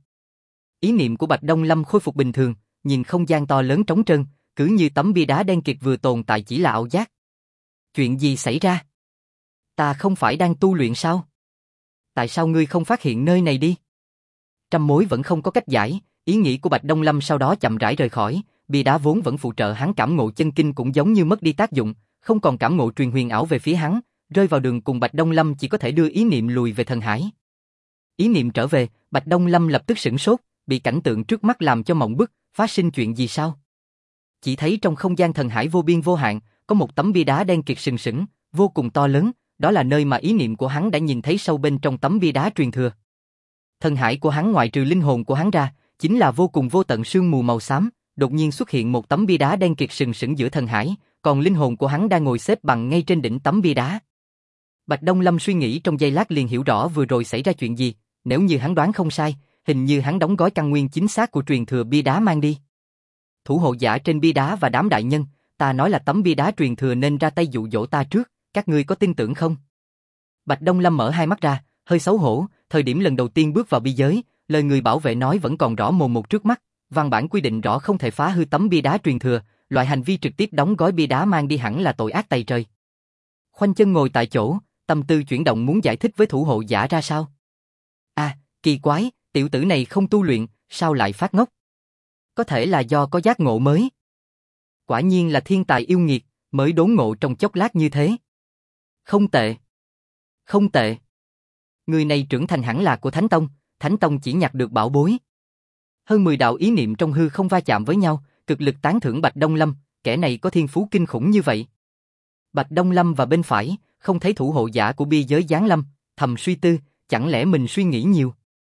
Ý niệm của Bạch Đông Lâm khôi phục bình thường, nhìn không gian to lớn trống trơn, cứ như tấm bia đá đen kịt vừa tồn tại chỉ là ảo giác. Chuyện gì xảy ra? Ta không phải đang tu luyện sao? Tại sao ngươi không phát hiện nơi này đi? Trăm mối vẫn không có cách giải, ý nghĩ của Bạch Đông Lâm sau đó chậm rãi rời khỏi, bia đá vốn vẫn phụ trợ hắn cảm ngộ chân kinh cũng giống như mất đi tác dụng, không còn cảm ngộ truyền huyền ảo về phía hắn, rơi vào đường cùng Bạch Đông Lâm chỉ có thể đưa ý niệm lùi về thần hải. Ý niệm trở về, Bạch Đông Lâm lập tức sửng sốt, bị cảnh tượng trước mắt làm cho mộng bức, phát sinh chuyện gì sao? Chỉ thấy trong không gian thần hải vô biên vô hạn, có một tấm bia đá đen kịt sừng sững, vô cùng to lớn, đó là nơi mà ý niệm của hắn đã nhìn thấy sâu bên trong tấm bia đá truyền thừa. Thần hải của hắn ngoại trừ linh hồn của hắn ra, chính là vô cùng vô tận sương mù màu xám, đột nhiên xuất hiện một tấm bia đá đen kịt sừng sững giữa thần hải, còn linh hồn của hắn đang ngồi xếp bằng ngay trên đỉnh tấm bia đá. Bạch Đông Lâm suy nghĩ trong giây lát liền hiểu rõ vừa rồi xảy ra chuyện gì, nếu như hắn đoán không sai, hình như hắn đóng gói căn nguyên chính xác của truyền thừa bia đá mang đi. Thủ hộ giả trên bia đá và đám đại nhân, ta nói là tấm bia đá truyền thừa nên ra tay dụ dỗ ta trước, các ngươi có tin tưởng không? Bạch Đông Lâm mở hai mắt ra, hơi xấu hổ, thời điểm lần đầu tiên bước vào bi giới, lời người bảo vệ nói vẫn còn rõ mồn một trước mắt, văn bản quy định rõ không thể phá hư tấm bia đá truyền thừa, loại hành vi trực tiếp đóng gói bia đá mang đi hẳn là tội ác tày trời. Khoanh chân ngồi tại chỗ, tâm tư chuyển động muốn giải thích với thủ hộ giả ra sao. À, kỳ quái, tiểu tử này không tu luyện, sao lại phát ngốc? Có thể là do có giác ngộ mới. Quả nhiên là thiên tài yêu nghiệt, mới đốn ngộ trong chốc lát như thế. Không tệ. Không tệ. Người này trưởng thành hẳn là của Thánh Tông chỉ nhặt được bảo bối. Hơn 10 đạo ý niệm trong hư không va chạm với nhau, cực lực tán thưởng Bạch Đông Lâm, kẻ này có thiên phú kinh khủng như vậy. Bạch Đông Lâm và bên phải, không thấy thủ hộ giả của bi giới giáng lâm, thầm suy tư, chẳng lẽ mình suy nghĩ nhiều.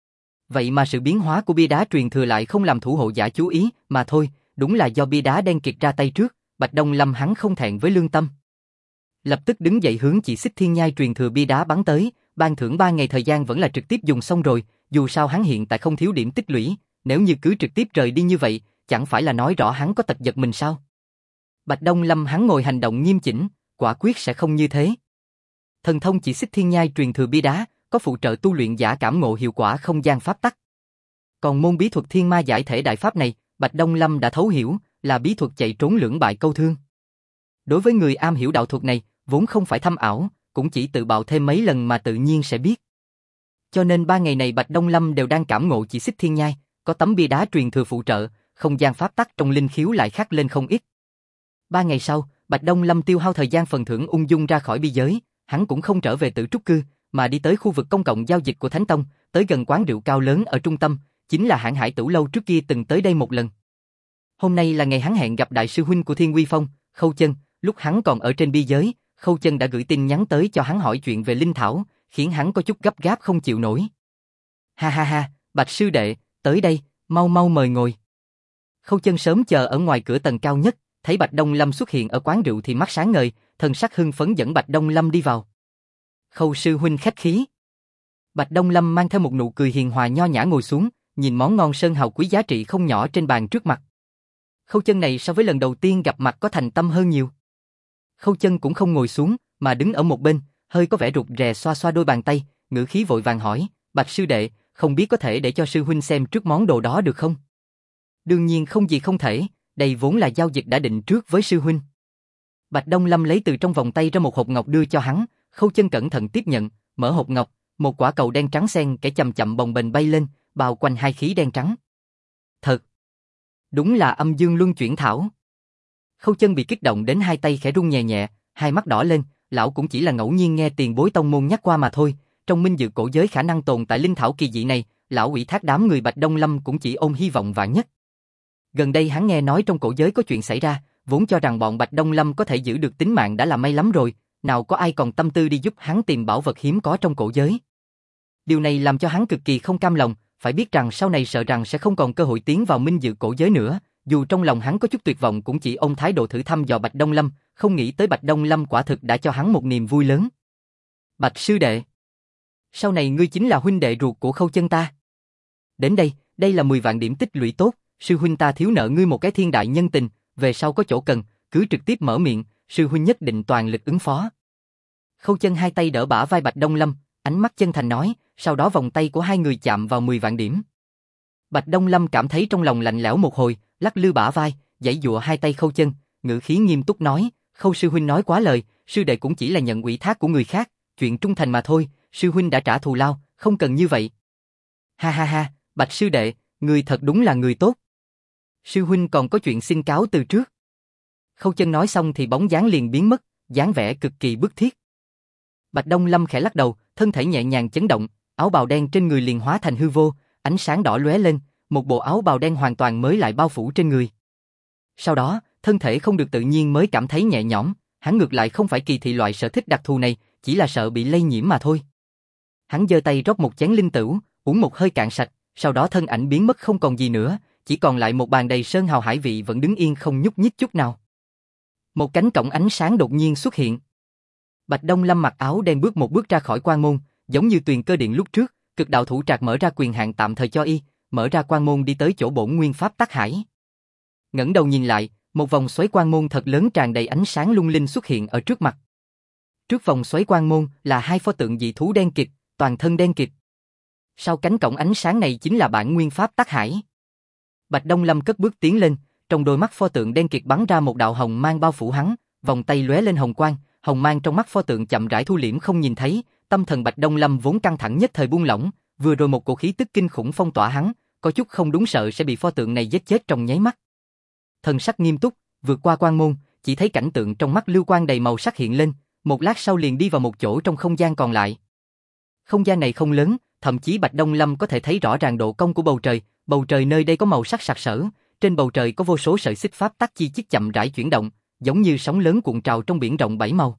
Vậy mà sự biến hóa của bia đá truyền thừa lại không làm thủ hộ giả chú ý, mà thôi, đúng là do bia đá đen kịt ra tay trước, Bạch Đông Lâm hắn không thẹn với lương tâm. Lập tức đứng dậy hướng chỉ xích thiên nhai truyền thừa bia đá bắn tới, ban thưởng 3 ngày thời gian vẫn là trực tiếp dùng xong rồi, dù sao hắn hiện tại không thiếu điểm tích lũy, nếu như cứ trực tiếp rời đi như vậy, chẳng phải là nói rõ hắn có tật giật mình sao? Bạch Đông Lâm hắn ngồi hành động nghiêm chỉnh, quả quyết sẽ không như thế. Thần thông chỉ xích thiên nhai truyền thừa bia đá, có phụ trợ tu luyện giả cảm ngộ hiệu quả không gian pháp tắc. Còn môn bí thuật thiên ma giải thể đại pháp này, Bạch Đông Lâm đã thấu hiểu, là bí thuật chạy trốn lưỡng bại câu thương. Đối với người am hiểu đạo thuật này, vốn không phải thâm ảo, cũng chỉ tự bạo thêm mấy lần mà tự nhiên sẽ biết. Cho nên 3 ngày này Bạch Đông Lâm đều đang cảm ngộ chỉ xích thiên nhai, có tấm bia đá truyền thừa phụ trợ, không gian pháp tắc trong linh khiếu lại khắc lên không ít. 3 ngày sau, Bạch Đông Lâm tiêu hao thời gian phần thưởng ung dung ra khỏi biên giới, hắn cũng không trở về Tử Trúc Cư, mà đi tới khu vực công cộng giao dịch của Thánh Tông, tới gần quán rượu cao lớn ở trung tâm, chính là Hãn Hải Tửu Lâu trước kia từng tới đây một lần. Hôm nay là ngày hắn hẹn gặp đại sư huynh của Thiên Uy Phong, Khâu Chân, lúc hắn còn ở trên biên giới, Khâu Chân đã gửi tin nhắn tới cho hắn hỏi chuyện về linh thảo, khiến hắn có chút gấp gáp không chịu nổi. Ha ha ha, Bạch sư đệ, tới đây, mau mau mời ngồi. Khâu Chân sớm chờ ở ngoài cửa tầng cao nhất, thấy Bạch Đông Lâm xuất hiện ở quán rượu thì mắt sáng ngời, thần sắc hưng phấn dẫn Bạch Đông Lâm đi vào. Khâu sư huynh khách khí. Bạch Đông Lâm mang theo một nụ cười hiền hòa nho nhã ngồi xuống, nhìn món ngon sơn hào quý giá trị không nhỏ trên bàn trước mặt. Khâu Chân này so với lần đầu tiên gặp mặt có thành tâm hơn nhiều. Khâu Chân cũng không ngồi xuống, mà đứng ở một bên, hơi có vẻ rụt rè xoa xoa đôi bàn tay, ngữ khí vội vàng hỏi, Bạch sư đệ, không biết có thể để cho sư huynh xem trước món đồ đó được không? Đương nhiên không gì không thể, đây vốn là giao dịch đã định trước với sư huynh. Bạch Đông Lâm lấy từ trong vòng tay ra một hộp ngọc đưa cho hắn, Khâu Chân cẩn thận tiếp nhận, mở hộp ngọc, một quả cầu đen trắng xen kẽ chậm chậm bồng bềnh bay lên, bao quanh hai khí đen trắng. Thật, đúng là âm dương luân chuyển thảo. Khâu Chân bị kích động đến hai tay khẽ run nhẹ nhẹ, hai mắt đỏ lên, lão cũng chỉ là ngẫu nhiên nghe tiền bối tông môn nhắc qua mà thôi, trong minh dự cổ giới khả năng tồn tại linh thảo kỳ dị này, lão ủy thác đám người Bạch Đông Lâm cũng chỉ ôm hy vọng vạn nhất. Gần đây hắn nghe nói trong cổ giới có chuyện xảy ra, vốn cho rằng bọn Bạch Đông Lâm có thể giữ được tính mạng đã là may lắm rồi, nào có ai còn tâm tư đi giúp hắn tìm bảo vật hiếm có trong cổ giới. Điều này làm cho hắn cực kỳ không cam lòng, phải biết rằng sau này sợ rằng sẽ không còn cơ hội tiến vào minh dự cổ giới nữa, dù trong lòng hắn có chút tuyệt vọng cũng chỉ ôm thái độ thử thăm dò Bạch Đông Lâm, không nghĩ tới Bạch Đông Lâm quả thực đã cho hắn một niềm vui lớn. Bạch sư đệ, sau này ngươi chính là huynh đệ ruột của Khâu Chân ta. Đến đây, đây là 10 vạn điểm tích lũy tốt, sư huynh ta thiếu nợ ngươi một cái thiên đại nhân tình, về sau có chỗ cần, cứ trực tiếp mở miệng, sư huynh nhất định toàn lực ứng phó. Khâu Chân hai tay đỡ bả vai Bạch Đông Lâm, ánh mắt chân thành nói, sau đó vòng tay của hai người chạm vào 10 vạn điểm. Bạch Đông Lâm cảm thấy trong lòng lạnh lẽo một hồi, lắc lư bả vai, giãy giụa hai tay Khâu Chân, ngữ khí nghiêm túc nói, Khâu sư huynh nói quá lời, sư đệ cũng chỉ là nhận ủy thác của người khác, chuyện trung thành mà thôi, sư huynh đã trả thù lao, không cần như vậy. Ha ha ha, Bạch sư đệ, người thật đúng là người tốt. Sư huynh còn có chuyện xin cáo từ trước. Khâu Chân nói xong thì bóng dáng liền biến mất, dáng vẻ cực kỳ bức thiết. Bạch Đông Lâm khẽ lắc đầu, thân thể nhẹ nhàng chấn động, áo bào đen trên người liền hóa thành hư vô, ánh sáng đỏ lóe lên, một bộ áo bào đen hoàn toàn mới lại bao phủ trên người. Sau đó, thân thể không được tự nhiên mới cảm thấy nhẹ nhõm, hắn ngược lại không phải kỳ thị loại sở thích đặc thù này, chỉ là sợ bị lây nhiễm mà thôi. Hắn giơ tay rót một chén linh tửu, uống một hơi cạn sạch, sau đó thân ảnh biến mất không còn gì nữa, chỉ còn lại một bàn đầy sơn hào hải vị vẫn đứng yên không nhúc nhích chút nào. Một cánh cổng ánh sáng đột nhiên xuất hiện. Bạch Đông Lâm mặc áo đen bước một bước ra khỏi quan môn, giống như Tuyền Cơ Điện lúc trước, Cực Đạo Thủ Trạc mở ra quyền hạn tạm thời cho y, mở ra quan môn đi tới chỗ bổn nguyên pháp tắc hải. Ngẩng đầu nhìn lại, một vòng xoáy quan môn thật lớn tràn đầy ánh sáng lung linh xuất hiện ở trước mặt. Trước vòng xoáy quan môn là hai pho tượng dị thú đen kịt, toàn thân đen kịt. Sau cánh cổng ánh sáng này chính là bản nguyên pháp tắc hải. Bạch Đông Lâm cất bước tiến lên, trong đôi mắt pho tượng đen kịt bắn ra một đạo hồng mang bao phủ hắn, vòng tay lóe lên hồng quang, hồng mang trong mắt pho tượng chậm rãi thu liễm không nhìn thấy, tâm thần Bạch Đông Lâm vốn căng thẳng nhất thời buông lỏng, vừa rồi một cổ khí tức kinh khủng phong tỏa hắn, có chút không đúng sợ sẽ bị pho tượng này giết chết trong nháy mắt. Thần sắc nghiêm túc, vượt qua quan môn, chỉ thấy cảnh tượng trong mắt lưu quang đầy màu sắc hiện lên, một lát sau liền đi vào một chỗ trong không gian còn lại. Không gian này không lớn, thậm chí Bạch Đông Lâm có thể thấy rõ ràng độ cong của bầu trời nơi đây có màu sắc sặc sỡ, trên bầu trời có vô số sợi xích pháp tắc chi chít chậm rãi chuyển động, giống như sóng lớn cuộn trào trong biển rộng bảy màu.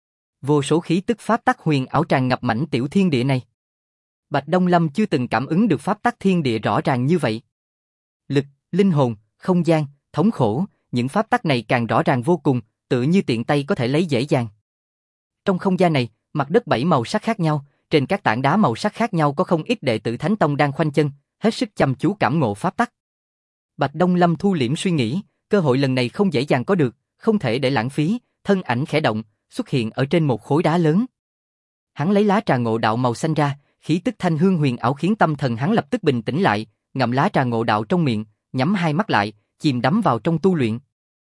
Vô số khí tức pháp tắc huyền ảo tràn ngập mảnh tiểu thiên địa này. Bạch Đông Lâm chưa từng cảm ứng được pháp tắc thiên địa rõ ràng như vậy. Lực, linh hồn, không gian, thống khổ, những pháp tắc này càng rõ ràng vô cùng, tự như tiện tay có thể lấy dễ dàng. Trong không gian này, mặt đất bảy màu sắc khác nhau, trên các tảng đá màu sắc khác nhau có không ít đệ tử Thánh Tông đang khoanh chân, hết sức chăm chú cảm ngộ pháp tắc. Bạch Đông Lâm thu liễm suy nghĩ, cơ hội lần này không dễ dàng có được, không thể để lãng phí, thân ảnh khẽ động, xuất hiện ở trên một khối đá lớn. Hắn lấy lá trà ngộ đạo màu xanh ra, khí tức thanh hương huyền ảo khiến tâm thần hắn lập tức bình tĩnh lại, ngậm lá trà ngộ đạo trong miệng, nhắm hai mắt lại, chìm đắm vào trong tu luyện.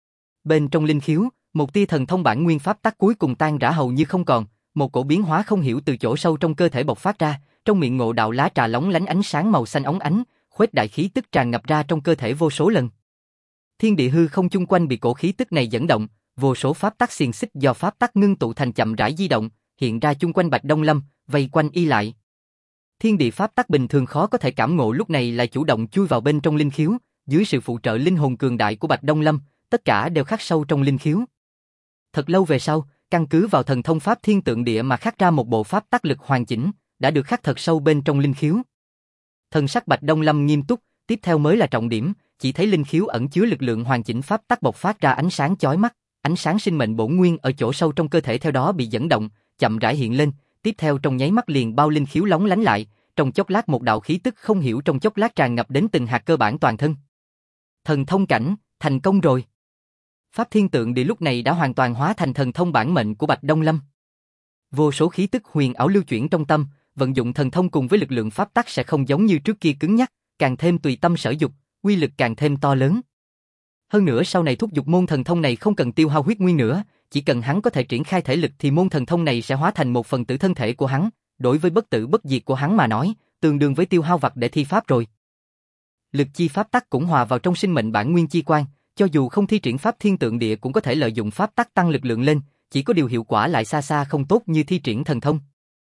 Bên trong linh khiếu, một tia thần thông bản nguyên pháp tắc cuối cùng tan rã hầu như không còn, một cổ biến hóa không hiểu từ chỗ sâu trong cơ thể bộc phát ra, trong miệng Ngộ Đạo lá trà lóng lánh ánh sáng màu xanh óng ánh, khuếch đại khí tức tràn ngập ra trong cơ thể vô số lần. Thiên địa hư không chung quanh bị cổ khí tức này dẫn động, vô số pháp tắc xiềng xích do pháp tắc ngưng tụ thành chậm rãi di động, hiện ra chung quanh Bạch Đông Lâm, vây quanh y lại. Thiên địa pháp tắc bình thường khó có thể cảm ngộ lúc này lại chủ động chui vào bên trong linh khiếu, dưới sự phụ trợ linh hồn cường đại của Bạch Đông Lâm, tất cả đều khắc sâu trong linh khiếu. Thật lâu về sau, căn cứ vào thần thông pháp thiên tượng địa mà khắc ra một bộ pháp tắc lực hoàn chỉnh, đã được khắc thật sâu bên trong linh khiếu. Thần sắc Bạch Đông Lâm nghiêm túc, tiếp theo mới là trọng điểm, chỉ thấy linh khiếu ẩn chứa lực lượng hoàn chỉnh pháp tắc bộc phát ra ánh sáng chói mắt, ánh sáng sinh mệnh bổn nguyên ở chỗ sâu trong cơ thể theo đó bị dẫn động, chậm rãi hiện lên, tiếp theo trong nháy mắt liền bao linh khiếu lóng lánh lại, trong chốc lát một đạo khí tức không hiểu trong chốc lát tràn ngập đến từng hạt cơ bản toàn thân. Thần thông cảnh, thành công rồi. Pháp thiên tượng địa lúc này đã hoàn toàn hóa thành thần thông bản mệnh của Bạch Đông Lâm. Vô số khí tức huyền ảo lưu chuyển trong tâm, vận dụng thần thông cùng với lực lượng pháp tắc sẽ không giống như trước kia cứng nhắc, càng thêm tùy tâm sở dục, uy lực càng thêm to lớn. Hơn nữa sau này thúc giục môn thần thông này không cần tiêu hao huyết nguyên nữa, chỉ cần hắn có thể triển khai thể lực thì môn thần thông này sẽ hóa thành một phần tử thân thể của hắn, đối với bất tử bất diệt của hắn mà nói, tương đương với tiêu hao vật để thi pháp rồi. Lực chi pháp tắc cũng hòa vào trong sinh mệnh bản nguyên chi quan, cho dù không thi triển pháp thiên tượng địa cũng có thể lợi dụng pháp tắc tăng lực lượng lên, chỉ có điều hiệu quả lại xa xa không tốt như thi triển thần thông.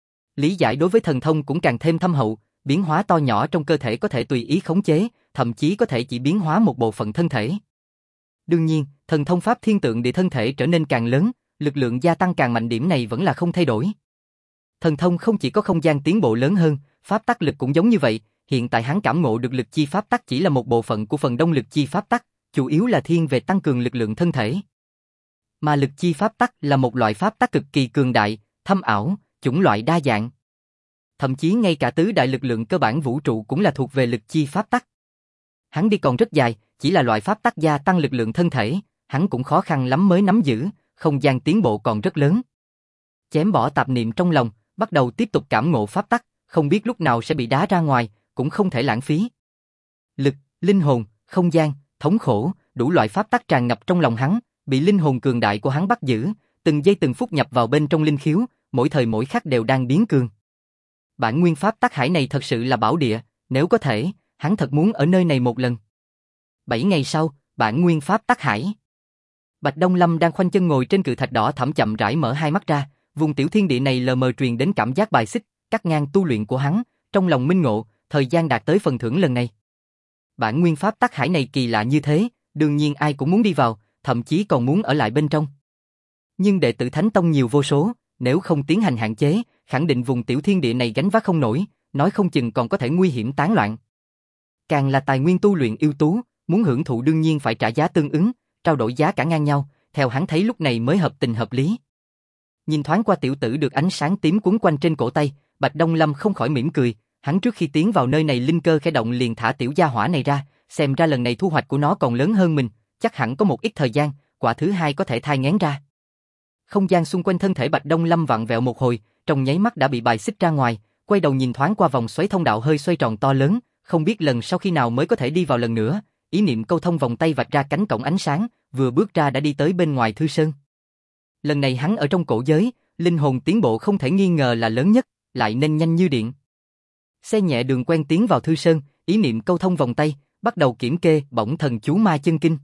Lý giải đối với thần thông cũng càng thêm thâm hậu, biến hóa to nhỏ trong cơ thể có thể tùy ý khống chế, thậm chí có thể chỉ biến hóa một bộ phận thân thể. Đương nhiên, thần thông pháp thiên tượng địa thân thể trở nên càng lớn, lực lượng gia tăng càng mạnh, điểm này vẫn là không thay đổi. Thần thông không chỉ có không gian tiến bộ lớn hơn, pháp tắc lực cũng giống như vậy, hiện tại hắn cảm ngộ được lực chi pháp tắc chỉ là một bộ phận của phần đông lực chi pháp tắc, chủ yếu là thiên về tăng cường lực lượng thân thể. Mà lực chi pháp tắc là một loại pháp tắc cực kỳ cường đại, thâm ảo, chủng loại đa dạng. Thậm chí ngay cả tứ đại lực lượng cơ bản vũ trụ cũng là thuộc về lực chi pháp tắc. Hắn đi còn rất dài, chỉ là loại pháp tắc gia tăng lực lượng thân thể, hắn cũng khó khăn lắm mới nắm giữ, không gian tiến bộ còn rất lớn. Chém bỏ tạp niệm trong lòng, bắt đầu tiếp tục cảm ngộ pháp tắc, không biết lúc nào sẽ bị đá ra ngoài, cũng không thể lãng phí. Lực, linh hồn, không gian, thống khổ, đủ loại pháp tắc tràn ngập trong lòng hắn, bị linh hồn cường đại của hắn bắt giữ, từng giây từng phút nhập vào bên trong linh khiếu, mỗi thời mỗi khắc đều đang biến cường. Bản nguyên pháp tắc hải này thật sự là bảo địa, nếu có thể, hắn thật muốn ở nơi này một lần. 7 ngày sau, bản nguyên pháp tắc hải. Bạch Đông Lâm đang khoanh chân ngồi trên cự thạch đỏ thẫm chậm rãi mở hai mắt ra, vùng tiểu thiên địa này lờ mờ truyền đến cảm giác bài xích, cắt ngang tu luyện của hắn, trong lòng minh ngộ, thời gian đạt tới phần thưởng lần này. Bản nguyên pháp tắc hải này kỳ lạ như thế, đương nhiên ai cũng muốn đi vào, thậm chí còn muốn ở lại bên trong. Nhưng đệ tử Thánh Tông nhiều vô số, nếu không tiến hành hạn chế, khẳng định vùng tiểu thiên địa này gánh vác không nổi, nói không chừng còn có thể nguy hiểm tán loạn. Càng là tài nguyên tu luyện ưu tú, muốn hưởng thụ đương nhiên phải trả giá tương ứng, trao đổi giá cả ngang nhau, theo hắn thấy lúc này mới hợp tình hợp lý. Nhìn thoáng qua tiểu tử được ánh sáng tím quấn quanh trên cổ tay, Bạch Đông Lâm không khỏi mỉm cười, hắn trước khi tiến vào nơi này linh cơ khẽ động liền thả tiểu gia hỏa này ra, xem ra lần này thu hoạch của nó còn lớn hơn mình, chắc hẳn có một ít thời gian, quả thứ hai có thể thai nghén ra. Không gian xung quanh thân thể Bạch Đông Lâm vặn vẹo một hồi, trong nháy mắt đã bị bài xích ra ngoài, quay đầu nhìn thoáng qua vòng xoáy thông đạo hơi xoay tròn to lớn, không biết lần sau khi nào mới có thể đi vào lần nữa, ý niệm câu thông vòng tay vạch ra cánh cổng ánh sáng, vừa bước ra đã đi tới bên ngoài Thư Sơn. Lần này hắn ở trong cổ giới, linh hồn tiến bộ không thể nghi ngờ là lớn nhất, lại nên nhanh như điện. Xe nhẹ đường quen tiến vào Thư Sơn, ý niệm câu thông vòng tay, bắt đầu kiểm kê bổng thần chú ma chân kinh.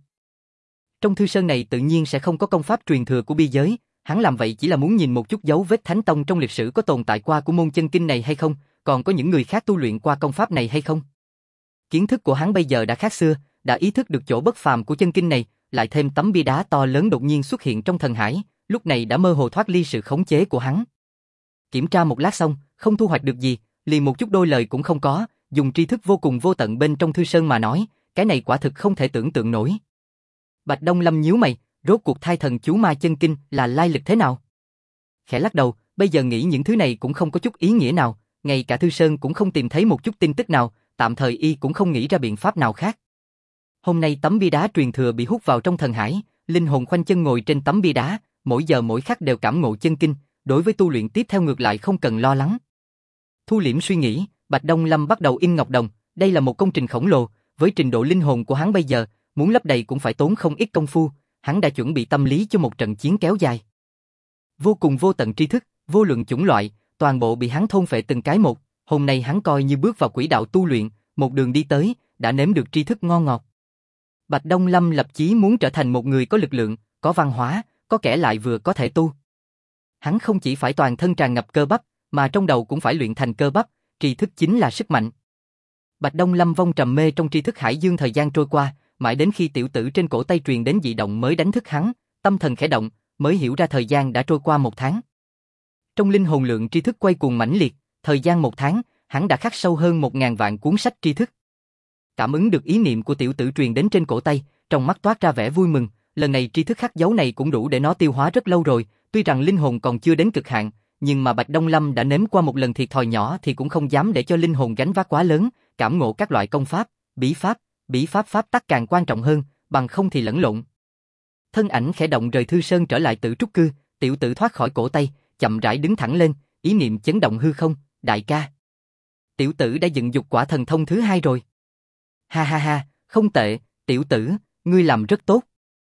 Trong Thư Sơn này tự nhiên sẽ không có công pháp truyền thừa của bi giới, hắn làm vậy chỉ là muốn nhìn một chút dấu vết Thánh Tông trong lịch sử có tồn tại qua của môn chân kinh này hay không, còn có những người khác tu luyện qua công pháp này hay không. Kiến thức của hắn bây giờ đã khác xưa, đã ý thức được chỗ bất phàm của chân kinh này, lại thêm tấm bia đá to lớn đột nhiên xuất hiện trong thần hải, lúc này đã mơ hồ thoát ly sự khống chế của hắn. Kiểm tra một lát xong, không thu hoạch được gì, liền một chút đôi lời cũng không có, dùng tri thức vô cùng vô tận bên trong Thư Sơn mà nói, cái này quả thực không thể tưởng tượng nổi. Bạch Đông Lâm nhíu mày, rốt cuộc thai thần chú ma chân kinh là lai lịch thế nào? Khẽ lắc đầu, bây giờ nghĩ những thứ này cũng không có chút ý nghĩa nào, ngay cả Thư Sơn cũng không tìm thấy một chút tin tức nào, tạm thời y cũng không nghĩ ra biện pháp nào khác. Hôm nay tấm bia đá truyền thừa bị hút vào trong thần hải, linh hồn khoanh chân ngồi trên tấm bia đá, mỗi giờ mỗi khắc đều cảm ngộ chân kinh, đối với tu luyện tiếp theo ngược lại không cần lo lắng. Thu liễm suy nghĩ, Bạch Đông Lâm bắt đầu in ngọc đồng, đây là một công trình khổng lồ, với trình độ linh hồn của hắn bây giờ, muốn lấp đầy cũng phải tốn không ít công phu, hắn đã chuẩn bị tâm lý cho một trận chiến kéo dài. Vô cùng vô tận tri thức, vô luận chủng loại, toàn bộ bị hắn thôn phệ từng cái một, hôm nay hắn coi như bước vào quỹ đạo tu luyện, một đường đi tới, đã nếm được tri thức ngon ngọt. Bạch Đông Lâm lập chí muốn trở thành một người có lực lượng, có văn hóa, có kẻ lại vừa có thể tu. Hắn không chỉ phải toàn thân tràn ngập cơ bắp, mà trong đầu cũng phải luyện thành cơ bắp, tri thức chính là sức mạnh. Bạch Đông Lâm vong trầm mê trong tri thức hải dương, thời gian trôi qua, mãi đến khi tiểu tử trên cổ tay truyền đến dị động mới đánh thức hắn, tâm thần khẽ động, mới hiểu ra thời gian đã trôi qua 1 tháng. Trong linh hồn lượng tri thức quay cuồng mãnh liệt, thời gian 1 tháng, hắn đã khắc sâu hơn 1000 vạn cuốn sách tri thức. Cảm ứng được ý niệm của tiểu tử truyền đến trên cổ tay, trong mắt toát ra vẻ vui mừng, lần này tri thức khắc dấu này cũng đủ để nó tiêu hóa rất lâu rồi, tuy rằng linh hồn còn chưa đến cực hạn, nhưng mà Bạch Đông Lâm đã nếm qua một lần thiệt thòi nhỏ thì cũng không dám để cho linh hồn gánh vác quá lớn, cảm ngộ các loại công pháp, bí pháp pháp tắc càng quan trọng hơn, bằng không thì lẫn lộn. Thân ảnh khẽ động rời Thư Sơn trở lại Tử Trúc Cư, tiểu tử thoát khỏi cổ tay, chậm rãi đứng thẳng lên, ý niệm chấn động hư không, đại ca. Tiểu tử đã dựng dục quả thần thông thứ 2 rồi. Ha ha ha, không tệ, tiểu tử, ngươi làm rất tốt.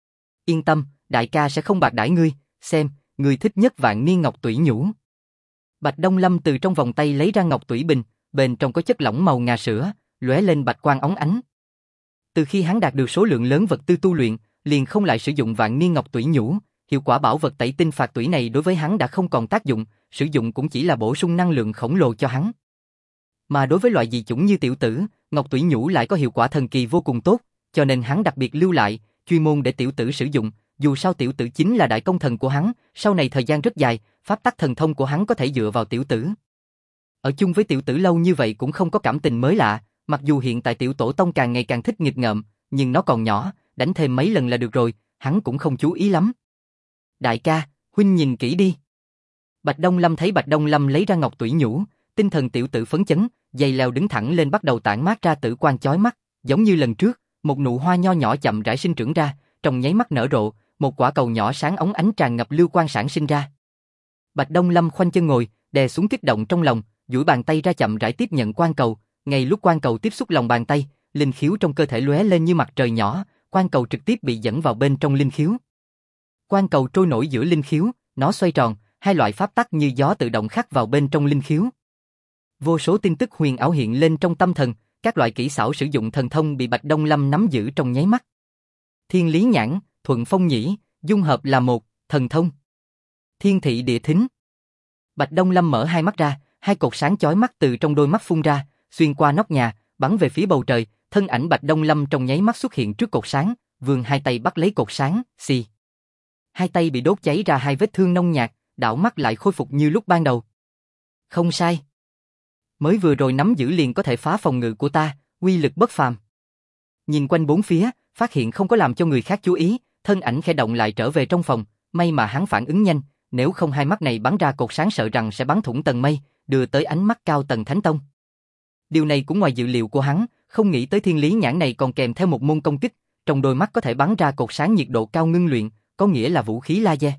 Yên tâm, đại ca sẽ không bạc đãi ngươi, xem, ngươi thích nhất vạn niên ngọc tủy nhũ. Bạch Đông Lâm từ trong vòng tay lấy ra ngọc tủy bình, bên trong có chất lỏng màu ngà sữa, lóe lên bạch quang óng ánh. Từ khi hắn đạt được số lượng lớn vật tư tu luyện, liền không lại sử dụng vạn niên ngọc tủy nhũ, hiệu quả bảo vật tẩy tinh phạt tủy này đối với hắn đã không còn tác dụng, sử dụng cũng chỉ là bổ sung năng lượng khổng lồ cho hắn. Mà đối với loại dị chủng như tiểu tử, ngọc tủy nhũ lại có hiệu quả thần kỳ vô cùng tốt, cho nên hắn đặc biệt lưu lại, chuyên môn để tiểu tử sử dụng, dù sao tiểu tử chính là đại công thần của hắn, sau này thời gian rất dài, pháp tắc thần thông của hắn có thể dựa vào tiểu tử. Ở chung với tiểu tử lâu như vậy cũng không có cảm tình mới lạ, mặc dù hiện tại tiểu tổ tông càng ngày càng thích nghịch ngợm, nhưng nó còn nhỏ, đánh thêm mấy lần là được rồi, hắn cũng không chú ý lắm. Đại ca, huynh nhìn kỹ đi. Bạch Đông Lâm thấy Bạch Đông Lâm lấy ra ngọc tủy nhũ, tinh thần tiểu tử phấn chấn, dây leo đứng thẳng lên bắt đầu tản mát ra tử quang chói mắt, giống như lần trước, một nụ hoa nho nhỏ chậm rãi sinh trưởng ra, trong nháy mắt nở rộ, một quả cầu nhỏ sáng óng ánh tràn ngập lưu quang sản sinh ra. Bạch Đông Lâm khoanh chân ngồi, đè xuống kích động trong lòng, duỗi bàn tay ra chậm rãi tiếp nhận quang cầu, ngay lúc quang cầu tiếp xúc lòng bàn tay, linh khiếu trong cơ thể lóe lên như mặt trời nhỏ, quang cầu trực tiếp bị dẫn vào bên trong linh khiếu. Quang cầu trôi nổi giữa linh khiếu, nó xoay tròn, hai loại pháp tắc như gió tự động khắc vào bên trong linh khiếu. Vô số tin tức huyền ảo hiện lên trong tâm thần, các loại kỹ xảo sử dụng thần thông bị Bạch Đông Lâm nắm giữ trong nháy mắt. Thiên lý nhãn, thuận phong nhĩ, dung hợp là một, thần thông. Thiên thị địa thính. Bạch Đông Lâm mở hai mắt ra, hai cột sáng chói mắt từ trong đôi mắt phun ra, xuyên qua nóc nhà, bắn về phía bầu trời, thân ảnh Bạch Đông Lâm trong nháy mắt xuất hiện trước cột sáng, vươn hai tay bắt lấy cột sáng, xì. Hai tay bị đốt cháy ra hai vết thương nông nhạt, đảo mắt lại khôi phục như lúc ban đầu. Không sai. Mới vừa rồi nắm giữ liền có thể phá phòng ngự của ta, uy lực bất phàm. Nhìn quanh bốn phía, phát hiện không có làm cho người khác chú ý, thân ảnh khẽ động lại trở về trong phòng, may mà hắn phản ứng nhanh, nếu không hai mắt này bắn ra cột sáng sợ rằng sẽ bắn thủng tầng mây, đưa tới ánh mắt cao tầng thánh tông. Điều này cũng ngoài dự liệu của hắn, không nghĩ tới thiên lý nhãn này còn kèm theo một môn công kích, trong đôi mắt có thể bắn ra cột sáng nhiệt độ cao ngưng luyện, có nghĩa là vũ khí laser.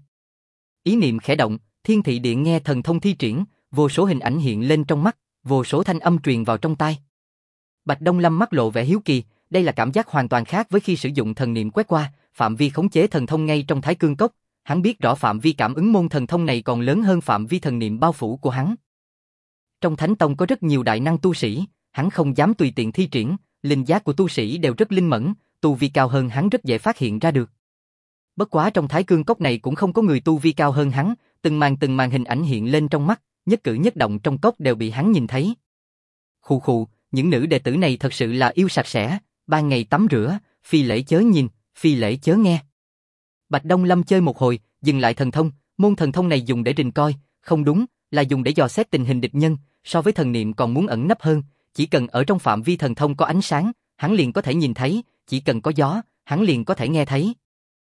Ý niệm khẽ động, thiên thị điện nghe thần thông thi triển, vô số hình ảnh hiện lên trong mắt, vô số thanh âm truyền vào trong tai. Bạch Đông Lâm mắt lộ vẻ hiếu kỳ, đây là cảm giác hoàn toàn khác với khi sử dụng thần niệm quét qua, phạm vi khống chế thần thông ngay trong Thái Cương Cốc, hắn biết rõ phạm vi cảm ứng môn thần thông này còn lớn hơn phạm vi thần niệm bao phủ của hắn. Trong Thánh Tông có rất nhiều đại năng tu sĩ, hắn không dám tùy tiện thi triển, linh giác của tu sĩ đều rất linh mẫn, tu vi cao hơn hắn rất dễ phát hiện ra được. Bất quá trong Thái Cương Cốc này cũng không có người tu vi cao hơn hắn, từng màn hình ảnh hiện lên trong mắt, nhất cử nhất động trong cốc đều bị hắn nhìn thấy. Khụ khụ, những nữ đệ tử này thật sự là yêu sạch sẽ, ban ngày tắm rửa, phi lễ chớ nhìn, phi lễ chớ nghe. Bạch Đông Lâm chơi một hồi, dừng lại thần thông, môn thần thông này dùng để rình coi, không đúng, là dùng để dò xét tình hình địch nhân, so với thần niệm còn muốn ẩn nấp hơn, chỉ cần ở trong phạm vi thần thông có ánh sáng, hắn liền có thể nhìn thấy, chỉ cần có gió, hắn liền có thể nghe thấy.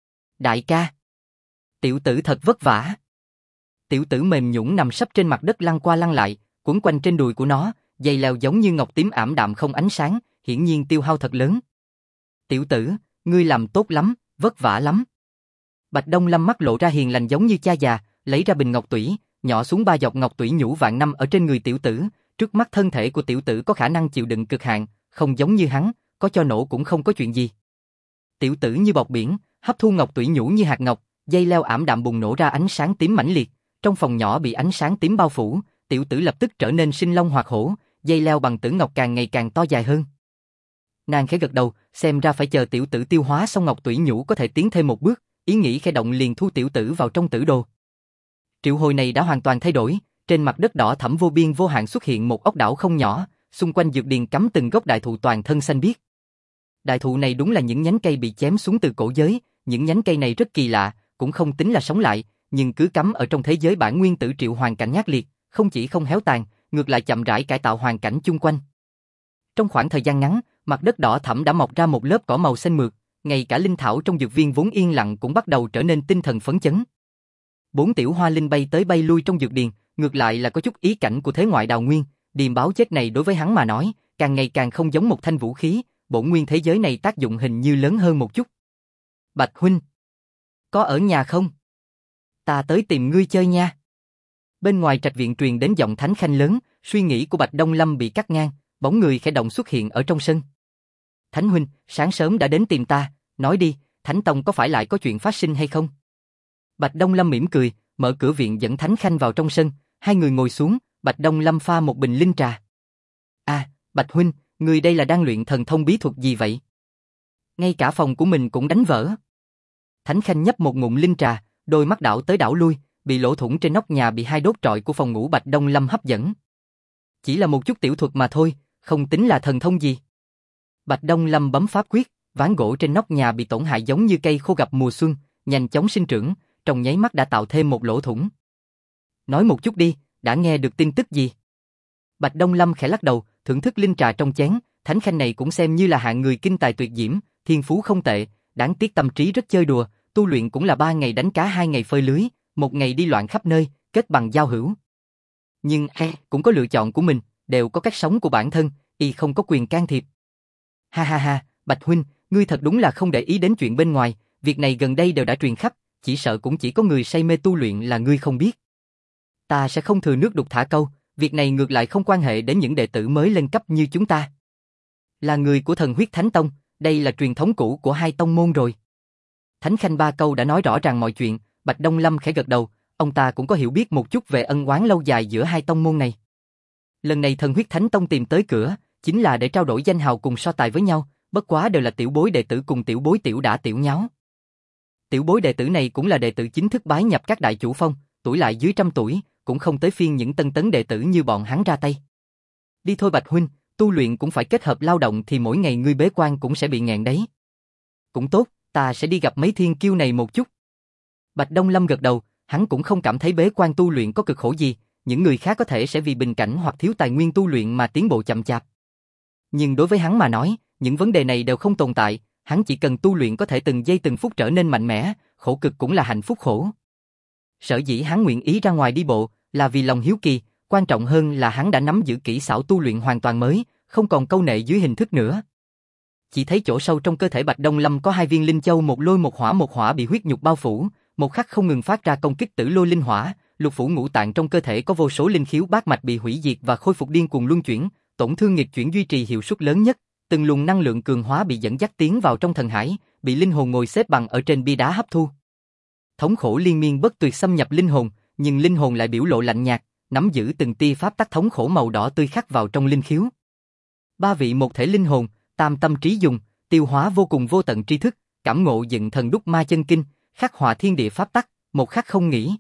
Đại ca, tiểu tử thật vất vả. Tiểu tử mềm nhũn nằm sấp trên mặt đất lăn qua lăn lại, quấn quanh trên đùi của nó, dây leo giống như ngọc tím ảm đạm không ánh sáng, hiển nhiên tiêu hao thật lớn. Tiểu tử, ngươi làm tốt lắm, vất vả lắm. Bạch Đông Lâm mắt lộ ra hiền lành giống như cha già, lấy ra bình ngọc tủy, nhỏ xuống 3 giọt ngọc tủy nhũ vạn năm ở trên người tiểu tử, trước mắt thân thể của tiểu tử có khả năng chịu đựng cực hạn, không giống như hắn, có cho nổ cũng không có chuyện gì. tiểu tử như bọt biển, hấp thu ngọc tủy nhũ như hạt ngọc, dây leo ảm đạm bùng nổ ra ánh sáng tím mãnh liệt, trong phòng nhỏ bị ánh sáng tím bao phủ, tiểu tử lập tức trở nên sinh long hoạt hổ, dây leo bằng tử ngọc càng ngày càng to dài hơn. Nàng khẽ gật đầu, xem ra phải chờ tiểu tử tiêu hóa xong ngọc tủy nhũ có thể tiến thêm một bước, ý nghĩ khẽ động liền thu tiểu tử vào trong tử đồ. Triệu hồi này đã hoàn toàn thay đổi, trên mặt đất đỏ thẫm vô biên vô hạn xuất hiện một ốc đảo không nhỏ, xung quanh dược điền cắm từng gốc đại thụ toàn thân xanh biếc. Đại thụ này đúng là những nhánh cây bị chém xuống từ cổ giới, những nhánh cây này rất kỳ lạ, cũng không tính là sống lại, nhưng cứ cắm ở trong thế giới bản nguyên tử triệu hoàn cảnh nhát liệt, không chỉ không héo tàn, ngược lại chậm rãi cải tạo hoàn cảnh chung quanh. Trong khoảng thời gian ngắn, mặt đất đỏ thẫm đã mọc ra một lớp cỏ màu xanh mượt, ngay cả linh thảo trong dược viên vốn yên lặng cũng bắt đầu trở nên tinh thần phấn chấn. 4 tiểu hoa linh bay tới bay lui trong dược điền, ngược lại là có chút ý cảnh của thế ngoại đào nguyên, điềm báo chết này đối với hắn mà nói, càng ngày càng không giống một thanh vũ khí, bổn nguyên thế giới này tác dụng hình như lớn hơn một chút. Bạch huynh, có ở nhà không? Ta tới tìm ngươi chơi nha. Bên ngoài trạch viện truyền đến giọng thánh khanh lớn, suy nghĩ của Bạch Đông Lâm bị cắt ngang, bóng người khẽ động xuất hiện ở trong sân. Thánh huynh, sáng sớm đã đến tìm ta, nói đi, Thánh Tông có phải lại có chuyện phát sinh hay không? Bạch Đông Lâm mỉm cười, mở cửa viện dẫn Thánh Khanh vào trong sân, hai người ngồi xuống, Bạch Đông Lâm pha một bình linh trà. À, Bạch huynh, người đây là đang luyện thần thông bí thuật gì vậy? Ngay cả phòng của mình cũng đánh vỡ. Thánh Khanh nhấp một ngụm linh trà, đôi mắt đảo tới đảo lui, bị lỗ thủng trên nóc nhà bị hai đốt trọi của phòng ngủ Bạch Đông Lâm hấp dẫn. Chỉ là một chút tiểu thuật mà thôi, không tính là thần thông gì. Bạch Đông Lâm bấm pháp quyết, ván gỗ trên nóc nhà bị tổn hại giống như cây khô gặp mùa xuân, nhanh chóng sinh trưởng, trong nháy mắt đã tạo thêm một lỗ thủng. Nói một chút đi, đã nghe được tin tức gì? Bạch Đông Lâm khẽ lắc đầu, thưởng thức linh trà trong chén, Thánh Khanh này cũng xem như là hạng người kinh tài tuyệt diễm, thiên phú không tệ, đáng tiếc tâm trí rất chơi đùa, tu luyện cũng là 3 ngày đánh cá 2 ngày phơi lưới, 1 ngày đi loạn khắp nơi, kết bằng giao hữu. Nhưng cũng có lựa chọn của mình, đều có cách sống của bản thân, y không có quyền can thiệp. Ha ha ha, Bạch huynh, ngươi thật đúng là không để ý đến chuyện bên ngoài, việc này gần đây đều đã truyền khắp, chỉ sợ cũng chỉ có người say mê tu luyện là ngươi không biết. Ta sẽ không thừa nước đục thả câu, việc này ngược lại không quan hệ đến những đệ tử mới lên cấp như chúng ta. Là người của Thần Huyết Thánh Tông, đây là truyền thống cũ của hai tông môn rồi. Thánh Khanh ba câu đã nói rõ ràng mọi chuyện, Bạch Đông Lâm khẽ gật đầu, ông ta cũng có hiểu biết một chút về ân oán lâu dài giữa hai tông môn này. Lần này Thần Huyết Thánh Tông tìm tới cửa, chính là để trao đổi danh hào cùng so tài với nhau, bất quá đều là tiểu bối đệ tử cùng tiểu bối tiểu đả tiểu nháo. Tiểu bối đệ tử này cũng là đệ tử chính thức bái nhập các đại chủ phong, tuổi lại dưới 100 tuổi, cũng không tới phiên những tân tấn đệ tử như bọn hắn ra tay. Đi thôi Bạch huynh, tu luyện cũng phải kết hợp lao động thì mỗi ngày ngươi bế quan cũng sẽ bị nghẹn đấy. Cũng tốt, ta sẽ đi gặp mấy thiên kiêu này một chút. Bạch Đông Lâm gật đầu, hắn cũng không cảm thấy bế quan tu luyện có cực khổ gì, những người khác có thể sẽ vì bình cảnh hoặc thiếu tài nguyên tu luyện mà tiến bộ chậm chạp. Nhưng đối với hắn mà nói, những vấn đề này đều không tồn tại, hắn chỉ cần tu luyện có thể từng giây từng phút trở nên mạnh mẽ, khổ cực cũng là hạnh phúc khổ. Sở dĩ hắn nguyện ý ra ngoài đi bộ, là vì lòng hiếu kỳ, quan trọng hơn là hắn đã nắm giữ kỹ xảo tu luyện hoàn toàn mới, không còn câu nệ dưới hình thức nữa. Chỉ thấy chỗ sâu trong cơ thể Bạch Đông Lâm có 2 viên linh châu một lôi một hỏa bị huyết nhục bao phủ, một khắc không ngừng phát ra công kích tử lôi linh hỏa, lục phủ ngũ tạng trong cơ thể có vô số linh khiếu bát mạch bị hủy diệt và khôi phục điên cuồng luân chuyển, tổn thương nghịch chuyển duy trì hiệu suất lớn nhất, từng luồng năng lượng cường hóa bị dẫn dắt tiến vào trong thần hải, bị linh hồn ngồi xếp bằng ở trên bia đá hấp thu. Thống khổ liên miên bất tuyệt xâm nhập linh hồn, nhưng linh hồn lại biểu lộ lạnh nhạt, nắm giữ từng tia pháp tắc thống khổ màu đỏ tươi khắc vào trong linh khiếu. 3 vị một thể linh hồn, tam tâm trí dùng, tiêu hóa vô cùng vô tận tri thức, cảm ngộ dựng thần đúc ma chân kinh, khắc họa thiên địa pháp tắc, một khắc không nghỉ.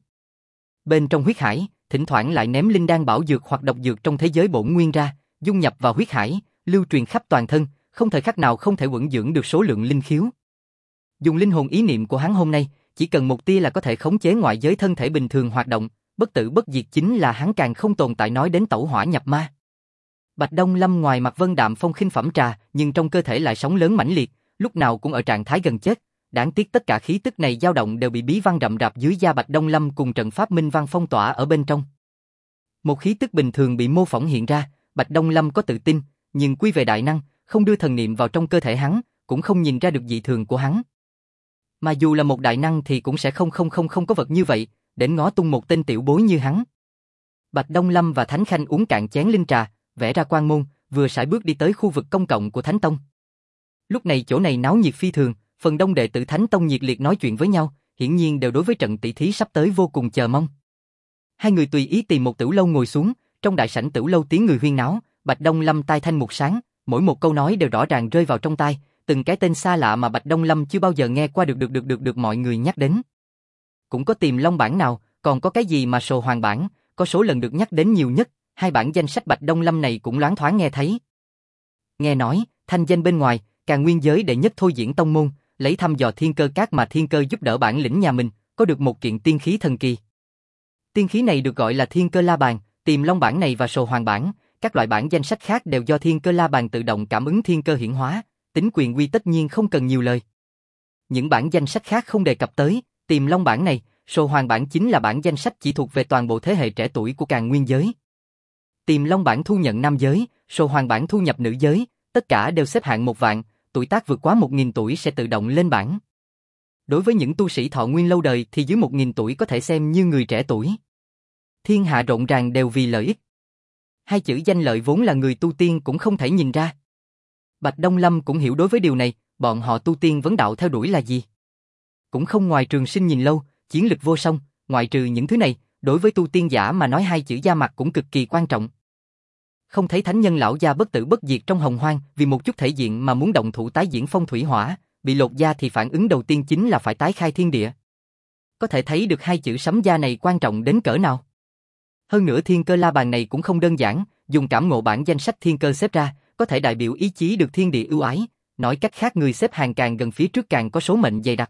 Bên trong huyết hải, thỉnh thoảng lại ném linh đan bảo dược hoặc độc dược trong thế giới bổn nguyên ra, dung nhập vào huyết hải, lưu truyền khắp toàn thân, không thời khắc nào không thể vững dưỡng được số lượng linh khiếu. Dùng linh hồn ý niệm của hắn hôm nay, chỉ cần một tia là có thể khống chế ngoại giới thân thể bình thường hoạt động, bất tử bất diệt chính là hắn càng không tồn tại nói đến tẩu hỏa nhập ma. Bạch Đông Lâm ngoài mặt vân đạm phong khinh phẩm trà, nhưng trong cơ thể lại sóng lớn mãnh liệt, lúc nào cũng ở trạng thái gần chết. Đáng tiếc tất cả khí tức này dao động đều bị bí văn rậm rạp dưới da Bạch Đông Lâm cùng trận pháp minh văn phong tỏa ở bên trong. Một khí tức bình thường bị mô phỏng hiện ra, Bạch Đông Lâm có tự tin, nhưng quy về đại năng, không đưa thần niệm vào trong cơ thể hắn, cũng không nhìn ra được dị thường của hắn. Mà dù là một đại năng thì cũng sẽ không có vật như vậy, để ngó tung một tên tiểu bối như hắn. Bạch Đông Lâm và Thánh Khanh uống cạn chén linh trà, vẽ ra quan môn, vừa sải bước đi tới khu vực công cộng của Thánh Tông. Lúc này chỗ này náo nhiệt phi thường, phần đông đệ tử Thánh Tông nhiệt liệt nói chuyện với nhau, hiển nhiên đều đối với trận tỷ thí sắp tới vô cùng chờ mong. Hai người tùy ý tìm một tửu lâu ngồi xuống, trong đại sảnh tửu lâu tiếng người huyên náo, Bạch Đông Lâm tai thanh mục sáng, mỗi một câu nói đều rõ ràng rơi vào trong tai, từng cái tên xa lạ mà Bạch Đông Lâm chưa bao giờ nghe qua được mọi người nhắc đến. Cũng có Tiềm Long bản nào, còn có cái gì mà Sồ Hoàng bản, có số lần được nhắc đến nhiều nhất, hai bản danh sách Bạch Đông Lâm này cũng loáng thoáng nghe thấy. Nghe nói, thanh danh bên ngoài, Càn Nguyên giới đệ nhất thôi diễn tông môn, lấy thăm dò thiên cơ các mà thiên cơ giúp đỡ bản lĩnh nhà mình, có được một kiện tiên khí thần kỳ. Tiên khí này được gọi là Thiên Cơ La Bàn, Tiềm Long bản này và Sồ Hoàng bản, các loại bản danh sách khác đều do Thiên Cơ La Bàn tự động cảm ứng thiên cơ hiển hóa, tính quyền uy tất nhiên không cần nhiều lời. Những bản danh sách khác không đề cập tới, Tiềm Long bản này, Sồ Hoàng bản chính là bản danh sách chỉ thuộc về toàn bộ thế hệ trẻ tuổi của Càn Nguyên giới. Tiềm Long bản thu nhận nam giới, Sồ Hoàng bản thu nhập nữ giới, tất cả đều xếp hạng 1 vạn, tuổi tác vượt quá 1000 tuổi sẽ tự động lên bảng. Đối với những tu sĩ thọ nguyên lâu đời thì dưới 1000 tuổi có thể xem như người trẻ tuổi. Thiên hạ rộn ràng đều vì lợi ích. Hai chữ danh lợi vốn là người tu tiên cũng không thể nhìn ra. Bạch Đông Lâm cũng hiểu đối với điều này, bọn họ tu tiên vấn đạo theo đuổi là gì. Cũng không ngoài trường sinh nhìn lâu, chiến lực vô song, ngoại trừ những thứ này, đối với tu tiên giả mà nói hai chữ gia mặt cũng cực kỳ quan trọng. Không thấy thánh nhân lão gia bất tử bất diệt trong hồng hoang, vì một chút thể diện mà muốn động thủ tái diễn phong thủy hỏa, bị lột da thì phản ứng đầu tiên chính là phải tái khai thiên địa. Có thể thấy được hai chữ sấm da này quan trọng đến cỡ nào. Hơn nữa Thiên Cơ La Bàn này cũng không đơn giản, dùng cảm ngộ bản danh sách thiên cơ xếp ra, có thể đại biểu ý chí được thiên địa ưu ái, nói cách khác người xếp hàng càng gần phía trước càng có số mệnh dày đặc.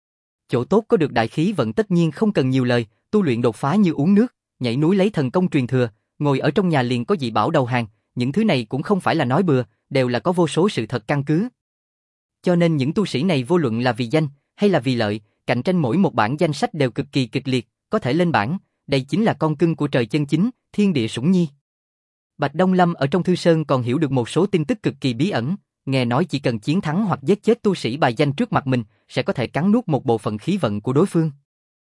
Chỗ tốt có được đại khí vận tất nhiên không cần nhiều lời, tu luyện đột phá như uống nước, nhảy núi lấy thần công truyền thừa, ngồi ở trong nhà liền có dị bảo đầu hàng, những thứ này cũng không phải là nói bừa, đều là có vô số sự thật căn cứ. Cho nên những tu sĩ này vô luận là vì danh hay là vì lợi, cạnh tranh mỗi một bản danh sách đều cực kỳ kịch liệt, có thể lên bảng, đây chính là con cưng của trời chân chính, thiên địa sủng nhi. Bạch Đông Lâm ở trong Thư Sơn còn hiểu được một số tin tức cực kỳ bí ẩn, nghe nói chỉ cần chiến thắng hoặc giết chết tu sĩ bài danh trước mặt mình, sẽ có thể cắn nuốt một bộ phận khí vận của đối phương.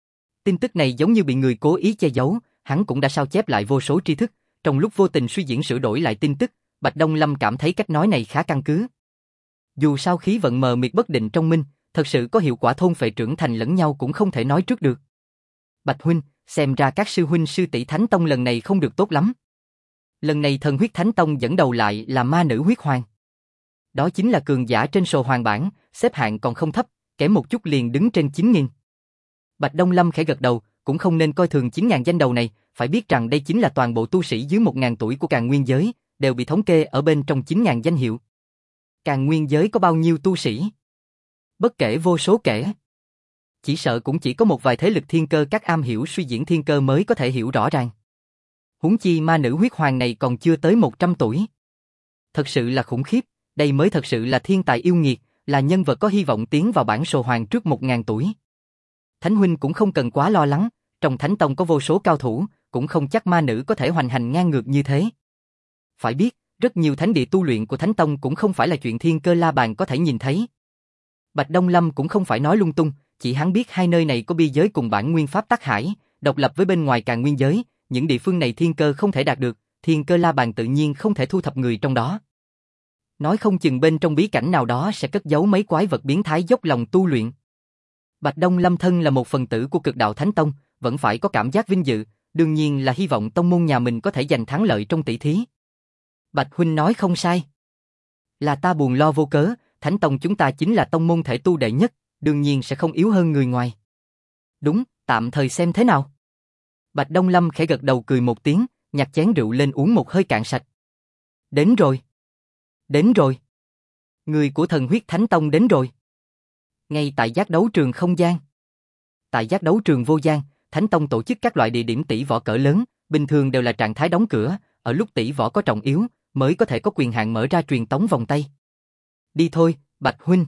Tin tức này giống như bị người cố ý che giấu, hắn cũng đã sao chép lại vô số tri thức, trong lúc vô tình suy diễn sửa đổi lại tin tức, Bạch Đông Lâm cảm thấy cách nói này khá căn cứ. Dù sao khí vận mờ mịt bất định trong minh, thật sự có hiệu quả thôn phệ trưởng thành lẫn nhau cũng không thể nói trước được. Bạch huynh, xem ra các sư huynh sư tỷ Thánh Tông lần này không được tốt lắm. Lần này Thần Huyết Thánh Tông dẫn đầu lại là ma nữ huyết hoàng. Đó chính là cường giả trên Sồ Hoàng bản, xếp hạng còn không thấp, kém một chút liền đứng trên 9000. Bạch Đông Lâm khẽ gật đầu, cũng không nên coi thường 9000 danh đầu này, phải biết rằng đây chính là toàn bộ tu sĩ dưới 1000 tuổi của Càn Nguyên giới, đều bị thống kê ở bên trong 9000 danh hiệu. Càn Nguyên giới có bao nhiêu tu sĩ? Bất kể vô số kể. Chỉ sợ cũng chỉ có một vài thế lực thiên cơ các am hiểu suy diễn thiên cơ mới có thể hiểu rõ ràng. Huống chi ma nữ huyết hoàng này còn chưa tới 100 tuổi. Thật sự là khủng khiếp, đây mới thật sự là thiên tài yêu nghiệt, là nhân vật có hy vọng tiến vào bảng Sồ Hoàng trước 1000 tuổi. Thánh huynh cũng không cần quá lo lắng, trong Thánh Tông có vô số cao thủ, cũng không chắc ma nữ có thể hoành hành ngang ngược như thế. Phải biết, rất nhiều thánh địa tu luyện của Thánh Tông cũng không phải là chuyện Thiên Cơ La Bàn có thể nhìn thấy. Bạch Đông Lâm cũng không phải nói lung tung, chỉ hắn biết hai nơi này có biên giới cùng bản nguyên pháp Tắc Hải, độc lập với bên ngoài Càn Nguyên giới, những địa phương này thiên cơ không thể đạt được, Thiên Cơ La Bàn tự nhiên không thể thu thập người trong đó. Nói không chừng bên trong bí cảnh nào đó sẽ cất giấu mấy quái vật biến thái dốc lòng tu luyện. Bạch Đông Lâm thân là một phần tử của Cực Đạo Thánh Tông, vẫn phải có cảm giác vinh dự, đương nhiên là hy vọng tông môn nhà mình có thể giành thắng lợi trong tỷ thí. Bạch huynh nói không sai. Là ta buồn lo vô cớ, Thánh Tông chúng ta chính là tông môn thể tu đệ nhất, đương nhiên sẽ không yếu hơn người ngoài. Đúng, tạm thời xem thế nào. Bạch Đông Lâm khẽ gật đầu cười một tiếng, nhặt chén rượu lên uống một hơi cạn sạch. Đến rồi. Đến rồi. Người của Thần Huyết Thánh Tông đến rồi. Ngay tại giác đấu trường không gian. Tại giác đấu trường vô gian, Thánh Tông tổ chức các loại địa điểm tỷ võ cỡ lớn, bình thường đều là trạng thái đóng cửa, ở lúc tỷ võ có trọng yếu, mới có thể có quyền hạn mở ra truyền tống vòng tay. Đi thôi, Bạch huynh.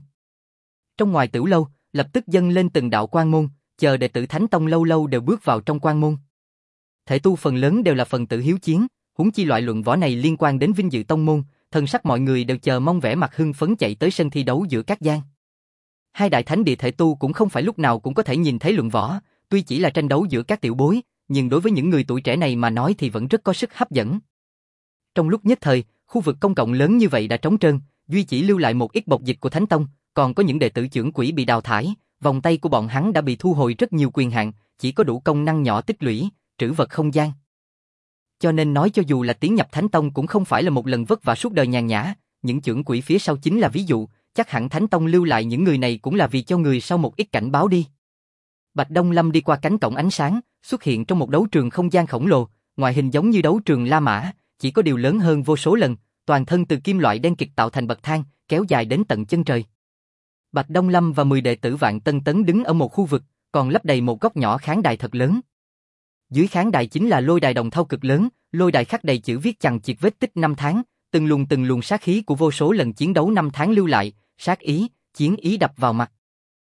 Trong ngoài tửu lâu, lập tức dâng lên từng đạo quan môn, chờ đệ tử Thánh Tông lâu lâu đều bước vào trong quan môn. Thể tu phần lớn đều là phần tử hiếu chiến, huống chi loại luận võ này liên quan đến vinh dự tông môn, thần sắc mọi người đều chờ mong vẻ mặt hưng phấn chạy tới sân thi đấu giữa các gian. Hai đại thánh địa thể tu cũng không phải lúc nào cũng có thể nhìn thấy luận võ, tuy chỉ là tranh đấu giữa các tiểu bối, nhưng đối với những người tuổi trẻ này mà nói thì vẫn rất có sức hấp dẫn. Trong lúc nhất thời, khu vực công cộng lớn như vậy đã trống trơn, duy chỉ lưu lại một ít bộc dịch của Thánh Tông, còn có những đệ tử chưởng quỷ bị đào thải, vòng tay của bọn hắn đã bị thu hồi rất nhiều quyền hạn, chỉ có đủ công năng nhỏ tích lũy, trữ vật không gian. Cho nên nói cho dù là tiến nhập Thánh Tông cũng không phải là một lần vất vả suốt đời nhàn nhã, những chưởng quỷ phía sau chính là ví dụ, chắc hẳn Thánh Tông lưu lại những người này cũng là vì cho người sau một ít cảnh báo đi. Bạch Đông Lâm đi qua cánh cổng ánh sáng, xuất hiện trong một đấu trường không gian khổng lồ, ngoại hình giống như đấu trường La Mã, chỉ có điều lớn hơn vô số lần, toàn thân từ kim loại đen kịt tạo thành bậc thang, kéo dài đến tận chân trời. Bạch Đông Lâm và 10 đệ tử Vạn Tân Tấn đứng ở một khu vực, còn lấp đầy một góc nhỏ khán đài thật lớn. Dưới khán đài chính là lôi đài đồng thau cực lớn, lôi đài khắc đầy chữ viết chằng chịt vết tích năm tháng, từng luồng sát khí của vô số lần chiến đấu năm tháng lưu lại, sát ý, chiến ý đập vào mặt.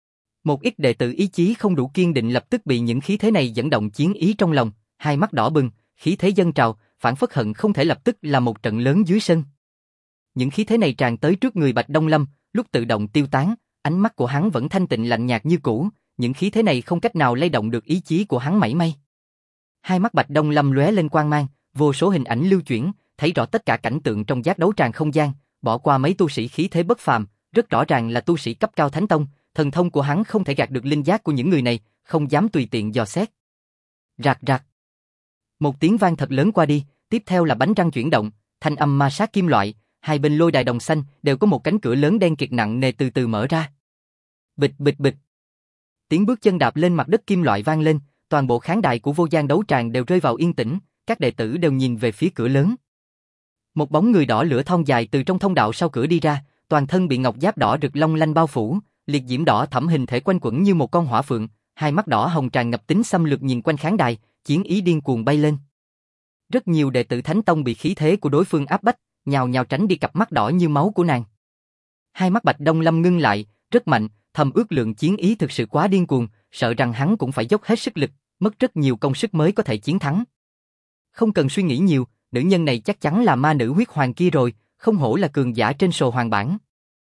Một ít đệ tử ý chí không đủ kiên định lập tức bị những khí thế này dẫn động chiến ý trong lòng, hai mắt đỏ bừng, khí thế dâng trào, phản phất hận không thể lập tức là một trận lớn dưới sân. Những khí thế này tràn tới trước người Bạch Đông Lâm, lúc tự động tiêu tán, ánh mắt của hắn vẫn thanh tịnh lạnh nhạt như cũ, những khí thế này không cách nào lay động được ý chí của hắn mảy may. Hai mắt Bạch Đông Lâm lóe lên quang mang, vô số hình ảnh lưu chuyển, thấy rõ tất cả cảnh tượng trong giác đấu tràng không gian, bỏ qua mấy tu sĩ khí thế bất phàm, rất rõ ràng là tu sĩ cấp cao Thánh Tông, thần thông của hắn không thể gạt được linh giác của những người này, không dám tùy tiện dò xét. Rạc rạc. Một tiếng vang thật lớn qua đi, tiếp theo là bánh răng chuyển động, thanh âm ma sát kim loại, hai bên lôi đài đồng xanh đều có một cánh cửa lớn đen kịt nặng nề từ từ mở ra. Bịch bịch bịch. Tiếng bước chân đạp lên mặt đất kim loại vang lên, toàn bộ khán đài của vô gian đấu tràng đều rơi vào yên tĩnh, các đệ tử đều nhìn về phía cửa lớn. Một bóng người đỏ lửa thon dài từ trong thông đạo sau cửa đi ra, toàn thân bị ngọc giáp đỏ rực long lanh bao phủ, liệt diễm đỏ thẫm hình thể quanh quẩn như một con hỏa phượng, hai mắt đỏ hồng tràn ngập tính xâm lược nhìn quanh khán đài, chiến ý điên cuồng bay lên. Rất nhiều đệ tử Thánh Tông bị khí thế của đối phương áp bách, nhào nhào tránh đi cặp mắt đỏ như máu của nàng. Hai mắt Bạch Đông Lâm ngưng lại, rất mạnh, thầm ước lượng chiến ý thực sự quá điên cuồng, sợ rằng hắn cũng phải dốc hết sức lực, mất rất nhiều công sức mới có thể chiến thắng. Không cần suy nghĩ nhiều, nữ nhân này chắc chắn là ma nữ huyết hoàng kia rồi, không hổ là cường giả trên sổ hoàng bảng.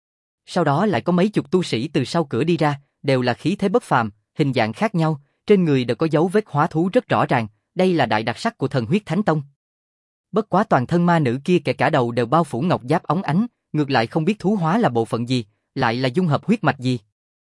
Sau đó lại có mấy chục tu sĩ từ sau cửa đi ra, đều là khí thế bất phàm, hình dạng khác nhau, trên người đều có dấu vết hóa thú rất rõ ràng, đây là đại đặc sắc của thần huyết Thánh Tông. Bất quá toàn thân ma nữ kia kể cả đầu đều bao phủ ngọc giáp óng ánh, ngược lại không biết thú hóa là bộ phận gì, lại là dung hợp huyết mạch gì.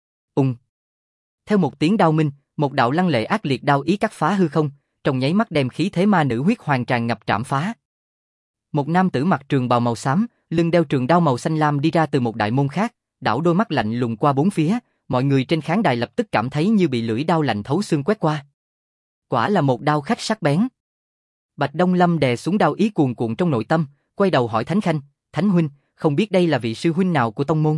Theo một tiếng đao minh, một đạo lăng lệ ác liệt đao ý cắt phá hư không, trong nháy mắt đem khí thế ma nữ huyết hoàng tràn ngập trảm phá. Một nam tử mặc trường bào màu xám, lưng đeo trường đao màu xanh lam đi ra từ một đại môn khác, đảo đôi mắt lạnh lùng qua bốn phía, mọi người trên khán đài lập tức cảm thấy như bị lưỡi đao lạnh thấu xương quét qua. Quả là một đao khách sắc bén. Bạch Đông Lâm đè xuống đao ý cuồn cuộn trong nội tâm, quay đầu hỏi Thánh Khanh, Thánh huynh, không biết đây là vị sư huynh nào của tông môn?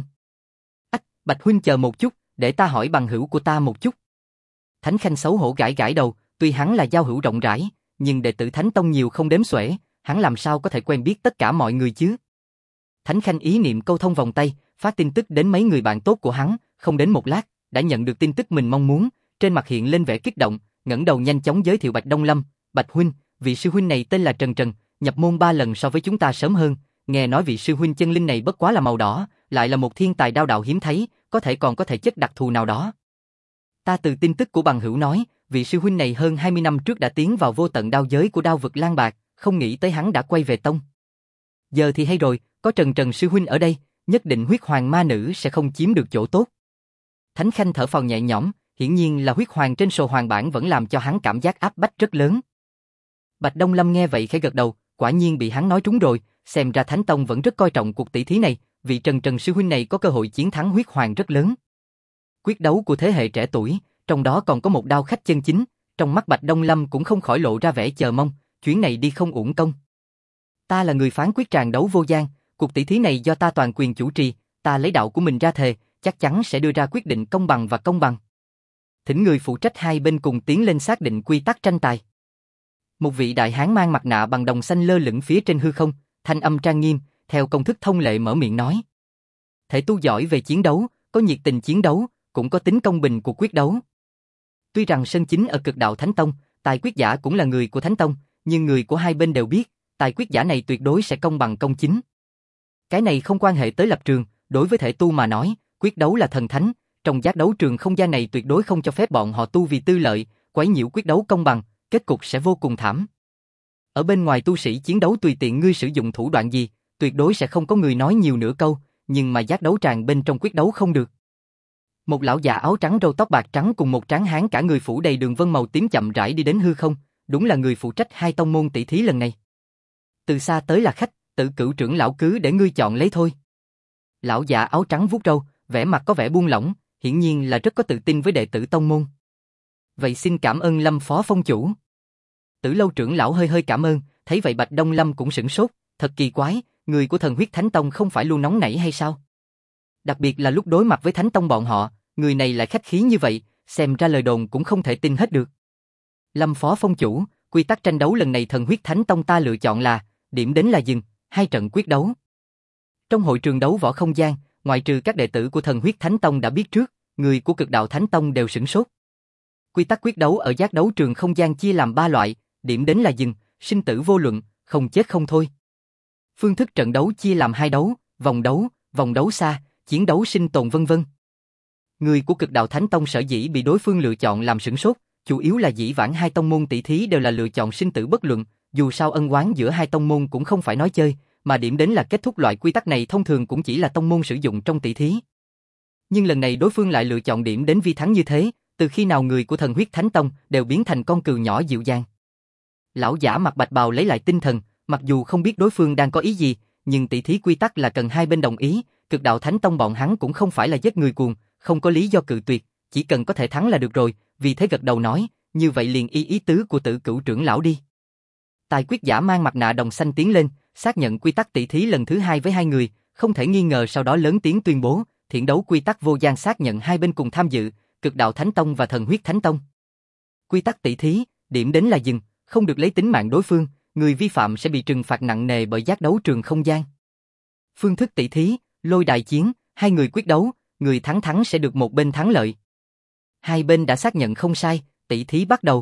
Bạch huynh chờ một chút, để ta hỏi bằng hữu của ta một chút. Thánh Khanh xấu hổ gãi gãi đầu, tuy hắn là giao hữu rộng rãi, nhưng đệ tử Thánh Tông nhiều không đếm xuể, hắn làm sao có thể quen biết tất cả mọi người chứ? Thánh Khanh ý niệm câu thông vòng tay, phát tin tức đến mấy người bạn tốt của hắn, không đến một lát, đã nhận được tin tức mình mong muốn, trên mặt hiện lên vẻ kích động, ngẩng đầu nhanh chóng giới thiệu Bạch Đông Lâm, Bạch huynh, vị sư huynh này tên là Trần Trần, nhập môn 3 lần so với chúng ta sớm hơn, nghe nói vị sư huynh chân linh này bất quá là màu đỏ, lại là một thiên tài đao đạo hiếm thấy, có thể còn có thể chất đặc thù nào đó. Ta từ tin tức của bằng hữu nói, vị sư huynh này hơn 20 năm trước đã tiến vào vô tận đao giới của đao vực Lang Bạc, không nghĩ tới hắn đã quay về tông. Giờ thì hay rồi, có Trần Trần sư huynh ở đây, nhất định huyết hoàng ma nữ sẽ không chiếm được chỗ tốt. Thánh Khanh thở phào nhẹ nhõm, hiển nhiên là huyết hoàng trên sổ hoàng bản vẫn làm cho hắn cảm giác áp bách rất lớn. Bạch Đông Lâm nghe vậy khẽ gật đầu, quả nhiên bị hắn nói trúng rồi, xem ra Thánh Tông vẫn rất coi trọng cuộc tỷ thí này, vị Trần Trần sư huynh này có cơ hội chiến thắng huyết hoàng rất lớn. Quyết đấu của thế hệ trẻ tuổi, trong đó còn có một đao khách chân chính, trong mắt Bạch Đông Lâm cũng không khỏi lộ ra vẻ chờ mong, chuyến này đi không uổng công. Ta là người phán quyết tràng đấu vô gian, cuộc tỷ thí này do ta toàn quyền chủ trì, ta lấy đạo của mình ra thề, chắc chắn sẽ đưa ra quyết định công bằng và công bằng. Thỉnh người phụ trách hai bên cùng tiến lên xác định quy tắc tranh tài. Một vị đại hán mang mặt nạ bằng đồng xanh lơ lửng phía trên hư không, thanh âm trang nghiêm, theo công thức thông lệ mở miệng nói. Thể tu giỏi về chiến đấu, có nhiệt tình chiến đấu, cũng có tính công bình của quyết đấu. Tuy rằng sân chính ở cực đạo Thánh Tông, tài quyết giả cũng là người của Thánh Tông, nhưng người của hai bên đều biết, tài quyết giả này tuyệt đối sẽ công bằng công chính. Cái này không quan hệ tới lập trường, đối với thể tu mà nói, quyết đấu là thần thánh, trong giác đấu trường không gian này tuyệt đối không cho phép bọn họ tu vì tư lợi, quấy nhiễu quyết đấu công bằng, kết cục sẽ vô cùng thảm. Ở bên ngoài tu sĩ chiến đấu tùy tiện ngươi sử dụng thủ đoạn gì, tuyệt đối sẽ không có người nói nhiều nửa câu, nhưng mà giác đấu tràng bên trong quyết đấu không được. Một lão già áo trắng râu tóc bạc trắng cùng một tráng hán cả người phủ đầy đường vân màu tím chậm rãi đi đến hư không, đúng là người phụ trách hai tông môn tỷ thí lần này. Từ xa tới là khách, Tử Cửu trưởng lão cứ để ngươi chọn lấy thôi. Lão già áo trắng vuốt râu, vẻ mặt có vẻ buông lỏng, hiển nhiên là rất có tự tin với đệ tử tông môn. Vậy xin cảm ơn Lâm phó phong chủ. Tử Lâu trưởng lão hơi hơi cảm ơn, thấy vậy Bạch Đông Lâm cũng sửng sốt, thật kỳ quái, người của Thần Huyết Thánh Tông không phải luôn nóng nảy hay sao? Đặc biệt là lúc đối mặt với Thánh Tông bọn họ, người này lại khách khí như vậy, xem ra lời đồn cũng không thể tin hết được. Lâm phó phong chủ, quy tắc tranh đấu lần này Thần Huyết Thánh Tông ta lựa chọn là, điểm đến là dừng, 2 trận quyết đấu. Trong hội trường đấu võ không gian, ngoại trừ các đệ tử của Thần Huyết Thánh Tông đã biết trước, người của Cực Đạo Thánh Tông đều sửng sốt. Quy tắc quyết đấu ở giác đấu trường không gian chia làm 3 loại, điểm đến là dừng, sinh tử vô luận, không chết không thôi. Phương thức trận đấu chia làm 2 đấu, vòng đấu xa, chiến đấu sinh tồn vân vân. Người của Cực Đạo Thánh Tông sở dĩ bị đối phương lựa chọn làm sửng sốt, chủ yếu là dĩ vãng hai tông môn tỷ thí đều là lựa chọn sinh tử bất luận, dù sao ân oán giữa hai tông môn cũng không phải nói chơi, mà điểm đến là kết thúc loại quy tắc này thông thường cũng chỉ là tông môn sử dụng trong tỷ thí. Nhưng lần này đối phương lại lựa chọn điểm đến vi thắng như thế, từ khi nào người của Thần Huyết Thánh Tông đều biến thành con cừu nhỏ dịu dàng. Lão giả mặc bạch bào lấy lại tinh thần, mặc dù không biết đối phương đang có ý gì, nhưng tỷ thí quy tắc là cần hai bên đồng ý, Cực Đạo Thánh Tông bọn hắn cũng không phải là giết người cuồng, không có lý do cự tuyệt, chỉ cần có thể thắng là được rồi, vì thế gật đầu nói, như vậy liền ý tứ của Tử Cửu trưởng lão đi. Tài quyết giả mang mặt nạ đồng xanh tiến lên, xác nhận quy tắc tỷ thí lần thứ 2 với hai người, không thể nghi ngờ sau đó lớn tiếng tuyên bố, thiện đấu quy tắc vô gian xác nhận hai bên cùng tham dự, Cực Đạo Thánh Tông và Thần Huyết Thánh Tông. Quy tắc tỷ thí, điểm đến là dừng, không được lấy tính mạng đối phương, người vi phạm sẽ bị trừng phạt nặng nề bởi giác đấu trường không gian. Phương thức tỷ thí, lôi đài chiến, hai người quyết đấu, người thắng sẽ được một bên thắng lợi. Hai bên đã xác nhận không sai, tỷ thí bắt đầu.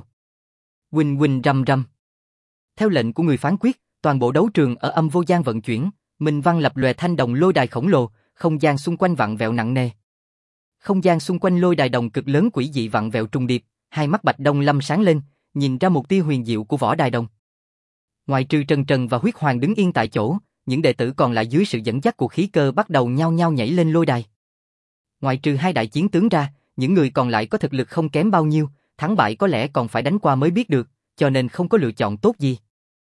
Huỳnh huỳnh rầm rầm. Theo lệnh của người phán quyết, toàn bộ đấu trường ở âm vô gian vận chuyển, minh văn lập lòe thanh đồng lôi đài khổng lồ, không gian xung quanh vặn vẹo nặng nề. Không gian xung quanh lôi đài đồng cực lớn quỷ dị vặn vẹo trùng điệp, hai mắt Bạch Đông Lâm sáng lên, nhìn ra một tia huyền diệu của võ đài đồng. Ngoài trừ Trần và Huyết Hoàng đứng yên tại chỗ, những đệ tử còn lại dưới sự dẫn dắt của khí cơ bắt đầu nhao nhao nhảy lên lôi đài. Ngoài trừ hai đại chiến tướng ra, những người còn lại có thực lực không kém bao nhiêu, thắng bại có lẽ còn phải đánh qua mới biết được, cho nên không có lựa chọn tốt gì.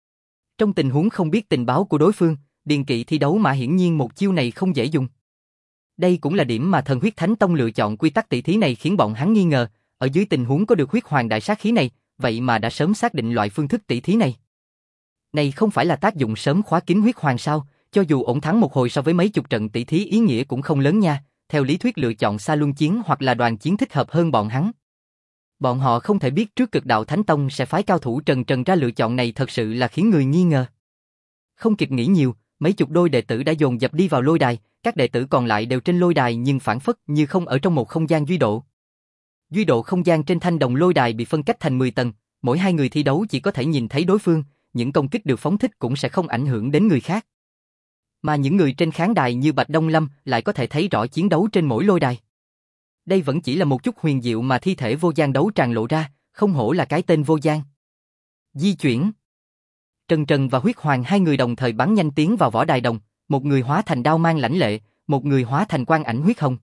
Trong tình huống không biết tình báo của đối phương, điền kỵ thi đấu mà hiển nhiên một chiêu này không dễ dùng. Đây cũng là điểm mà Thần Huyết Thánh Tông lựa chọn quy tắc tỷ thí này khiến bọn hắn nghi ngờ, ở dưới tình huống có được Huyết Hoàng đại sát khí này, vậy mà đã sớm xác định loại phương thức tỷ thí này. Này không phải là tác dụng sớm khóa kín Huyết Hoàng sao, cho dù ổn thắng một hồi so với mấy chục trận tỷ thí ý nghĩa cũng không lớn nha, theo lý thuyết lựa chọn xa luân chiến hoặc là đoàn chiến thích hợp hơn bọn hắn. Bọn họ không thể biết trước Cực Đạo Thánh Tông sẽ phái cao thủ Trần ra lựa chọn này thật sự là khiến người nghi ngờ. Không kịp nghĩ nhiều, mấy chục đôi đệ tử đã dồn dập đi vào lôi đài, các đệ tử còn lại đều trên lôi đài nhưng phản phất như không ở trong một không gian duy độ. Duy độ không gian trên thanh đồng lôi đài bị phân cách thành 10 tầng, mỗi hai người thi đấu chỉ có thể nhìn thấy đối phương, những công kích được phóng thích cũng sẽ không ảnh hưởng đến người khác. Mà những người trên khán đài như Bạch Đông Lâm lại có thể thấy rõ chiến đấu trên mỗi lôi đài. Đây vẫn chỉ là một chút huyền diệu mà thi thể vô gian đấu tràn lộ ra, không hổ là cái tên vô gian. Di chuyển. Trần và Huyết Hoàng hai người đồng thời bắn nhanh tiến vào võ đài đồng, một người hóa thành đao mang lãnh lệ, một người hóa thành quang ảnh huyết hồng.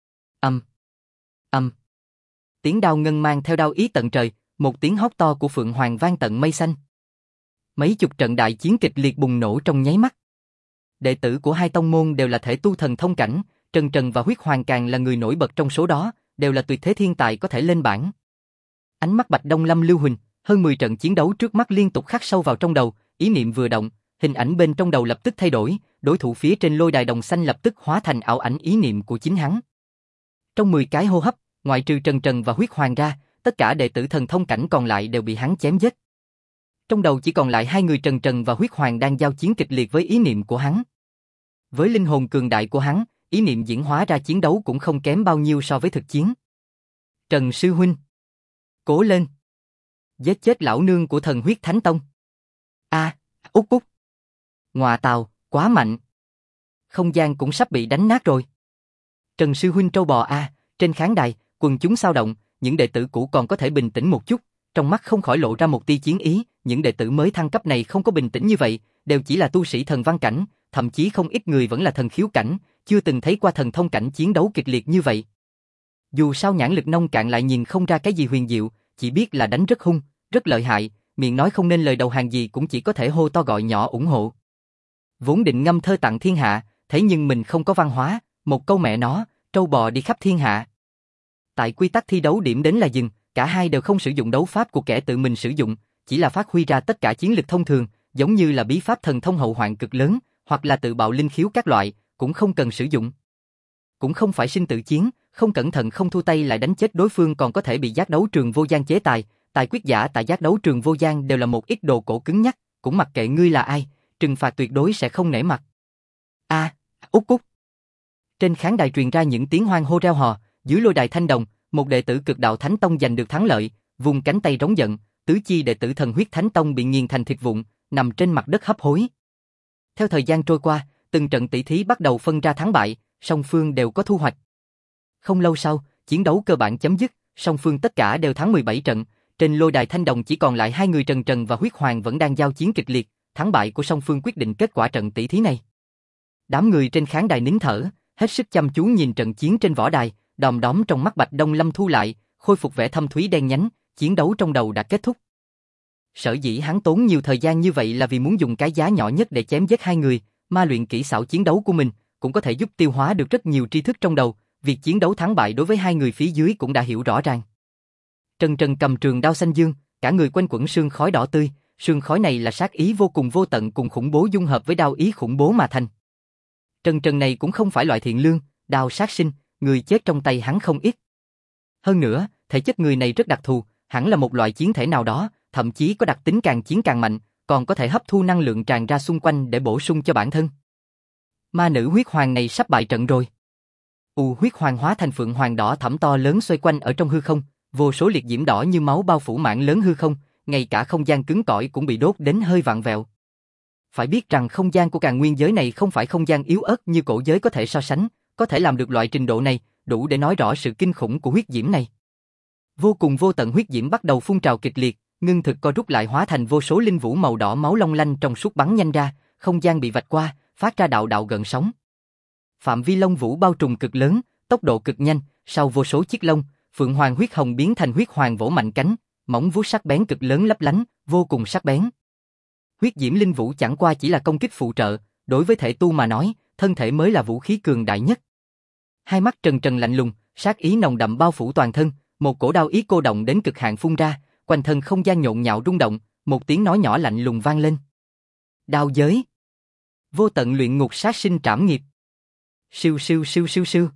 Tiếng đao ngân mang theo đao ý tận trời, một tiếng hót to của Phượng Hoàng vang tận mây xanh. Mấy chục trận đại chiến kịch liệt bùng nổ trong nháy mắt. Đệ tử của hai tông môn đều là thể tu thần thông cảnh, Trần và Huyết Hoàng càng là người nổi bật trong số đó, đều là tuyệt thế thiên tài có thể lên bảng. Ánh mắt Bạch Đông Lâm lưu huỳnh, hơn 10 trận chiến đấu trước mắt liên tục khắc sâu vào trong đầu, ý niệm vừa động, hình ảnh bên trong đầu lập tức thay đổi, đối thủ phía trên lôi đài đồng xanh lập tức hóa thành ảo ảnh ý niệm của chính hắn. Trong 10 cái hô hấp, ngoại trừ Trần và Huyết Hoàng ra, tất cả đệ tử thần thông cảnh còn lại đều bị hắn chém giết. Trong đầu chỉ còn lại hai người Trần và Huyết Hoàng đang giao chiến kịch liệt với ý niệm của hắn. Với linh hồn cường đại của hắn, ý niệm diễn hóa ra chiến đấu cũng không kém bao nhiêu so với thực chiến. Trần sư huynh, cố lên, giết chết lão nương của Thần Huyết Thánh Tông. Út. Ngọa tào, quá mạnh. Không gian cũng sắp bị đánh nát rồi. Trần sư huynh trâu bò trên khán đài, quần chúng xao động, những đệ tử cũ còn có thể bình tĩnh một chút, trong mắt không khỏi lộ ra một tia chiến ý, những đệ tử mới thăng cấp này không có bình tĩnh như vậy, đều chỉ là tu sĩ thần văn cảnh, thậm chí không ít người vẫn là thần khiếu cảnh, chưa từng thấy qua thần thông cảnh chiến đấu kịch liệt như vậy. Dù sao nhãn lực nông cạn lại nhìn không ra cái gì huyền diệu, chỉ biết là đánh rất hung, rất lợi hại, miệng nói không nên lời đầu hàng gì cũng chỉ có thể hô to gọi nhỏ ủng hộ. Vốn định ngâm thơ tặng thiên hạ, thế nhưng mình không có văn hóa, một câu mẹ nó, trâu bò đi khắp thiên hạ. Tại quy tắc thi đấu điểm đến là dừng, cả hai đều không sử dụng đấu pháp của kẻ tự mình sử dụng, chỉ là phát huy ra tất cả chiến lực thông thường, giống như là bí pháp thần thông hậu hoạn cực lớn, hoặc là tự bạo linh khiếu các loại, cũng không cần sử dụng. Cũng không phải sinh tử chiến, không cẩn thận không thu tay lại đánh chết đối phương còn có thể bị giác đấu trường vô gian chế tài, tài quyết giả tại giác đấu trường vô gian đều là một ít đồ cổ cứng nhắc, cũng mặc kệ ngươi là ai, trừng phạt tuyệt đối sẽ không nể mặt. Út cút. Trên khán đài truyền ra những tiếng hoan hô reo hò, dưới lôi đài thanh đồng, một đệ tử Cực Đạo Thánh Tông giành được thắng lợi, vùng cánh tay rống giận, tứ chi đệ tử Thần Huyết Thánh Tông bị nghiền thành thịt vụn, nằm trên mặt đất hấp hối. Theo thời gian trôi qua, từng trận tỷ thí bắt đầu phân ra thắng bại, song phương đều có thu hoạch. Không lâu sau, chiến đấu cơ bản chấm dứt, song phương tất cả đều thắng 17 trận, trên lôi đài thanh đồng chỉ còn lại hai người Trần Trần và Huyết Hoàng vẫn đang giao chiến kịch liệt, thắng bại của song phương quyết định kết quả trận tỷ thí này. Đám người trên khán đài nín thở, hết sức chăm chú nhìn trận chiến trên võ đài, đom đóm trong mắt Bạch Đông Lâm thu lại, khôi phục vẻ thâm thúy đen nhánh, chiến đấu trong đầu đã kết thúc. Sở dĩ hắn tốn nhiều thời gian như vậy là vì muốn dùng cái giá nhỏ nhất để chém giết hai người, ma luyện kỹ xảo chiến đấu của mình, cũng có thể giúp tiêu hóa được rất nhiều tri thức trong đầu, việc chiến đấu thắng bại đối với hai người phía dưới cũng đã hiểu rõ ràng. Trần Trần cầm trường đao xanh dương, cả người quanh quẩn sương khói đỏ tươi, sương khói này là sát ý vô cùng vô tận cùng khủng bố dung hợp với đao ý khủng bố mà thành. Trần Trần này cũng không phải loại thiện lương, đao sát sinh, người chết trong tay hắn không ít. Hơn nữa, thể chất người này rất đặc thù, hẳn là một loại chiến thể nào đó, thậm chí có đặc tính càng chiến càng mạnh, còn có thể hấp thu năng lượng tràn ra xung quanh để bổ sung cho bản thân. Ma nữ huyết hoàng này sắp bại trận rồi. Huyết hoàng hóa thành phượng hoàng đỏ thẫm to lớn xoay quanh ở trong hư không, vô số liệt diễm đỏ như máu bao phủ mảng lớn hư không, ngay cả không gian cứng cỏi cũng bị đốt đến hơi vặn vẹo. Phải biết rằng không gian của Càn Nguyên giới này không phải không gian yếu ớt như cổ giới có thể so sánh, có thể làm được loại trình độ này, đủ để nói rõ sự kinh khủng của huyết diễm này. Vô cùng vô tận huyết diễm bắt đầu phun trào kịch liệt, ngưng thực co rút lại hóa thành vô số linh vũ màu đỏ máu long lanh trong suốt bắn nhanh ra, không gian bị vạch qua, phát ra đạo đạo gợn sóng. Phạm vi long vũ bao trùm cực lớn, tốc độ cực nhanh, sau vô số chiếc lông, phượng hoàng huyết hồng biến thành huyết hoàng vỗ mạnh cánh, móng vuốt sắc bén cực lớn lấp lánh, vô cùng sắc bén. Huyết diễm linh vũ chẳng qua chỉ là công kích phụ trợ, đối với thể tu mà nói, thân thể mới là vũ khí cường đại nhất. Hai mắt Trần Trần lạnh lùng, sát ý nồng đậm bao phủ toàn thân, một cổ đao ý cô động đến cực hạn phun ra, quanh thân không gian nhộn nhạo rung động, một tiếng nói nhỏ lạnh lùng vang lên. Đao giới. Vô tận luyện ngục sát sinh trảm nghiệp. Siêu siêu siêu siêu siêu.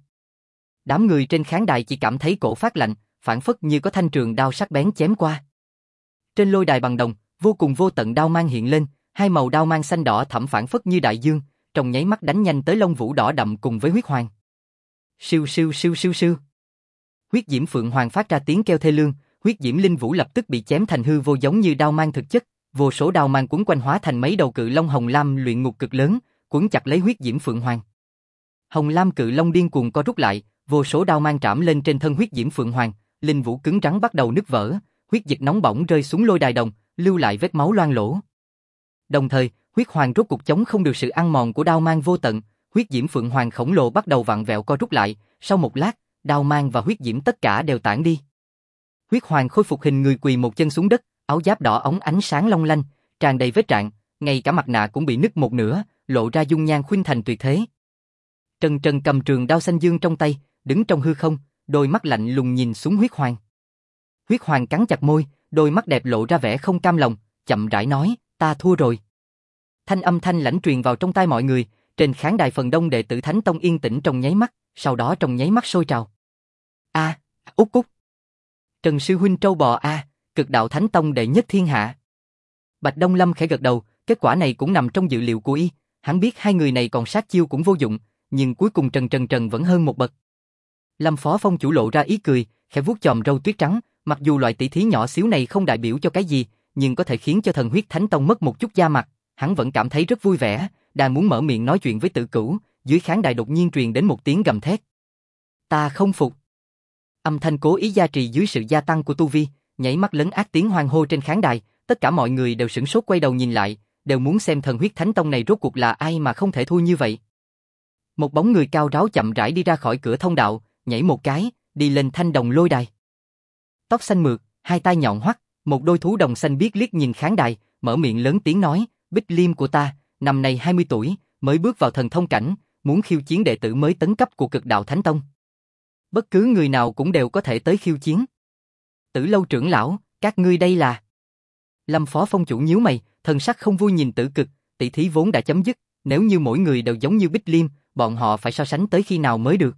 Đám người trên khán đài chỉ cảm thấy cổ phát lạnh, phảng phất như có thanh trường đao sắc bén chém qua. Trên lôi đài bằng đồng, vô cùng vô tận đao mang hiện lên, hai màu đao mang xanh đỏ thẫm phảng phất như đại dương, trong nháy mắt đánh nhanh tới lông vũ đỏ đậm cùng với huyết hoàng. Siêu siêu siêu siêu siêu. Huyết diễm phượng hoàng phát ra tiếng kêu thê lương, huyết diễm linh vũ lập tức bị chém thành hư vô giống như đao mang thực chất, vô số đao mang quấn quanh hóa thành mấy đầu cự long hồng lam luyện ngục cực lớn, quấn chặt lấy huyết diễm phượng hoàng. Hồng lam cự long điên cuồng co rút lại, vô số đao mang trảm lên trên thân huyết diễm phượng hoàng, linh vũ cứng rắn bắt đầu nứt vỡ, huyết dịch nóng bỏng rơi xuống lôi đài đồng, lưu lại vết máu loang lổ. Đồng thời, huyết hoàng rốt cục chống không được sự ăn mòn của đao mang vô tận, huyết diễm phượng hoàng khổng lồ bắt đầu vặn vẹo co rút lại, sau một lát, đao mang và huyết diễm tất cả đều tản đi. Huyết hoàng khôi phục hình người quỳ một chân xuống đất, áo giáp đỏ óng ánh sáng long lanh, tràn đầy vết rạn, ngay cả mặt nạ cũng bị nứt một nửa, lộ ra dung nhan khuynh thành tuyệt thế. Trần Trần cầm trường đao xanh dương trong tay, đứng trong hư không, đôi mắt lạnh lùng nhìn xuống huyết hoàng. Huyết hoàng cắn chặt môi, đôi mắt đẹp lộ ra vẻ không cam lòng, chậm rãi nói, ta thua rồi. Thanh âm thanh lãnh truyền vào trong tai mọi người, trên khán đài phần đông đệ tử Thánh Tông yên tĩnh trong nháy mắt, sau đó trong nháy mắt sôi trào. Út cút. Trần sư huynh trâu bò Cực Đạo Thánh Tông đệ nhất thiên hạ. Bạch Đông Lâm khẽ gật đầu, kết quả này cũng nằm trong dự liệu của y, hắn biết hai người này còn sát chiêu cũng vô dụng, nhưng cuối cùng Trần vẫn hơn một bậc. Lâm Phó Phong chủ lộ ra ý cười, khẽ vuốt chòm râu tuyết trắng, mặc dù loại tỷ thí nhỏ xíu này không đại biểu cho cái gì, nhưng có thể khiến cho Thần Huyết Thánh Tông mất một chút da mặt, hắn vẫn cảm thấy rất vui vẻ, đang muốn mở miệng nói chuyện với Tử Cửu, dưới khán đài đột nhiên truyền đến một tiếng gầm thét. Ta không phục. Âm thanh cố ý gia trì dưới sự gia tăng của tu vi, nhảy mắt lấn át tiếng hoan hô trên khán đài, tất cả mọi người đều sửng sốt quay đầu nhìn lại, đều muốn xem Thần Huyết Thánh Tông này rốt cuộc là ai mà không thể thua như vậy. Một bóng người cao ráo chậm rãi đi ra khỏi cửa thông đạo, nhảy một cái, đi lên thanh đồng lôi đài. Tóc xanh mượt, hai tai nhọn hoắt, một đôi thú đồng xanh biếc liếc nhìn khán đài, mở miệng lớn tiếng nói, Bích Liêm của ta, năm nay 20 tuổi, mới bước vào thần thông cảnh, muốn khiêu chiến đệ tử mới tấn cấp của Cực Đạo Thánh Tông. Bất cứ người nào cũng đều có thể tới khiêu chiến. Tử Lâu trưởng lão, các ngươi đây là... Lâm Phó Phong chủ nhíu mày, thần sắc không vui nhìn Tử Cực, tỷ thí vốn đã chấm dứt, nếu như mỗi người đều giống như Bích Liêm, bọn họ phải so sánh tới khi nào mới được.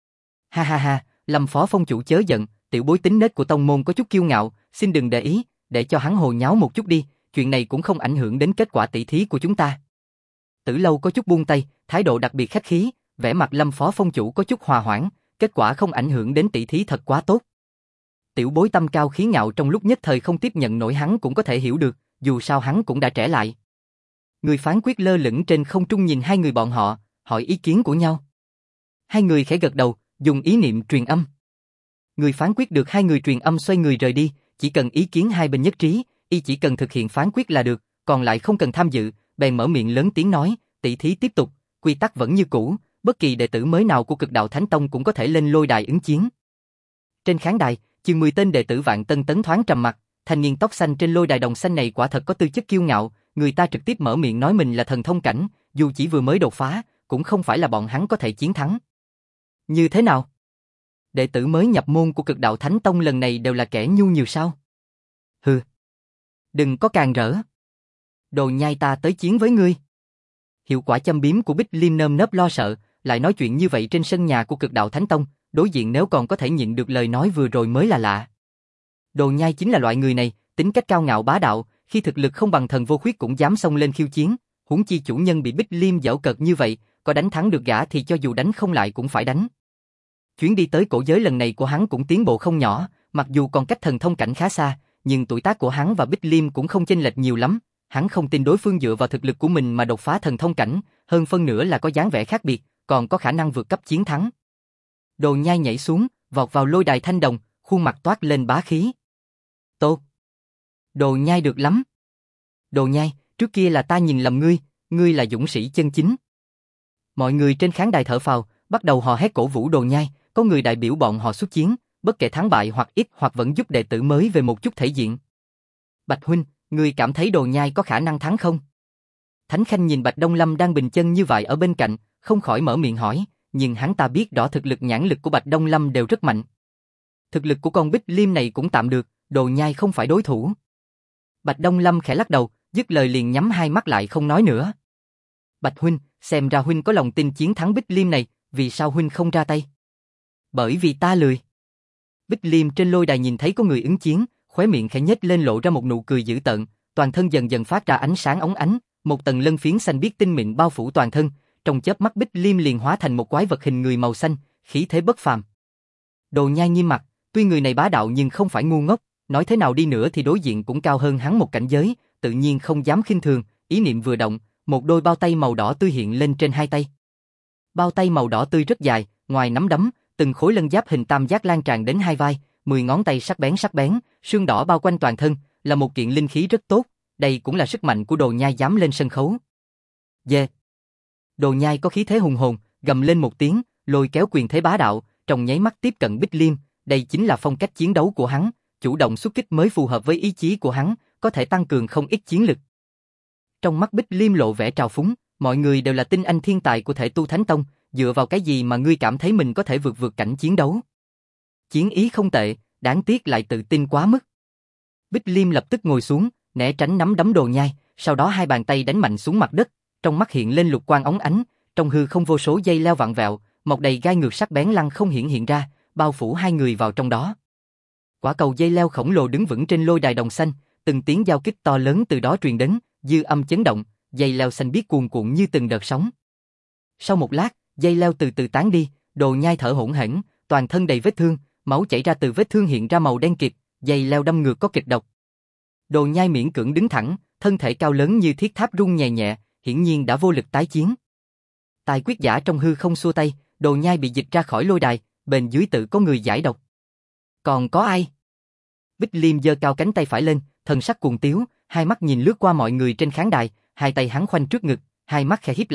Ha ha ha, Lâm Phó Phong chủ chớ giận, tiểu bối tính nết của tông môn có chút kiêu ngạo, xin đừng để ý, để cho hắn hồ nháo một chút đi, chuyện này cũng không ảnh hưởng đến kết quả tỷ thí của chúng ta. Tử Lâu có chút buông tay, thái độ đặc biệt khách khí, vẻ mặt Lâm Phó Phong chủ có chút hòa hoãn, kết quả không ảnh hưởng đến tỷ thí thật quá tốt. Tiểu bối tâm cao khí ngạo trong lúc nhất thời không tiếp nhận nổi hắn cũng có thể hiểu được, dù sao hắn cũng đã trẻ lại. Người phán quyết lơ lửng trên không trung nhìn hai người bọn họ, hỏi ý kiến của nhau. Hai người khẽ gật đầu, dùng ý niệm truyền âm. Người phán quyết được hai người truyền âm xoay người rời đi, chỉ cần ý kiến hai bên nhất trí, y chỉ cần thực hiện phán quyết là được, còn lại không cần tham dự, bèn mở miệng lớn tiếng nói, tỷ thí tiếp tục, quy tắc vẫn như cũ, bất kỳ đệ tử mới nào của Cực Đạo Thánh Tông cũng có thể lên lôi đài ứng chiến. Trên khán đài, chừng 10 tên đệ tử Vạn Tân Tấn thoáng trầm mặt, thanh niên tóc xanh trên lôi đài đồng xanh này quả thật có tư chất kiêu ngạo, người ta trực tiếp mở miệng nói mình là thần thông cảnh, dù chỉ vừa mới đột phá, cũng không phải là bọn hắn có thể chiến thắng. Như thế nào? Đệ tử mới nhập môn của Cực Đạo Thánh Tông lần này đều là kẻ nhu nhược sao? Hừ, đừng có càng rỡ. Đồ nhai ta tới chiến với ngươi. Hiệu quả châm biếm của Bích Liêm nơm nớp lo sợ, lại nói chuyện như vậy trên sân nhà của Cực Đạo Thánh Tông, đối diện nếu còn có thể nhịn được lời nói vừa rồi mới là lạ. Đồ nhai chính là loại người này, tính cách cao ngạo bá đạo, khi thực lực không bằng Thần Vô Khuyết cũng dám xông lên khiêu chiến, huống chi chủ nhân bị Bích Liêm giễu cợt như vậy, có đánh thắng được gã thì cho dù đánh không lại cũng phải đánh. Chuyến đi tới cổ giới lần này của hắn cũng tiến bộ không nhỏ, mặc dù còn cách thần thông cảnh khá xa, nhưng tuổi tác của hắn và Bích Liêm cũng không chênh lệch nhiều lắm, hắn không tin đối phương dựa vào thực lực của mình mà đột phá thần thông cảnh, hơn phân nửa là có dáng vẻ khác biệt, còn có khả năng vượt cấp chiến thắng. Đồ nhai nhảy xuống, vọt vào lôi đài thanh đồng, khuôn mặt toát lên bá khí. Tốt. Đồ nhai được lắm. Đồ nhai, trước kia là ta nhìn lầm ngươi, ngươi là dũng sĩ chân chính. Mọi người trên khán đài thở phào, bắt đầu hò hét cổ vũ đồ nhai, có người đại biểu bọn họ xuất chiến, bất kể thắng bại hoặc ít hoặc vẫn giúp đệ tử mới về một chút thể diện. Bạch huynh, ngươi cảm thấy đồ nhai có khả năng thắng không? Thánh Khanh nhìn Bạch Đông Lâm đang bình chân như vậy ở bên cạnh, không khỏi mở miệng hỏi, nhưng hắn ta biết rõ thực lực nhãn lực của Bạch Đông Lâm đều rất mạnh. Thực lực của con Bích Liêm này cũng tạm được, đồ nhai không phải đối thủ. Bạch Đông Lâm khẽ lắc đầu, dứt lời liền nhắm hai mắt lại không nói nữa. Bạch huynh, xem ra huynh có lòng tin chiến thắng Bích Liêm này, vì sao huynh không ra tay? Bởi vì ta lười. Bích Liêm trên lôi đài nhìn thấy có người ứng chiến, khóe miệng khẽ nhếch lên lộ ra một nụ cười dữ tợn, toàn thân dần dần phát ra ánh sáng óng ánh, một tầng lân phiến xanh biếc tinh mịn bao phủ toàn thân, trong chớp mắt Bích Liêm liền hóa thành một quái vật hình người màu xanh, khí thế bất phàm. Đồ nhai nghiêm mặt, tuy người này bá đạo nhưng không phải ngu ngốc, nói thế nào đi nữa thì đối diện cũng cao hơn hắn một cảnh giới, tự nhiên không dám khinh thường, ý niệm vừa động, một đôi bao tay màu đỏ tươi hiện lên trên hai tay. Bao tay màu đỏ tươi rất dài, ngoài nắm đấm, từng khối lân giáp hình tam giác lan tràn đến hai vai, 10 ngón tay sắc bén, xương đỏ bao quanh toàn thân, là một kiện linh khí rất tốt, đây cũng là sức mạnh của đồ nhai dám lên sân khấu. Yeah. Đồ nhai có khí thế hùng hồn, gầm lên một tiếng, lôi kéo quyền thế bá đạo, trong nháy mắt tiếp cận Bích Liêm, đây chính là phong cách chiến đấu của hắn, chủ động xuất kích mới phù hợp với ý chí của hắn, có thể tăng cường không ít chiến lực. Trong mắt Bích Liêm lộ vẻ trào phúng, mọi người đều là tinh anh thiên tài của Thể Tu Thánh Tông, dựa vào cái gì mà ngươi cảm thấy mình có thể vượt cảnh chiến đấu? Chiến ý không tệ, đáng tiếc lại tự tin quá mức. Bích Liêm lập tức ngồi xuống, né tránh nắm đấm đồ nhai, sau đó hai bàn tay đánh mạnh xuống mặt đất, trong mắt hiện lên lục quang óng ánh, trong hư không vô số dây leo vặn vẹo, mọc đầy gai ngược sắc bén lăng không hiện ra, bao phủ hai người vào trong đó. Quả cầu dây leo khổng lồ đứng vững trên lôi đài đồng xanh, từng tiếng giao kích to lớn từ đó truyền đến, dư âm chấn động, dây leo xanh biếc cuồn cuộn như từng đợt sóng. Sau một lát, dây leo từ từ tán đi, đồ nhai thở hổn hển, toàn thân đầy vết thương, máu chảy ra từ vết thương hiện ra màu đen kịt, dây leo đâm ngược có kịch độc. Đồ nhai miễn cưỡng đứng thẳng, thân thể cao lớn như thiết tháp rung nhẹ nhẹ, hiển nhiên đã vô lực tái chiến. Tài quyết giả trong hư không xua tay, đồ nhai bị dịch ra khỏi lôi đài, bên dưới tự có người giải độc. Còn có ai? Bích Liêm giơ cao cánh tay phải lên, thần sắc cuồng tiếu, hai mắt nhìn lướt qua mọi người trên khán đài, hai tay hắn khoanh trước ngực, hai mắt khẽ híp lại,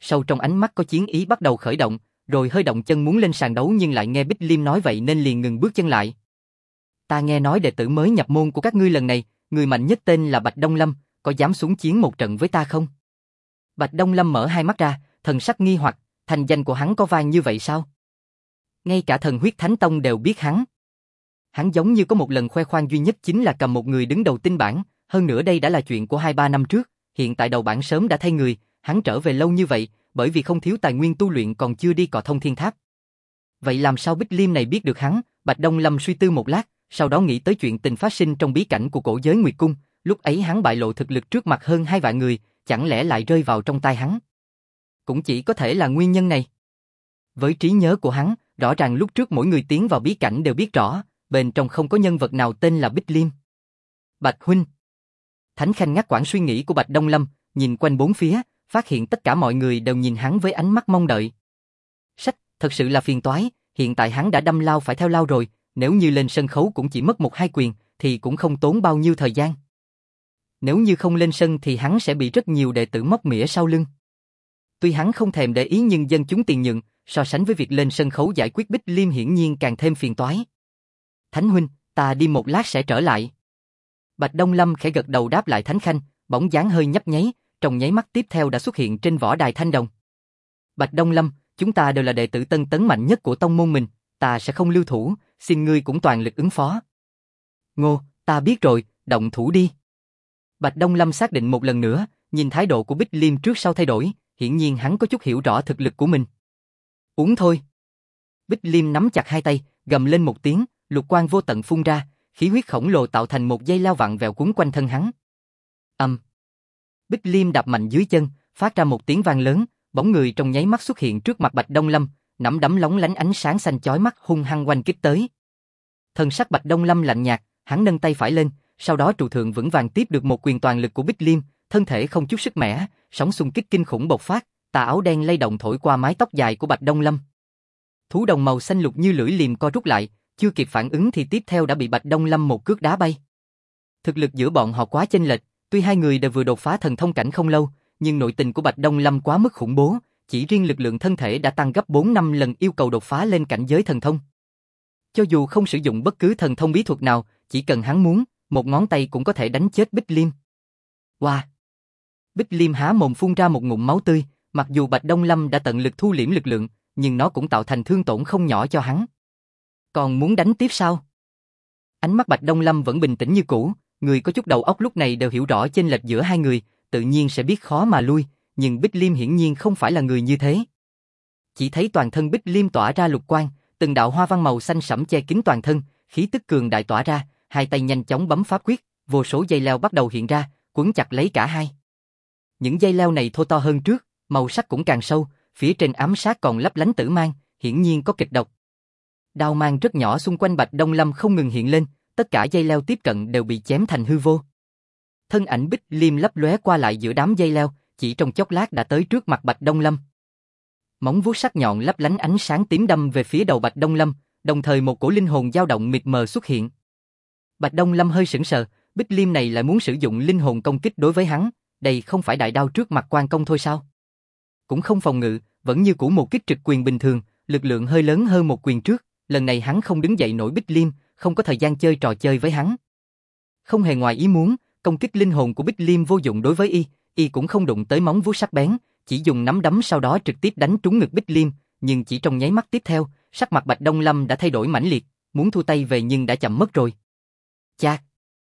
sâu trong ánh mắt có chiến ý bắt đầu khởi động, rồi hơi động chân muốn lên sàn đấu nhưng lại nghe Bích Liêm nói vậy nên liền ngừng bước chân lại. Ta nghe nói đệ tử mới nhập môn của các ngươi lần này, người mạnh nhất tên là Bạch Đông Lâm, có dám xuống chiến một trận với ta không? Bạch Đông Lâm mở hai mắt ra, thần sắc nghi hoặc, thành danh của hắn có vang như vậy sao? Ngay cả thần huyết Thánh Tông đều biết hắn. Hắn giống như có một lần khoe khoang duy nhất chính là cầm một người đứng đầu tinh bảng, hơn nữa đây đã là chuyện của 2-3 năm trước, hiện tại đầu bảng sớm đã thay người, hắn trở về lâu như vậy, bởi vì không thiếu tài nguyên tu luyện còn chưa đi cọ thông thiên tháp. Vậy làm sao Bích Liêm này biết được hắn? Bạch Đông Lâm suy tư một lát, sau đó nghĩ tới chuyện tình phát sinh trong bí cảnh của cổ giới Nguyệt Cung, lúc ấy hắn bại lộ thực lực trước mặt hơn 2 vạn người, chẳng lẽ lại rơi vào trong tay hắn? Cũng chỉ có thể là nguyên nhân này. Với trí nhớ của hắn, rõ ràng lúc trước mỗi người tiến vào bí cảnh đều biết rõ, bên trong không có nhân vật nào tên là Bích Liêm. Bạch huynh. Thánh Khanh ngắt quãng suy nghĩ của Bạch Đông Lâm, nhìn quanh bốn phía, phát hiện tất cả mọi người đều nhìn hắn với ánh mắt mong đợi. Sách, thật sự là phiền toái, hiện tại hắn đã đâm lao phải theo lao rồi, nếu như lên sân khấu cũng chỉ mất 1-2 quyền, thì cũng không tốn bao nhiêu thời gian. Nếu như không lên sân thì hắn sẽ bị rất nhiều đệ tử móc mỉa sau lưng. Tuy hắn không thèm để ý nhưng dân chúng tiền nhượng, so sánh với việc lên sân khấu giải quyết Bích Liêm hiển nhiên càng thêm phiền toái. Thánh huynh, ta đi một lát sẽ trở lại. Bạch Đông Lâm khẽ gật đầu đáp lại Thánh Khanh, bóng dáng hơi nhấp nháy, trong nháy mắt tiếp theo đã xuất hiện trên võ đài thanh đồng. Bạch Đông Lâm, chúng ta đều là đệ tử tân tấn mạnh nhất của tông môn mình, ta sẽ không lưu thủ, xin ngươi cũng toàn lực ứng phó. Ngô, ta biết rồi, động thủ đi. Bạch Đông Lâm xác định một lần nữa, nhìn thái độ của Bích Liêm trước sau thay đổi, hiển nhiên hắn có chút hiểu rõ thực lực của mình. Uống thôi. Bích Liêm nắm chặt hai tay, gầm lên một tiếng, lục quang vô tận phun ra, khí huyết khổng lồ tạo thành một dây leo vặn vẹo quấn quanh thân hắn. Bích Liêm đạp mạnh dưới chân, phát ra một tiếng vang lớn, bóng người trong nháy mắt xuất hiện trước mặt Bạch Đông Lâm, nắm đấm lóng lánh ánh sáng xanh chói mắt hung hăng oanh kích tới. Thần sắc Bạch Đông Lâm lạnh nhạt, hắn nâng tay phải lên, sau đó trụ thượng vững vàng tiếp được một quyền toàn lực của Bích Liêm, thân thể không chút sức mẻ, sóng xung kích kinh khủng bộc phát, tà áo đen lay động thổi qua mái tóc dài của Bạch Đông Lâm. Thú đồng màu xanh lục như lưỡi liềm co rút lại, chưa kịp phản ứng thì tiếp theo đã bị Bạch Đông Lâm một cước đá bay. Thực lực giữa bọn họ quá chênh lệch, tuy hai người đều vừa đột phá thần thông cảnh không lâu, nhưng nội tình của Bạch Đông Lâm quá mức khủng bố, chỉ riêng lực lượng thân thể đã tăng gấp 4-5 lần yêu cầu đột phá lên cảnh giới thần thông. Cho dù không sử dụng bất cứ thần thông bí thuật nào, chỉ cần hắn muốn, một ngón tay cũng có thể đánh chết Bích Liêm. Wow! Bích Liêm há mồm phun ra một ngụm máu tươi, mặc dù Bạch Đông Lâm đã tận lực thu liễm lực lượng, nhưng nó cũng tạo thành thương tổn không nhỏ cho hắn. Còn muốn đánh tiếp sao? Ánh mắt Bạch Đông Lâm vẫn bình tĩnh như cũ, người có chút đầu óc lúc này đều hiểu rõ chênh lệch giữa hai người, tự nhiên sẽ biết khó mà lui, nhưng Bích Liêm hiển nhiên không phải là người như thế. Chỉ thấy toàn thân Bích Liêm tỏa ra lục quang, từng đạo hoa văn màu xanh sẫm che kín toàn thân, khí tức cường đại tỏa ra, hai tay nhanh chóng bấm pháp quyết, vô số dây leo bắt đầu hiện ra, quấn chặt lấy cả hai. Những dây leo này thô to hơn trước, màu sắc cũng càng sâu, phía trên ám sát còn lấp lánh tử mang, hiển nhiên có kịch độc. Đao mang rất nhỏ xung quanh Bạch Đông Lâm không ngừng hiện lên, tất cả dây leo tiếp cận đều bị chém thành hư vô. Thân ảnh Bích Liêm lấp lóe qua lại giữa đám dây leo, chỉ trong chốc lát đã tới trước mặt Bạch Đông Lâm. Móng vuốt sắc nhọn lấp lánh ánh sáng tím đâm về phía đầu Bạch Đông Lâm, đồng thời một cổ linh hồn dao động mịt mờ xuất hiện. Bạch Đông Lâm hơi sững sờ, Bích Liêm này lại muốn sử dụng linh hồn công kích đối với hắn, đây không phải đại đao trước mặt quan công thôi sao? Cũng không phòng ngự, vẫn như cũ một kích trực quyền bình thường, lực lượng hơi lớn hơn một quyền trước, lần này hắn không đứng dậy nổi Bích Liêm, không có thời gian chơi trò chơi với hắn. Không hề ngoài ý muốn, công kích linh hồn của Bích Liêm vô dụng đối với y cũng không đụng tới móng vuốt sắc bén, chỉ dùng nắm đấm sau đó trực tiếp đánh trúng ngực Bích Liêm, nhưng chỉ trong nháy mắt tiếp theo, sắc mặt Bạch Đông Lâm đã thay đổi mãnh liệt, muốn thu tay về nhưng đã chậm mất rồi. Chạc!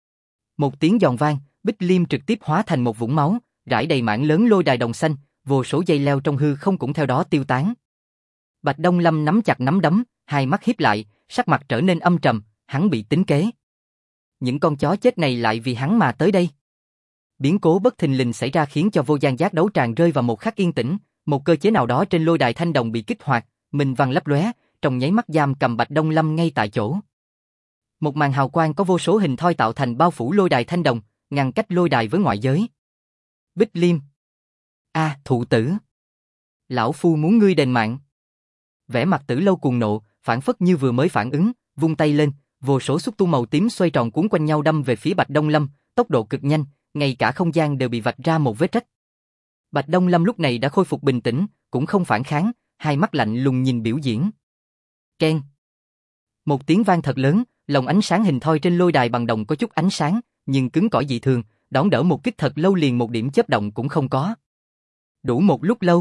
Một tiếng giòn vang, Bích Liêm trực tiếp hóa thành một vũng máu, rải đầy mảng lớn lôi đài đồng xanh, vô số dây leo trong hư không cũng theo đó tiêu tán. Bạch Đông Lâm nắm chặt nắm đấm, hai mắt híp lại, sắc mặt trở nên âm trầm, hắn bị tính kế. Những con chó chết này lại vì hắn mà tới đây. Biến cố bất thình lình xảy ra khiến cho vô gian giác đấu tràng rơi vào một khắc yên tĩnh, một cơ chế nào đó trên lôi đài thanh đồng bị kích hoạt, minh văn lấp lóe, trong nháy mắt giam cầm Bạch Đông Lâm ngay tại chỗ. Một màn hào quang có vô số hình thoi tạo thành bao phủ lôi đài thanh đồng, ngăn cách lôi đài với ngoại giới. Bích Liêm. Thụ tử. Lão phu muốn ngươi đền mạng. Vẻ mặt Tử Lâu cuồng nộ, phản phất như vừa mới phản ứng, vung tay lên, vô số xúc tu màu tím xoay tròn cuốn quanh nhau đâm về phía Bạch Đông Lâm, tốc độ cực nhanh, ngay cả không gian đều bị vạch ra một vết rách. Bạch Đông Lâm lúc này đã khôi phục bình tĩnh, cũng không phản kháng, hai mắt lạnh lùng nhìn biểu diễn. Keng. Một tiếng vang thật lớn, lồng ánh sáng hình thoi trên lôi đài bằng đồng có chút ánh sáng, nhưng cứng cỏi dị thường, đón đỡ một kích thật lâu liền một điểm chớp động cũng không có. Đủ một lúc lâu.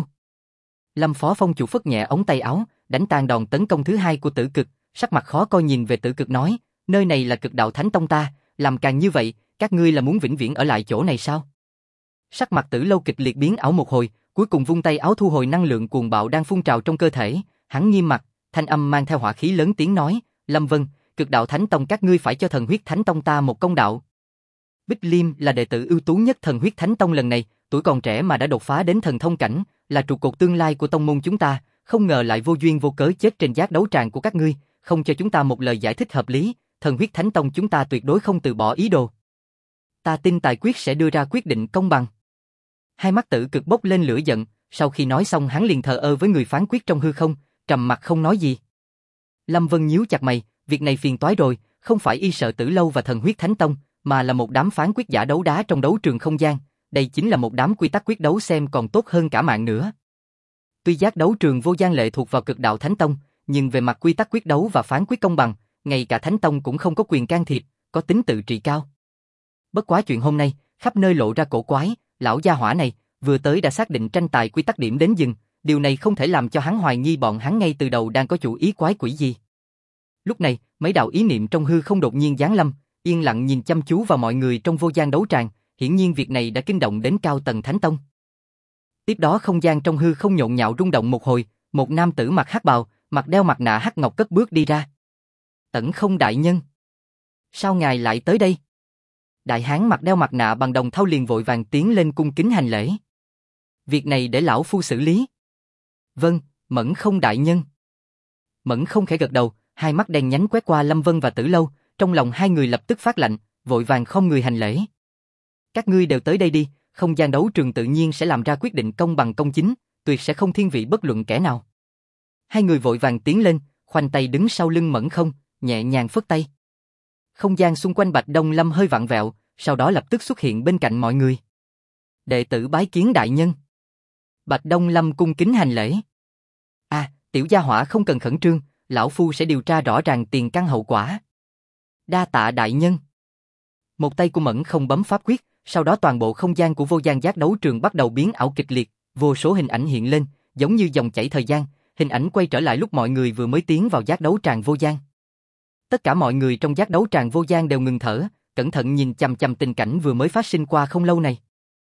Lâm Phó Phong chủ phất nhẹ ống tay áo, đánh tan đòn tấn công thứ hai của Tử Cực, sắc mặt khó coi nhìn về Tử Cực nói, nơi này là Cực Đạo Thánh Tông ta, làm càng như vậy, các ngươi là muốn vĩnh viễn ở lại chỗ này sao? Sắc mặt Tử Lâu kịch liệt biến ảo một hồi, cuối cùng vung tay áo thu hồi năng lượng cuồng bạo đang phun trào trong cơ thể, hắn nghiêm mặt, thanh âm mang theo hỏa khí lớn tiếng nói, Lâm Vân, Cực Đạo Thánh Tông các ngươi phải cho Thần Huyết Thánh Tông ta một công đạo. Bích Liêm là đệ tử ưu tú nhất Thần Huyết Thánh Tông lần này, tuổi còn trẻ mà đã đột phá đến thần thông cảnh, là trụ cột tương lai của tông môn chúng ta, không ngờ lại vô duyên vô cớ chết trên giác đấu tràng của các ngươi, không cho chúng ta một lời giải thích hợp lý, Thần Huyết Thánh Tông chúng ta tuyệt đối không từ bỏ ý đồ. Ta tin tài quyết sẽ đưa ra quyết định công bằng. Hai mắt Tử Cực bốc lên lửa giận, sau khi nói xong hắn liền thờ ơ với người phán quyết trong hư không, trầm mặt không nói gì. Lâm Vân nhíu chặt mày, việc này phiền toái rồi, không phải y sợ Tử Lâu và Thần Huyết Thánh Tông, mà là một đám phán quyết giả đấu đá trong đấu trường không gian, đây chính là một đám quy tắc quyết đấu xem còn tốt hơn cả mạng nữa. Tuy giác đấu trường vô gian lệ thuộc vào Cực Đạo Thánh Tông, nhưng về mặt quy tắc quyết đấu và phán quyết công bằng, ngay cả Thánh Tông cũng không có quyền can thiệp, có tính tự trị cao. Bất quá chuyện hôm nay, khắp nơi lộ ra cổ quái, lão gia hỏa này, vừa tới đã xác định tranh tài quy tắc điểm đến dừng, điều này không thể làm cho hắn hoài nghi bọn hắn ngay từ đầu đang có chủ ý quái quỷ gì. Lúc này, mấy đạo ý niệm trong hư không đột nhiên giáng lâm, yên lặng nhìn chăm chú vào mọi người trong vô gian đấu tràng, hiển nhiên việc này đã kinh động đến cao tầng Thánh Tông. Tiếp đó không gian trong hư không nhộn nhạo rung động một hồi, một nam tử mặc hắc bào, mặt đeo mặt nạ hắc ngọc cất bước đi ra. Tẩn Không đại nhân, sao ngài lại tới đây? Đại hán mặt đeo mặt nạ bằng đồng thau liền vội vàng tiến lên cung kính hành lễ. Việc này để lão phu xử lý. Vâng, Mẫn Không đại nhân. Mẫn Không khẽ gật đầu, hai mắt đen nhánh quét qua Lâm Vân và Tử Lâu, trong lòng hai người lập tức phát lạnh, vội vàng khom người hành lễ. Các ngươi đều tới đây đi, không gian đấu trường tự nhiên sẽ làm ra quyết định công bằng công chính, tuyệt sẽ không thiên vị bất luận kẻ nào. Hai người vội vàng tiến lên, khoanh tay đứng sau lưng Mẫn Không, nhẹ nhàng phất tay. Không gian xung quanh Bạch Đông Lâm hơi vặn vẹo, sau đó lập tức xuất hiện bên cạnh mọi người. Đệ tử bái kiến đại nhân. Bạch Đông Lâm cung kính hành lễ. Tiểu gia hỏa không cần khẩn trương, lão phu sẽ điều tra rõ ràng tiền căn hậu quả. Đa tạ đại nhân. Một tay của Mẫn Không bấm pháp quyết, sau đó toàn bộ không gian của vô gian giác đấu trường bắt đầu biến ảo kịch liệt, vô số hình ảnh hiện lên, giống như dòng chảy thời gian, hình ảnh quay trở lại lúc mọi người vừa mới tiến vào giác đấu tràng vô gian. Tất cả mọi người trong giác đấu tràng vô gian đều ngừng thở, cẩn thận nhìn chằm chằm tình cảnh vừa mới phát sinh qua không lâu này.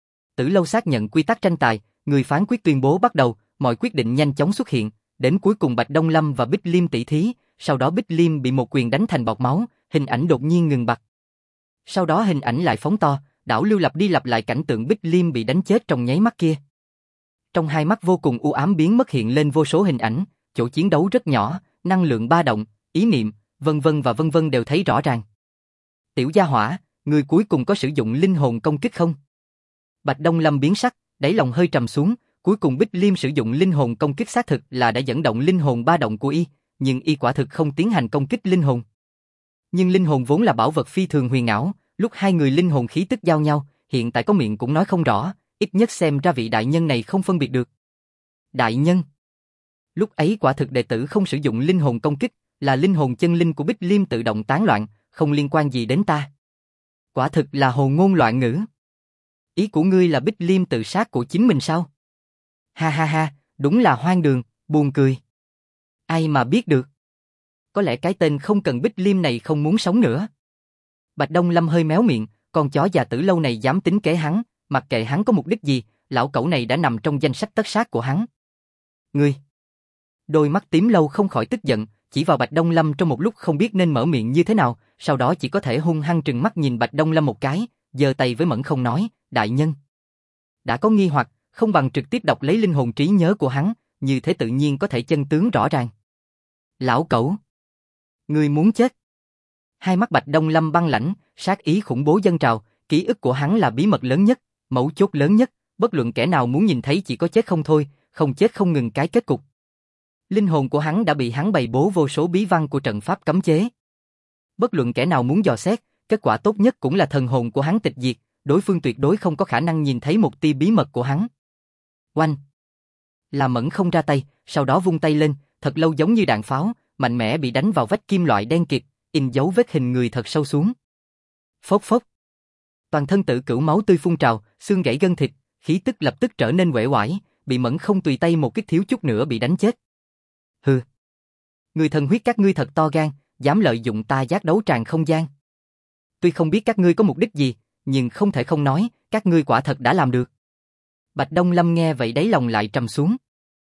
Tử Lâu xác nhận quy tắc tranh tài, người phán quyết tuyên bố bắt đầu, mọi quyết định nhanh chóng xuất hiện, đến cuối cùng Bạch Đông Lâm và Bích Liêm tỷ thí, sau đó Bích Liêm bị một quyền đánh thành bọt máu, hình ảnh đột nhiên ngừng bặt. Sau đó hình ảnh lại phóng to, đảo lưu lặp đi lặp lại cảnh tượng Bích Liêm bị đánh chết trong nháy mắt kia. Trong hai mắt vô cùng u ám biến mất hiện lên vô số hình ảnh, chỗ chiến đấu rất nhỏ, năng lượng ba động, ý niệm, vân vân đều thấy rõ ràng. Tiểu gia hỏa, người cuối cùng có sử dụng linh hồn công kích không? Bạch Đông Lâm biến sắc, đáy lòng hơi trầm xuống, cuối cùng Bích Liêm sử dụng linh hồn công kích xác thực là đã dẫn động linh hồn ba động của y, nhưng y quả thực không tiến hành công kích linh hồn. Nhưng linh hồn vốn là bảo vật phi thường huyền ảo, lúc hai người linh hồn khí tức giao nhau, hiện tại có miệng cũng nói không rõ, ít nhất xem ra vị đại nhân này không phân biệt được. Đại nhân. Lúc ấy quả thực đệ tử không sử dụng linh hồn công kích, là linh hồn chân linh của Bích Liêm tự động tán loạn, không liên quan gì đến ta. Quả thực là hồ ngôn loạn ngữ. Ý của ngươi là Bích Liêm tự sát của chính mình sao? Ha ha ha, đúng là hoang đường, buồn cười. Ai mà biết được. Có lẽ cái tên không cần Bích Liêm này không muốn sống nữa. Bạch Đông Lâm hơi méo miệng, con chó già Tử Lâu này dám tính kế hắn, mặc kệ hắn có mục đích gì, lão cẩu này đã nằm trong danh sách tất sát của hắn. Ngươi. Đôi mắt tím Lâu không khỏi tức giận, chỉ vào Bạch Đông Lâm trong một lúc không biết nên mở miệng như thế nào, sau đó chỉ có thể hung hăng trừng mắt nhìn Bạch Đông Lâm một cái, giơ tay với Mẫn Không nói, đại nhân. Đã có nghi hoặc, không bằng trực tiếp đọc lấy linh hồn trí nhớ của hắn, như thế tự nhiên có thể chân tướng rõ ràng. Lão cẩu. Ngươi muốn chết. Hai mắt Bạch Đông Lâm băng lãnh, sát ý khủng bố dâng trào, ký ức của hắn là bí mật lớn nhất, mấu chốt lớn nhất, bất luận kẻ nào muốn nhìn thấy chỉ có chết không thôi, không chết không ngừng cái kết cục. Linh hồn của hắn đã bị hắn bày bố vô số bí văn của trận pháp cấm chế. Bất luận kẻ nào muốn dò xét, kết quả tốt nhất cũng là thần hồn của hắn tịch diệt, đối phương tuyệt đối không có khả năng nhìn thấy một tia bí mật của hắn. Oanh! Là Mẫn không ra tay, sau đó vung tay lên, thật lâu giống như đạn pháo, mạnh mẽ bị đánh vào vách kim loại đen kịt, in dấu vết hình người thật sâu xuống. Phốc phốc! Toàn thân Tử Cửu máu tươi phun trào, xương gãy gân thịt, khí tức lập tức trở nên uể oải, bị Mẫn không tùy tay một kích thiếu chút nữa bị đánh chết. Hừ! Người thần huyết các ngươi thật to gan, dám lợi dụng ta giác đấu tràng không gian. Tuy không biết các ngươi có mục đích gì, nhưng không thể không nói, các ngươi quả thật đã làm được. Bạch Đông Lâm nghe vậy đáy lòng lại trầm xuống.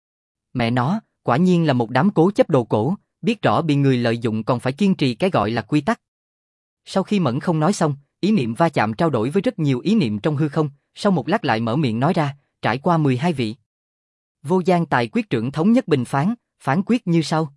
Mẹ nó, quả nhiên là một đám cố chấp đồ cổ, biết rõ bị người lợi dụng còn phải kiên trì cái gọi là quy tắc. Sau khi Mẫn không nói xong, ý niệm va chạm trao đổi với rất nhiều ý niệm trong hư không, sau một lát lại mở miệng nói ra, trải qua 12 vị. Vô Gian Tài Quyết trưởng thống nhất bình phán, phán quyết như sau.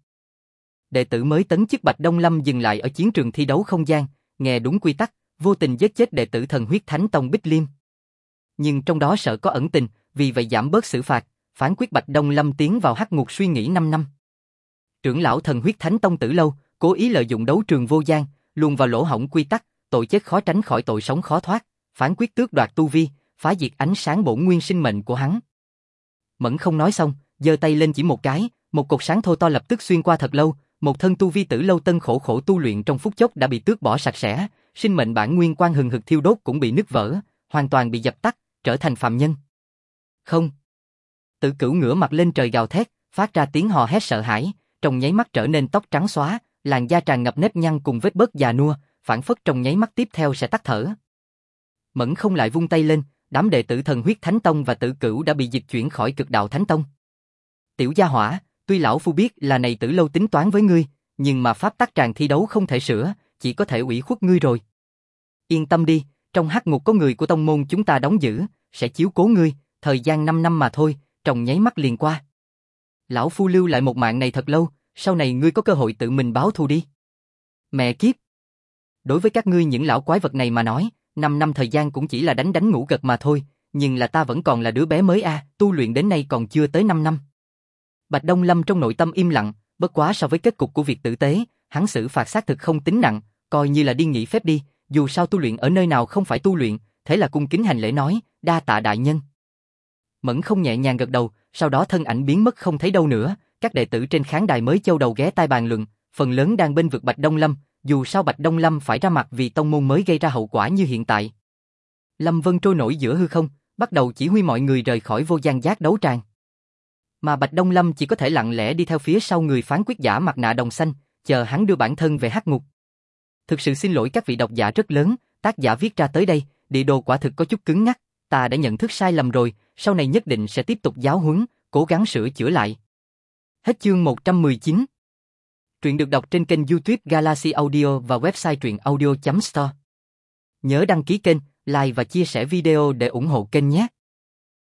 Đệ tử mới tấn chức Bạch Đông Lâm dừng lại ở chiến trường thi đấu không gian, nghe đúng quy tắc, vô tình giết chết đệ tử thần huyết Thánh Tông Bích Liêm. Nhưng trong đó sợ có ẩn tình, vì vậy giảm bớt xử phạt, phán quyết Bạch Đông Lâm tiến vào hắc ngục suy nghĩ 5 năm. Trưởng lão thần huyết Thánh Tông Tử Lâu, cố ý lợi dụng đấu trường vô gian, luồn vào lỗ hổng quy tắc, tội chết khó tránh khỏi tội sống khó thoát, phán quyết tước đoạt tu vi, phá diệt ánh sáng bổn nguyên sinh mệnh của hắn. Mẫn không nói xong, giơ tay lên chỉ một cái, một cột sáng thô to lập tức xuyên qua Thật Lâu, một thân tu vi Tử Lâu Tân khổ tu luyện trong phút chốc đã bị tước bỏ sạch sẽ, sinh mệnh bản nguyên quang hừng hực thiêu đốt cũng bị nứt vỡ, hoàn toàn bị dập tắt, trở thành phàm nhân. Không. Tử Cửu ngửa mặt lên trời gào thét, phát ra tiếng hò hét sợ hãi, trong nháy mắt trở nên tóc trắng xóa, làn da tràn ngập nếp nhăn cùng vết bớt già nua, phảng phất trong nháy mắt tiếp theo sẽ tắt thở. Mẫn không lại vung tay lên, đám đệ tử thần huyết Thánh Tông và Tử Cửu đã bị dịch chuyển khỏi Cực Đạo Thánh Tông. Tiểu gia hỏa, tuy lão phu biết là này Tử Lâu tính toán với ngươi, nhưng mà pháp tắc tràng thi đấu không thể sửa, chỉ có thể ủy khuất ngươi rồi. Yên tâm đi, trong hắc ngục có người của tông môn chúng ta đóng giữ, sẽ chiếu cố ngươi, thời gian 5 năm mà thôi, trong nháy mắt liền qua. Lão phu lưu lại một mạng này thật lâu, sau này ngươi có cơ hội tự mình báo thù đi. Mẹ kiếp! Đối với các ngươi những lão quái vật này mà nói, 5 năm thời gian cũng chỉ là đánh ngủ gật mà thôi, nhưng là ta vẫn còn là đứa bé mới tu luyện đến nay còn chưa tới 5 năm. Bạch Đông Lâm trong nội tâm im lặng, bất quá so với kết cục của việc tử tế, hắn xử phạt xác thực không tính nặng, coi như là đi nghỉ phép đi, dù sao tu luyện ở nơi nào không phải tu luyện, thế là cung kính hành lễ nói, đa tạ đại nhân. Mẫn không nhẹ nhàng gật đầu, sau đó thân ảnh biến mất không thấy đâu nữa, các đệ tử trên khán đài mới châu đầu ghé tai bàn luận, phần lớn đang bên vực Bạch Đông Lâm, dù sao Bạch Đông Lâm phải ra mặt vì tông môn mới gây ra hậu quả như hiện tại. Lâm Vân trôi nổi giữa hư không, bắt đầu chỉ huy mọi người rời khỏi Vô Gian giác đấu tràng. Mà Bạch Đông Lâm chỉ có thể lặng lẽ đi theo phía sau người phán quyết giả mặt nạ đồng xanh, chờ hắn đưa bản thân về hắc ngục. Thực sự xin lỗi các vị độc giả rất lớn, tác giả viết ra tới đây, địa đồ quả thực có chút cứng ngắc, ta đã nhận thức sai lầm rồi, sau này nhất định sẽ tiếp tục giáo huấn, cố gắng sửa chữa lại. Hết chương 119. Truyện được đọc trên kênh YouTube Galaxy Audio và website truyệnaudio.store. Nhớ đăng ký kênh, like và chia sẻ video để ủng hộ kênh nhé.